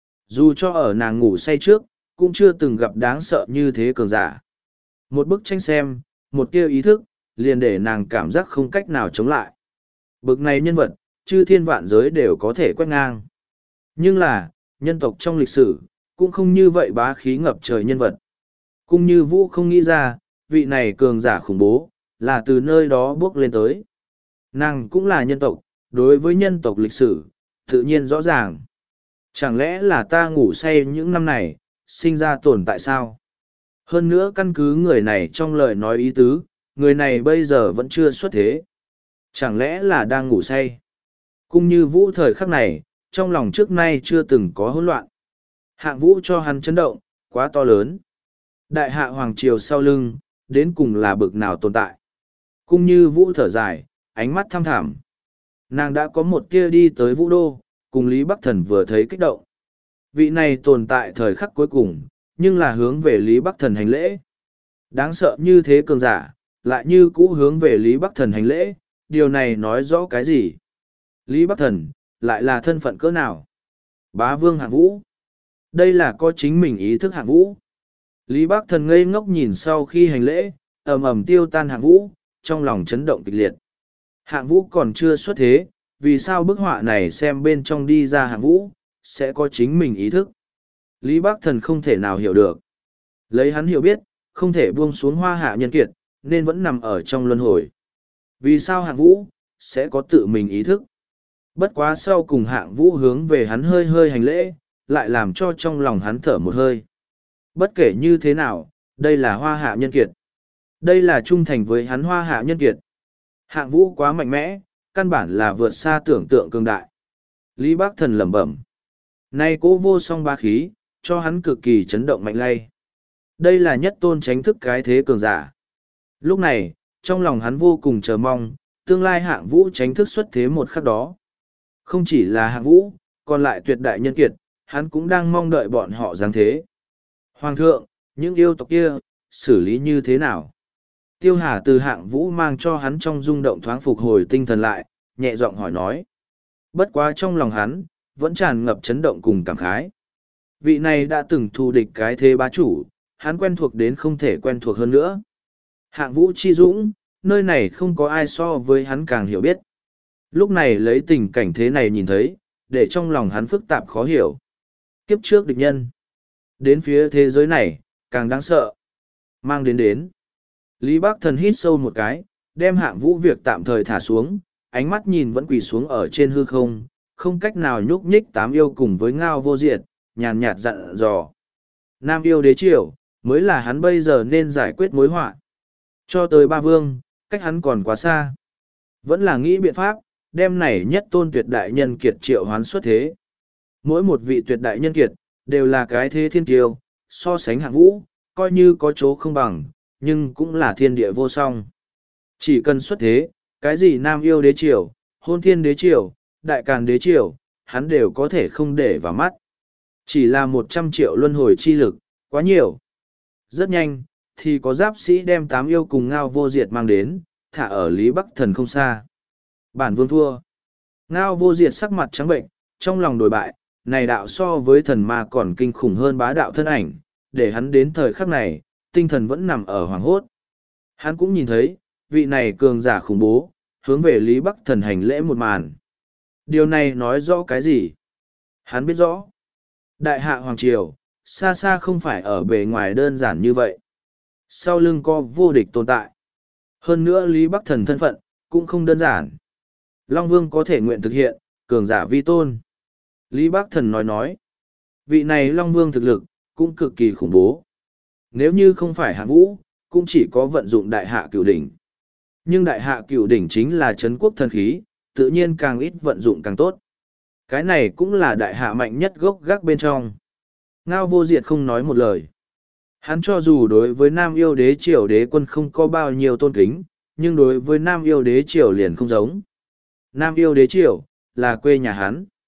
Dù cho ở nàng ngủ say trước, cũng chưa từng gặp đáng sợ như thế cường giả. Một bức tranh xem, một tia ý thức, liền để nàng cảm giác không cách nào chống lại. Bực này nhân vật, chư thiên vạn giới đều có thể quét ngang. Nhưng là, nhân tộc trong lịch sử, cũng không như vậy bá khí ngập trời nhân vật. Cung Như Vũ không nghĩ ra, vị này cường giả khủng bố, là từ nơi đó bước lên tới. Nàng cũng là nhân tộc, đối với nhân tộc lịch sử, tự nhiên rõ ràng. Chẳng lẽ là ta ngủ say những năm này, sinh ra tồn tại sao? Hơn nữa căn cứ người này trong lời nói ý tứ, người này bây giờ vẫn chưa xuất thế. Chẳng lẽ là đang ngủ say? Cung Như Vũ thời khắc này, trong lòng trước nay chưa từng có hỗn loạn. Hạng Vũ cho hắn chấn động, quá to lớn. Đại hạ hoàng triều sau lưng, đến cùng là bực nào tồn tại. Cung Như Vũ thở dài, ánh mắt thăm thẳm. Nàng đã có một tia đi tới Vũ Đô, cùng Lý Bắc Thần vừa thấy kích động. Vị này tồn tại thời khắc cuối cùng, nhưng là hướng về Lý Bắc Thần hành lễ. Đáng sợ như thế cường giả, lại như cũ hướng về Lý Bắc Thần hành lễ, điều này nói rõ cái gì? Lý Bắc Thần, lại là thân phận cỡ nào? Bá vương Hạng Vũ. Đây là có chính mình ý thức Hạng Vũ. Lý Bắc Thần ngây ngốc nhìn sau khi hành lễ, ầm ầm tiêu tan Hạng Vũ, trong lòng chấn động kịch liệt. Hạng Vũ còn chưa xuất thế, vì sao bức họa này xem bên trong đi ra Hạng Vũ, sẽ có chính mình ý thức? Lý Bắc Thần không thể nào hiểu được. Lấy hắn hiểu biết, không thể buông xuống hoa hạ nhân kiệt, nên vẫn nằm ở trong luân hồi. Vì sao Hạng Vũ, sẽ có tự mình ý thức? Bất quá sau cùng Hạng Vũ hướng về hắn hơi hơi hành lễ, lại làm cho trong lòng hắn thở một hơi. Bất kể như thế nào, đây là hoa hạ nhân kiệt. Đây là trung thành với hắn hoa hạ nhân kiệt. Hạng Vũ quá mạnh mẽ, căn bản là vượt xa tưởng tượng cường đại. Lý Bắc Thần lẩm bẩm. Nay cố vô song ba khí, cho hắn cực kỳ chấn động mạnh lay. Đây là nhất tôn tránh thức cái thế cường giả. Lúc này, trong lòng hắn vô cùng chờ mong, tương lai Hạng Vũ tránh thức xuất thế một khắc đó. Không chỉ là Hạng Vũ, còn lại tuyệt đại nhân kiệt, hắn cũng đang mong đợi bọn họ giáng thế. Hoàng thượng, những yêu tộc kia, xử lý như thế nào? Tiêu Hà từ Hạng Vũ mang cho hắn trong rung động thoáng phục hồi tinh thần lại, nhẹ giọng hỏi nói. Bất quá trong lòng hắn, vẫn tràn ngập chấn động cùng cảm khái. Vị này đã từng thù địch cái thế bá chủ, hắn quen thuộc đến không thể quen thuộc hơn nữa. Hạng Vũ chi dũng, nơi này không có ai so với hắn càng hiểu biết. Lúc này lấy tình cảnh thế này nhìn thấy, để trong lòng hắn phức tạp khó hiểu. Kiếp trước địch nhân. Đến phía thế giới này, càng đáng sợ. Mang đến đến. Lý Bắc Thần hít sâu một cái, đem Hạng Vũ việc tạm thời thả xuống, ánh mắt nhìn vẫn quỳ xuống ở trên hư không, không cách nào nhúc nhích tám yêu cùng với Ngao Vô Diệt, nhàn nhạt dặn dò. Nam yêu đế triều, mới là hắn bây giờ nên giải quyết mối họa. Cho tới ba vương, cách hắn còn quá xa. Vẫn là nghĩ biện pháp, đem này nhất tôn tuyệt đại nhân kiệt triệu hoán xuất thế. Mỗi một vị tuyệt đại nhân kiệt, đều là cái thế thiên kiêu, so sánh Hạng Vũ, coi như có chỗ không bằng, nhưng cũng là thiên địa vô song. Chỉ cần xuất thế, cái gì Nam yêu đế triều, hôn thiên đế triều, đại càn đế triều, hắn đều có thể không để vào mắt. Chỉ là một trăm triệu luân hồi chi lực, quá nhiều. Rất nhanh, thì có giáp sĩ đem tám yêu cùng Ngao Vô Diệt mang đến, thả ở Lý Bắc Thần không xa. Bản vương thua. Ngao Vô Diệt sắc mặt trắng bệnh, trong lòng đổi bại, này đạo so với thần ma còn kinh khủng hơn bá đạo thân ảnh, để hắn đến thời khắc này, tinh thần vẫn nằm ở hoàng hốt. Hắn cũng nhìn thấy, vị này cường giả khủng bố, hướng về Lý Bắc Thần hành lễ một màn. Điều này nói rõ cái gì? Hắn biết rõ. Đại hạ Hoàng Triều, xa xa không phải ở bề ngoài đơn giản như vậy. Sau lưng có vô địch tồn tại. Hơn nữa Lý Bắc Thần thân phận, cũng không đơn giản. Long Vương có thể nguyện thực hiện, cường giả vi tôn. Lý Bắc Thần nói nói. Vị này Long Vương thực lực, cũng cực kỳ khủng bố. Nếu như không phải Hạng Vũ, cũng chỉ có vận dụng đại hạ cửu đỉnh. Nhưng đại hạ cửu đỉnh chính là trấn quốc thần khí, tự nhiên càng ít vận dụng càng tốt. Cái này cũng là đại hạ mạnh nhất gốc gác bên trong. Ngao Vô Diệt không nói một lời. Hắn cho dù đối với Nam yêu đế triều đế quân không có bao nhiêu tôn kính, nhưng đối với Nam yêu đế triều liền không giống. Nam yêu đế triều, là quê nhà hắn.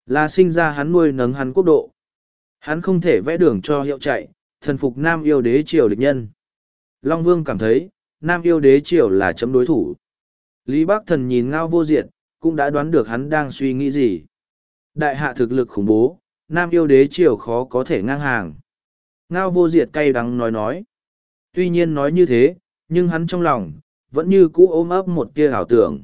Là sinh ra hắn nuôi nấng hắn quốc độ. Hắn không thể vẽ đường cho hiệu chạy, thần phục Nam yêu đế triều địch nhân. Long Vương cảm thấy, Nam yêu đế triều là chấm đối thủ. Lý Bắc Thần nhìn Ngao Vô Diệt, cũng đã đoán được hắn đang suy nghĩ gì. Đại hạ thực lực khủng bố, Nam yêu đế triều khó có thể ngang hàng. Ngao Vô Diệt cay đắng nói nói. Tuy nhiên nói như thế, nhưng hắn trong lòng, vẫn như cũ ôm ấp một tia ảo tưởng.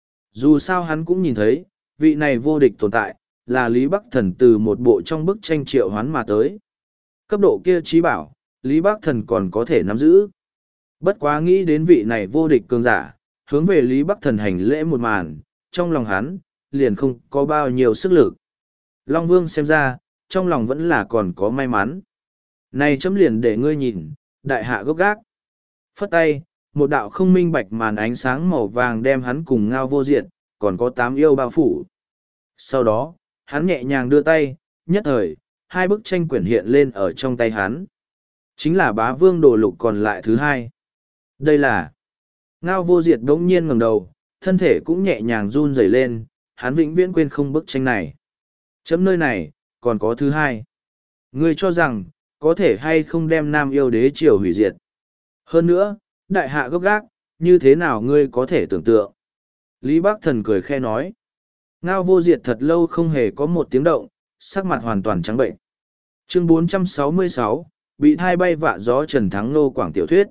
Dù sao hắn cũng nhìn thấy, vị này vô địch tồn tại, là Lý Bắc Thần từ một bộ trong bức tranh triệu hoán mà tới. Cấp độ kia trí bảo, Lý Bắc Thần còn có thể nắm giữ. Bất quá nghĩ đến vị này vô địch cường giả, hướng về Lý Bắc Thần hành lễ một màn, trong lòng hắn, liền không có bao nhiêu sức lực. Long Vương xem ra, trong lòng vẫn là còn có may mắn. Này chấm liền để ngươi nhìn, đại hạ gốc gác. Phất tay, một đạo không minh bạch màn ánh sáng màu vàng đem hắn cùng Ngao Vô Diệt, còn có tám yêu bao phủ. Sau đó, hắn nhẹ nhàng đưa tay, nhất thời, hai bức tranh quyển hiện lên ở trong tay hắn. Chính là Bá Vương Đồ Lục còn lại thứ hai. Đây là... Ngao Vô Diệt đống nhiên ngẩng đầu, thân thể cũng nhẹ nhàng run rẩy lên, hắn vĩnh viễn quên không bức tranh này. Chấm nơi này, còn có thứ hai. Ngươi cho rằng, có thể hay không đem Nam yêu đế triều hủy diệt. Hơn nữa, đại hạ gốc gác, như thế nào ngươi có thể tưởng tượng. Lý Bắc Thần cười khe nói. Ngao Vô Diệt thật lâu không hề có một tiếng động, sắc mặt hoàn toàn trắng bệnh. Chương bốn trăm sáu mươi sáu, bị thai bay vạ gió Trần Thắng Nô Quảng tiểu thuyết.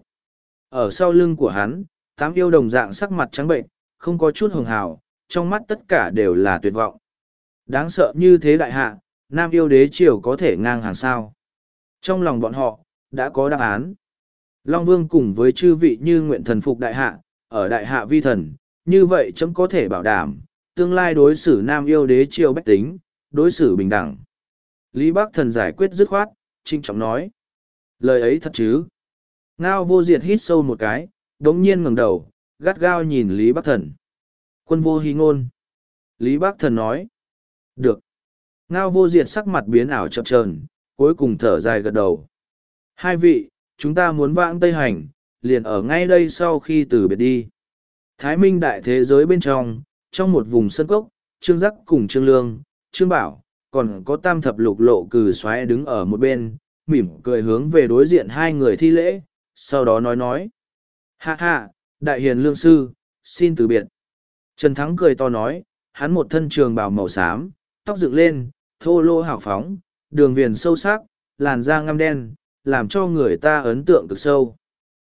Ở sau lưng của hắn, tám yêu đồng dạng sắc mặt trắng bệnh, không có chút hường hào, trong mắt tất cả đều là tuyệt vọng. Đáng sợ như thế đại hạ, Nam yêu đế triều có thể ngang hàng sao. Trong lòng bọn họ, đã có đáp án. Long Vương cùng với chư vị như nguyện thần phục đại hạ, ở đại hạ vi thần, như vậy chấm có thể bảo đảm, tương lai đối xử Nam yêu đế triều bách tính, đối xử bình đẳng. Lý Bắc Thần giải quyết dứt khoát, trinh trọng nói. Lời ấy thật chứ? Ngao Vô Diệt hít sâu một cái, đống nhiên ngẩng đầu, gắt gao nhìn Lý Bắc Thần. Quân vô hy ngôn. Lý Bắc Thần nói. Được. Ngao Vô Diệt sắc mặt biến ảo chập chờn, cuối cùng thở dài gật đầu. Hai vị, chúng ta muốn vãng Tây Hành, liền ở ngay đây sau khi từ biệt đi. Thái Minh đại thế giới bên trong, trong một vùng sân cốc, Trương Giác cùng Trương Lương, Trương Bảo, còn có Tam Thập Lục Lộ Cừ xoáy đứng ở một bên, mỉm cười hướng về đối diện hai người thi lễ, sau đó nói nói. Ha ha, đại hiền lương sư, xin từ biệt. Trần Thắng cười to nói, hắn một thân trường bào màu xám, tóc dựng lên, thô lỗ hào phóng, đường viền sâu sắc, làn da ngăm đen, làm cho người ta ấn tượng cực sâu.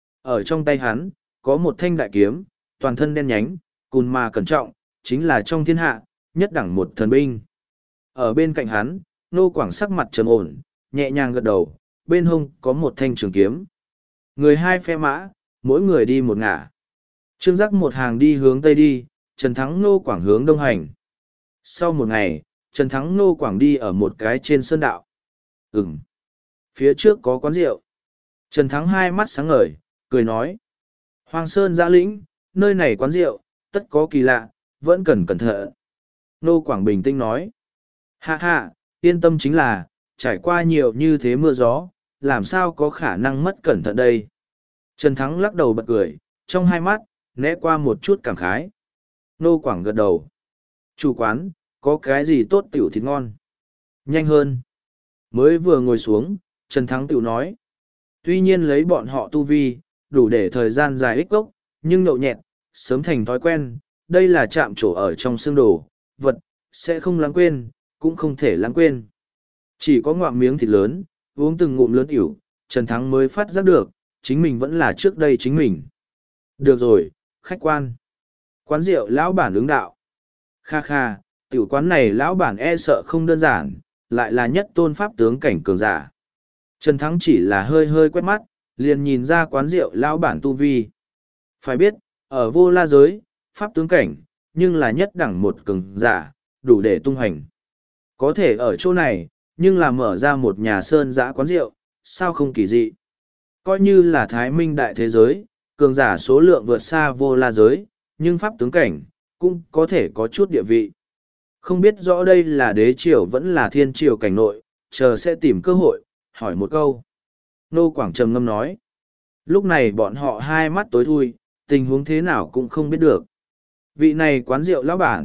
Ở trong tay hắn, có một thanh đại kiếm, toàn thân đen nhánh, cùn mà cẩn trọng, chính là trong thiên hạ, nhất đẳng một thần binh. Ở bên cạnh hắn, Nô Quảng sắc mặt trầm ổn, nhẹ nhàng gật đầu, bên hông có một thanh trường kiếm. Người hai phe mã, mỗi người đi một ngả. Trương Giác một hàng đi hướng tây đi, Trần Thắng Nô Quảng hướng đông hành. Sau một ngày, Trần Thắng Nô Quảng đi ở một cái trên sơn đạo. Ừm. Phía trước có quán rượu. Trần Thắng hai mắt sáng ngời, cười nói. Hoàng Sơn giã lĩnh, nơi này quán rượu, tất có kỳ lạ, vẫn cần cẩn thận. Nô Quảng bình tĩnh nói. Ha ha, yên tâm chính là, trải qua nhiều như thế mưa gió, làm sao có khả năng mất cẩn thận đây. Trần Thắng lắc đầu bật cười, trong hai mắt, né qua một chút cảm khái. Nô Quảng gật đầu. Chủ quán, có cái gì tốt tiểu thịt ngon? Nhanh hơn. Mới vừa ngồi xuống, Trần Thắng tiểu nói. Tuy nhiên lấy bọn họ tu vi, đủ để thời gian dài ích gốc, nhưng nhậu nhẹt, sớm thành thói quen, đây là chạm trổ ở trong xương đồ, vật, sẽ không lãng quên, cũng không thể lãng quên. Chỉ có ngoạm miếng thịt lớn, uống từng ngụm lớn tiểu, Trần Thắng mới phát giác được, chính mình vẫn là trước đây chính mình. Được rồi, khách quan. Quán rượu lão bản ứng đạo. Kha kha, tiểu quán này lão bản e sợ không đơn giản, lại là nhất tôn pháp tướng cảnh cường giả. Trần Thắng chỉ là hơi hơi quét mắt, liền nhìn ra quán rượu lão bản tu vi. Phải biết, ở vô la giới, pháp tướng cảnh, nhưng là nhất đẳng một cường giả, đủ để tung hành. Có thể ở chỗ này, nhưng là mở ra một nhà sơn giã quán rượu, sao không kỳ dị. Coi như là thái minh đại thế giới, cường giả số lượng vượt xa vô la giới, nhưng pháp tướng cảnh, cũng có thể có chút địa vị. Không biết rõ đây là đế triều vẫn là thiên triều cảnh nội, chờ sẽ tìm cơ hội, hỏi một câu. Nô Quảng trầm ngâm nói. Lúc này bọn họ hai mắt tối thui, tình huống thế nào cũng không biết được. Vị này quán rượu lão bản,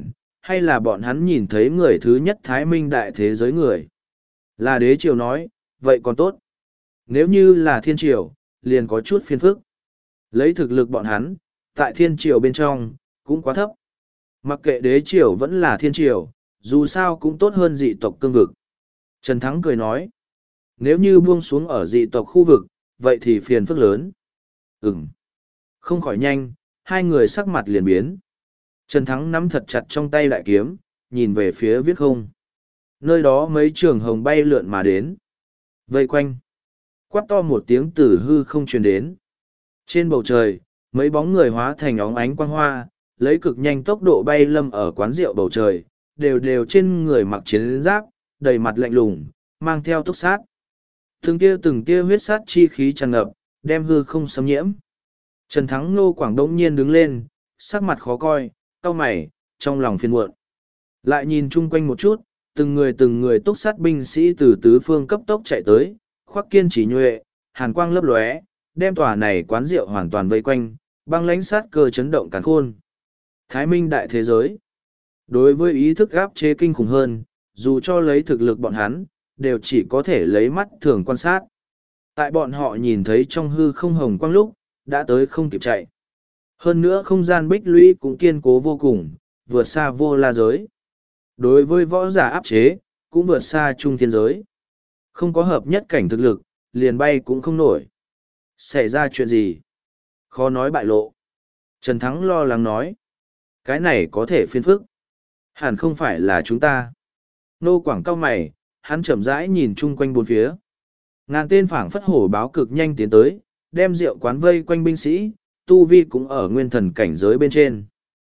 hay là bọn hắn nhìn thấy người thứ nhất thái minh đại thế giới người? Là đế triều nói, vậy còn tốt. Nếu như là thiên triều, liền có chút phiền phức. Lấy thực lực bọn hắn, tại thiên triều bên trong, cũng quá thấp. Mặc kệ đế triều vẫn là thiên triều, dù sao cũng tốt hơn dị tộc cương vực. Trần Thắng cười nói, nếu như buông xuống ở dị tộc khu vực, vậy thì phiền phức lớn. Ừm. Không khỏi nhanh, hai người sắc mặt liền biến. Trần Thắng nắm thật chặt trong tay đại kiếm, nhìn về phía viết không. Nơi đó mấy trường hồng bay lượn mà đến. Vây quanh. Quát to một tiếng từ hư không truyền đến. Trên bầu trời, mấy bóng người hóa thành óng ánh quang hoa, lấy cực nhanh tốc độ bay lâm ở quán rượu bầu trời, đều đều trên người mặc chiến giáp, đầy mặt lạnh lùng, mang theo túc sát. Từng tia từng tia huyết sát chi khí tràn ngập, đem hư không xâm nhiễm. Trần Thắng Nô Quảng đông nhiên đứng lên, sắc mặt khó coi, cau mày, trong lòng phiền muộn. Lại nhìn chung quanh một chút, từng người từng người túc sát binh sĩ từ tứ phương cấp tốc chạy tới, khoác kiên chỉ nhuệ, hàn quang lấp lóe, đem tòa này quán rượu hoàn toàn vây quanh, băng lãnh sát cơ chấn động càn khôn. Thái Minh đại thế giới. Đối với ý thức áp chế kinh khủng hơn, dù cho lấy thực lực bọn hắn, đều chỉ có thể lấy mắt thường quan sát. Tại bọn họ nhìn thấy trong hư không hồng quang lúc, đã tới không kịp chạy. Hơn nữa không gian bích lũy cũng kiên cố vô cùng, vượt xa vô la giới. Đối với võ giả áp chế, cũng vượt xa trung thiên giới. Không có hợp nhất cảnh thực lực, liền bay cũng không nổi. Xảy ra chuyện gì? Khó nói bại lộ. Trần Thắng lo lắng nói. Cái này có thể phiền phức. Hẳn không phải là chúng ta. Nô Quảng cao mày, hắn chậm rãi nhìn chung quanh bốn phía. Ngàn tên phảng phất hổ báo cực nhanh tiến tới, đem rượu quán vây quanh binh sĩ, tu vi cũng ở nguyên thần cảnh giới bên trên.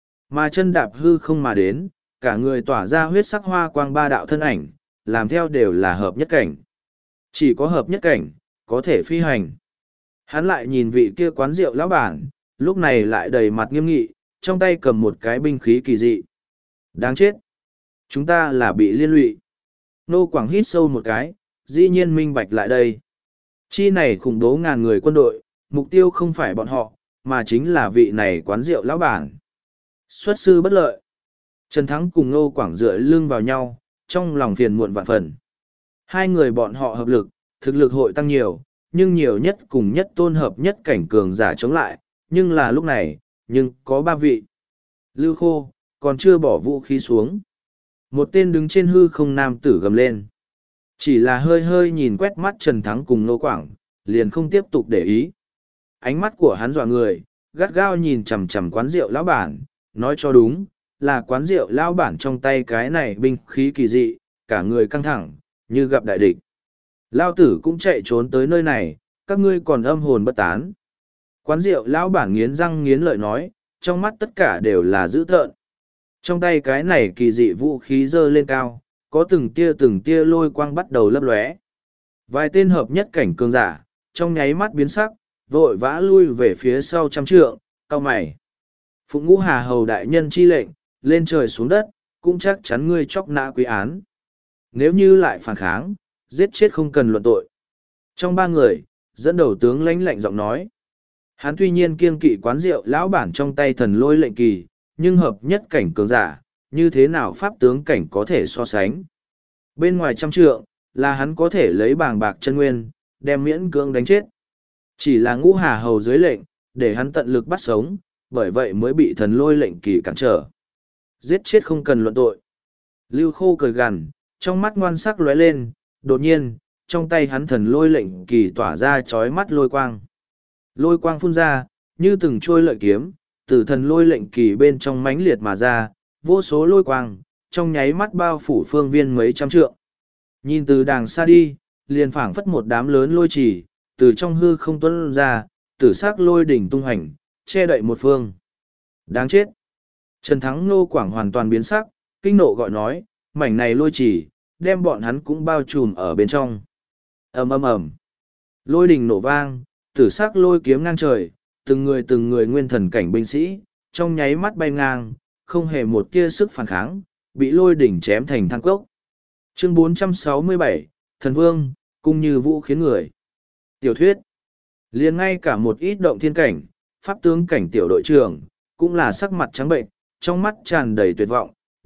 Mà chân đạp hư không mà đến, cả người tỏa ra huyết sắc hoa quang ba đạo thân ảnh, làm theo đều là hợp nhất cảnh. Chỉ có hợp nhất cảnh, có thể phi hành. Hắn lại nhìn vị kia quán rượu lão bản, lúc này lại đầy mặt nghiêm nghị, trong tay cầm một cái binh khí kỳ dị. Đáng chết! Chúng ta là bị liên lụy. Nô Quảng hít sâu một cái, dĩ nhiên minh bạch lại đây. Chi này khủng bố ngàn người quân đội, mục tiêu không phải bọn họ, mà chính là vị này quán rượu lão bản. Xuất sư bất lợi. Trần Thắng cùng Nô Quảng dựa lưng vào nhau, trong lòng phiền muộn vạn phần. Hai người bọn họ hợp lực, thực lực hội tăng nhiều, nhưng nhiều nhất cùng nhất tôn hợp nhất cảnh cường giả chống lại, nhưng là lúc này, nhưng có ba vị. Lưu Khô, còn chưa bỏ vũ khí xuống. Một tên đứng trên hư không nam tử gầm lên. Chỉ là hơi hơi nhìn quét mắt Trần Thắng cùng Nô Quảng, liền không tiếp tục để ý. Ánh mắt của hắn dọa người, gắt gao nhìn chằm chằm quán rượu lão bản, nói cho đúng, là quán rượu lão bản trong tay cái này binh khí kỳ dị, cả người căng thẳng, như gặp đại địch. Lao tử cũng chạy trốn tới nơi này, các ngươi còn âm hồn bất tán. Quán rượu lão bản nghiến răng nghiến lợi nói, trong mắt tất cả đều là dữ tợn. Trong tay cái này kỳ dị vũ khí giơ lên cao, có từng tia từng tia lôi quang bắt đầu lấp lóe. Vài tên hợp nhất cảnh cường giả, trong nháy mắt biến sắc, vội vã lui về phía sau trăm trượng, cau mày. Phụng Ngũ Hà hầu đại nhân chi lệnh, lên trời xuống đất, cũng chắc chắn ngươi chóc nã quý án. Nếu như lại phản kháng, giết chết không cần luận tội. Trong ba người, dẫn đầu tướng lãnh lạnh giọng nói. Hắn tuy nhiên kiêng kỵ quán rượu lão bản trong tay thần lôi lệnh kỳ, nhưng hợp nhất cảnh cường giả, như thế nào pháp tướng cảnh có thể so sánh. Bên ngoài trăm trượng, là hắn có thể lấy bàng bạc chân nguyên, đem miễn cưỡng đánh chết. Chỉ là Ngũ Hà hầu dưới lệnh, để hắn tận lực bắt sống, bởi vậy mới bị thần lôi lệnh kỳ cản trở. Giết chết không cần luận tội. Lưu Khô cười gằn, trong mắt ngoan sắc lóe lên, đột nhiên, trong tay hắn thần lôi lệnh kỳ tỏa ra chói mắt lôi quang. Lôi quang phun ra, như từng trôi lợi kiếm, từ thần lôi lệnh kỳ bên trong mãnh liệt mà ra, vô số lôi quang, trong nháy mắt bao phủ phương viên mấy trăm trượng. Nhìn từ đàng xa đi, liền phảng phất một đám lớn lôi chỉ, từ trong hư không tuôn ra, tử sắc lôi đỉnh tung hành, che đậy một phương. Đáng chết! Trần Thắng Nô Quảng hoàn toàn biến sắc, kinh nộ gọi nói, mảnh này lôi chỉ, đem bọn hắn cũng bao trùm ở bên trong. Ầm ầm ầm. Lôi đỉnh nổ vang, tử sắc lôi kiếm ngang trời, từng người từng người nguyên thần cảnh binh sĩ, trong nháy mắt bay ngang, không hề một tia sức phản kháng, bị lôi đỉnh chém thành than cốc. Chương bốn trăm sáu mươi bảy, Thần Vương, cung như vũ khiến người. Tiểu thuyết. Liền ngay cả một ít động thiên cảnh, pháp tướng cảnh tiểu đội trưởng, cũng là sắc mặt trắng bệnh, trong mắt tràn đầy tuyệt vọng,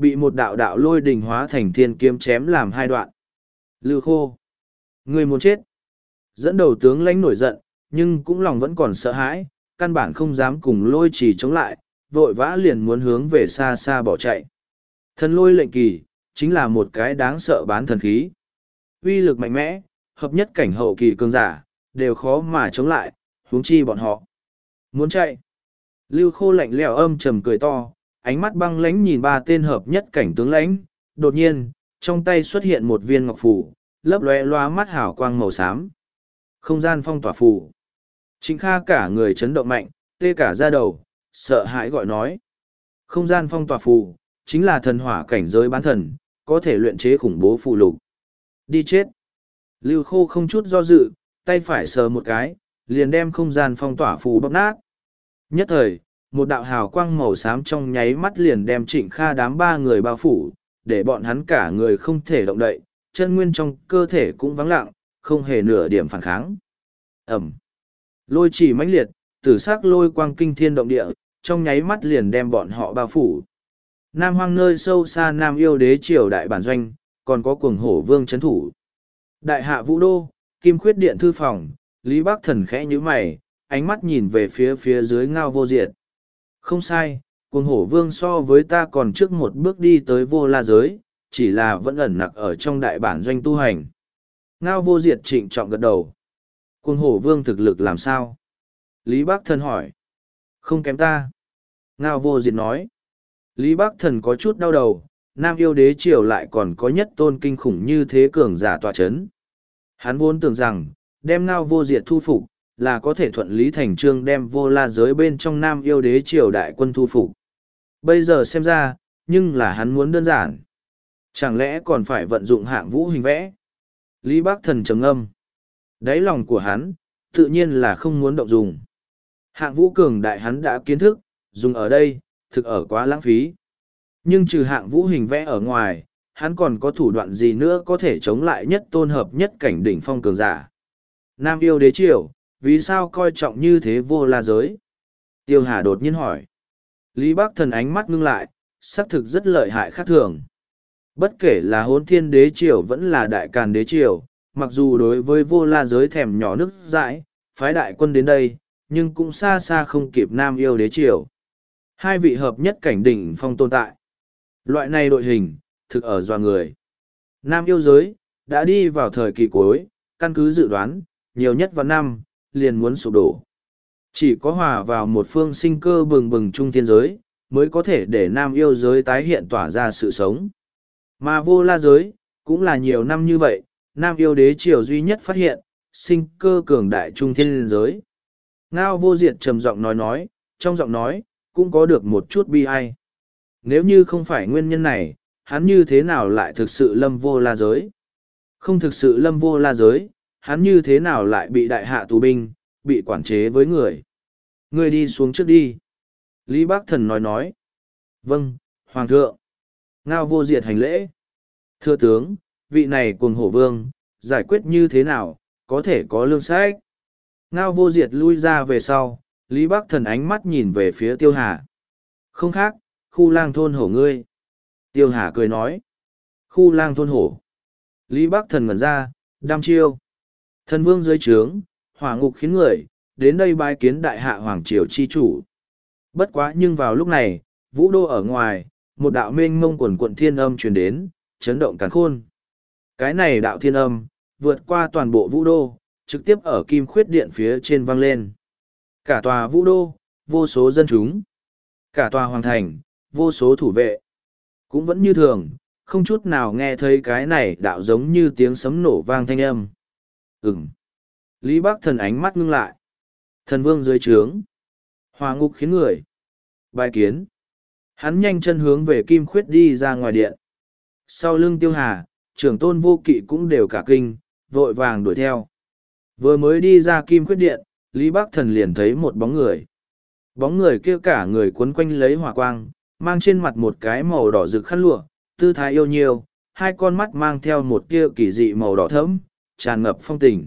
bị một đạo đạo lôi đình hóa thành thiên kiếm chém làm hai đoạn. Lưu Khô, người muốn chết. Dẫn đầu tướng lãnh nổi giận, nhưng cũng lòng vẫn còn sợ hãi, căn bản không dám cùng lôi trì chống lại, vội vã liền muốn hướng về xa xa bỏ chạy. Thần lôi lệnh kỳ, chính là một cái đáng sợ bán thần khí. Uy lực mạnh mẽ, hợp nhất cảnh hậu kỳ cường giả, đều khó mà chống lại, huống chi bọn họ. Muốn chạy. Lưu Khô lạnh lẽo âm trầm cười to, ánh mắt băng lãnh nhìn ba tên hợp nhất cảnh tướng lãnh, đột nhiên, trong tay xuất hiện một viên ngọc phù, lấp lóe loa mắt hào quang màu xám. Không gian phong tỏa phù. Trịnh Kha cả người chấn động mạnh, tê cả da đầu, sợ hãi gọi nói. Không gian phong tỏa phù, chính là thần hỏa cảnh giới bán thần, có thể luyện chế khủng bố phù lục. Đi chết. Lưu Khô không chút do dự, tay phải sờ một cái, liền đem không gian phong tỏa phù bóp nát. Nhất thời, một đạo hào quang màu xám trong nháy mắt liền đem Trịnh Kha đám ba người bao phủ, để bọn hắn cả người không thể động đậy, chân nguyên trong cơ thể cũng vắng lặng, không hề nửa điểm phản kháng. Ẩm. Lôi chỉ mãnh liệt, tử sắc lôi quang kinh thiên động địa, trong nháy mắt liền đem bọn họ bao phủ. Nam Hoang nơi sâu xa Nam Yêu Đế triều đại bản doanh, còn có cuồng hổ vương chấn thủ. Đại hạ Vũ Đô, Kim Khuyết Điện thư phòng, Lý Bắc Thần khẽ nhíu mày, ánh mắt nhìn về phía phía dưới Ngao Vô Diệt. Không sai, cuồng hổ vương so với ta còn trước một bước đi tới vô la giới, chỉ là vẫn ẩn nặc ở trong đại bản doanh tu hành. Ngao Vô Diệt trịnh trọng gật đầu. Cuồng hổ vương thực lực làm sao? Lý Bắc Thần hỏi. Không kém ta. Ngao Vô Diệt nói. Lý Bắc Thần có chút đau đầu, Nam Yêu Đế triều lại còn có nhất tôn kinh khủng như thế cường giả tọa chấn. Hắn vốn tưởng rằng, đem Ngao Vô Diệt thu phục, là có thể thuận lý thành trương đem vô la giới bên trong Nam Yêu Đế triều đại quân thu phục. Bây giờ xem ra, nhưng là hắn muốn đơn giản. Chẳng lẽ còn phải vận dụng hạng vũ hình vẽ? Lý Bắc Thần trầm ngâm. Đáy lòng của hắn, tự nhiên là không muốn động dùng. Hạng vũ cường đại hắn đã kiến thức, dùng ở đây, thực ở quá lãng phí. Nhưng trừ hạng vũ hình vẽ ở ngoài, hắn còn có thủ đoạn gì nữa có thể chống lại nhất tôn hợp nhất cảnh đỉnh phong cường giả. Nam Yêu Đế triều, vì sao coi trọng như thế vô la giới? Tiêu Hà đột nhiên hỏi. Lý Bắc Thần ánh mắt ngưng lại, xác thực rất lợi hại khác thường. Bất kể là Hỗn Thiên Đế triều vẫn là Đại Càn Đế triều, mặc dù đối với vô la giới thèm nhỏ nước dãi, phái đại quân đến đây, nhưng cũng xa xa không kịp Nam Yêu Đế triều. Hai vị hợp nhất cảnh đỉnh phong tồn tại. Loại này đội hình, thực ở doa người. Nam Yêu giới, đã đi vào thời kỳ cuối, căn cứ dự đoán, nhiều nhất vào năm, liền muốn sụp đổ. Chỉ có hòa vào một phương sinh cơ bừng bừng trung thiên giới, mới có thể để Nam Yêu giới tái hiện tỏa ra sự sống. Mà vô la giới, cũng là nhiều năm như vậy, Nam Yêu Đế triều duy nhất phát hiện, sinh cơ cường đại trung thiên giới. Ngao Vô Diệt trầm giọng nói nói, trong giọng nói, cũng có được một chút bi ai. Nếu như không phải nguyên nhân này, hắn như thế nào lại thực sự lâm vô la giới? Không thực sự lâm vô la giới, hắn như thế nào lại bị đại hạ tù binh, bị quản chế với người? Người đi xuống trước đi. Lý Bắc Thần nói nói. Vâng, Hoàng thượng. Ngao Vô Diệt hành lễ. Thưa tướng, vị này cuồng hổ vương, giải quyết như thế nào, có thể có lương sách. Ngao Vô Diệt lui ra về sau, Lý Bắc Thần ánh mắt nhìn về phía Tiêu Hà. Không khác, khu lang thôn hổ ngươi. Tiêu Hà cười nói. Khu lang thôn hổ. Lý Bắc Thần ngẩn ra, đam chiêu. Thần vương dưới trướng, hỏa ngục khiến người, đến đây bái kiến đại hạ hoàng triều chi chủ. Bất quá nhưng vào lúc này, vũ đô ở ngoài, một đạo mênh mông quần quận thiên âm truyền đến, chấn động càn khôn. Cái này đạo thiên âm, vượt qua toàn bộ vũ đô, trực tiếp ở Kim Khuyết Điện phía trên vang lên. Cả tòa vũ đô, vô số dân chúng. Cả tòa hoàng thành, vô số thủ vệ. Cũng vẫn như thường, không chút nào nghe thấy cái này đạo giống như tiếng sấm nổ vang thanh âm. Ừm. Lý Bắc Thần ánh mắt ngưng lại. Thần vương dưới trướng. Hòa ngục khiến người. Bài kiến. Hắn nhanh chân hướng về Kim Khuyết đi ra ngoài điện. Sau lưng Tiêu Hà, trưởng tôn vô kỵ cũng đều cả kinh, vội vàng đuổi theo. Vừa mới đi ra Kim Khuyết Điện, Lý Bắc Thần liền thấy một bóng người. Bóng người kia cả người quấn quanh lấy hỏa quang, mang trên mặt một cái màu đỏ rực khăn lụa, tư thái yêu nhiều, hai con mắt mang theo một tia kỳ dị màu đỏ thẫm, tràn ngập phong tình.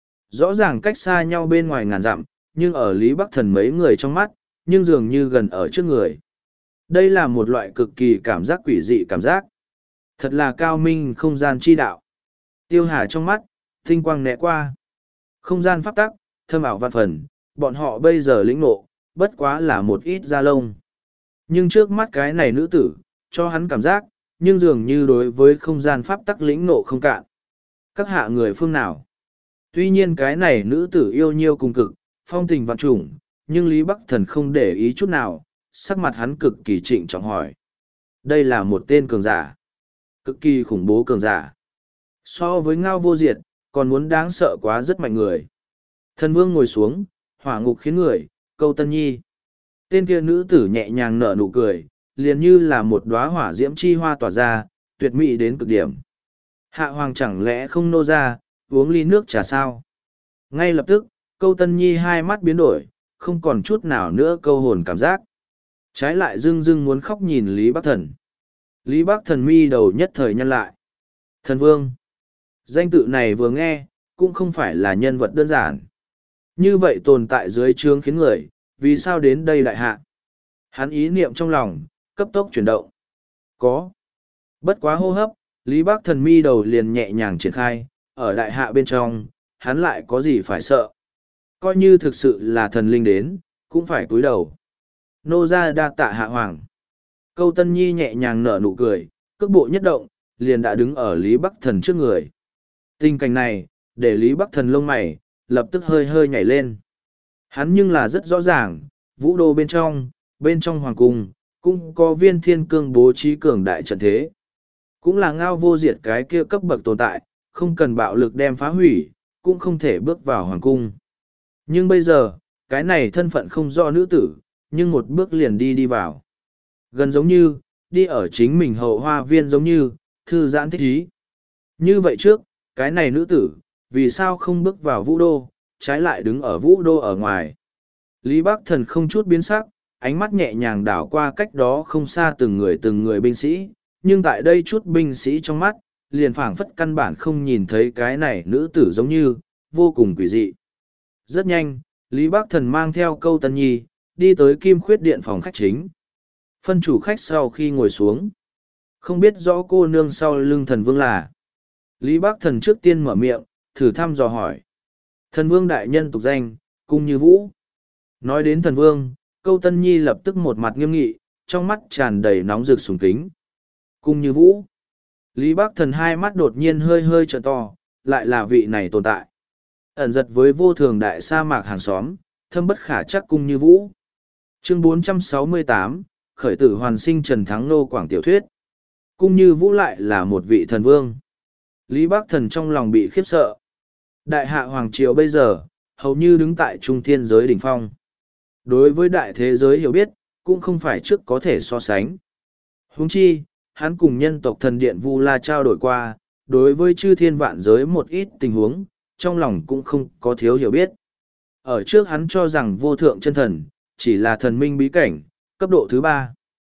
Rõ ràng cách xa nhau bên ngoài ngàn dặm, nhưng ở Lý Bắc Thần mấy người trong mắt, nhưng dường như gần ở trước người. Đây là một loại cực kỳ cảm giác quỷ dị cảm giác. Thật là cao minh không gian chi đạo. Tiêu Hà trong mắt, tinh quang né qua. Không gian pháp tắc, thâm ảo vạn phần, bọn họ bây giờ lĩnh ngộ, bất quá là một ít da lông. Nhưng trước mắt cái này nữ tử, cho hắn cảm giác, nhưng dường như đối với không gian pháp tắc lĩnh ngộ không cạn. Các hạ người phương nào? Tuy nhiên cái này nữ tử yêu nhiêu cùng cực, phong tình vạn trùng, nhưng Lý Bắc Thần không để ý chút nào, sắc mặt hắn cực kỳ trịnh trọng hỏi. Đây là một tên cường giả. Cực kỳ khủng bố cường giả. So với Ngao Vô Diệt, còn muốn đáng sợ quá rất mạnh người. Thần vương ngồi xuống, hỏa ngục khiến người, Câu Tân Nhi. Tên kia nữ tử nhẹ nhàng nở nụ cười, liền như là một đóa hỏa diễm chi hoa tỏa ra, tuyệt mỹ đến cực điểm. Hạ hoàng chẳng lẽ không nô ra, uống ly nước trà sao? Ngay lập tức, Câu Tân Nhi hai mắt biến đổi, không còn chút nào nữa câu hồn cảm giác. Trái lại dưng dưng muốn khóc nhìn Lý Bắc Thần. Lý Bắc Thần mi đầu nhất thời nhăn lại. Thần vương. Danh tự này vừa nghe, cũng không phải là nhân vật đơn giản. Như vậy tồn tại dưới trướng khiến người, vì sao đến đây đại hạ? Hắn ý niệm trong lòng, cấp tốc chuyển động. Có. Bất quá hô hấp, Lý Bắc Thần mi đầu liền nhẹ nhàng triển khai, ở đại hạ bên trong, hắn lại có gì phải sợ. Coi như thực sự là thần linh đến, cũng phải cúi đầu. Nô ra đa tạ hạ hoàng. Câu Tân Nhi nhẹ nhàng nở nụ cười, cước bộ nhất động, liền đã đứng ở Lý Bắc Thần trước người. Tình cảnh này, để Lý Bắc Thần lông mày, lập tức hơi hơi nhảy lên. Hắn nhưng là rất rõ ràng, vũ đô bên trong, bên trong hoàng cung, cũng có viên thiên cương bố trí cường đại trận thế. Cũng là Ngao Vô Diệt cái kia cấp bậc tồn tại, không cần bạo lực đem phá hủy, cũng không thể bước vào hoàng cung. Nhưng bây giờ, cái này thân phận không rõ nữ tử, nhưng một bước liền đi đi vào. Gần giống như, đi ở chính mình hậu hoa viên giống như, thư giãn thích ý. Như vậy trước, cái này nữ tử, vì sao không bước vào vũ đô, trái lại đứng ở vũ đô ở ngoài. Lý Bắc Thần không chút biến sắc, ánh mắt nhẹ nhàng đảo qua cách đó không xa từng người từng người binh sĩ, nhưng tại đây chút binh sĩ trong mắt, liền phảng phất căn bản không nhìn thấy cái này nữ tử giống như, vô cùng quỷ dị. Rất nhanh, Lý Bắc Thần mang theo Câu Tân Nhi, đi tới Kim Khuyết Điện phòng khách chính. Phân chủ khách sau khi ngồi xuống, không biết rõ cô nương sau lưng thần vương là. Lý Bắc Thần trước tiên mở miệng, thử thăm dò hỏi. Thần vương đại nhân tục danh, Cung Như Vũ. Nói đến thần vương, Câu Tân Nhi lập tức một mặt nghiêm nghị, trong mắt tràn đầy nóng rực sùng kính. Cung Như Vũ. Lý Bắc Thần hai mắt đột nhiên hơi hơi trợn to, lại là vị này tồn tại. Ẩn giật với vô thường đại sa mạc hàng xóm, thâm bất khả chắc Cung Như Vũ. Chương bốn trăm sáu mươi tám, khởi tử hoàn sinh Trần Thắng Nô Quảng tiểu thuyết. Cung Như Vũ lại là một vị thần vương. Lý Bắc Thần trong lòng bị khiếp sợ. Đại hạ Hoàng Triều bây giờ, hầu như đứng tại trung thiên giới đỉnh phong. Đối với đại thế giới hiểu biết, cũng không phải trước có thể so sánh. Huống chi, hắn cùng nhân tộc thần điện Vu La trao đổi qua, đối với chư thiên vạn giới một ít tình huống, trong lòng cũng không có thiếu hiểu biết. Ở trước hắn cho rằng vô thượng chân thần, chỉ là thần minh bí cảnh, cấp độ thứ ba.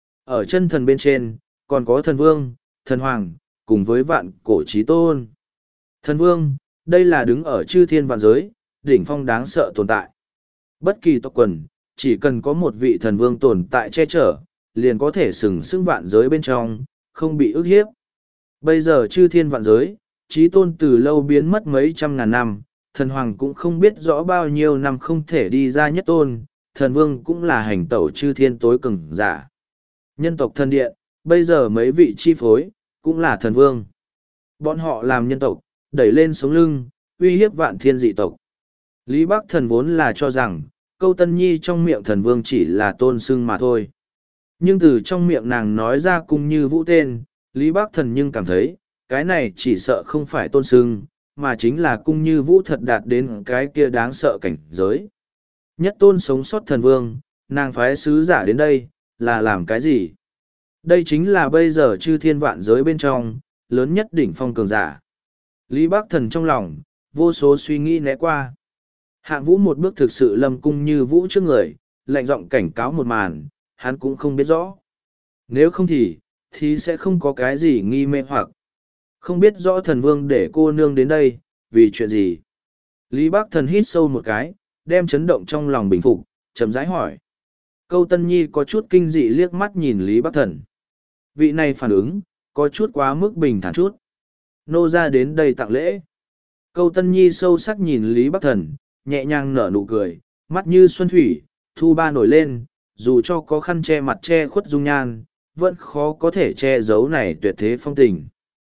Ở chân thần bên trên, còn có thần vương, thần hoàng, cùng với vạn cổ trí tôn. Thần vương, đây là đứng ở chư thiên vạn giới, đỉnh phong đáng sợ tồn tại. Bất kỳ tộc quần, chỉ cần có một vị thần vương tồn tại che chở, liền có thể sừng sững vạn giới bên trong, không bị ức hiếp. Bây giờ chư thiên vạn giới, trí tôn từ lâu biến mất mấy trăm ngàn năm, thần hoàng cũng không biết rõ bao nhiêu năm không thể đi ra nhất tôn, thần vương cũng là hành tẩu chư thiên tối cường giả. Nhân tộc thần điện, bây giờ mấy vị chi phối, cũng là thần vương. Bọn họ làm nhân tộc, đẩy lên sống lưng, uy hiếp vạn thiên dị tộc. Lý Bắc Thần vốn là cho rằng, Câu Tân Nhi trong miệng thần vương chỉ là tôn xưng mà thôi. Nhưng từ trong miệng nàng nói ra Cung Như Vũ tên, Lý Bắc Thần nhưng cảm thấy, cái này chỉ sợ không phải tôn xưng, mà chính là Cung Như Vũ thật đạt đến cái kia đáng sợ cảnh giới. Nhất tôn sống sót thần vương, nàng phái sứ giả đến đây, là làm cái gì? Đây chính là bây giờ chư thiên vạn giới bên trong, lớn nhất đỉnh phong cường giả. Lý Bắc Thần trong lòng, vô số suy nghĩ né qua. Hạng Vũ một bước thực sự lâm Cung Như Vũ trước người, lạnh giọng cảnh cáo một màn, hắn cũng không biết rõ. Nếu không thì, thì sẽ không có cái gì nghi mê hoặc. Không biết rõ thần vương để cô nương đến đây, vì chuyện gì? Lý Bắc Thần hít sâu một cái, đem chấn động trong lòng bình phục, chậm rãi hỏi. Câu Tân Nhi có chút kinh dị liếc mắt nhìn Lý Bắc Thần. Vị này phản ứng, có chút quá mức bình thản chút. Nô ra đến đây tặng lễ. Câu Tân Nhi sâu sắc nhìn Lý Bắc Thần, nhẹ nhàng nở nụ cười, mắt như xuân thủy, thu ba nổi lên, dù cho có khăn che mặt che khuất dung nhan, vẫn khó có thể che giấu này tuyệt thế phong tình.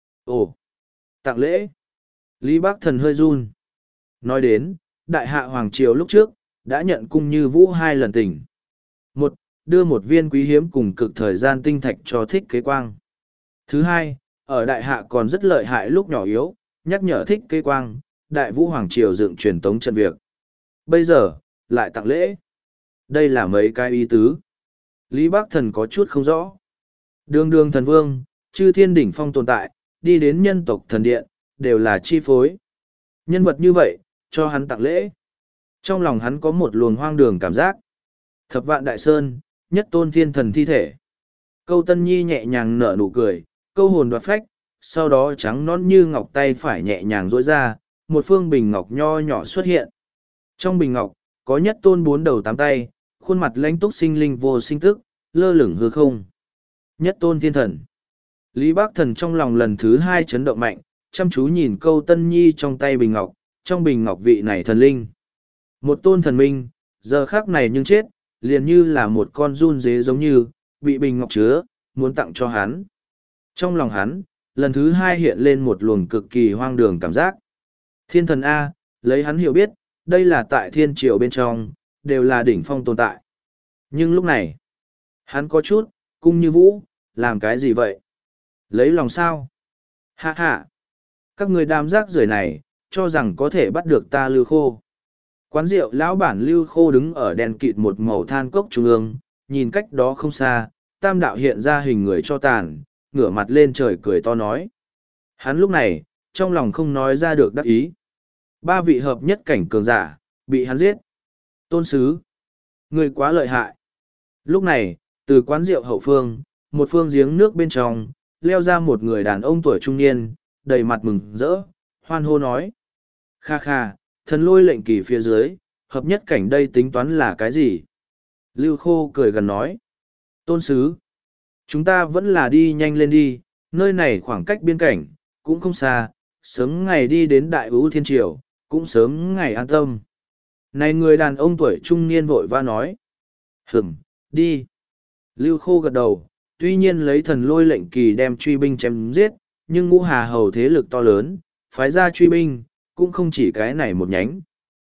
Ồ, tặng lễ. Lý Bắc Thần hơi run. Nói đến, đại hạ Hoàng Triều lúc trước, đã nhận cung như vũ hai lần tình. Một, đưa một viên quý hiếm cùng cực thời gian tinh thạch cho Thích Kế Quang. Thứ hai, ở đại hạ còn rất lợi hại lúc nhỏ yếu, nhắc nhở Thích Kế Quang, đại vũ Hoàng Triều dựng truyền tống trận việc. Bây giờ, lại tặng lễ. Đây là mấy cái ý tứ. Lý Bắc Thần có chút không rõ. Đường đường thần vương, chư thiên đỉnh phong tồn tại, đi đến nhân tộc thần điện, đều là chi phối. Nhân vật như vậy, cho hắn tặng lễ. Trong lòng hắn có một luồng hoang đường cảm giác. Thập vạn đại sơn, nhất tôn thiên thần thi thể. Câu Tân Nhi nhẹ nhàng nở nụ cười, câu hồn đoạt phách, sau đó trắng nõn như ngọc tay phải nhẹ nhàng duỗi ra, một phương bình ngọc nho nhỏ xuất hiện. Trong bình ngọc, có nhất tôn bốn đầu tám tay, khuôn mặt lãnh túc sinh linh vô sinh tức, lơ lửng hư không. Nhất tôn thiên thần. Lý Bắc Thần trong lòng lần thứ hai chấn động mạnh, chăm chú nhìn câu Tân Nhi trong tay bình ngọc, trong bình ngọc vị này thần linh. Một tôn thần minh, giờ khác này nhưng chết, liền như là một con run dế giống như, bị bình ngọc chứa, muốn tặng cho hắn. Trong lòng hắn, lần thứ hai hiện lên một luồng cực kỳ hoang đường cảm giác. Thiên thần A, lấy hắn hiểu biết, đây là tại thiên triều bên trong, đều là đỉnh phong tồn tại. Nhưng lúc này, hắn có chút, cung như vũ, làm cái gì vậy? Lấy lòng sao? Hạ hạ! Các người đám rác rưởi này, cho rằng có thể bắt được ta Lưu Khô. Quán rượu lão bản Lưu Khô đứng ở đèn kịt một màu than cốc trung ương, nhìn cách đó không xa, tam đạo hiện ra hình người cho tàn, ngửa mặt lên trời cười to nói. Hắn lúc này, trong lòng không nói ra được đắc ý. Ba vị hợp nhất cảnh cường giả, bị hắn giết. Tôn sứ, người quá lợi hại. Lúc này, từ quán rượu hậu phương, một phương giếng nước bên trong, leo ra một người đàn ông tuổi trung niên, đầy mặt mừng rỡ, hoan hô nói. Kha kha, thần lôi lệnh kỳ phía dưới, hợp nhất cảnh đây tính toán là cái gì? Lưu Khô cười gần nói. Tôn sứ, chúng ta vẫn là đi nhanh lên đi, nơi này khoảng cách biên cảnh, cũng không xa, sớm ngày đi đến đại ưu thiên triều, cũng sớm ngày an tâm. Này người đàn ông tuổi trung niên vội va nói. Hửm, đi. Lưu Khô gật đầu, tuy nhiên lấy thần lôi lệnh kỳ đem truy binh chém giết, nhưng ngũ hà hầu thế lực to lớn, phái ra truy binh, cũng không chỉ cái này một nhánh.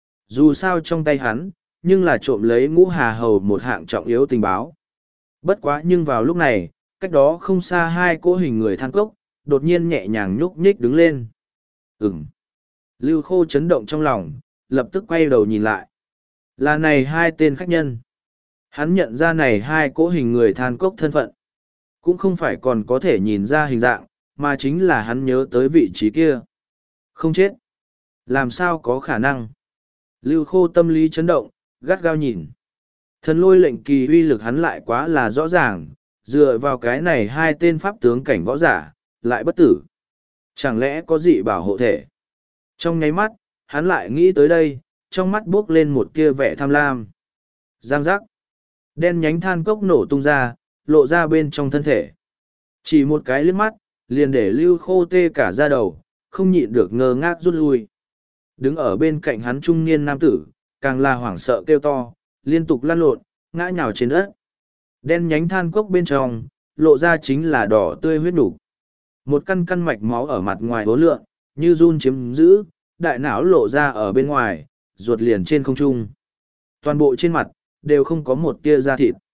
Dù sao trong tay hắn, nhưng là trộm lấy ngũ hà hầu một hạng trọng yếu tình báo. Bất quá nhưng vào lúc này, cách đó không xa hai cỗ hình người than cốc, đột nhiên nhẹ nhàng nhúc nhích đứng lên. Ừm. Lưu Khô chấn động trong lòng, lập tức quay đầu nhìn lại. Là này hai tên khách nhân. Hắn nhận ra này hai cỗ hình người than cốc thân phận. Cũng không phải còn có thể nhìn ra hình dạng, mà chính là hắn nhớ tới vị trí kia. Không chết. Làm sao có khả năng? Lưu Khô tâm lý chấn động, gắt gao nhìn. Thần lôi lệnh kỳ uy lực hắn lại quá là rõ ràng, dựa vào cái này hai tên pháp tướng cảnh võ giả, lại bất tử. Chẳng lẽ có dị bảo hộ thể? Trong nháy mắt, hắn lại nghĩ tới đây, trong mắt buốc lên một tia vẻ tham lam. Giang giác. Đen nhánh than cốc nổ tung ra, lộ ra bên trong thân thể. Chỉ một cái liếc mắt, liền để Lưu Khô tê cả da đầu, không nhịn được ngơ ngác rút lui. Đứng ở bên cạnh hắn trung niên nam tử, càng là hoảng sợ kêu to, liên tục lăn lộn, ngã nhào trên đất. Đen nhánh than cốc bên trong, lộ ra chính là đỏ tươi huyết nục. Một căn căn mạch máu ở mặt ngoài hố lượng, như run chiếm giữ, đại não lộ ra ở bên ngoài, ruột liền trên không trung. Toàn bộ trên mặt, đều không có một tia da thịt.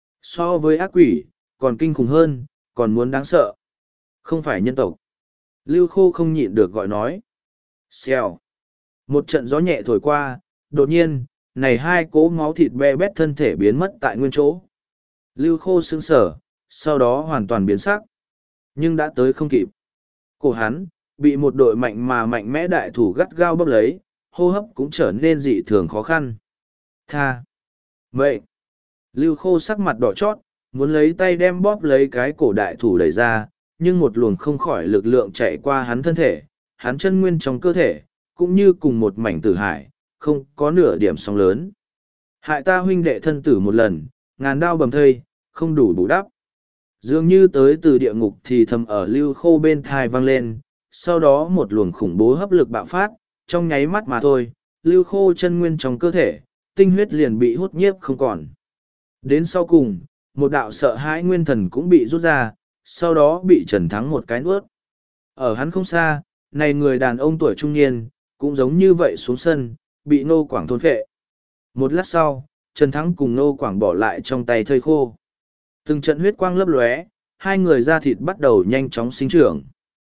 So với ác quỷ, còn kinh khủng hơn, còn muốn đáng sợ. Không phải nhân tộc. Lưu Khô không nhịn được gọi nói. Xèo. Một trận gió nhẹ thổi qua, đột nhiên, này hai cỗ máu thịt be bét thân thể biến mất tại nguyên chỗ. Lưu Khô sững sờ, sau đó hoàn toàn biến sắc. Nhưng đã tới không kịp. Cổ hắn, bị một đội mạnh mà mạnh mẽ đại thủ gắt gao bóp lấy, hô hấp cũng trở nên dị thường khó khăn. Tha. Vậy. Lưu Khô sắc mặt đỏ chót, muốn lấy tay đem bóp lấy cái cổ đại thủ đẩy ra, nhưng một luồng không khỏi lực lượng chạy qua hắn thân thể, hắn chân nguyên trong cơ thể, cũng như cùng một mảnh tử hải, không có nửa điểm sóng lớn. Hại ta huynh đệ thân tử một lần, ngàn đao bầm thây, không đủ bù đắp. Dường như tới từ địa ngục thì thầm ở Lưu Khô bên thai vang lên, sau đó một luồng khủng bố hấp lực bạo phát, trong nháy mắt mà thôi, Lưu Khô chân nguyên trong cơ thể, tinh huyết liền bị hút nhiếp không còn. Đến sau cùng, một đạo sợ hãi nguyên thần cũng bị rút ra, sau đó bị Trần Thắng một cái nuốt. Ở hắn không xa, này người đàn ông tuổi trung niên, cũng giống như vậy xuống sân, bị Nô Quảng thôn phệ. Một lát sau, Trần Thắng cùng Nô Quảng bỏ lại trong tay thây khô. Từng trận huyết quang lấp lóe, hai người da thịt bắt đầu nhanh chóng sinh trưởng.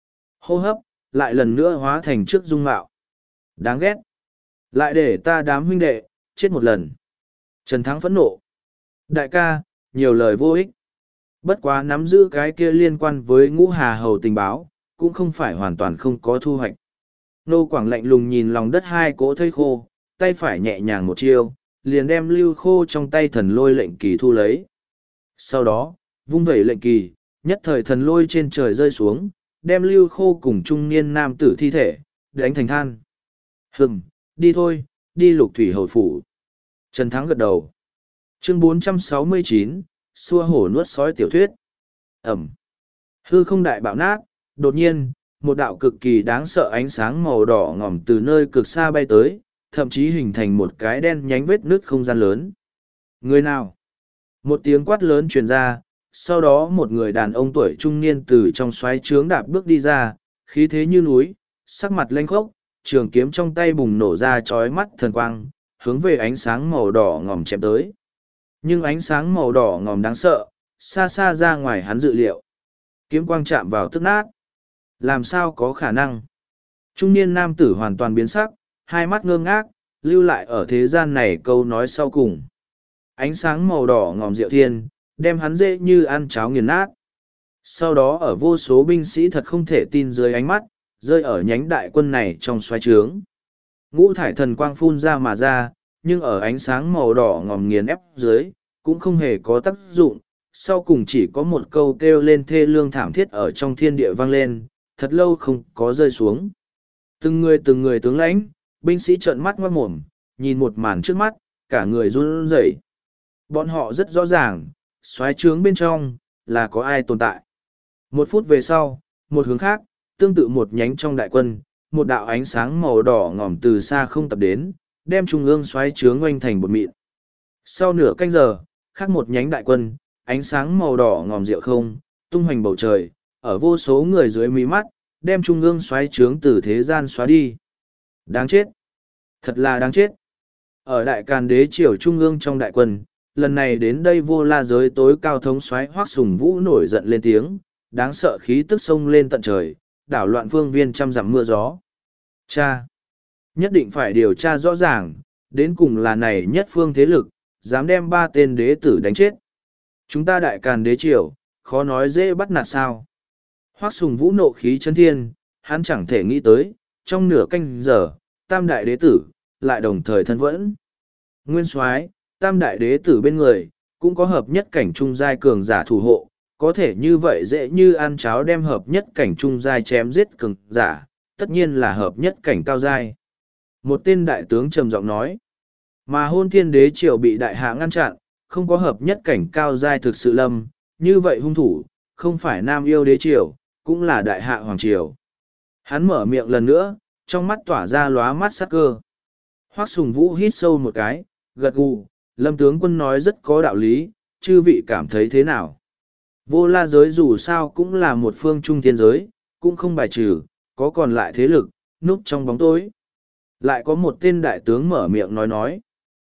Hô hấp, lại lần nữa hóa thành trước dung mạo. Đáng ghét. Lại để ta đám huynh đệ, chết một lần. Trần Thắng phẫn nộ. Đại ca, nhiều lời vô ích. Bất quá nắm giữ cái kia liên quan với Ngũ Hà Hầu tình báo, cũng không phải hoàn toàn không có thu hoạch. Nô Quảng lạnh lùng nhìn lòng đất hai cỗ thây khô, tay phải nhẹ nhàng một chiêu, liền đem Lưu Khô trong tay thần lôi lệnh kỳ thu lấy. Sau đó, vung vẩy lệnh kỳ, nhất thời thần lôi trên trời rơi xuống, đem Lưu Khô cùng trung niên nam tử thi thể, đánh thành than. Hừm, đi thôi, đi Lục Thủy Hầu phủ. Trần Thắng gật đầu. Chương bốn trăm sáu mươi chín, xua hổ nuốt sói tiểu thuyết. Ẩm. Hư không đại bạo nát, đột nhiên, một đạo cực kỳ đáng sợ ánh sáng màu đỏ ngòm từ nơi cực xa bay tới, thậm chí hình thành một cái đen nhánh vết nứt không gian lớn. Người nào? Một tiếng quát lớn truyền ra, sau đó một người đàn ông tuổi trung niên từ trong xoáy trướng đạp bước đi ra, khí thế như núi, sắc mặt lênh khốc, trường kiếm trong tay bùng nổ ra chói mắt thần quang, hướng về ánh sáng màu đỏ ngòm chém tới. Nhưng ánh sáng màu đỏ ngòm đáng sợ, xa xa ra ngoài hắn dự liệu. Kiếm quang chạm vào tức nát. Làm sao có khả năng? Trung niên nam tử hoàn toàn biến sắc, hai mắt ngơ ngác, lưu lại ở thế gian này câu nói sau cùng. Ánh sáng màu đỏ ngòm diệu thiên, đem hắn dễ như ăn cháo nghiền nát. Sau đó ở vô số binh sĩ thật không thể tin dưới ánh mắt, rơi ở nhánh đại quân này trong xoáy trướng. Ngũ thải thần quang phun ra mà ra, nhưng ở ánh sáng màu đỏ ngòm nghiền ép dưới, cũng không hề có tác dụng. Sau cùng chỉ có một câu kêu lên thê lương thảm thiết ở trong thiên địa vang lên, thật lâu không có rơi xuống. Từng người từng người tướng lãnh, binh sĩ trợn mắt ngoác mồm, nhìn một màn trước mắt, cả người run rẩy. Bọn họ rất rõ ràng, xoáy trướng bên trong, là có ai tồn tại. Một phút về sau, một hướng khác, tương tự một nhánh trong đại quân, một đạo ánh sáng màu đỏ ngòm từ xa không tập đến, đem trung ương xoáy trướng oanh thành bột mịn. Sau nửa canh giờ, khác một nhánh đại quân, ánh sáng màu đỏ ngòm rượu không, tung hoành bầu trời, ở vô số người dưới mí mắt, đem trung ương xoáy trướng từ thế gian xóa đi. Đáng chết! Thật là đáng chết! Ở đại càn đế triều trung ương trong đại quân, lần này đến đây vô la giới tối cao thống soái Hoắc Sùng Vũ nổi giận lên tiếng, đáng sợ khí tức sông lên tận trời, đảo loạn phương viên trăm dặm mưa gió. Cha! Nhất định phải điều tra rõ ràng, đến cùng là này nhất phương thế lực, dám đem ba tên đế tử đánh chết. Chúng ta đại càn đế triều, khó nói dễ bắt nạt sao. Hoắc Sùng Vũ nộ khí chấn thiên, hắn chẳng thể nghĩ tới, trong nửa canh giờ, tam đại đế tử, lại đồng thời thân vẫn. Nguyên soái, tam đại đế tử bên người, cũng có hợp nhất cảnh trung giai cường giả thủ hộ, có thể như vậy dễ như ăn cháo đem hợp nhất cảnh trung giai chém giết cường giả, tất nhiên là hợp nhất cảnh cao giai. Một tên đại tướng trầm giọng nói, mà Hôn Thiên Đế triều bị đại hạ ngăn chặn, không có hợp nhất cảnh cao giai thực sự lâm, như vậy hung thủ, không phải Nam Yêu Đế triều, cũng là đại hạ hoàng triều. Hắn mở miệng lần nữa, trong mắt tỏa ra lóa mắt sắc cơ. Hoắc Sùng Vũ hít sâu một cái, gật gù, Lâm tướng quân nói rất có đạo lý, chư vị cảm thấy thế nào? Vô la giới dù sao cũng là một phương trung thiên giới, cũng không bài trừ, có còn lại thế lực, núp trong bóng tối. Lại có một tên đại tướng mở miệng nói nói.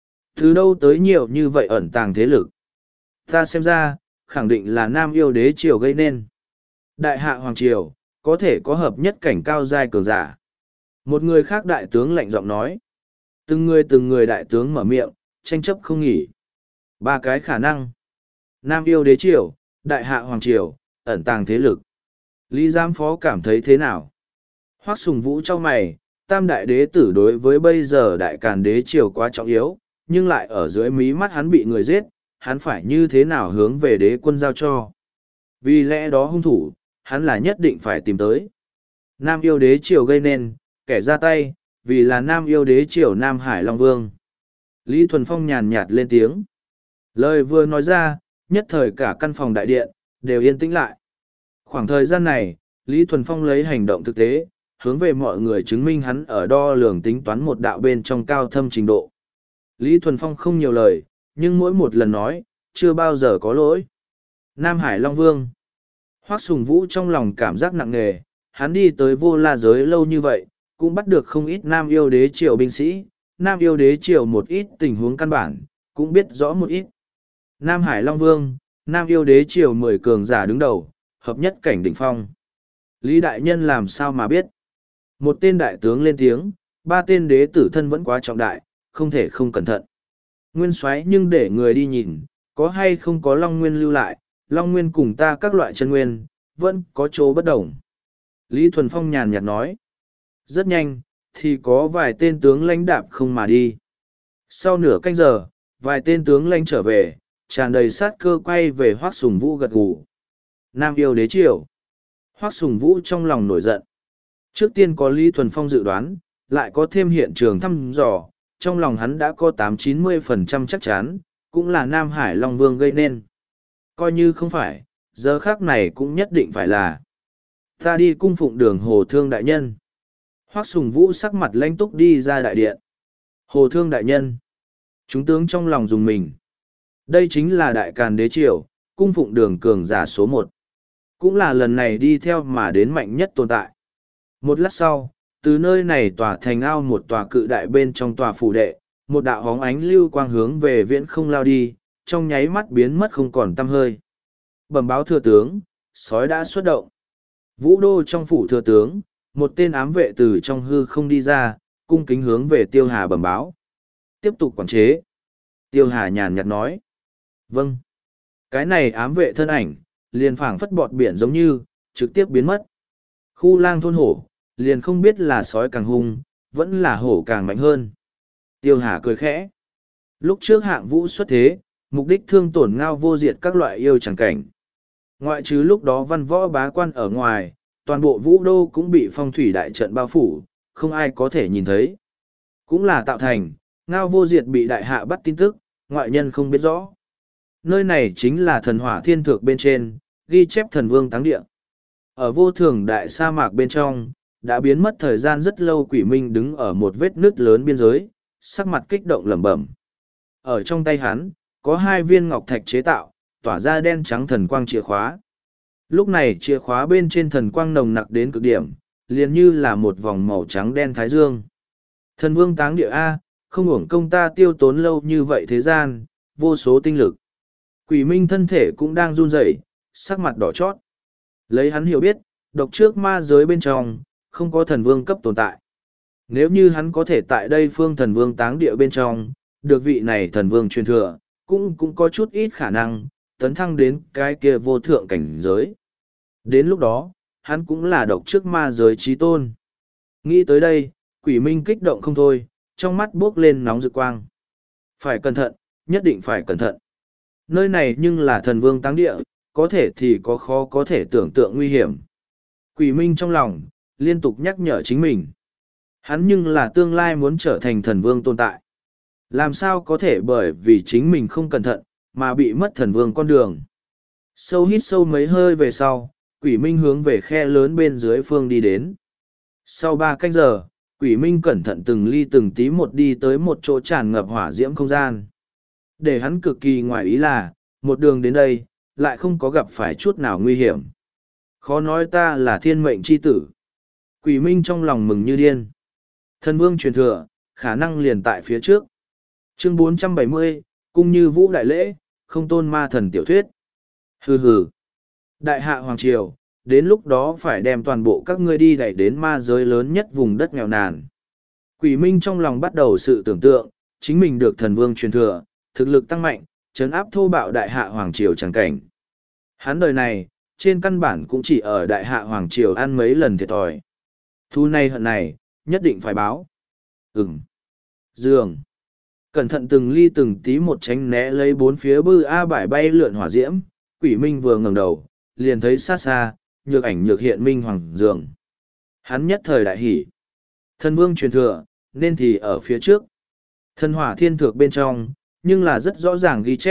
Từ đâu tới nhiều như vậy ẩn tàng thế lực? Ta xem ra, khẳng định là Nam Yêu Đế triều gây nên. Đại hạ hoàng triều, có thể có hợp nhất cảnh cao giai cường giả. Một người khác đại tướng lạnh giọng nói. Từng người từng người đại tướng mở miệng, tranh chấp không nghỉ. Ba cái khả năng. Nam Yêu Đế triều, đại hạ hoàng triều, ẩn tàng thế lực. Lý giám phó cảm thấy thế nào? Hoắc Sùng Vũ trong mày, tam đại đế tử đối với bây giờ đại càn đế triều quá trọng yếu, nhưng lại ở dưới mí mắt hắn bị người giết, hắn phải như thế nào hướng về đế quân giao cho. Vì lẽ đó hung thủ, hắn là nhất định phải tìm tới. Nam Yêu Đế triều gây nên, kẻ ra tay, vì là Nam Yêu Đế triều Nam Hải Long Vương. Lý Thuần Phong nhàn nhạt lên tiếng. Lời vừa nói ra, nhất thời cả căn phòng đại điện, đều yên tĩnh lại. Khoảng thời gian này, Lý Thuần Phong lấy hành động thực tế, hướng về mọi người chứng minh hắn ở đo lường tính toán một đạo bên trong cao thâm trình độ. Lý Thuần Phong không nhiều lời, nhưng mỗi một lần nói, chưa bao giờ có lỗi. Nam Hải Long Vương. Hoắc Sùng Vũ trong lòng cảm giác nặng nề, hắn đi tới vô la giới lâu như vậy, cũng bắt được không ít Nam yêu đế triều binh sĩ, Nam yêu đế triều một ít tình huống căn bản, cũng biết rõ một ít. Nam Hải Long Vương, Nam yêu đế triều mười cường giả đứng đầu, hợp nhất cảnh đỉnh phong. Lý Đại Nhân làm sao mà biết? Một tên đại tướng lên tiếng, ba tên đế tử thân vẫn quá trọng đại, không thể không cẩn thận. Nguyên soái nhưng để người đi nhìn, có hay không có Long Nguyên lưu lại, Long Nguyên cùng ta các loại chân nguyên, vẫn có chỗ bất đồng. Lý Thuần Phong nhàn nhạt nói. Rất nhanh, thì có vài tên tướng lãnh đạp không mà đi. Sau nửa canh giờ, vài tên tướng lãnh trở về, tràn đầy sát cơ quay về Hoắc Sùng Vũ gật gù. Nam yêu đế triều. Hoắc Sùng Vũ trong lòng nổi giận. Trước tiên có Lý Thuần Phong dự đoán, lại có thêm hiện trường thăm dò, trong lòng hắn đã có tám chín mươi phần trăm chắc chắn, cũng là Nam Hải Long Vương gây nên. Coi như không phải, giờ khác này cũng nhất định phải là. Ta đi cung phụng đường Hồ Thương Đại Nhân. Hoắc Sùng Vũ sắc mặt lãnh túc đi ra đại điện. Hồ Thương Đại Nhân. Chúng tướng trong lòng dùng mình. Đây chính là Đại Càn Đế Triều, cung phụng đường cường giả số một. Cũng là lần này đi theo mà đến mạnh nhất tồn tại. Một lát sau, từ nơi này tỏa thành ao một tòa cự đại bên trong tòa phủ đệ, một đạo hóng ánh lưu quang hướng về viễn không lao đi, trong nháy mắt biến mất không còn tăm hơi. Bẩm báo thừa tướng, sói đã xuất động. Vũ đô trong phủ thừa tướng, một tên ám vệ từ trong hư không đi ra, cung kính hướng về Tiêu Hà bẩm báo. Tiếp tục quản chế. Tiêu Hà nhàn nhạt nói. Vâng. Cái này ám vệ thân ảnh, liền phảng phất bọt biển giống như, trực tiếp biến mất. Khu lang thôn hổ, liền không biết là sói càng hung, vẫn là hổ càng mạnh hơn. Tiêu Hà cười khẽ. Lúc trước hạng vũ xuất thế, mục đích thương tổn ngao vô diệt các loại yêu chẳng cảnh. Ngoại trừ lúc đó văn võ bá quan ở ngoài, toàn bộ vũ đô cũng bị phong thủy đại trận bao phủ, không ai có thể nhìn thấy. Cũng là tạo thành, ngao vô diệt bị đại hạ bắt tin tức, ngoại nhân không biết rõ. Nơi này chính là thần hỏa thiên thược bên trên, ghi chép thần vương táng địa. Ở vô thường đại sa mạc bên trong, đã biến mất thời gian rất lâu quỷ minh đứng ở một vết nứt lớn biên giới, sắc mặt kích động lẩm bẩm. Ở trong tay hắn, có hai viên ngọc thạch chế tạo, tỏa ra đen trắng thần quang chìa khóa. Lúc này chìa khóa bên trên thần quang nồng nặc đến cực điểm, liền như là một vòng màu trắng đen thái dương. Thần vương táng địa A, không uổng công ta tiêu tốn lâu như vậy thế gian, vô số tinh lực. Quỷ minh thân thể cũng đang run rẩy, sắc mặt đỏ chót. Lấy hắn hiểu biết, độc trước ma giới bên trong, không có thần vương cấp tồn tại. Nếu như hắn có thể tại đây phương thần vương táng địa bên trong, được vị này thần vương truyền thừa, cũng cũng có chút ít khả năng, tấn thăng đến cái kia vô thượng cảnh giới. Đến lúc đó, hắn cũng là độc trước ma giới trí tôn. Nghĩ tới đây, quỷ minh kích động không thôi, trong mắt buốc lên nóng rực quang. Phải cẩn thận, nhất định phải cẩn thận. Nơi này nhưng là thần vương táng địa, có thể thì có khó có thể tưởng tượng nguy hiểm. Quỷ minh trong lòng, liên tục nhắc nhở chính mình. Hắn nhưng là tương lai muốn trở thành thần vương tồn tại. Làm sao có thể bởi vì chính mình không cẩn thận, mà bị mất thần vương con đường. Sâu hít sâu mấy hơi về sau, quỷ minh hướng về khe lớn bên dưới phương đi đến. Sau ba canh giờ, quỷ minh cẩn thận từng ly từng tí một đi tới một chỗ tràn ngập hỏa diễm không gian. Để hắn cực kỳ ngoài ý là, một đường đến đây, lại không có gặp phải chút nào nguy hiểm. Khó nói ta là thiên mệnh chi tử. Quỷ minh trong lòng mừng như điên. Thần vương truyền thừa, khả năng liền tại phía trước. Chương bốn trăm bảy mươi, cung như vũ đại lễ, không tôn ma thần tiểu thuyết. Hừ hừ. Đại hạ Hoàng Triều, đến lúc đó phải đem toàn bộ các ngươi đi đẩy đến ma giới lớn nhất vùng đất nghèo nàn. Quỷ minh trong lòng bắt đầu sự tưởng tượng, chính mình được thần vương truyền thừa, thực lực tăng mạnh, trấn áp thô bạo đại hạ Hoàng Triều chẳng cảnh. Hắn đời này, trên căn bản cũng chỉ ở đại hạ Hoàng Triều ăn mấy lần thiệt thòi. Thu này hận này, nhất định phải báo. Ừm. Dương. Cẩn thận từng ly từng tí một tránh né lấy bốn phía bư A bải bay lượn hỏa diễm, quỷ minh vừa ngẩng đầu, liền thấy xa xa, nhược ảnh nhược hiện minh hoàng dường. Hắn nhất thời đại hỉ. Thần vương truyền thừa, nên thì ở phía trước. Thần hỏa thiên thược bên trong, nhưng là rất rõ ràng ghi chép,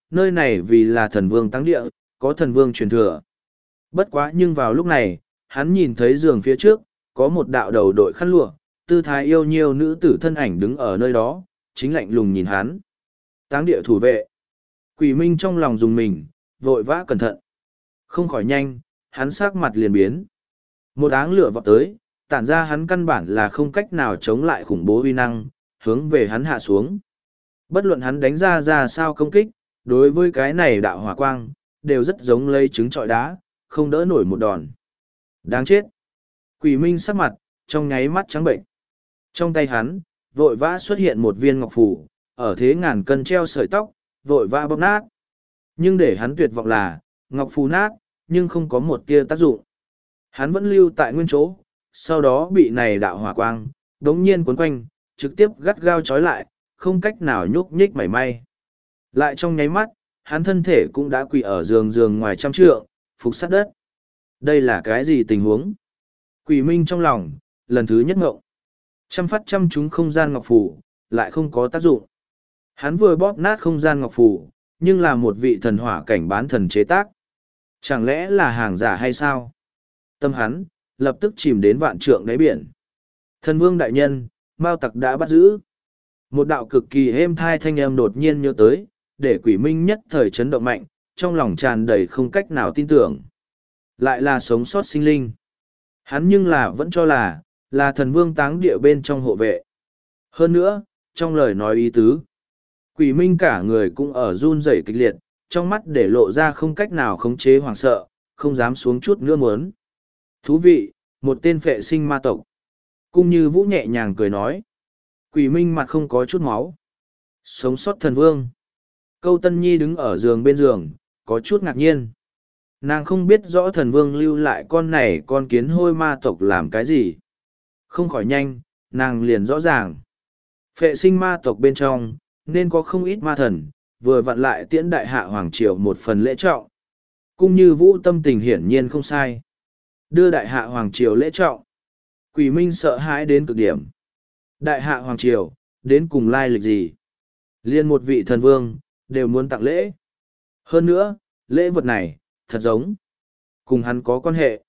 nơi này vì là thần vương táng địa, có thần vương truyền thừa. Bất quá nhưng vào lúc này, hắn nhìn thấy giường phía trước, có một đạo đầu đội khăn lụa, tư thái yêu nhiêu nữ tử thân ảnh đứng ở nơi đó, chính lạnh lùng nhìn hắn. Táng địa thủ vệ. Quỷ Minh trong lòng dùng mình, vội vã cẩn thận. Không khỏi nhanh, hắn sắc mặt liền biến. Một áng lửa vọt tới, tản ra hắn căn bản là không cách nào chống lại khủng bố uy năng, hướng về hắn hạ xuống. Bất luận hắn đánh ra ra sao công kích, đối với cái này đạo hỏa quang, đều rất giống lấy trứng trọi đá, không đỡ nổi một đòn. Đáng chết! Quỷ Minh sắc mặt, trong nháy mắt trắng bệnh. Trong tay hắn, vội vã xuất hiện một viên ngọc phù, ở thế ngàn cân treo sợi tóc, vội vã bóp nát. Nhưng để hắn tuyệt vọng là, ngọc phù nát, nhưng không có một tia tác dụng. Hắn vẫn lưu tại nguyên chỗ, sau đó bị này đạo hỏa quang, đống nhiên cuốn quanh, trực tiếp gắt gao trói lại, không cách nào nhúc nhích mảy may. Lại trong nháy mắt, hắn thân thể cũng đã quỳ ở giường giường ngoài trăm trượng, phục sát đất. Đây là cái gì tình huống? Quỷ Minh trong lòng, lần thứ nhất ngộng. Trăm phát trăm chúng không gian ngọc phù, lại không có tác dụng. Hắn vừa bóp nát không gian ngọc phù, nhưng là một vị thần hỏa cảnh bán thần chế tác. Chẳng lẽ là hàng giả hay sao? Tâm hắn, lập tức chìm đến vạn trượng đáy biển. Thần vương đại nhân, Mao Tặc đã bắt giữ. Một đạo cực kỳ êm thai thanh âm đột nhiên nhớ tới, để Quỷ Minh nhất thời chấn động mạnh, trong lòng tràn đầy không cách nào tin tưởng. Lại là sống sót sinh linh. Hắn nhưng là vẫn cho là, là thần vương táng địa bên trong hộ vệ. Hơn nữa, trong lời nói ý tứ, Quỷ Minh cả người cũng ở run rẩy kịch liệt, trong mắt để lộ ra không cách nào khống chế hoảng sợ, không dám xuống chút nữa muốn. Thú vị, một tên phệ sinh ma tộc. Cung Như Vũ nhẹ nhàng cười nói. Quỷ Minh mặt không có chút máu. Sống sót thần vương. Câu Tân Nhi đứng ở giường bên giường, có chút ngạc nhiên. Nàng không biết rõ thần vương lưu lại con này con kiến hôi ma tộc làm cái gì. Không khỏi nhanh, nàng liền rõ ràng. Phệ sinh ma tộc bên trong, nên có không ít ma thần, vừa vặn lại tiễn đại hạ hoàng triều một phần lễ trọng. Cung Như Vũ tâm tình hiển nhiên không sai. Đưa đại hạ hoàng triều lễ trọng. Quỷ Minh sợ hãi đến cực điểm. Đại hạ hoàng triều, đến cùng lai lịch gì? Liên một vị thần vương, đều muốn tặng lễ. Hơn nữa, lễ vật này, thật giống. Cùng hắn có quan hệ.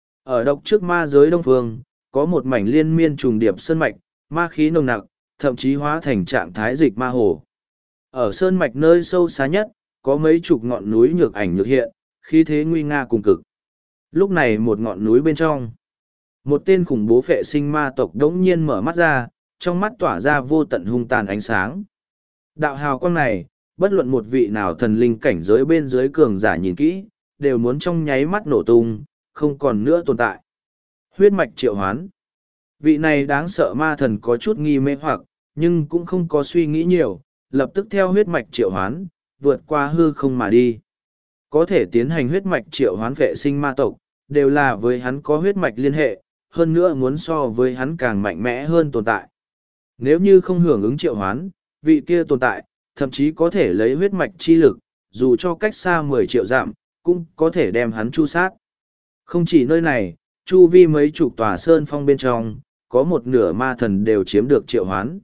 Ở độc trước ma giới Đông Phương, có một mảnh liên miên trùng điệp sơn mạch, ma khí nồng nặc, thậm chí hóa thành trạng thái dịch ma hồ. Ở sơn mạch nơi sâu xa nhất, có mấy chục ngọn núi nhược ảnh nhược hiện, khí thế nguy nga cùng cực. Lúc này một ngọn núi bên trong, một tên khủng bố phệ sinh ma tộc đống nhiên mở mắt ra, trong mắt tỏa ra vô tận hung tàn ánh sáng. Đạo hào quang này, bất luận một vị nào thần linh cảnh giới bên dưới cường giả nhìn kỹ, đều muốn trong nháy mắt nổ tung, không còn nữa tồn tại. Huyết mạch triệu hoán. Vị này đáng sợ ma thần có chút nghi mê hoặc, nhưng cũng không có suy nghĩ nhiều, lập tức theo huyết mạch triệu hoán, vượt qua hư không mà đi. Có thể tiến hành huyết mạch triệu hoán vệ sinh ma tộc, đều là với hắn có huyết mạch liên hệ, hơn nữa muốn so với hắn càng mạnh mẽ hơn tồn tại. Nếu như không hưởng ứng triệu hoán, vị kia tồn tại, thậm chí có thể lấy huyết mạch chi lực, dù cho cách xa mười triệu dặm, cũng có thể đem hắn chu sát. Không chỉ nơi này, chu vi mấy chục tòa sơn phong bên trong, có một nửa ma thần đều chiếm được triệu hoán.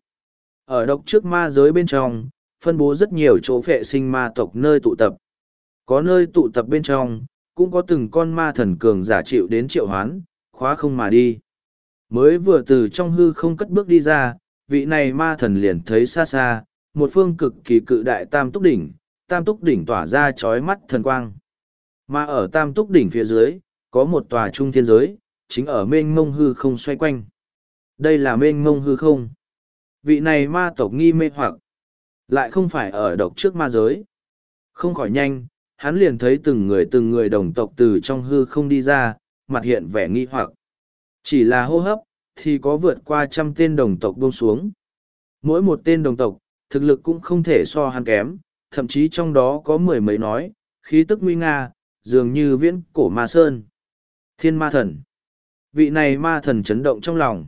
Ở độc trước ma giới bên trong, phân bố rất nhiều chỗ phệ sinh ma tộc nơi tụ tập. Có nơi tụ tập bên trong, cũng có từng con ma thần cường giả chịu đến triệu hoán, khóa không mà đi. Mới vừa từ trong hư không cất bước đi ra, vị này ma thần liền thấy xa xa, một phương cực kỳ cự đại tam túc đỉnh, tam túc đỉnh tỏa ra chói mắt thần quang. Mà ở tam túc đỉnh phía dưới, có một tòa trung thiên giới, chính ở mênh mông hư không xoay quanh. Đây là mênh mông hư không. Vị này ma tộc nghi mê hoặc, lại không phải ở độc trước ma giới. Không khỏi nhanh, hắn liền thấy từng người từng người đồng tộc từ trong hư không đi ra, mặt hiện vẻ nghi hoặc. Chỉ là hô hấp, thì có vượt qua trăm tên đồng tộc buông xuống. Mỗi một tên đồng tộc, thực lực cũng không thể so hắn kém, thậm chí trong đó có mười mấy nói, khí tức nguy nga, dường như viễn cổ ma sơn. Thiên ma thần. Vị này ma thần chấn động trong lòng.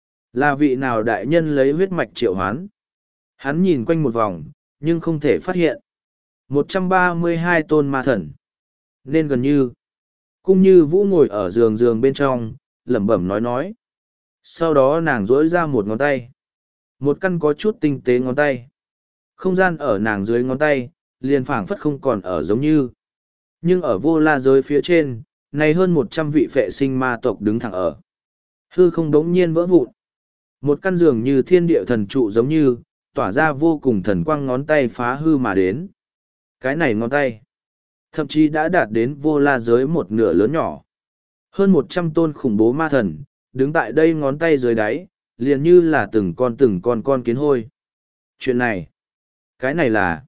Là vị nào đại nhân lấy huyết mạch triệu hoán? Hắn nhìn quanh một vòng, nhưng không thể phát hiện. một trăm ba mươi hai tôn ma thần. Nên gần như. Cung Như Vũ ngồi ở giường giường bên trong, lẩm bẩm nói nói. Sau đó nàng duỗi ra một ngón tay. Một căn có chút tinh tế ngón tay. Không gian ở nàng dưới ngón tay, liền phảng phất không còn ở giống như. Nhưng ở vô la giới phía trên, này hơn một trăm vị phệ sinh ma tộc đứng thẳng ở. Hư không đống nhiên vỡ vụn. Một căn giường như thiên địa thần trụ giống như, tỏa ra vô cùng thần quang ngón tay phá hư mà đến. Cái này ngón tay, thậm chí đã đạt đến vô la giới một nửa lớn nhỏ. Hơn một trăm tôn khủng bố ma thần, đứng tại đây ngón tay dưới đáy, liền như là từng con từng con con kiến hôi. Chuyện này, cái này là,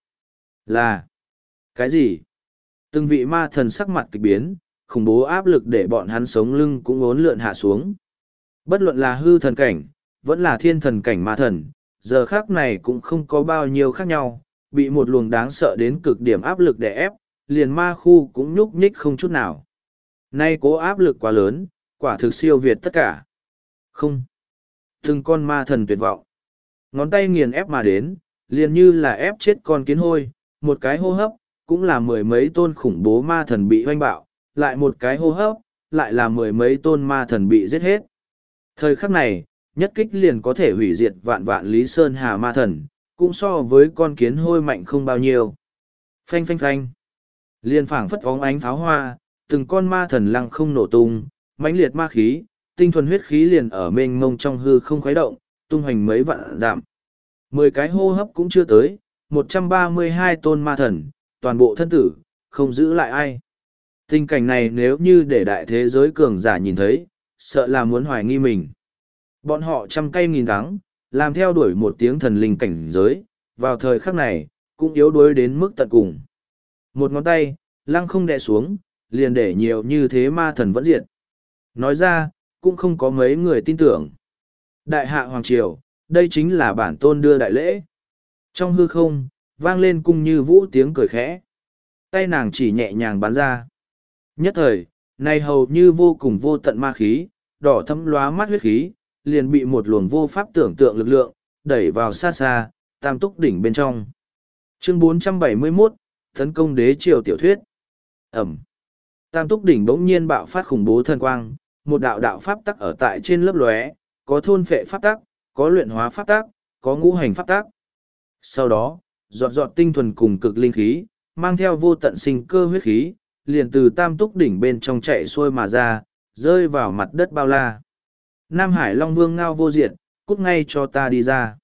là, cái gì? Từng vị ma thần sắc mặt kịch biến, khủng bố áp lực để bọn hắn sống lưng cũng ốn lượn hạ xuống. Bất luận là hư thần cảnh, vẫn là thiên thần cảnh ma thần, giờ khác này cũng không có bao nhiêu khác nhau, bị một luồng đáng sợ đến cực điểm áp lực đè ép, liền ma khu cũng nhúc nhích không chút nào. Nay cố áp lực quá lớn, quả thực siêu việt tất cả. Không. Từng con ma thần tuyệt vọng. Ngón tay nghiền ép mà đến, liền như là ép chết con kiến hôi, một cái hô hấp, cũng là mười mấy tôn khủng bố ma thần bị hoanh bạo, lại một cái hô hấp, lại là mười mấy tôn ma thần bị giết hết. Thời khắc này, nhất kích liền có thể hủy diệt vạn vạn Lý Sơn Hà ma thần, cũng so với con kiến hôi mạnh không bao nhiêu. Phanh phanh phanh. Liền phảng phất óng ánh pháo hoa, từng con ma thần lăng không nổ tung, mãnh liệt ma khí, tinh thuần huyết khí liền ở mênh mông trong hư không khuấy động, tung hoành mấy vạn giảm. Mười cái hô hấp cũng chưa tới, một trăm ba mươi hai tôn ma thần, toàn bộ thân tử, không giữ lại ai. Tình cảnh này nếu như để đại thế giới cường giả nhìn thấy, sợ là muốn hoài nghi mình. Bọn họ trăm cây nghìn đắng, làm theo đuổi một tiếng thần linh cảnh giới, vào thời khắc này, cũng yếu đuối đến mức tận cùng. Một ngón tay, lăng không đè xuống, liền để nhiều như thế ma thần vẫn diệt. Nói ra, cũng không có mấy người tin tưởng. Đại hạ Hoàng Triều, đây chính là bản tôn đưa đại lễ. Trong hư không, vang lên cung như vũ tiếng cười khẽ. Tay nàng chỉ nhẹ nhàng bắn ra. Nhất thời, này hầu như vô cùng vô tận ma khí, đỏ thấm lóa mắt huyết khí, liền bị một luồng vô pháp tưởng tượng lực lượng, đẩy vào xa xa, tam túc đỉnh bên trong. Chương bốn trăm bảy mươi mốt, Tấn công đế triều tiểu thuyết. Ẩm. Tam túc đỉnh bỗng nhiên bạo phát khủng bố thần quang, một đạo đạo pháp tắc ở tại trên lớp lóe, có thôn phệ pháp tắc, có luyện hóa pháp tắc, có ngũ hành pháp tắc. Sau đó, giọt giọt tinh thuần cùng cực linh khí, mang theo vô tận sinh cơ huyết khí, liền từ tam túc đỉnh bên trong chạy xuôi mà ra, rơi vào mặt đất bao la. Nam Hải Long Vương ngao vô diệt, cút ngay cho ta đi ra.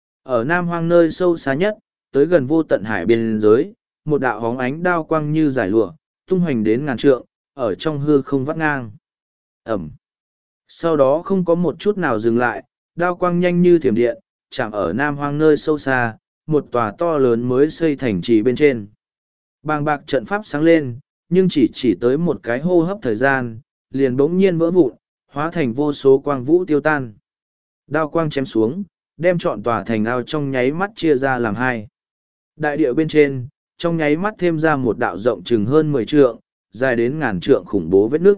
Ở Nam Hoang nơi sâu xa nhất, tới gần vô tận hải biên giới, một đạo hóng ánh đao quang như giải lụa, tung hoành đến ngàn trượng, ở trong hư không vắt ngang. Ẩm. Sau đó không có một chút nào dừng lại, đao quang nhanh như thiểm điện, chạm ở Nam Hoang nơi sâu xa, một tòa to lớn mới xây thành trì bên trên. Bàng bạc trận pháp sáng lên, nhưng chỉ chỉ tới một cái hô hấp thời gian, liền bỗng nhiên vỡ vụn, hóa thành vô số quang vũ tiêu tan. Đao quang chém xuống, đem trọn tòa thành ao trong nháy mắt chia ra làm hai. Đại địa bên trên, trong nháy mắt thêm ra một đạo rộng chừng hơn mười trượng, dài đến ngàn trượng khủng bố vết nước.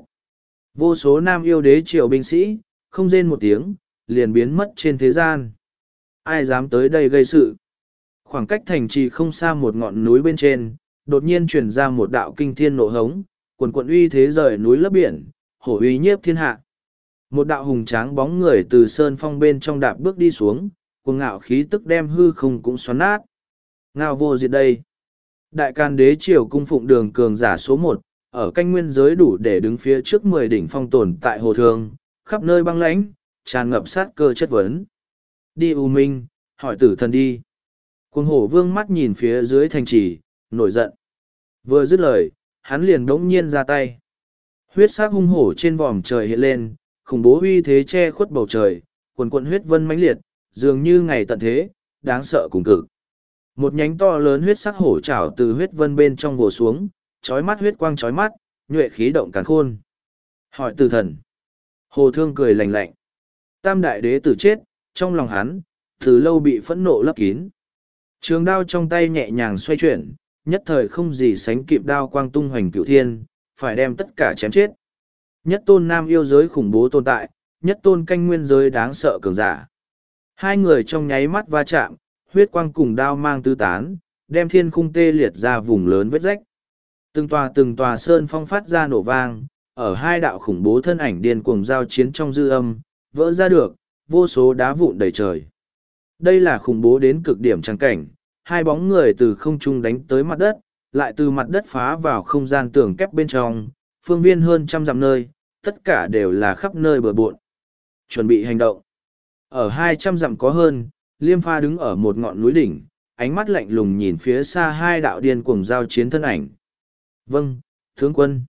Vô số nam yêu đế triều binh sĩ, không rên một tiếng, liền biến mất trên thế gian. Ai dám tới đây gây sự? Khoảng cách thành trì không xa một ngọn núi bên trên, đột nhiên truyền ra một đạo kinh thiên nộ hống, quần quận uy thế rời núi lấp biển, hổ uy nhiếp thiên hạ. Một đạo hùng tráng bóng người từ sơn phong bên trong đạp bước đi xuống, cuồng ngạo khí tức đem hư không cũng xoắn nát. Ngao vô diệt đây. Đại can đế triều cung phụng đường cường giả số một, ở canh nguyên giới đủ để đứng phía trước mười đỉnh phong tồn tại hồ thường, khắp nơi băng lãnh, tràn ngập sát cơ chất vấn. Đi U Minh, hỏi tử thần đi. Cuồng hổ vương mắt nhìn phía dưới thành trì, nổi giận. Vừa dứt lời, hắn liền đống nhiên ra tay. Huyết sắc hung hổ trên vòm trời hiện lên, khủng bố uy thế che khuất bầu trời, quần quận huyết vân mãnh liệt, dường như ngày tận thế, đáng sợ cùng cực. Một nhánh to lớn huyết sắc hổ trảo từ huyết vân bên trong vồ xuống, chói mắt huyết quang chói mắt, nhuệ khí động càn khôn. Hỏi tử thần. Hồ thương cười lạnh lạnh. Tam đại đế tử chết, trong lòng hắn, từ lâu bị phẫn nộ lấp kín. Trường đao trong tay nhẹ nhàng xoay chuyển, nhất thời không gì sánh kịp đao quang tung hoành cửu thiên, phải đem tất cả chém chết. Nhất tôn nam yêu giới khủng bố tồn tại, nhất tôn canh nguyên giới đáng sợ cường giả. Hai người trong nháy mắt va chạm, huyết quang cùng đao mang tứ tán, đem thiên khung tê liệt ra vùng lớn vết rách. Từng tòa từng tòa sơn phong phát ra nổ vang, ở hai đạo khủng bố thân ảnh điên cuồng giao chiến trong dư âm, vỡ ra được, vô số đá vụn đầy trời. Đây là khủng bố đến cực điểm trang cảnh, hai bóng người từ không trung đánh tới mặt đất, lại từ mặt đất phá vào không gian tường kép bên trong, phương viên hơn trăm dặm nơi, tất cả đều là khắp nơi bừa bộn. Chuẩn bị hành động. Ở hai trăm dặm có hơn, Liêm Pha đứng ở một ngọn núi đỉnh, ánh mắt lạnh lùng nhìn phía xa hai đạo điên cuồng giao chiến thân ảnh. Vâng, tướng quân.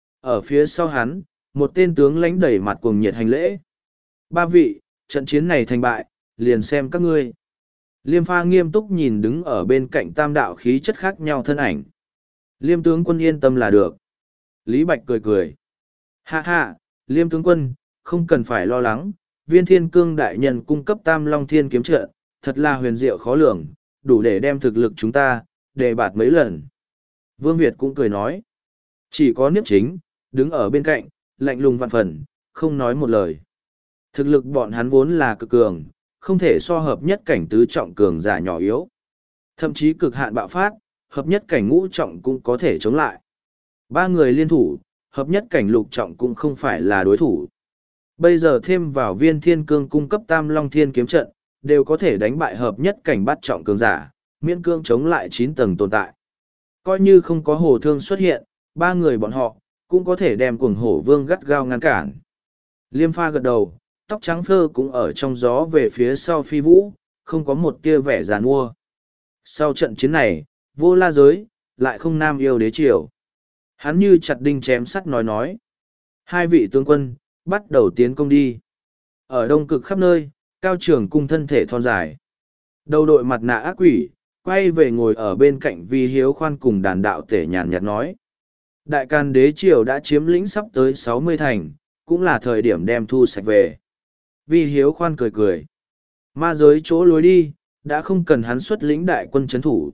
Ở phía sau hắn, một tên tướng lãnh đẩy mặt cuồng nhiệt hành lễ. Ba vị, trận chiến này thành bại, liền xem các ngươi. Liêm Pha nghiêm túc nhìn đứng ở bên cạnh tam đạo khí chất khác nhau thân ảnh. Liêm tướng quân yên tâm là được. Lý Bạch cười cười. Hạ hạ, Liêm tướng quân, không cần phải lo lắng, viên thiên cương đại nhân cung cấp tam long thiên kiếm trận, thật là huyền diệu khó lường, đủ để đem thực lực chúng ta, đề bạt mấy lần. Vương Việt cũng cười nói. Chỉ có Niếp Chính, đứng ở bên cạnh, lạnh lùng vạn phần, không nói một lời. Thực lực bọn hắn vốn là cực cường, không thể so hợp nhất cảnh tứ trọng cường giả nhỏ yếu. Thậm chí cực hạn bạo phát, hợp nhất cảnh ngũ trọng cũng có thể chống lại. Ba người liên thủ, hợp nhất cảnh lục trọng cũng không phải là đối thủ. Bây giờ thêm vào viên thiên cương cung cấp tam long thiên kiếm trận, đều có thể đánh bại hợp nhất cảnh bắt trọng cường giả, miễn cương chống lại chín tầng tồn tại. Coi như không có hồ thương xuất hiện, ba người bọn họ, cũng có thể đem cuồng hổ vương gắt gao ngăn cản. Liêm Pha gật đầu, tóc trắng phơ cũng ở trong gió về phía sau phi vũ, không có một tia vẻ giàn mua. Sau trận chiến này, vô la giới, lại không nam yêu đế triều. Hắn như chặt đinh chém sắt nói nói. Hai vị tướng quân, bắt đầu tiến công đi. Ở đông cực khắp nơi, Cao Trường Cung thân thể thon dài. Đầu đội mặt nạ ác quỷ, quay về ngồi ở bên cạnh Vi Hiếu Khoan cùng đàn đạo tể nhàn nhạt nói. Đại Càn đế triều đã chiếm lĩnh sắp tới sáu mươi thành, cũng là thời điểm đem thu sạch về. Vi Hiếu Khoan cười cười. Ma giới chỗ lối đi, đã không cần hắn xuất lĩnh đại quân chấn thủ.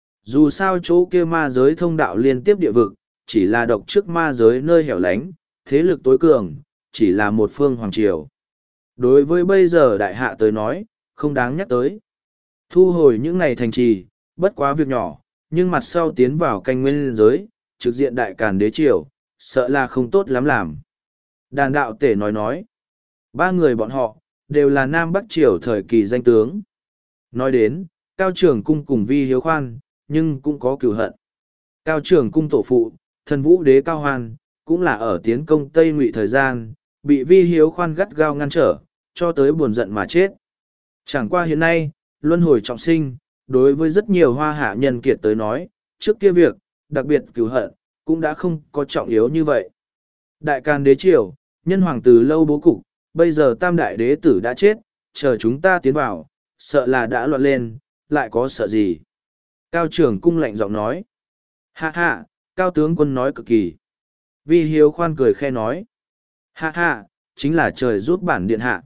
Dù sao chỗ kia ma giới thông đạo liên tiếp địa vực, chỉ là độc trước ma giới nơi hẻo lánh, thế lực tối cường, chỉ là một phương hoàng triều. Đối với bây giờ đại hạ tới nói, không đáng nhắc tới. Thu hồi những ngày thành trì, bất quá việc nhỏ, nhưng mặt sau tiến vào canh nguyên giới, trực diện đại Càn đế triều, sợ là không tốt lắm làm. Đàn đạo tể nói nói, ba người bọn họ, đều là Nam Bắc triều thời kỳ danh tướng. Nói đến, Cao Trường Cung cùng Vi Hiếu Khoan, nhưng cũng có cửu hận. Cao Trường Cung tổ phụ, thần vũ đế Cao Hoan, cũng là ở tiến công Tây Ngụy thời gian, bị Vi Hiếu Khoan gắt gao ngăn trở, cho tới buồn giận mà chết. Chẳng qua hiện nay, luân hồi trọng sinh, đối với rất nhiều hoa hạ nhân kiệt tới nói, trước kia việc, đặc biệt cửu hận, cũng đã không có trọng yếu như vậy. Đại Càn đế triều, nhân hoàng từ lâu bố cục, bây giờ tam đại đế tử đã chết, chờ chúng ta tiến vào, sợ là đã loạn lên, lại có sợ gì. Cao Trường Cung lạnh giọng nói. Hạ hạ, Cao tướng quân nói cực kỳ. Vi Hiếu Khoan cười khe nói. Hạ hạ, chính là trời giúp bản điện hạ.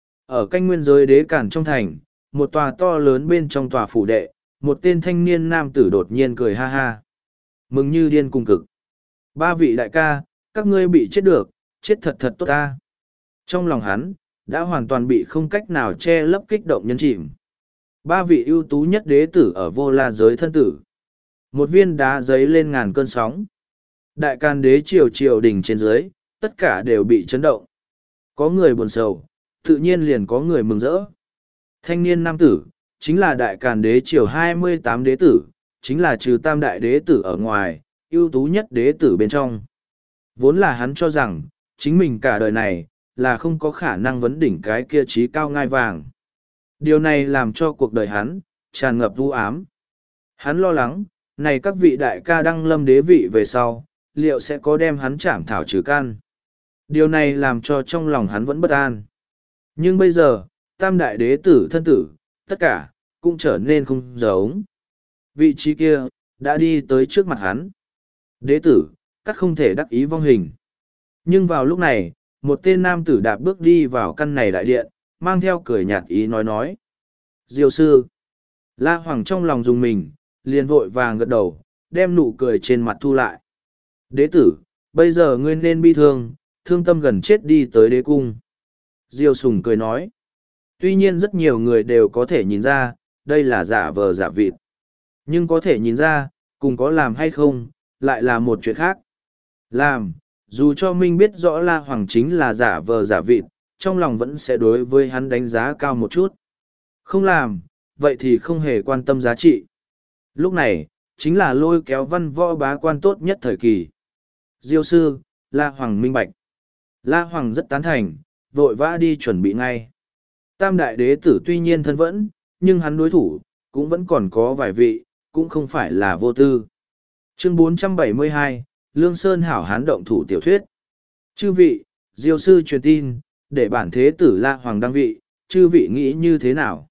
Ở canh nguyên giới đế Càn trong thành, một tòa to lớn bên trong tòa phủ đệ, một tên thanh niên nam tử đột nhiên cười ha ha. Mừng như điên cung cực. Ba vị đại ca, các ngươi bị chết được, chết thật thật tốt ta. Trong lòng hắn, đã hoàn toàn bị không cách nào che lấp kích động nhân chìm. Ba vị ưu tú nhất đế tử ở vô la giới thân tử. Một viên đá giấy lên ngàn cơn sóng. Đại Càn đế triều triều đình trên dưới, tất cả đều bị chấn động. Có người buồn sầu, tự nhiên liền có người mừng rỡ. Thanh niên nam tử, chính là Đại Càn đế triều hai mươi tám đế tử, chính là trừ tam đại đế tử ở ngoài, ưu tú nhất đế tử bên trong. Vốn là hắn cho rằng, chính mình cả đời này, là không có khả năng vấn đỉnh cái kia trí cao ngai vàng. Điều này làm cho cuộc đời hắn, tràn ngập u ám. Hắn lo lắng, này các vị đại ca đăng lâm đế vị về sau, liệu sẽ có đem hắn chảm thảo trừ can. Điều này làm cho trong lòng hắn vẫn bất an. Nhưng bây giờ, tam đại đế tử thân tử, tất cả, cũng trở nên không giống. Vị trí kia, đã đi tới trước mặt hắn. Đế tử, các không thể đắc ý vong hình. Nhưng vào lúc này, một tên nam tử đạp bước đi vào căn này đại điện, mang theo cười nhạt ý nói nói. Diêu sư. La Hoàng trong lòng dùng mình, liền vội vàng gật đầu, đem nụ cười trên mặt thu lại. Đế tử, bây giờ ngươi nên bi thương, thương tâm gần chết đi tới đế cung. Diêu Sùng cười nói. Tuy nhiên rất nhiều người đều có thể nhìn ra, đây là giả vờ giả vịt. Nhưng có thể nhìn ra, cùng có làm hay không, lại là một chuyện khác. Làm, dù cho Minh biết rõ La Hoàng chính là giả vờ giả vịt, trong lòng vẫn sẽ đối với hắn đánh giá cao một chút. Không làm, vậy thì không hề quan tâm giá trị. Lúc này, chính là lôi kéo văn võ bá quan tốt nhất thời kỳ. Diêu sư, La Hoàng minh bạch. La Hoàng rất tán thành, vội vã đi chuẩn bị ngay. Tam đại đế tử tuy nhiên thân vẫn, nhưng hắn đối thủ, cũng vẫn còn có vài vị, cũng không phải là vô tư. Chương bốn trăm bảy mươi hai, Lương Sơn hảo hán động thủ tiểu thuyết. Chư vị, Diêu sư truyền tin, để bản thế tử La Hoàng đăng vị, chư vị nghĩ như thế nào?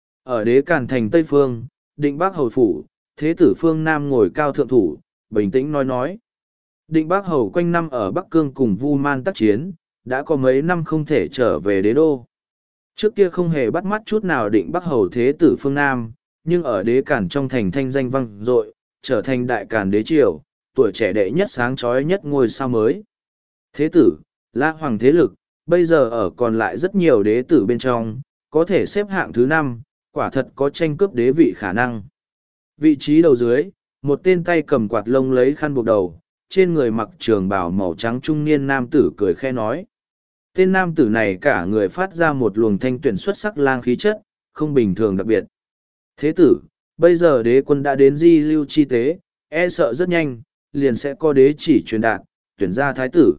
Ở đế càn thành Tây Phương, định Bắc Hầu Phủ, thế tử phương Nam ngồi cao thượng thủ, bình tĩnh nói nói. Định Bắc Hầu quanh năm ở Bắc Cương cùng Vu Man tác chiến, đã có mấy năm không thể trở về đế đô. Trước kia không hề bắt mắt chút nào Định Bắc Hầu thế tử phương Nam, nhưng ở đế càn trong thành thanh danh vang dội, trở thành đại càn đế triều, tuổi trẻ đệ nhất sáng chói nhất ngôi sao mới. Thế tử, La Hoàng thế lực, bây giờ ở còn lại rất nhiều đế tử bên trong, có thể xếp hạng thứ năm, quả thật có tranh cướp đế vị khả năng. Vị trí đầu dưới, một tên tay cầm quạt lông lấy khăn buộc đầu, trên người mặc trường bào màu trắng trung niên nam tử cười khe nói. Tên nam tử này cả người phát ra một luồng thanh tuyển xuất sắc lang khí chất, không bình thường đặc biệt. Thế tử, bây giờ đế quân đã đến di lưu chi tế, e sợ rất nhanh, liền sẽ có đế chỉ truyền đạt, tuyển ra thái tử.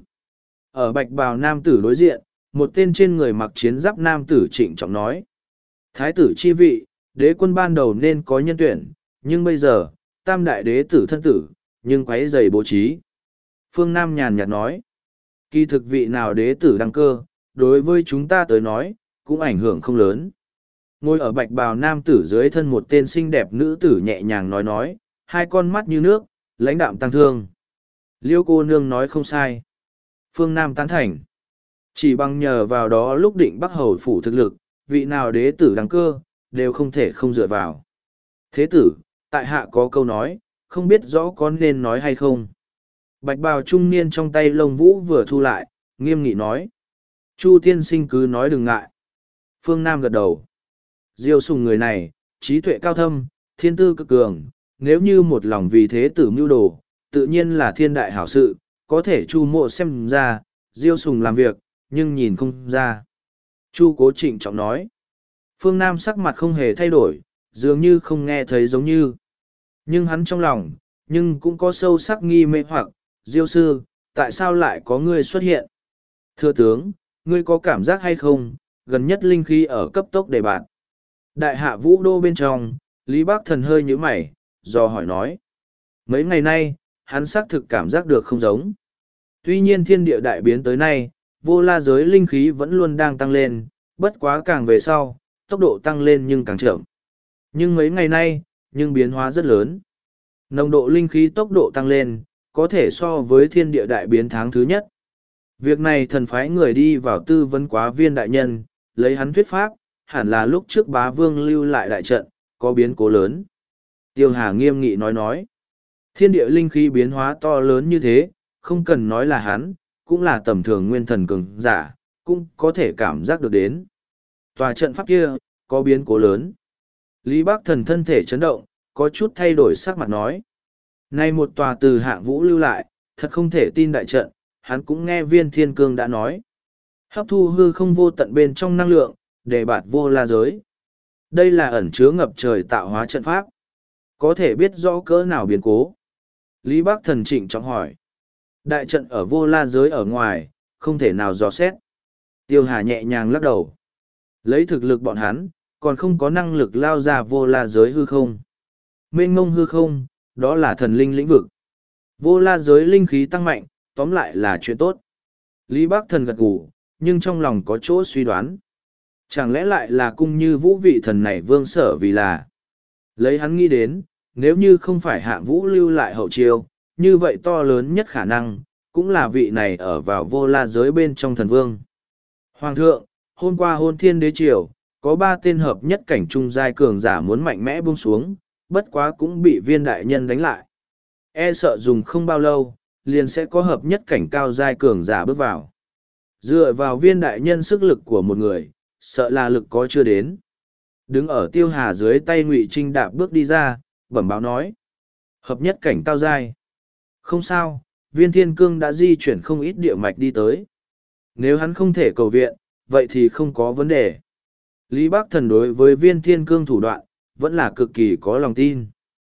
Ở bạch bào nam tử đối diện, một tên trên người mặc chiến giáp nam tử trịnh trọng nói. Thái tử chi vị, đế quân ban đầu nên có nhân tuyển, nhưng bây giờ, tam đại đế tử thân tử, nhưng quấy dày bố trí. Phương Nam nhàn nhạt nói. Kỳ thực vị nào đế tử đăng cơ, đối với chúng ta tới nói, cũng ảnh hưởng không lớn. Ngồi ở bạch bào nam tử dưới thân một tên xinh đẹp nữ tử nhẹ nhàng nói nói, hai con mắt như nước, lãnh đạm tăng thương. Liêu cô nương nói không sai. Phương Nam tán thành. Chỉ bằng nhờ vào đó lúc Định Bắc Hầu phủ thực lực, vị nào đế tử đăng cơ, đều không thể không dựa vào. Thế tử, tại hạ có câu nói, không biết rõ có nên nói hay không. Bạch bào trung niên trong tay lông vũ vừa thu lại, nghiêm nghị nói. Chu tiên sinh cứ nói đừng ngại. Phương Nam gật đầu. Diêu Sùng người này, trí tuệ cao thâm, thiên tư cực cường, nếu như một lòng vì thế tử mưu đồ, tự nhiên là thiên đại hảo sự, có thể Chu mộ xem ra, Diêu Sùng làm việc, nhưng nhìn không ra. Chu cố trịnh trọng nói. Phương Nam sắc mặt không hề thay đổi, dường như không nghe thấy giống như. Nhưng hắn trong lòng, nhưng cũng có sâu sắc nghi mê hoặc, Diêu sư, tại sao lại có ngươi xuất hiện? Thưa tướng, ngươi có cảm giác hay không, gần nhất linh khí ở cấp tốc đề bạt. Đại hạ vũ đô bên trong, Lý Bác Thần hơi nhíu mày, do hỏi nói. Mấy ngày nay, hắn xác thực cảm giác được không giống. Tuy nhiên thiên địa đại biến tới nay, vô la giới linh khí vẫn luôn đang tăng lên, bất quá càng về sau, tốc độ tăng lên nhưng càng chậm. Nhưng mấy ngày nay, nhưng biến hóa rất lớn. Nồng độ linh khí tốc độ tăng lên, có thể so với thiên địa đại biến tháng thứ nhất. Việc này thần phái người đi vào tư vấn quá viên đại nhân, lấy hắn thuyết pháp, hẳn là lúc trước bá vương lưu lại đại trận, có biến cố lớn. Tiêu Hà nghiêm nghị nói nói, thiên địa linh khí biến hóa to lớn như thế, không cần nói là hắn, cũng là tầm thường nguyên thần cường giả, cũng có thể cảm giác được đến. Tòa trận pháp kia, có biến cố lớn. Lý Bác Thần thân thể chấn động, có chút thay đổi sắc mặt nói. Nay một tòa từ hạng vũ lưu lại, thật không thể tin đại trận, hắn cũng nghe viên thiên cương đã nói. Hấp thu hư không vô tận bên trong năng lượng, để bạt vô la giới. Đây là ẩn chứa ngập trời tạo hóa trận pháp. Có thể biết rõ cỡ nào biến cố. Lý Bác Thần trịnh trọng hỏi. Đại trận ở vô la giới ở ngoài, không thể nào dò xét. Tiêu Hà nhẹ nhàng lắc đầu. Lấy thực lực bọn hắn, còn không có năng lực lao ra vô la giới hư không. Mênh ngông hư không, đó là thần linh lĩnh vực. Vô la giới linh khí tăng mạnh, tóm lại là chuyện tốt. Lý Bác Thần gật gù, nhưng trong lòng có chỗ suy đoán. Chẳng lẽ lại là cung như vũ vị thần này vương sở vì là. Lấy hắn nghĩ đến, nếu như không phải hạng vũ lưu lại hậu chiêu, như vậy to lớn nhất khả năng, cũng là vị này ở vào vô la giới bên trong thần vương. Hoàng thượng, hôm qua hôn thiên đế triều, có ba tên hợp nhất cảnh trung giai cường giả muốn mạnh mẽ buông xuống, bất quá cũng bị viên đại nhân đánh lại. E sợ dùng không bao lâu, liền sẽ có hợp nhất cảnh cao giai cường giả bước vào. Dựa vào viên đại nhân sức lực của một người, sợ là lực có chưa đến. Đứng ở Tiêu Hà dưới tay Ngụy Trinh đạp bước đi ra, bẩm báo nói. Hợp nhất cảnh cao giai. Không sao, viên thiên cương đã di chuyển không ít địa mạch đi tới. Nếu hắn không thể cầu viện, vậy thì không có vấn đề. Lý Bác Thần đối với viên thiên cương thủ đoạn, vẫn là cực kỳ có lòng tin.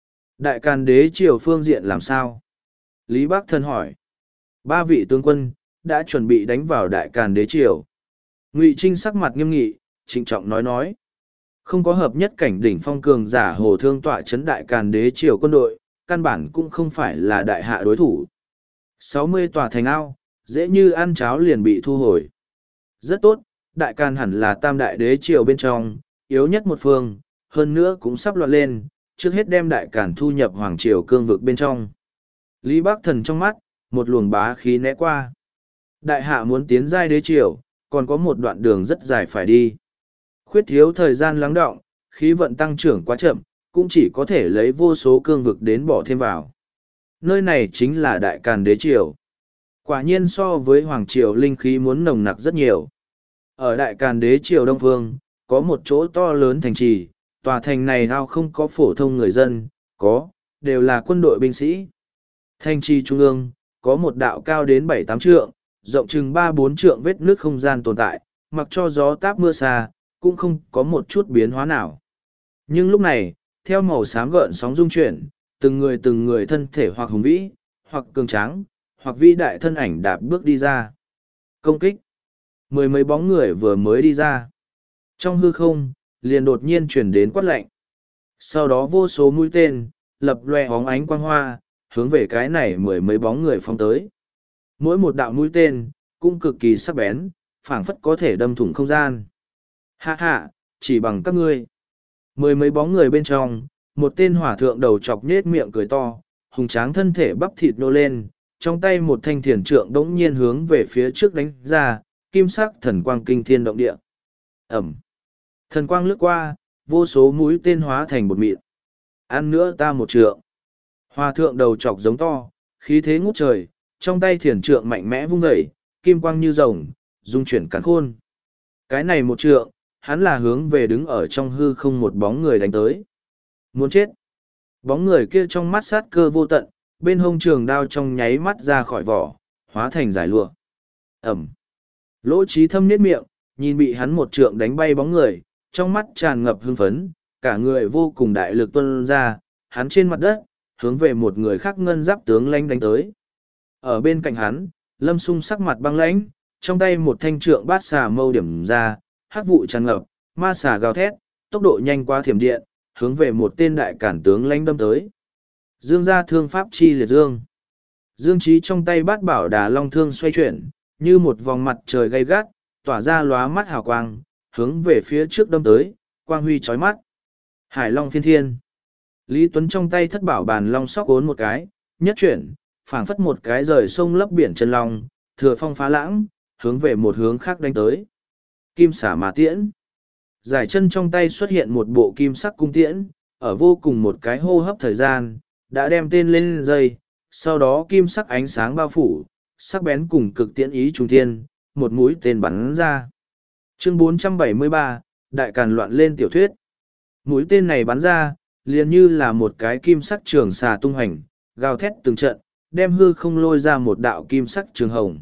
Đại Càn đế triều phương diện làm sao? Lý Bắc Thần hỏi. Ba vị tướng quân, đã chuẩn bị đánh vào Đại Càn đế triều. Ngụy Trinh sắc mặt nghiêm nghị, trịnh trọng nói nói. Không có hợp nhất cảnh đỉnh phong cường giả hồ thương tọa chấn Đại Càn đế triều quân đội, căn bản cũng không phải là đại hạ đối thủ. sáu mươi tòa thành ao, dễ như ăn cháo liền bị thu hồi. Rất tốt, Đại Càn hẳn là tam đại đế triều bên trong, yếu nhất một phương, hơn nữa cũng sắp loạn lên, trước hết đem Đại Càn thu nhập hoàng triều cương vực bên trong. Lý Bắc Thần trong mắt, một luồng bá khí né qua. Đại hạ muốn tiến giai đế triều, còn có một đoạn đường rất dài phải đi. Khuyết thiếu thời gian lắng đọng, khí vận tăng trưởng quá chậm, cũng chỉ có thể lấy vô số cương vực đến bỏ thêm vào. Nơi này chính là Đại Càn đế triều. Quả nhiên so với hoàng triều linh khí muốn nồng nặc rất nhiều. Ở Đại Càn đế triều Đông Phương, có một chỗ to lớn thành trì, tòa thành này ao không có phổ thông người dân, có, đều là quân đội binh sĩ. Thành trì trung ương, có một đạo cao đến bảy tám trượng, rộng chừng ba bốn trượng vết nước không gian tồn tại, mặc cho gió táp mưa xa, cũng không có một chút biến hóa nào. Nhưng lúc này, theo màu xám gợn sóng rung chuyển, từng người từng người thân thể hoặc hùng vĩ, hoặc cường tráng, hoặc vĩ đại thân ảnh đạp bước đi ra. Công kích. Mười mấy bóng người vừa mới đi ra. Trong hư không, liền đột nhiên chuyển đến quát lạnh. Sau đó vô số mũi tên, lập loè hóng ánh quang hoa, hướng về cái này mười mấy bóng người phóng tới. Mỗi một đạo mũi tên, cũng cực kỳ sắc bén, phảng phất có thể đâm thủng không gian. Hạ hạ, chỉ bằng các ngươi. Mười mấy bóng người bên trong, một tên hỏa thượng đầu chọc nhết miệng cười to, hùng tráng thân thể bắp thịt nô lên, trong tay một thanh thiền trượng đống nhiên hướng về phía trước đánh ra, kim sắc thần quang kinh thiên động địa. Ẩm. Thần quang lướt qua, vô số mũi tên hóa thành bột mịn. Ăn nữa ta một trượng. Hòa thượng đầu chọc giống to, khí thế ngút trời, trong tay thiền trượng mạnh mẽ vung dậy, kim quang như rồng, dung chuyển cắn khôn. Cái này một trượng, hắn là hướng về đứng ở trong hư không một bóng người đánh tới. Muốn chết. Bóng người kia trong mắt sát cơ vô tận, bên hông trường đao trong nháy mắt ra khỏi vỏ, hóa thành giải lụa. Ẩm. Lỗ trí thâm niết miệng, nhìn bị hắn một trượng đánh bay bóng người, trong mắt tràn ngập hưng phấn, cả người vô cùng đại lực tuôn ra, hắn trên mặt đất, hướng về một người khác ngân giáp tướng lãnh đánh tới. Ở bên cạnh hắn, Lâm Sung sắc mặt băng lãnh, trong tay một thanh trượng bát xà mâu điểm ra, hắc vụ tràn ngập, ma xà gào thét, tốc độ nhanh qua thiểm điện, hướng về một tên đại cản tướng lãnh đâm tới. Dương gia thương pháp chi liệt dương. Dương Chí trong tay bát bảo đà long thương xoay chuyển, như một vòng mặt trời gay gắt, tỏa ra lóa mắt hào quang, hướng về phía trước đâm tới, quang huy chói mắt. Hải Long phiên thiên. Lý Tuấn trong tay thất bảo bàn long sóc ốn một cái, nhất chuyển, phảng phất một cái rời sông lấp biển chân long, thừa phong phá lãng, hướng về một hướng khác đánh tới. Kim xả mà tiễn. Giải chân trong tay xuất hiện một bộ kim sắc cung tiễn, ở vô cùng một cái hô hấp thời gian, đã đem tên lên dây, sau đó kim sắc ánh sáng bao phủ, sắc bén cùng cực tiễn ý trùng thiên, một mũi tên bắn ra. Chương bốn trăm bảy mươi ba, Đại Càn loạn lên tiểu thuyết. Mũi tên này bắn ra, liền như là một cái kim sắc trường xà tung hành, gào thét từng trận, đem hư không lôi ra một đạo kim sắc trường hồng.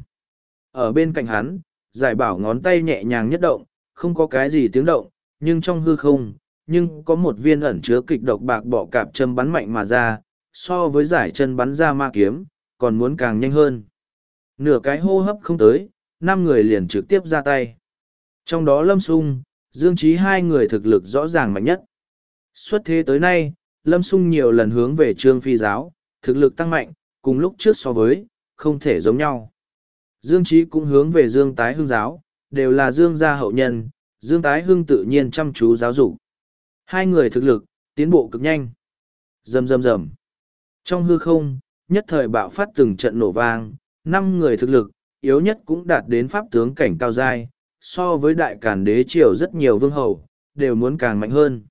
Ở bên cạnh hắn, giải bảo ngón tay nhẹ nhàng nhất động, không có cái gì tiếng động, nhưng trong hư không, nhưng có một viên ẩn chứa kịch độc bạc bọ cạp châm bắn mạnh mà ra, so với giải chân bắn ra ma kiếm, còn muốn càng nhanh hơn. Nửa cái hô hấp không tới, năm người liền trực tiếp ra tay. Trong đó Lâm Sung, Dương Chí hai người thực lực rõ ràng mạnh nhất. Xuất thế tới nay, Lâm Sung nhiều lần hướng về Trương Phi giáo, thực lực tăng mạnh, cùng lúc trước so với, không thể giống nhau. Dương Chí cũng hướng về Dương Tái Hưng giáo, đều là Dương gia hậu nhân, Dương Tái Hưng tự nhiên chăm chú giáo dục. Hai người thực lực, tiến bộ cực nhanh. Rầm rầm rầm. Trong hư không, nhất thời bạo phát từng trận nổ vang, năm người thực lực, yếu nhất cũng đạt đến pháp tướng cảnh cao giai, so với đại càn đế triều rất nhiều vương hầu, đều muốn càng mạnh hơn.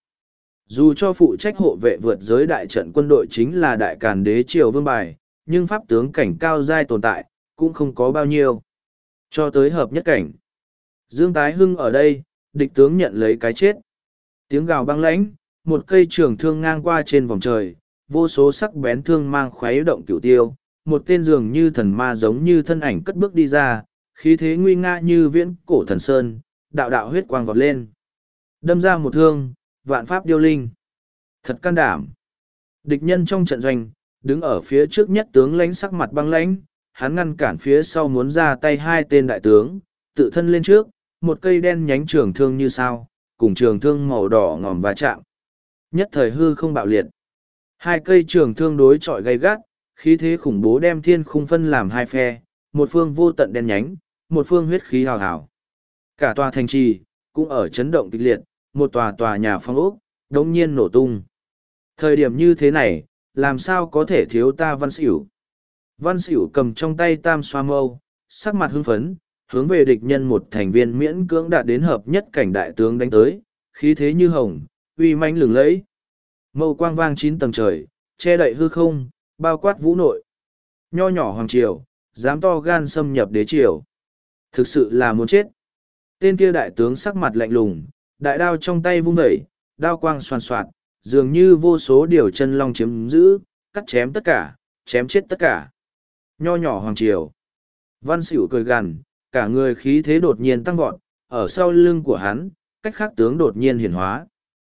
Dù cho phụ trách hộ vệ vượt giới đại trận quân đội chính là đại càn đế triều vương bài, nhưng pháp tướng cảnh cao giai tồn tại, cũng không có bao nhiêu. Cho tới hợp nhất cảnh. Dương Tái Hưng ở đây, địch tướng nhận lấy cái chết. Tiếng gào băng lãnh, một cây trường thương ngang qua trên vòng trời, vô số sắc bén thương mang khuấy động cửu tiêu, một tên dường như thần ma giống như thân ảnh cất bước đi ra, khí thế nguy nga như viễn cổ thần sơn, đạo đạo huyết quang vọt lên. Đâm ra một thương, vạn pháp điêu linh. Thật can đảm. Địch nhân trong trận doanh, đứng ở phía trước nhất tướng lãnh sắc mặt băng lãnh, hắn ngăn cản phía sau muốn ra tay hai tên đại tướng, tự thân lên trước, một cây đen nhánh trường thương như sao, cùng trường thương màu đỏ ngòm va chạm. Nhất thời hư không bạo liệt. Hai cây trường thương đối chọi gay gắt, khí thế khủng bố đem thiên khung phân làm hai phe, một phương vô tận đen nhánh, một phương huyết khí hào hào. Cả tòa thành trì, cũng ở chấn động kịch liệt, một tòa tòa nhà phong ốc, đống nhiên nổ tung. Thời điểm như thế này, làm sao có thể thiếu ta Văn Xỉu? Văn Xỉu cầm trong tay tam xoa mâu, sắc mặt hưng phấn, hướng về địch nhân một thành viên miễn cưỡng đạt đến hợp nhất cảnh đại tướng đánh tới, khí thế như hồng, uy mãnh lừng lẫy. Mâu quang vang chín tầng trời, che đậy hư không, bao quát vũ nội. Nho nhỏ hoàng triều, dám to gan xâm nhập đế triều. Thực sự là muốn chết. Tên kia đại tướng sắc mặt lạnh lùng, đại đao trong tay vung vẩy, đao quang xoàn xoạt, dường như vô số điều chân long chiếm giữ, cắt chém tất cả, chém chết tất cả. Nho nhỏ hoàng triều. Văn Xỉu cười gằn, cả người khí thế đột nhiên tăng vọt, ở sau lưng của hắn, cách khác tướng đột nhiên hiển hóa.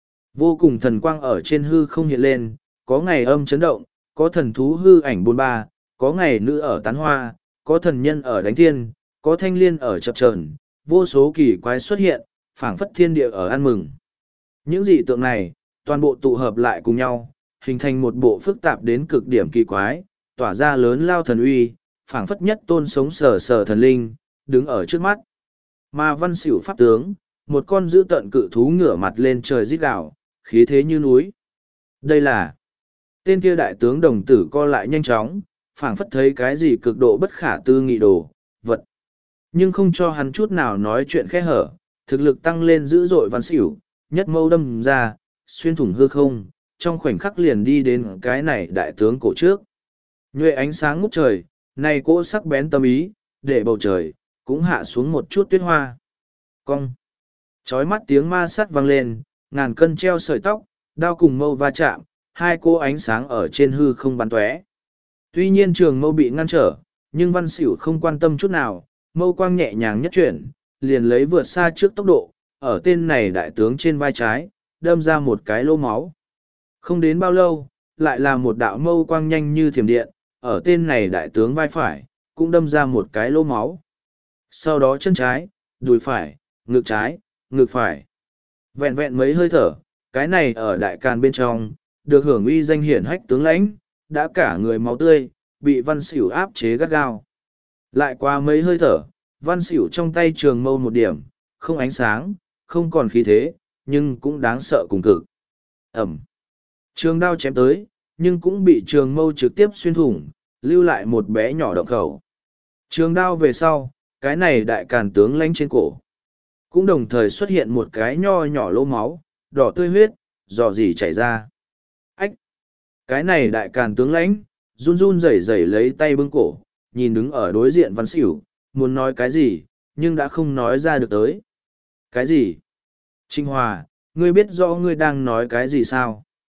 Vô cùng thần quang ở trên hư không hiện lên, có ngày âm chấn động, có thần thú hư ảnh bôn ba, có ngày nữ ở tán hoa, có thần nhân ở đánh thiên, có thanh liên ở chập chờn, vô số kỳ quái xuất hiện, phảng phất thiên địa ở ăn mừng. Những dị tượng này, toàn bộ tụ hợp lại cùng nhau, hình thành một bộ phức tạp đến cực điểm kỳ quái, tỏa ra lớn lao thần uy, phảng phất nhất tôn sống sờ sờ thần linh, đứng ở trước mắt. Mà Văn Xỉu pháp tướng, một con dữ tợn cự thú ngửa mặt lên trời rít gào, khí thế như núi. Đây là tên kia đại tướng đồng tử co lại nhanh chóng, phảng phất thấy cái gì cực độ bất khả tư nghị đồ, vật. Nhưng không cho hắn chút nào nói chuyện khẽ hở, thực lực tăng lên dữ dội Văn Xỉu, nhất mâu đâm ra, xuyên thủng hư không, trong khoảnh khắc liền đi đến cái này đại tướng cổ trước. Nhuệ ánh sáng ngút trời, này cỗ sắc bén tâm ý, để bầu trời, cũng hạ xuống một chút tuyết hoa. Cong. Chói mắt tiếng ma sắt vang lên, ngàn cân treo sợi tóc, đao cùng mâu va chạm, hai cỗ ánh sáng ở trên hư không bắn tóe. Tuy nhiên trường mâu bị ngăn trở, nhưng Văn Xỉu không quan tâm chút nào, mâu quang nhẹ nhàng nhất chuyển, liền lấy vượt xa trước tốc độ, ở tên này đại tướng trên vai trái, đâm ra một cái lỗ máu. Không đến bao lâu, lại là một đạo mâu quang nhanh như thiểm điện, ở tên này đại tướng vai phải, cũng đâm ra một cái lỗ máu. Sau đó chân trái, đùi phải, ngực trái, ngực phải. Vẹn vẹn mấy hơi thở, cái này ở đại càn bên trong, được hưởng uy danh hiển hách tướng lãnh, đã cả người máu tươi, bị Văn Xỉu áp chế gắt gao. Lại qua mấy hơi thở, Văn Xỉu trong tay trường mâu một điểm, không ánh sáng, không còn khí thế, nhưng cũng đáng sợ cùng cực. Ẩm. Trường đao chém tới, nhưng cũng bị trường mâu trực tiếp xuyên thủng, lưu lại một bé nhỏ động khẩu. Trường đao về sau, cái này đại càn tướng lãnh trên cổ. Cũng đồng thời xuất hiện một cái nho nhỏ lỗ máu, đỏ tươi huyết, dò dỉ chảy ra. Ách! Cái này đại càn tướng lãnh, run run rẩy rẩy lấy tay bưng cổ, nhìn đứng ở đối diện Văn Xỉu, muốn nói cái gì, nhưng đã không nói ra được tới. Cái gì? Trinh Hòa, ngươi biết rõ ngươi đang nói cái gì sao?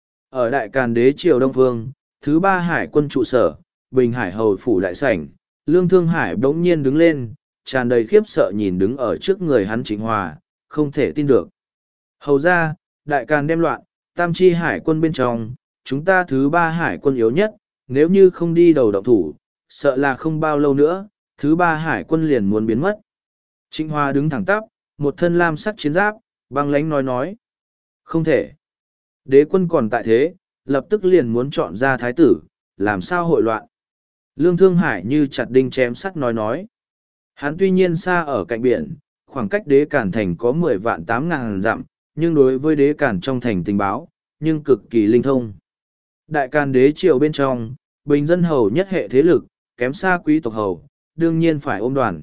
Ở đại càn đế triều Đông Phương, thứ ba hải quân trụ sở, Bình Hải hầu phủ đại sảnh, Lương Thương Hải bỗng nhiên đứng lên, tràn đầy khiếp sợ nhìn đứng ở trước người hắn Trịnh Hòa, không thể tin được. Hầu ra, đại càn đem loạn, tam chi hải quân bên trong, chúng ta thứ ba hải quân yếu nhất, nếu như không đi đầu động thủ, sợ là không bao lâu nữa, thứ ba hải quân liền muốn biến mất. Trịnh Hòa đứng thẳng tắp, một thân lam sắc chiến giáp, băng lãnh nói nói. Không thể. Đế quân còn tại thế, lập tức liền muốn chọn ra thái tử, làm sao hội loạn. Lương Thương Hải như chặt đinh chém sắt nói nói. Hắn tuy nhiên xa ở cạnh biển, khoảng cách đế cản thành có mười vạn tám ngàn dặm, nhưng đối với đế cản trong thành tình báo, nhưng cực kỳ linh thông. Đại càn đế triều bên trong, bình dân hầu nhất hệ thế lực, kém xa quý tộc hầu, đương nhiên phải ôm đoàn.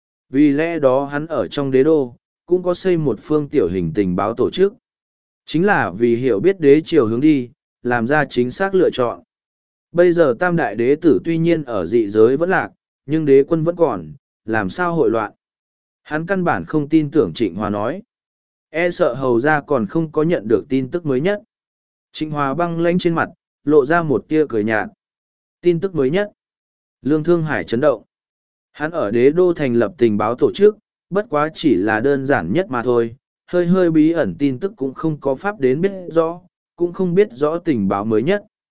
Vì lẽ đó hắn ở trong đế đô, cũng có xây một phương tiểu hình tình báo tổ chức. Chính là vì hiểu biết đế triều hướng đi, làm ra chính xác lựa chọn. Bây giờ tam đại đế tử tuy nhiên ở dị giới vẫn lạc, nhưng đế quân vẫn còn, làm sao hội loạn. Hắn căn bản không tin tưởng Trịnh Hòa nói. E sợ hầu ra còn không có nhận được tin tức mới nhất. Trịnh Hòa băng lãnh trên mặt, lộ ra một tia cười nhạt. Tin tức mới nhất. Lương Thương Hải chấn động. Hắn ở đế đô thành lập tình báo tổ chức, bất quá chỉ là đơn giản nhất mà thôi. Hơi hơi bí ẩn tin tức cũng không có pháp đến biết rõ, cũng không biết rõ tình báo mới nhất.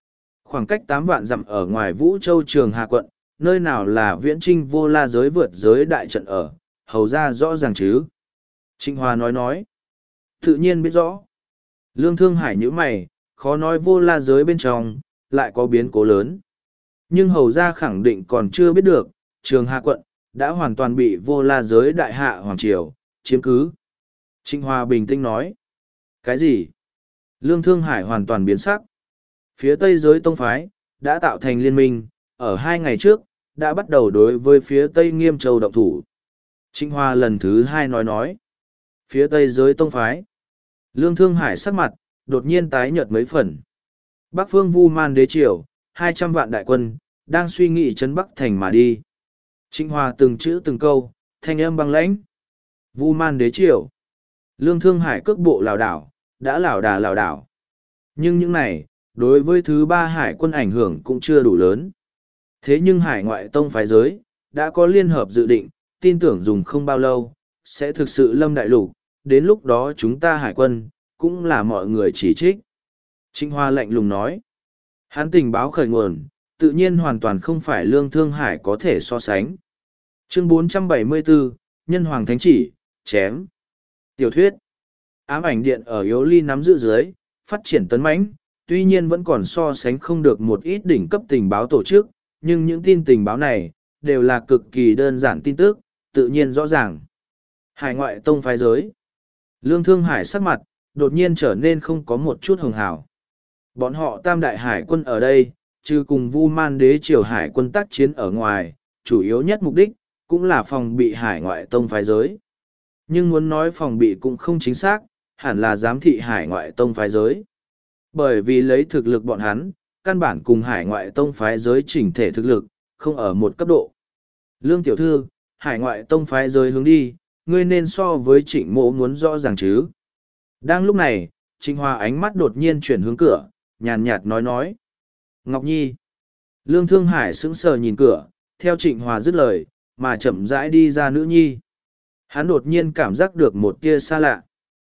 Khoảng cách tám vạn dặm ở ngoài Vũ Châu Trường Hà quận, nơi nào là viễn trinh vô la giới vượt giới đại trận ở, hầu ra rõ ràng chứ. Trịnh Hòa nói nói. Tự nhiên biết rõ. Lương Thương Hải nhíu mày, khó nói vô la giới bên trong, lại có biến cố lớn. Nhưng hầu ra khẳng định còn chưa biết được, Trường Hà quận, đã hoàn toàn bị vô la giới đại hạ Hoàng Triều, chiếm cứ. Trịnh Hòa bình tĩnh nói. Cái gì? Lương Thương Hải hoàn toàn biến sắc. Phía Tây giới tông phái, đã tạo thành liên minh, ở hai ngày trước, đã bắt đầu đối với phía Tây Nghiêm Châu động thủ. Trịnh Hòa lần thứ hai nói nói. Phía Tây giới tông phái. Lương Thương Hải sắc mặt, đột nhiên tái nhợt mấy phần. Bắc phương Vu Man đế triều, hai trăm vạn đại quân, đang suy nghĩ trấn Bắc thành mà đi. Trịnh Hòa từng chữ từng câu, thanh âm băng lãnh. Vu Man đế triều. Lương Thương Hải cước bộ lảo đảo, đã lảo đà lảo đảo. Nhưng những này, đối với thứ ba hải quân ảnh hưởng cũng chưa đủ lớn. Thế nhưng hải ngoại tông phái giới, đã có liên hợp dự định, tin tưởng dùng không bao lâu, sẽ thực sự lâm đại lục, đến lúc đó chúng ta hải quân, cũng là mọi người chỉ trích. Trịnh Hoa lạnh lùng nói, hắn tình báo khởi nguồn, tự nhiên hoàn toàn không phải Lương Thương Hải có thể so sánh. Chương bốn trăm bảy mươi bốn, Nhân Hoàng Thánh Chỉ, chém. Tiểu thuyết. Ám ảnh điện ở yếu ly nắm giữ dưới, phát triển tấn mãnh, tuy nhiên vẫn còn so sánh không được một ít đỉnh cấp tình báo tổ chức, nhưng những tin tình báo này, đều là cực kỳ đơn giản tin tức, tự nhiên rõ ràng. Hải ngoại tông phái giới. Lương Thương Hải sắc mặt, đột nhiên trở nên không có một chút hồng hào. Bọn họ tam đại hải quân ở đây, trừ cùng Vu Man đế triều hải quân tác chiến ở ngoài, chủ yếu nhất mục đích, cũng là phòng bị hải ngoại tông phái giới. Nhưng muốn nói phòng bị cũng không chính xác, hẳn là giám thị hải ngoại tông phái giới. Bởi vì lấy thực lực bọn hắn, căn bản cùng hải ngoại tông phái giới chỉnh thể thực lực, không ở một cấp độ. Lương tiểu thư, hải ngoại tông phái giới hướng đi, ngươi nên so với Trịnh Mỗ muốn rõ ràng chứ. Đang lúc này, Trịnh Hòa ánh mắt đột nhiên chuyển hướng cửa, nhàn nhạt nói nói. Ngọc Nhi. Lương Thương Hải sững sờ nhìn cửa, theo Trịnh Hòa dứt lời, mà chậm rãi đi ra nữ nhi. Hắn đột nhiên cảm giác được một tia xa lạ.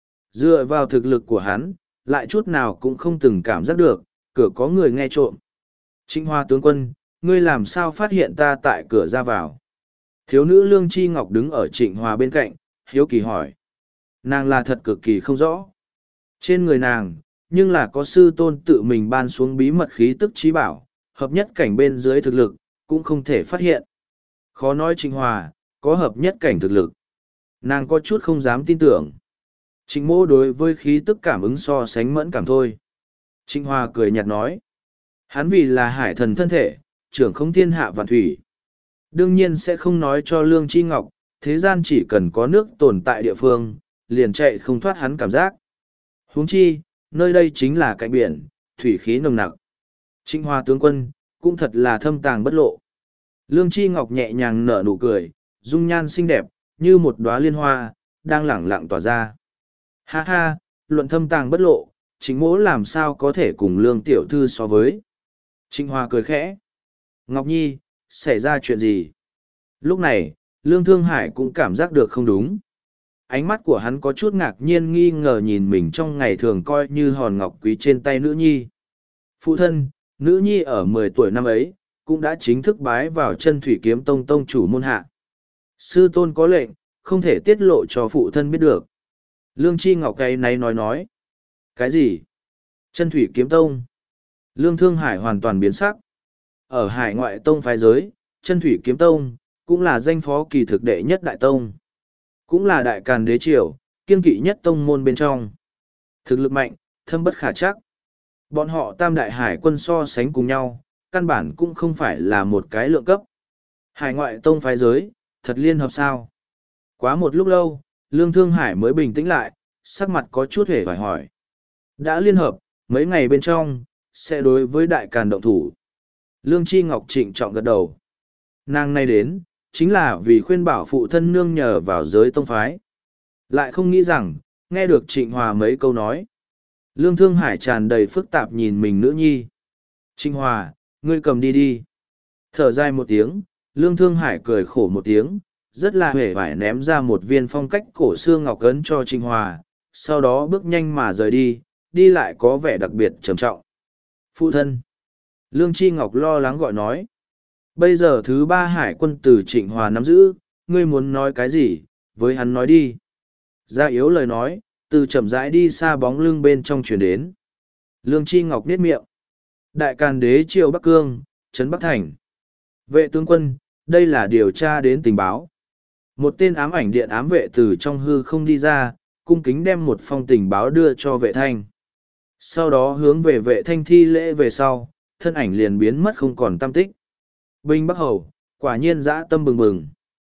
Dựa vào thực lực của hắn, lại chút nào cũng không từng cảm giác được, cửa có người nghe trộm. Trịnh Hoa tướng quân, ngươi làm sao phát hiện ta tại cửa ra vào? Thiếu nữ Lương Chi Ngọc đứng ở Trịnh Hoa bên cạnh, hiếu kỳ hỏi. Nàng là thật cực kỳ không rõ. Trên người nàng, nhưng là có sư tôn tự mình ban xuống bí mật khí tức trí bảo, hợp nhất cảnh bên dưới thực lực, cũng không thể phát hiện. Khó nói Trịnh Hoa, có hợp nhất cảnh thực lực. Nàng có chút không dám tin tưởng. Trịnh Mỗ đối với khí tức cảm ứng so sánh mẫn cảm thôi. Trịnh Hoa cười nhạt nói. Hắn vì là hải thần thân thể, trưởng không thiên hạ vạn thủy. Đương nhiên sẽ không nói cho Lương Chi Ngọc, thế gian chỉ cần có nước tồn tại địa phương, liền chạy không thoát hắn cảm giác. Huống chi, nơi đây chính là cạnh biển, thủy khí nồng nặc. Trịnh Hoa tướng quân, cũng thật là thâm tàng bất lộ. Lương Chi Ngọc nhẹ nhàng nở nụ cười, dung nhan xinh đẹp, như một đóa liên hoa, đang lẳng lặng tỏa ra. Ha ha, luận thâm tàng bất lộ, Trịnh Mỗ làm sao có thể cùng Lương tiểu thư so với. Trịnh Hoa cười khẽ. Ngọc Nhi, xảy ra chuyện gì? Lúc này, Lương Thương Hải cũng cảm giác được không đúng. Ánh mắt của hắn có chút ngạc nhiên nghi ngờ nhìn mình trong ngày thường coi như hòn ngọc quý trên tay nữ nhi. Phụ thân, nữ nhi ở mười tuổi năm ấy, cũng đã chính thức bái vào chân thủy kiếm tông tông chủ môn hạ. Sư tôn có lệnh, không thể tiết lộ cho phụ thân biết được. Lương Chi Ngọc cái này nói nói. Cái gì? Chân thủy kiếm tông. Lương Thương Hải hoàn toàn biến sắc. Ở hải ngoại tông phái giới, chân thủy kiếm tông, cũng là danh phó kỳ thực đệ nhất đại tông. Cũng là đại càn đế triều, kiên kỵ nhất tông môn bên trong. Thực lực mạnh, thâm bất khả chắc. Bọn họ tam đại hải quân so sánh cùng nhau, căn bản cũng không phải là một cái lượng cấp. Hải ngoại tông phái giới, thật liên hợp sao? Quá một lúc lâu, Lương Thương Hải mới bình tĩnh lại, sắc mặt có chút hề phải hỏi. Đã liên hợp, mấy ngày bên trong, sẽ đối với đại càn động thủ. Lương Chi Ngọc trịnh trọng gật đầu. Nàng này đến, chính là vì khuyên bảo phụ thân nương nhờ vào giới tông phái. Lại không nghĩ rằng, nghe được Trịnh Hòa mấy câu nói. Lương Thương Hải tràn đầy phức tạp nhìn mình nữ nhi. Trịnh Hòa, ngươi cầm đi đi. Thở dài một tiếng, Lương Thương Hải cười khổ một tiếng, rất là hề vải ném ra một viên phong cách cổ xưa ngọc ấn cho Trịnh Hòa, sau đó bước nhanh mà rời đi, đi lại có vẻ đặc biệt trầm trọng. Phụ thân. Lương Chi Ngọc lo lắng gọi nói. Bây giờ thứ ba hải quân từ Trịnh Hòa nắm giữ, ngươi muốn nói cái gì, với hắn nói đi. Gia yếu lời nói, từ chậm rãi đi xa bóng lưng bên trong chuyển đến. Lương Chi Ngọc niết miệng. Đại Càn Đế Triều Bắc Cương, Trấn Bắc Thành. Vệ tướng quân, đây là điều tra đến tình báo. Một tên ám ảnh điện ám vệ từ trong hư không đi ra, cung kính đem một phong tình báo đưa cho vệ thanh. Sau đó hướng về vệ thanh thi lễ về sau, thân ảnh liền biến mất không còn tăm tích. Binh Bắc Hầu, quả nhiên dã tâm bừng bừng.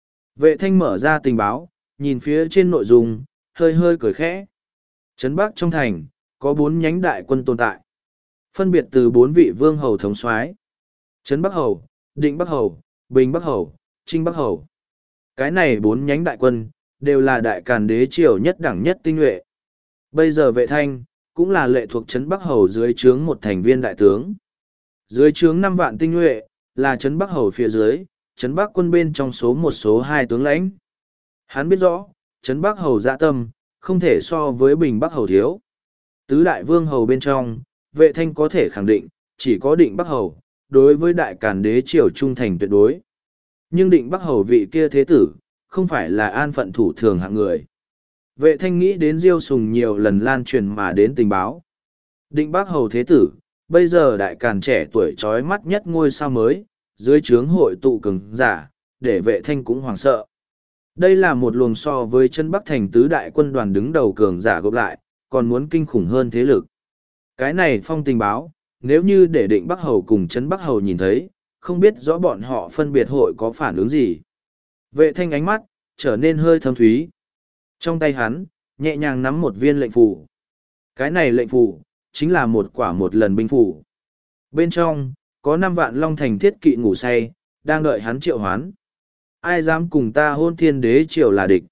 Vệ thanh mở ra tình báo, nhìn phía trên nội dung, hơi hơi cười khẽ. Trấn Bắc trong thành, có bốn nhánh đại quân tồn tại. Phân biệt từ bốn vị vương hầu thống soái: Trấn Bắc Hầu, Định Bắc Hầu, Bình Bắc Hầu, Trinh Bắc Hầu. Cái này bốn nhánh đại quân, đều là đại Càn Đế triều nhất đẳng nhất tinh nhuệ. Bây giờ vệ thanh, cũng là lệ thuộc Trấn Bắc Hầu dưới trướng một thành viên đại tướng. Dưới trướng năm vạn tinh nhuệ, là Trấn Bắc Hầu phía dưới, Trấn Bắc quân bên trong số một số hai tướng lãnh. Hắn biết rõ, Trấn Bắc Hầu dạ tâm, không thể so với Bình Bắc Hầu thiếu. Tứ đại vương hầu bên trong, vệ thanh có thể khẳng định, chỉ có Định Bắc Hầu, đối với đại Càn Đế triều trung thành tuyệt đối. Nhưng Định Bắc Hầu vị kia thế tử, không phải là an phận thủ thường hạng người. Vệ thanh nghĩ đến Diêu Sùng nhiều lần lan truyền mà đến tình báo. Định Bắc Hầu thế tử, bây giờ đại Càn trẻ tuổi trói mắt nhất ngôi sao mới, dưới trướng hội tụ cường giả, để vệ thanh cũng hoảng sợ. Đây là một luồng so với chân Bắc thành tứ đại quân đoàn đứng đầu cường giả gộp lại, còn muốn kinh khủng hơn thế lực. Cái này phong tình báo, nếu như để Định Bắc Hầu cùng Trấn Bắc Hầu nhìn thấy, không biết rõ bọn họ phân biệt hội có phản ứng gì. Vệ thanh ánh mắt, trở nên hơi thâm thúy. Trong tay hắn, nhẹ nhàng nắm một viên lệnh phù. Cái này lệnh phù, chính là một quả một lần binh phù. Bên trong, có năm vạn long thành thiết kỵ ngủ say, đang đợi hắn triệu hoán. Ai dám cùng ta Hôn Thiên Đế triều là địch?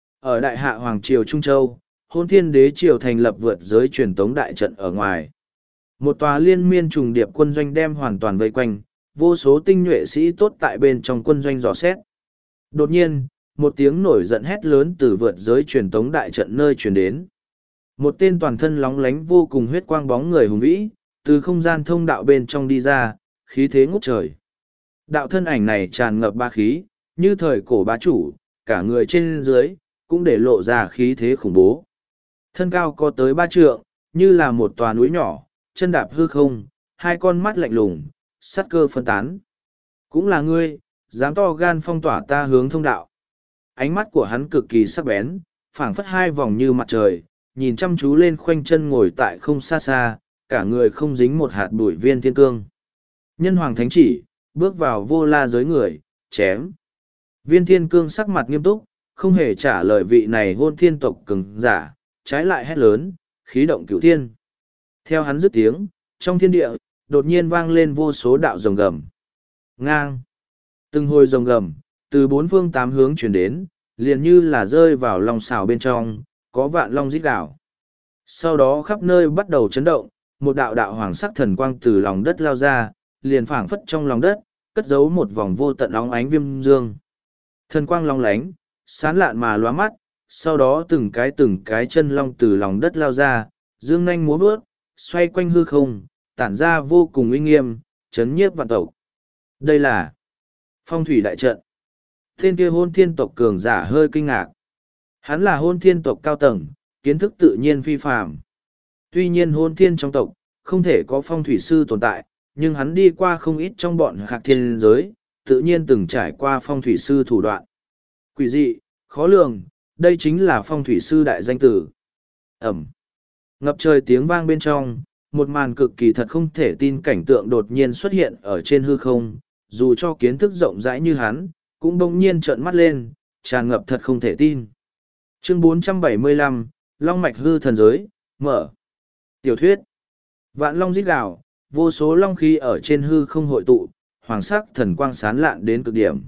Ở đại hạ Hoàng triều Trung Châu, Hôn Thiên Đế triều thành lập vượt giới truyền tống đại trận ở ngoài. Một tòa liên miên trùng điệp quân doanh đem hoàn toàn vây quanh, vô số tinh nhuệ sĩ tốt tại bên trong quân doanh dò xét. Đột nhiên, một tiếng nổi giận hét lớn từ vượt giới truyền tống đại trận nơi truyền đến. Một tên toàn thân lóng lánh vô cùng huyết quang bóng người hùng vĩ, từ không gian thông đạo bên trong đi ra, khí thế ngút trời. Đạo thân ảnh này tràn ngập ba khí, như thời cổ bá chủ, cả người trên dưới, cũng để lộ ra khí thế khủng bố. Thân cao có tới ba trượng, như là một tòa núi nhỏ, chân đạp hư không, hai con mắt lạnh lùng, sắt cơ phân tán. Cũng là ngươi, dám to gan phong tỏa ta hướng thông đạo. Ánh mắt của hắn cực kỳ sắc bén, phảng phất hai vòng như mặt trời, nhìn chăm chú lên khoanh chân ngồi tại không xa xa, cả người không dính một hạt bụi Viên Thiên Cương. Nhân hoàng thánh chỉ, bước vào vô la giới người, chém. Viên Thiên Cương sắc mặt nghiêm túc, không hề trả lời vị này Hôn Thiên tộc cường giả, trái lại hét lớn, khí động cửu thiên. Theo hắn dứt tiếng, trong thiên địa, đột nhiên vang lên vô số đạo rồng gầm. Ngang. Từng hồi rồng gầm, từ bốn phương tám hướng chuyển đến, liền như là rơi vào lòng xào bên trong, có vạn long rít gào. Sau đó khắp nơi bắt đầu chấn động, một đạo đạo hoàng sắc thần quang từ lòng đất lao ra, liền phảng phất trong lòng đất, cất giấu một vòng vô tận óng ánh viêm dương. Thần quang long lánh, sán lạn mà lóa mắt, sau đó từng cái từng cái chân long từ lòng đất lao ra, dương nanh múa bước, xoay quanh hư không, tản ra vô cùng uy nghiêm, chấn nhiếp vạn tộc. Đây là phong thủy đại trận. Tên kia Hôn Thiên tộc cường giả hơi kinh ngạc. Hắn là Hôn Thiên tộc cao tầng, kiến thức tự nhiên phi phàm. Tuy nhiên Hôn Thiên trong tộc, không thể có phong thủy sư tồn tại, nhưng hắn đi qua không ít trong bọn Hạc Thiên giới, tự nhiên từng trải qua phong thủy sư thủ đoạn. Quỷ dị, khó lường, đây chính là phong thủy sư đại danh tử. Ẩm. Ngập trời tiếng vang bên trong, một màn cực kỳ thật không thể tin cảnh tượng đột nhiên xuất hiện ở trên hư không, dù cho kiến thức rộng rãi như hắn, cũng bỗng nhiên trợn mắt lên, tràn ngập thật không thể tin. Chương bốn trăm bảy mươi lăm, Long mạch hư thần giới, mở. Tiểu thuyết. Vạn long rít gào, vô số long khí ở trên hư không hội tụ, hoàng sắc thần quang sán lạn đến cực điểm.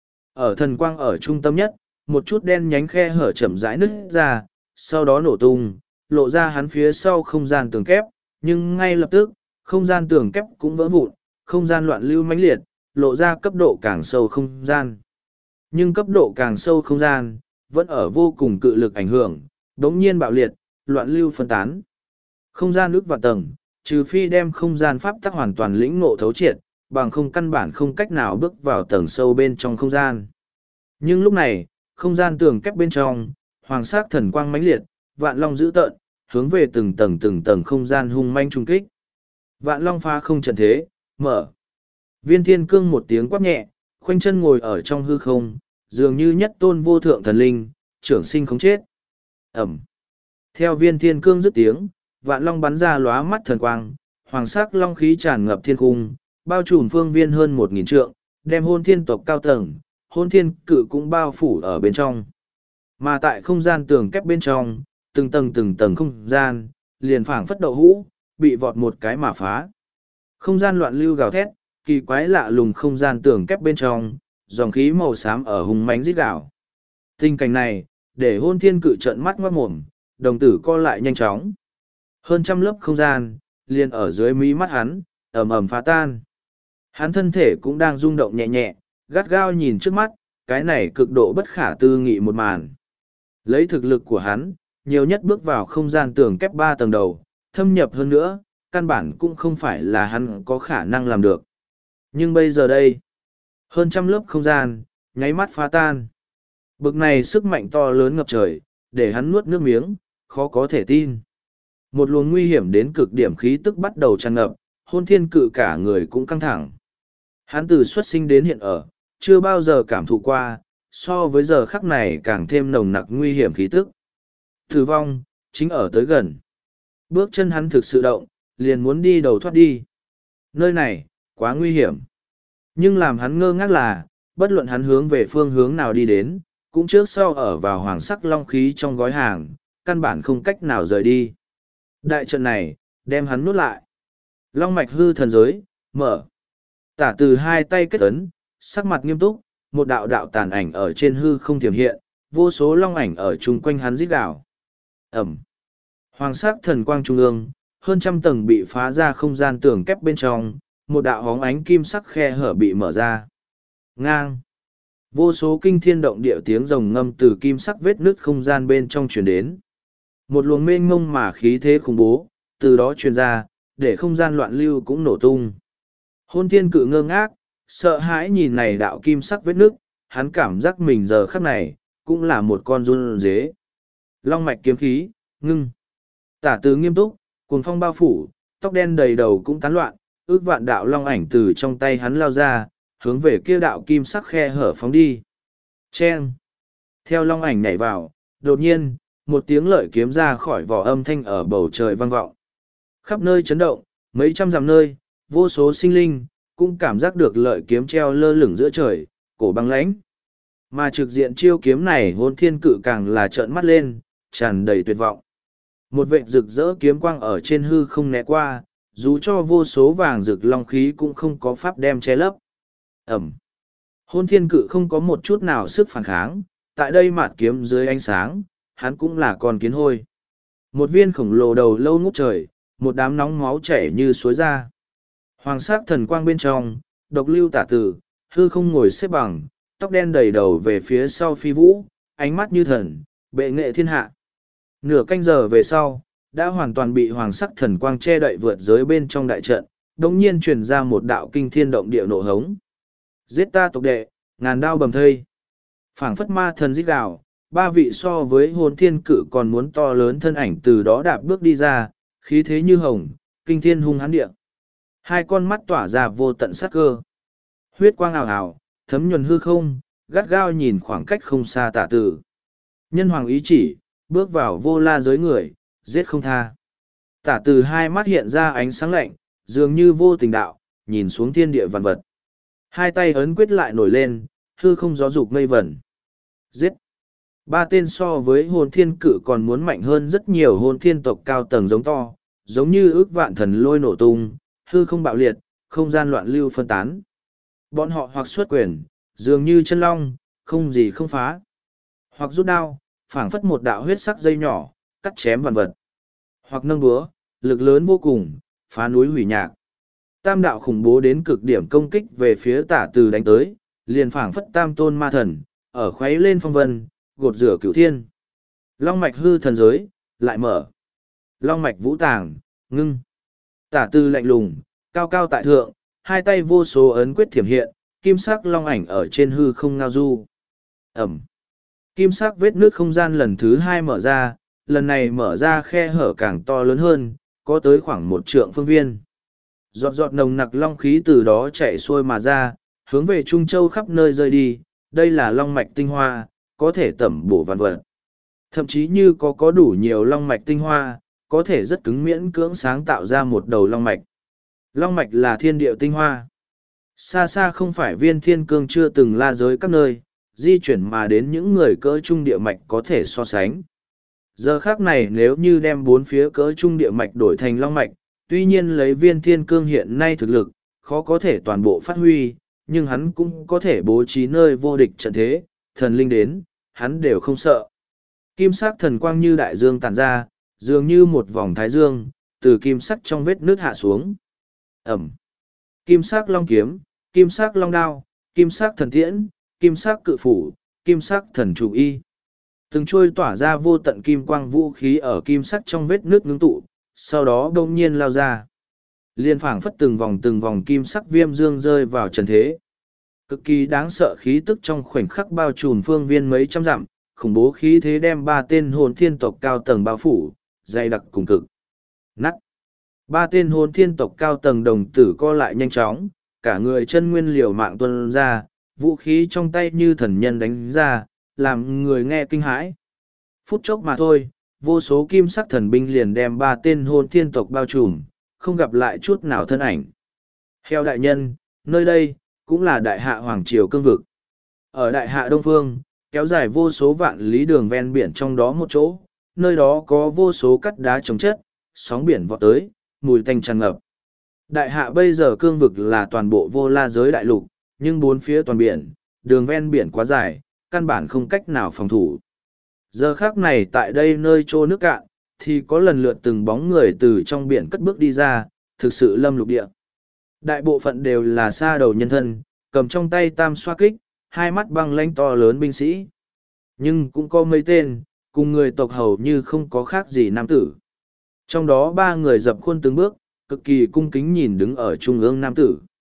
Ở thần quang ở trung tâm nhất, một chút đen nhánh khe hở chậm rãi nứt ra, sau đó nổ tung, lộ ra hắn phía sau không gian tường kép, nhưng ngay lập tức, không gian tường kép cũng vỡ vụn, không gian loạn lưu mãnh liệt, lộ ra cấp độ càng sâu không gian. Nhưng cấp độ càng sâu không gian, vẫn ở vô cùng cự lực ảnh hưởng, đống nhiên bạo liệt, loạn lưu phân tán. Không gian ước vạn tầng, trừ phi đem không gian pháp tắc hoàn toàn lĩnh ngộ thấu triệt, bằng không căn bản không cách nào bước vào tầng sâu bên trong không gian. Nhưng lúc này, không gian tường kép bên trong, hoàng sắc thần quang mãnh liệt, vạn long dữ tợn, hướng về từng tầng từng tầng không gian hung manh trung kích. Vạn long phá không trận thế, mở. Viên thiên cương một tiếng quát nhẹ, khoanh chân ngồi ở trong hư không, dường như nhất tôn vô thượng thần linh, trưởng sinh không chết. Ẩm. Theo viên thiên cương dứt tiếng, vạn long bắn ra lóa mắt thần quang, hoàng sắc long khí tràn ngập thiên cung, bao trùm phương viên hơn một nghìn trượng, đem hôn thiên tộc cao tầng, hôn thiên cự cũng bao phủ ở bên trong. Mà tại không gian tường kép bên trong, từng tầng từng tầng không gian, liền phảng phất đậu hũ, bị vọt một cái mà phá. Không gian loạn lưu gào thét, kỳ quái lạ lùng không gian tường kép bên trong, dòng khí màu xám ở hùng mãnh rít gào. Tình cảnh này, để hôn thiên cự trợn mắt ngoát mồm, đồng tử co lại nhanh chóng. Hơn trăm lớp không gian, liền ở dưới mí mắt hắn, ầm ầm phá tan. Hắn thân thể cũng đang rung động nhẹ nhẹ, gắt gao nhìn trước mắt, cái này cực độ bất khả tư nghị một màn. Lấy thực lực của hắn, nhiều nhất bước vào không gian tường kép ba tầng đầu, thâm nhập hơn nữa, căn bản cũng không phải là hắn có khả năng làm được. Nhưng bây giờ đây, hơn trăm lớp không gian, nháy mắt phá tan. Bực này sức mạnh to lớn ngập trời, để hắn nuốt nước miếng, khó có thể tin. Một luồng nguy hiểm đến cực điểm khí tức bắt đầu tràn ngập, hôn thiên cự cả người cũng căng thẳng. Hắn từ xuất sinh đến hiện ở, chưa bao giờ cảm thụ qua, so với giờ khắc này càng thêm nồng nặc nguy hiểm khí tức. Tử vong, chính ở tới gần. Bước chân hắn thực sự động, liền muốn đi đầu thoát đi. Nơi này, quá nguy hiểm. Nhưng làm hắn ngơ ngác là, bất luận hắn hướng về phương hướng nào đi đến, cũng trước sau ở vào hoàng sắc long khí trong gói hàng, căn bản không cách nào rời đi. Đại trận này, đem hắn nuốt lại. Long mạch hư thần giới, mở. Tả từ hai tay kết ấn, sắc mặt nghiêm túc, một đạo đạo tàn ảnh ở trên hư không tiềm hiện, vô số long ảnh ở chung quanh hắn rít gào. Ẩm. Hoàng sắc thần quang trung ương, hơn trăm tầng bị phá ra không gian tường kép bên trong, một đạo hóng ánh kim sắc khe hở bị mở ra. Ngang. Vô số kinh thiên động địa tiếng rồng ngâm từ kim sắc vết nứt không gian bên trong truyền đến. Một luồng mênh mông mà khí thế khủng bố, từ đó truyền ra, để không gian loạn lưu cũng nổ tung. Hôn thiên cự ngơ ngác, sợ hãi nhìn này đạo kim sắc vết nứt, hắn cảm giác mình giờ khắc này, cũng là một con run dế. Long mạch kiếm khí, ngưng. Tả từ nghiêm túc, cuồng phong bao phủ, tóc đen đầy đầu cũng tán loạn, ước vạn đạo long ảnh từ trong tay hắn lao ra, hướng về kia đạo kim sắc khe hở phóng đi. Chen. Theo long ảnh nhảy vào, đột nhiên, một tiếng lợi kiếm ra khỏi vỏ âm thanh ở bầu trời vang vọng. Khắp nơi chấn động, mấy trăm dặm nơi, vô số sinh linh, cũng cảm giác được lợi kiếm treo lơ lửng giữa trời, cổ băng lãnh. Mà trực diện chiêu kiếm này hôn thiên cự càng là trợn mắt lên, tràn đầy tuyệt vọng. Một vệt rực rỡ kiếm quang ở trên hư không né qua, dù cho vô số vàng rực long khí cũng không có pháp đem che lấp. Ẩm. Hôn thiên cự không có một chút nào sức phản kháng, tại đây mạt kiếm dưới ánh sáng, hắn cũng là con kiến hôi. Một viên khổng lồ đầu lâu ngút trời, một đám nóng máu chảy như suối ra. Hoàng sắc thần quang bên trong, độc lưu tả tử, hư không ngồi xếp bằng, tóc đen đầy đầu về phía sau phi vũ, ánh mắt như thần, bệ nghệ thiên hạ. Nửa canh giờ về sau, đã hoàn toàn bị hoàng sắc thần quang che đậy vượt giới bên trong đại trận, đồng nhiên truyền ra một đạo kinh thiên động địa nộ hống. Giết ta tộc đệ, ngàn đao bầm thây. Phảng phất ma thần giết gào, ba vị so với hồn thiên cự còn muốn to lớn thân ảnh từ đó đạp bước đi ra, khí thế như hồng, kinh thiên hung hãn địa. Hai con mắt tỏa ra vô tận sát cơ. Huyết quang ảo ảo, thấm nhuần hư không, gắt gao nhìn khoảng cách không xa tả tử. Nhân hoàng ý chỉ, bước vào vô la giới người, giết không tha. Tả từ hai mắt hiện ra ánh sáng lạnh, dường như vô tình đạo, nhìn xuống thiên địa vạn vật. Hai tay ấn quyết lại nổi lên, hư không gió dục mây vẩn. Giết! Ba tên so với hồn thiên cự còn muốn mạnh hơn rất nhiều hồn thiên tộc cao tầng giống to, giống như ước vạn thần lôi nổ tung, hư không bạo liệt, không gian loạn lưu phân tán. Bọn họ hoặc xuất quyền, dường như chân long, không gì không phá. Hoặc rút đao, phảng phất một đạo huyết sắc dây nhỏ, cắt chém vạn vật. Hoặc nâng búa, lực lớn vô cùng, phá núi hủy nhạc. Tam đạo khủng bố đến cực điểm công kích về phía tả từ đánh tới, liền phảng phất tam tôn ma thần, ở khuấy lên phong vân, gột rửa cửu thiên. Long mạch hư thần giới, lại mở. Long mạch vũ tàng, ngưng. Tả tư lạnh lùng, cao cao tại thượng, hai tay vô số ấn quyết thiểm hiện, kim sắc long ảnh ở trên hư không ngao du. Ẩm. Kim sắc vết nước không gian lần thứ hai mở ra, lần này mở ra khe hở càng to lớn hơn, có tới khoảng một trượng phương viên. Giọt giọt nồng nặc long khí từ đó chạy xuôi mà ra, hướng về Trung Châu khắp nơi rơi đi, đây là long mạch tinh hoa, có thể tẩm bổ vạn vật. Thậm chí như có có đủ nhiều long mạch tinh hoa, có thể rất cứng miễn cưỡng sáng tạo ra một đầu long mạch. Long mạch là thiên địa tinh hoa. Xa xa không phải viên thiên cương chưa từng la giới các nơi, di chuyển mà đến những người cỡ trung địa mạch có thể so sánh. Giờ khác này nếu như đem bốn phía cỡ trung địa mạch đổi thành long mạch, tuy nhiên lấy viên thiên cương hiện nay thực lực, khó có thể toàn bộ phát huy, nhưng hắn cũng có thể bố trí nơi vô địch trận thế, thần linh đến, hắn đều không sợ. Kim sắc thần quang như đại dương tàn ra, dường như một vòng thái dương, từ kim sắc trong vết nước hạ xuống. Ẩm. Kim sắc long kiếm, kim sắc long đao, kim sắc thần tiễn, kim sắc cự phủ, kim sắc thần trụ y. Từng trôi tỏa ra vô tận kim quang vũ khí ở kim sắc trong vết nước ngưng tụ, sau đó đông nhiên lao ra. Liên phảng phất từng vòng từng vòng kim sắc viêm dương rơi vào trần thế. Cực kỳ đáng sợ khí tức trong khoảnh khắc bao trùm phương viên mấy trăm dặm, khủng bố khí thế đem ba tên hồn thiên tộc cao tầng bao phủ, dày đặc cùng cực. Nắt. Ba tên hồn thiên tộc cao tầng đồng tử co lại nhanh chóng, cả người chân nguyên liều mạng tuân ra, vũ khí trong tay như thần nhân đánh ra, làm người nghe kinh hãi. Phút chốc mà thôi, vô số kim sắc thần binh liền đem ba tên hồn thiên tộc bao trùm, không gặp lại chút nào thân ảnh. Heo đại nhân, nơi đây, cũng là đại hạ Hoàng Triều cương vực. Ở đại hạ Đông Phương, kéo dài vô số vạn lý đường ven biển trong đó một chỗ, nơi đó có vô số cắt đá chống chất, sóng biển vọt tới, mùi tanh tràn ngập. Đại hạ bây giờ cương vực là toàn bộ vô la giới đại lục, nhưng bốn phía toàn biển, đường ven biển quá dài, căn bản không cách nào phòng thủ. Giờ khác này tại đây nơi trô nước cạn, thì có lần lượt từng bóng người từ trong biển cất bước đi ra, thực sự lâm lục địa. Đại bộ phận đều là sa đầu nhân thân, cầm trong tay tam xoa kích, hai mắt băng lãnh to lớn binh sĩ. Nhưng cũng có mấy tên, cùng người tộc hầu như không có khác gì nam tử. Trong đó ba người dập khuôn từng bước, cực kỳ cung kính nhìn đứng ở trung ương nam tử.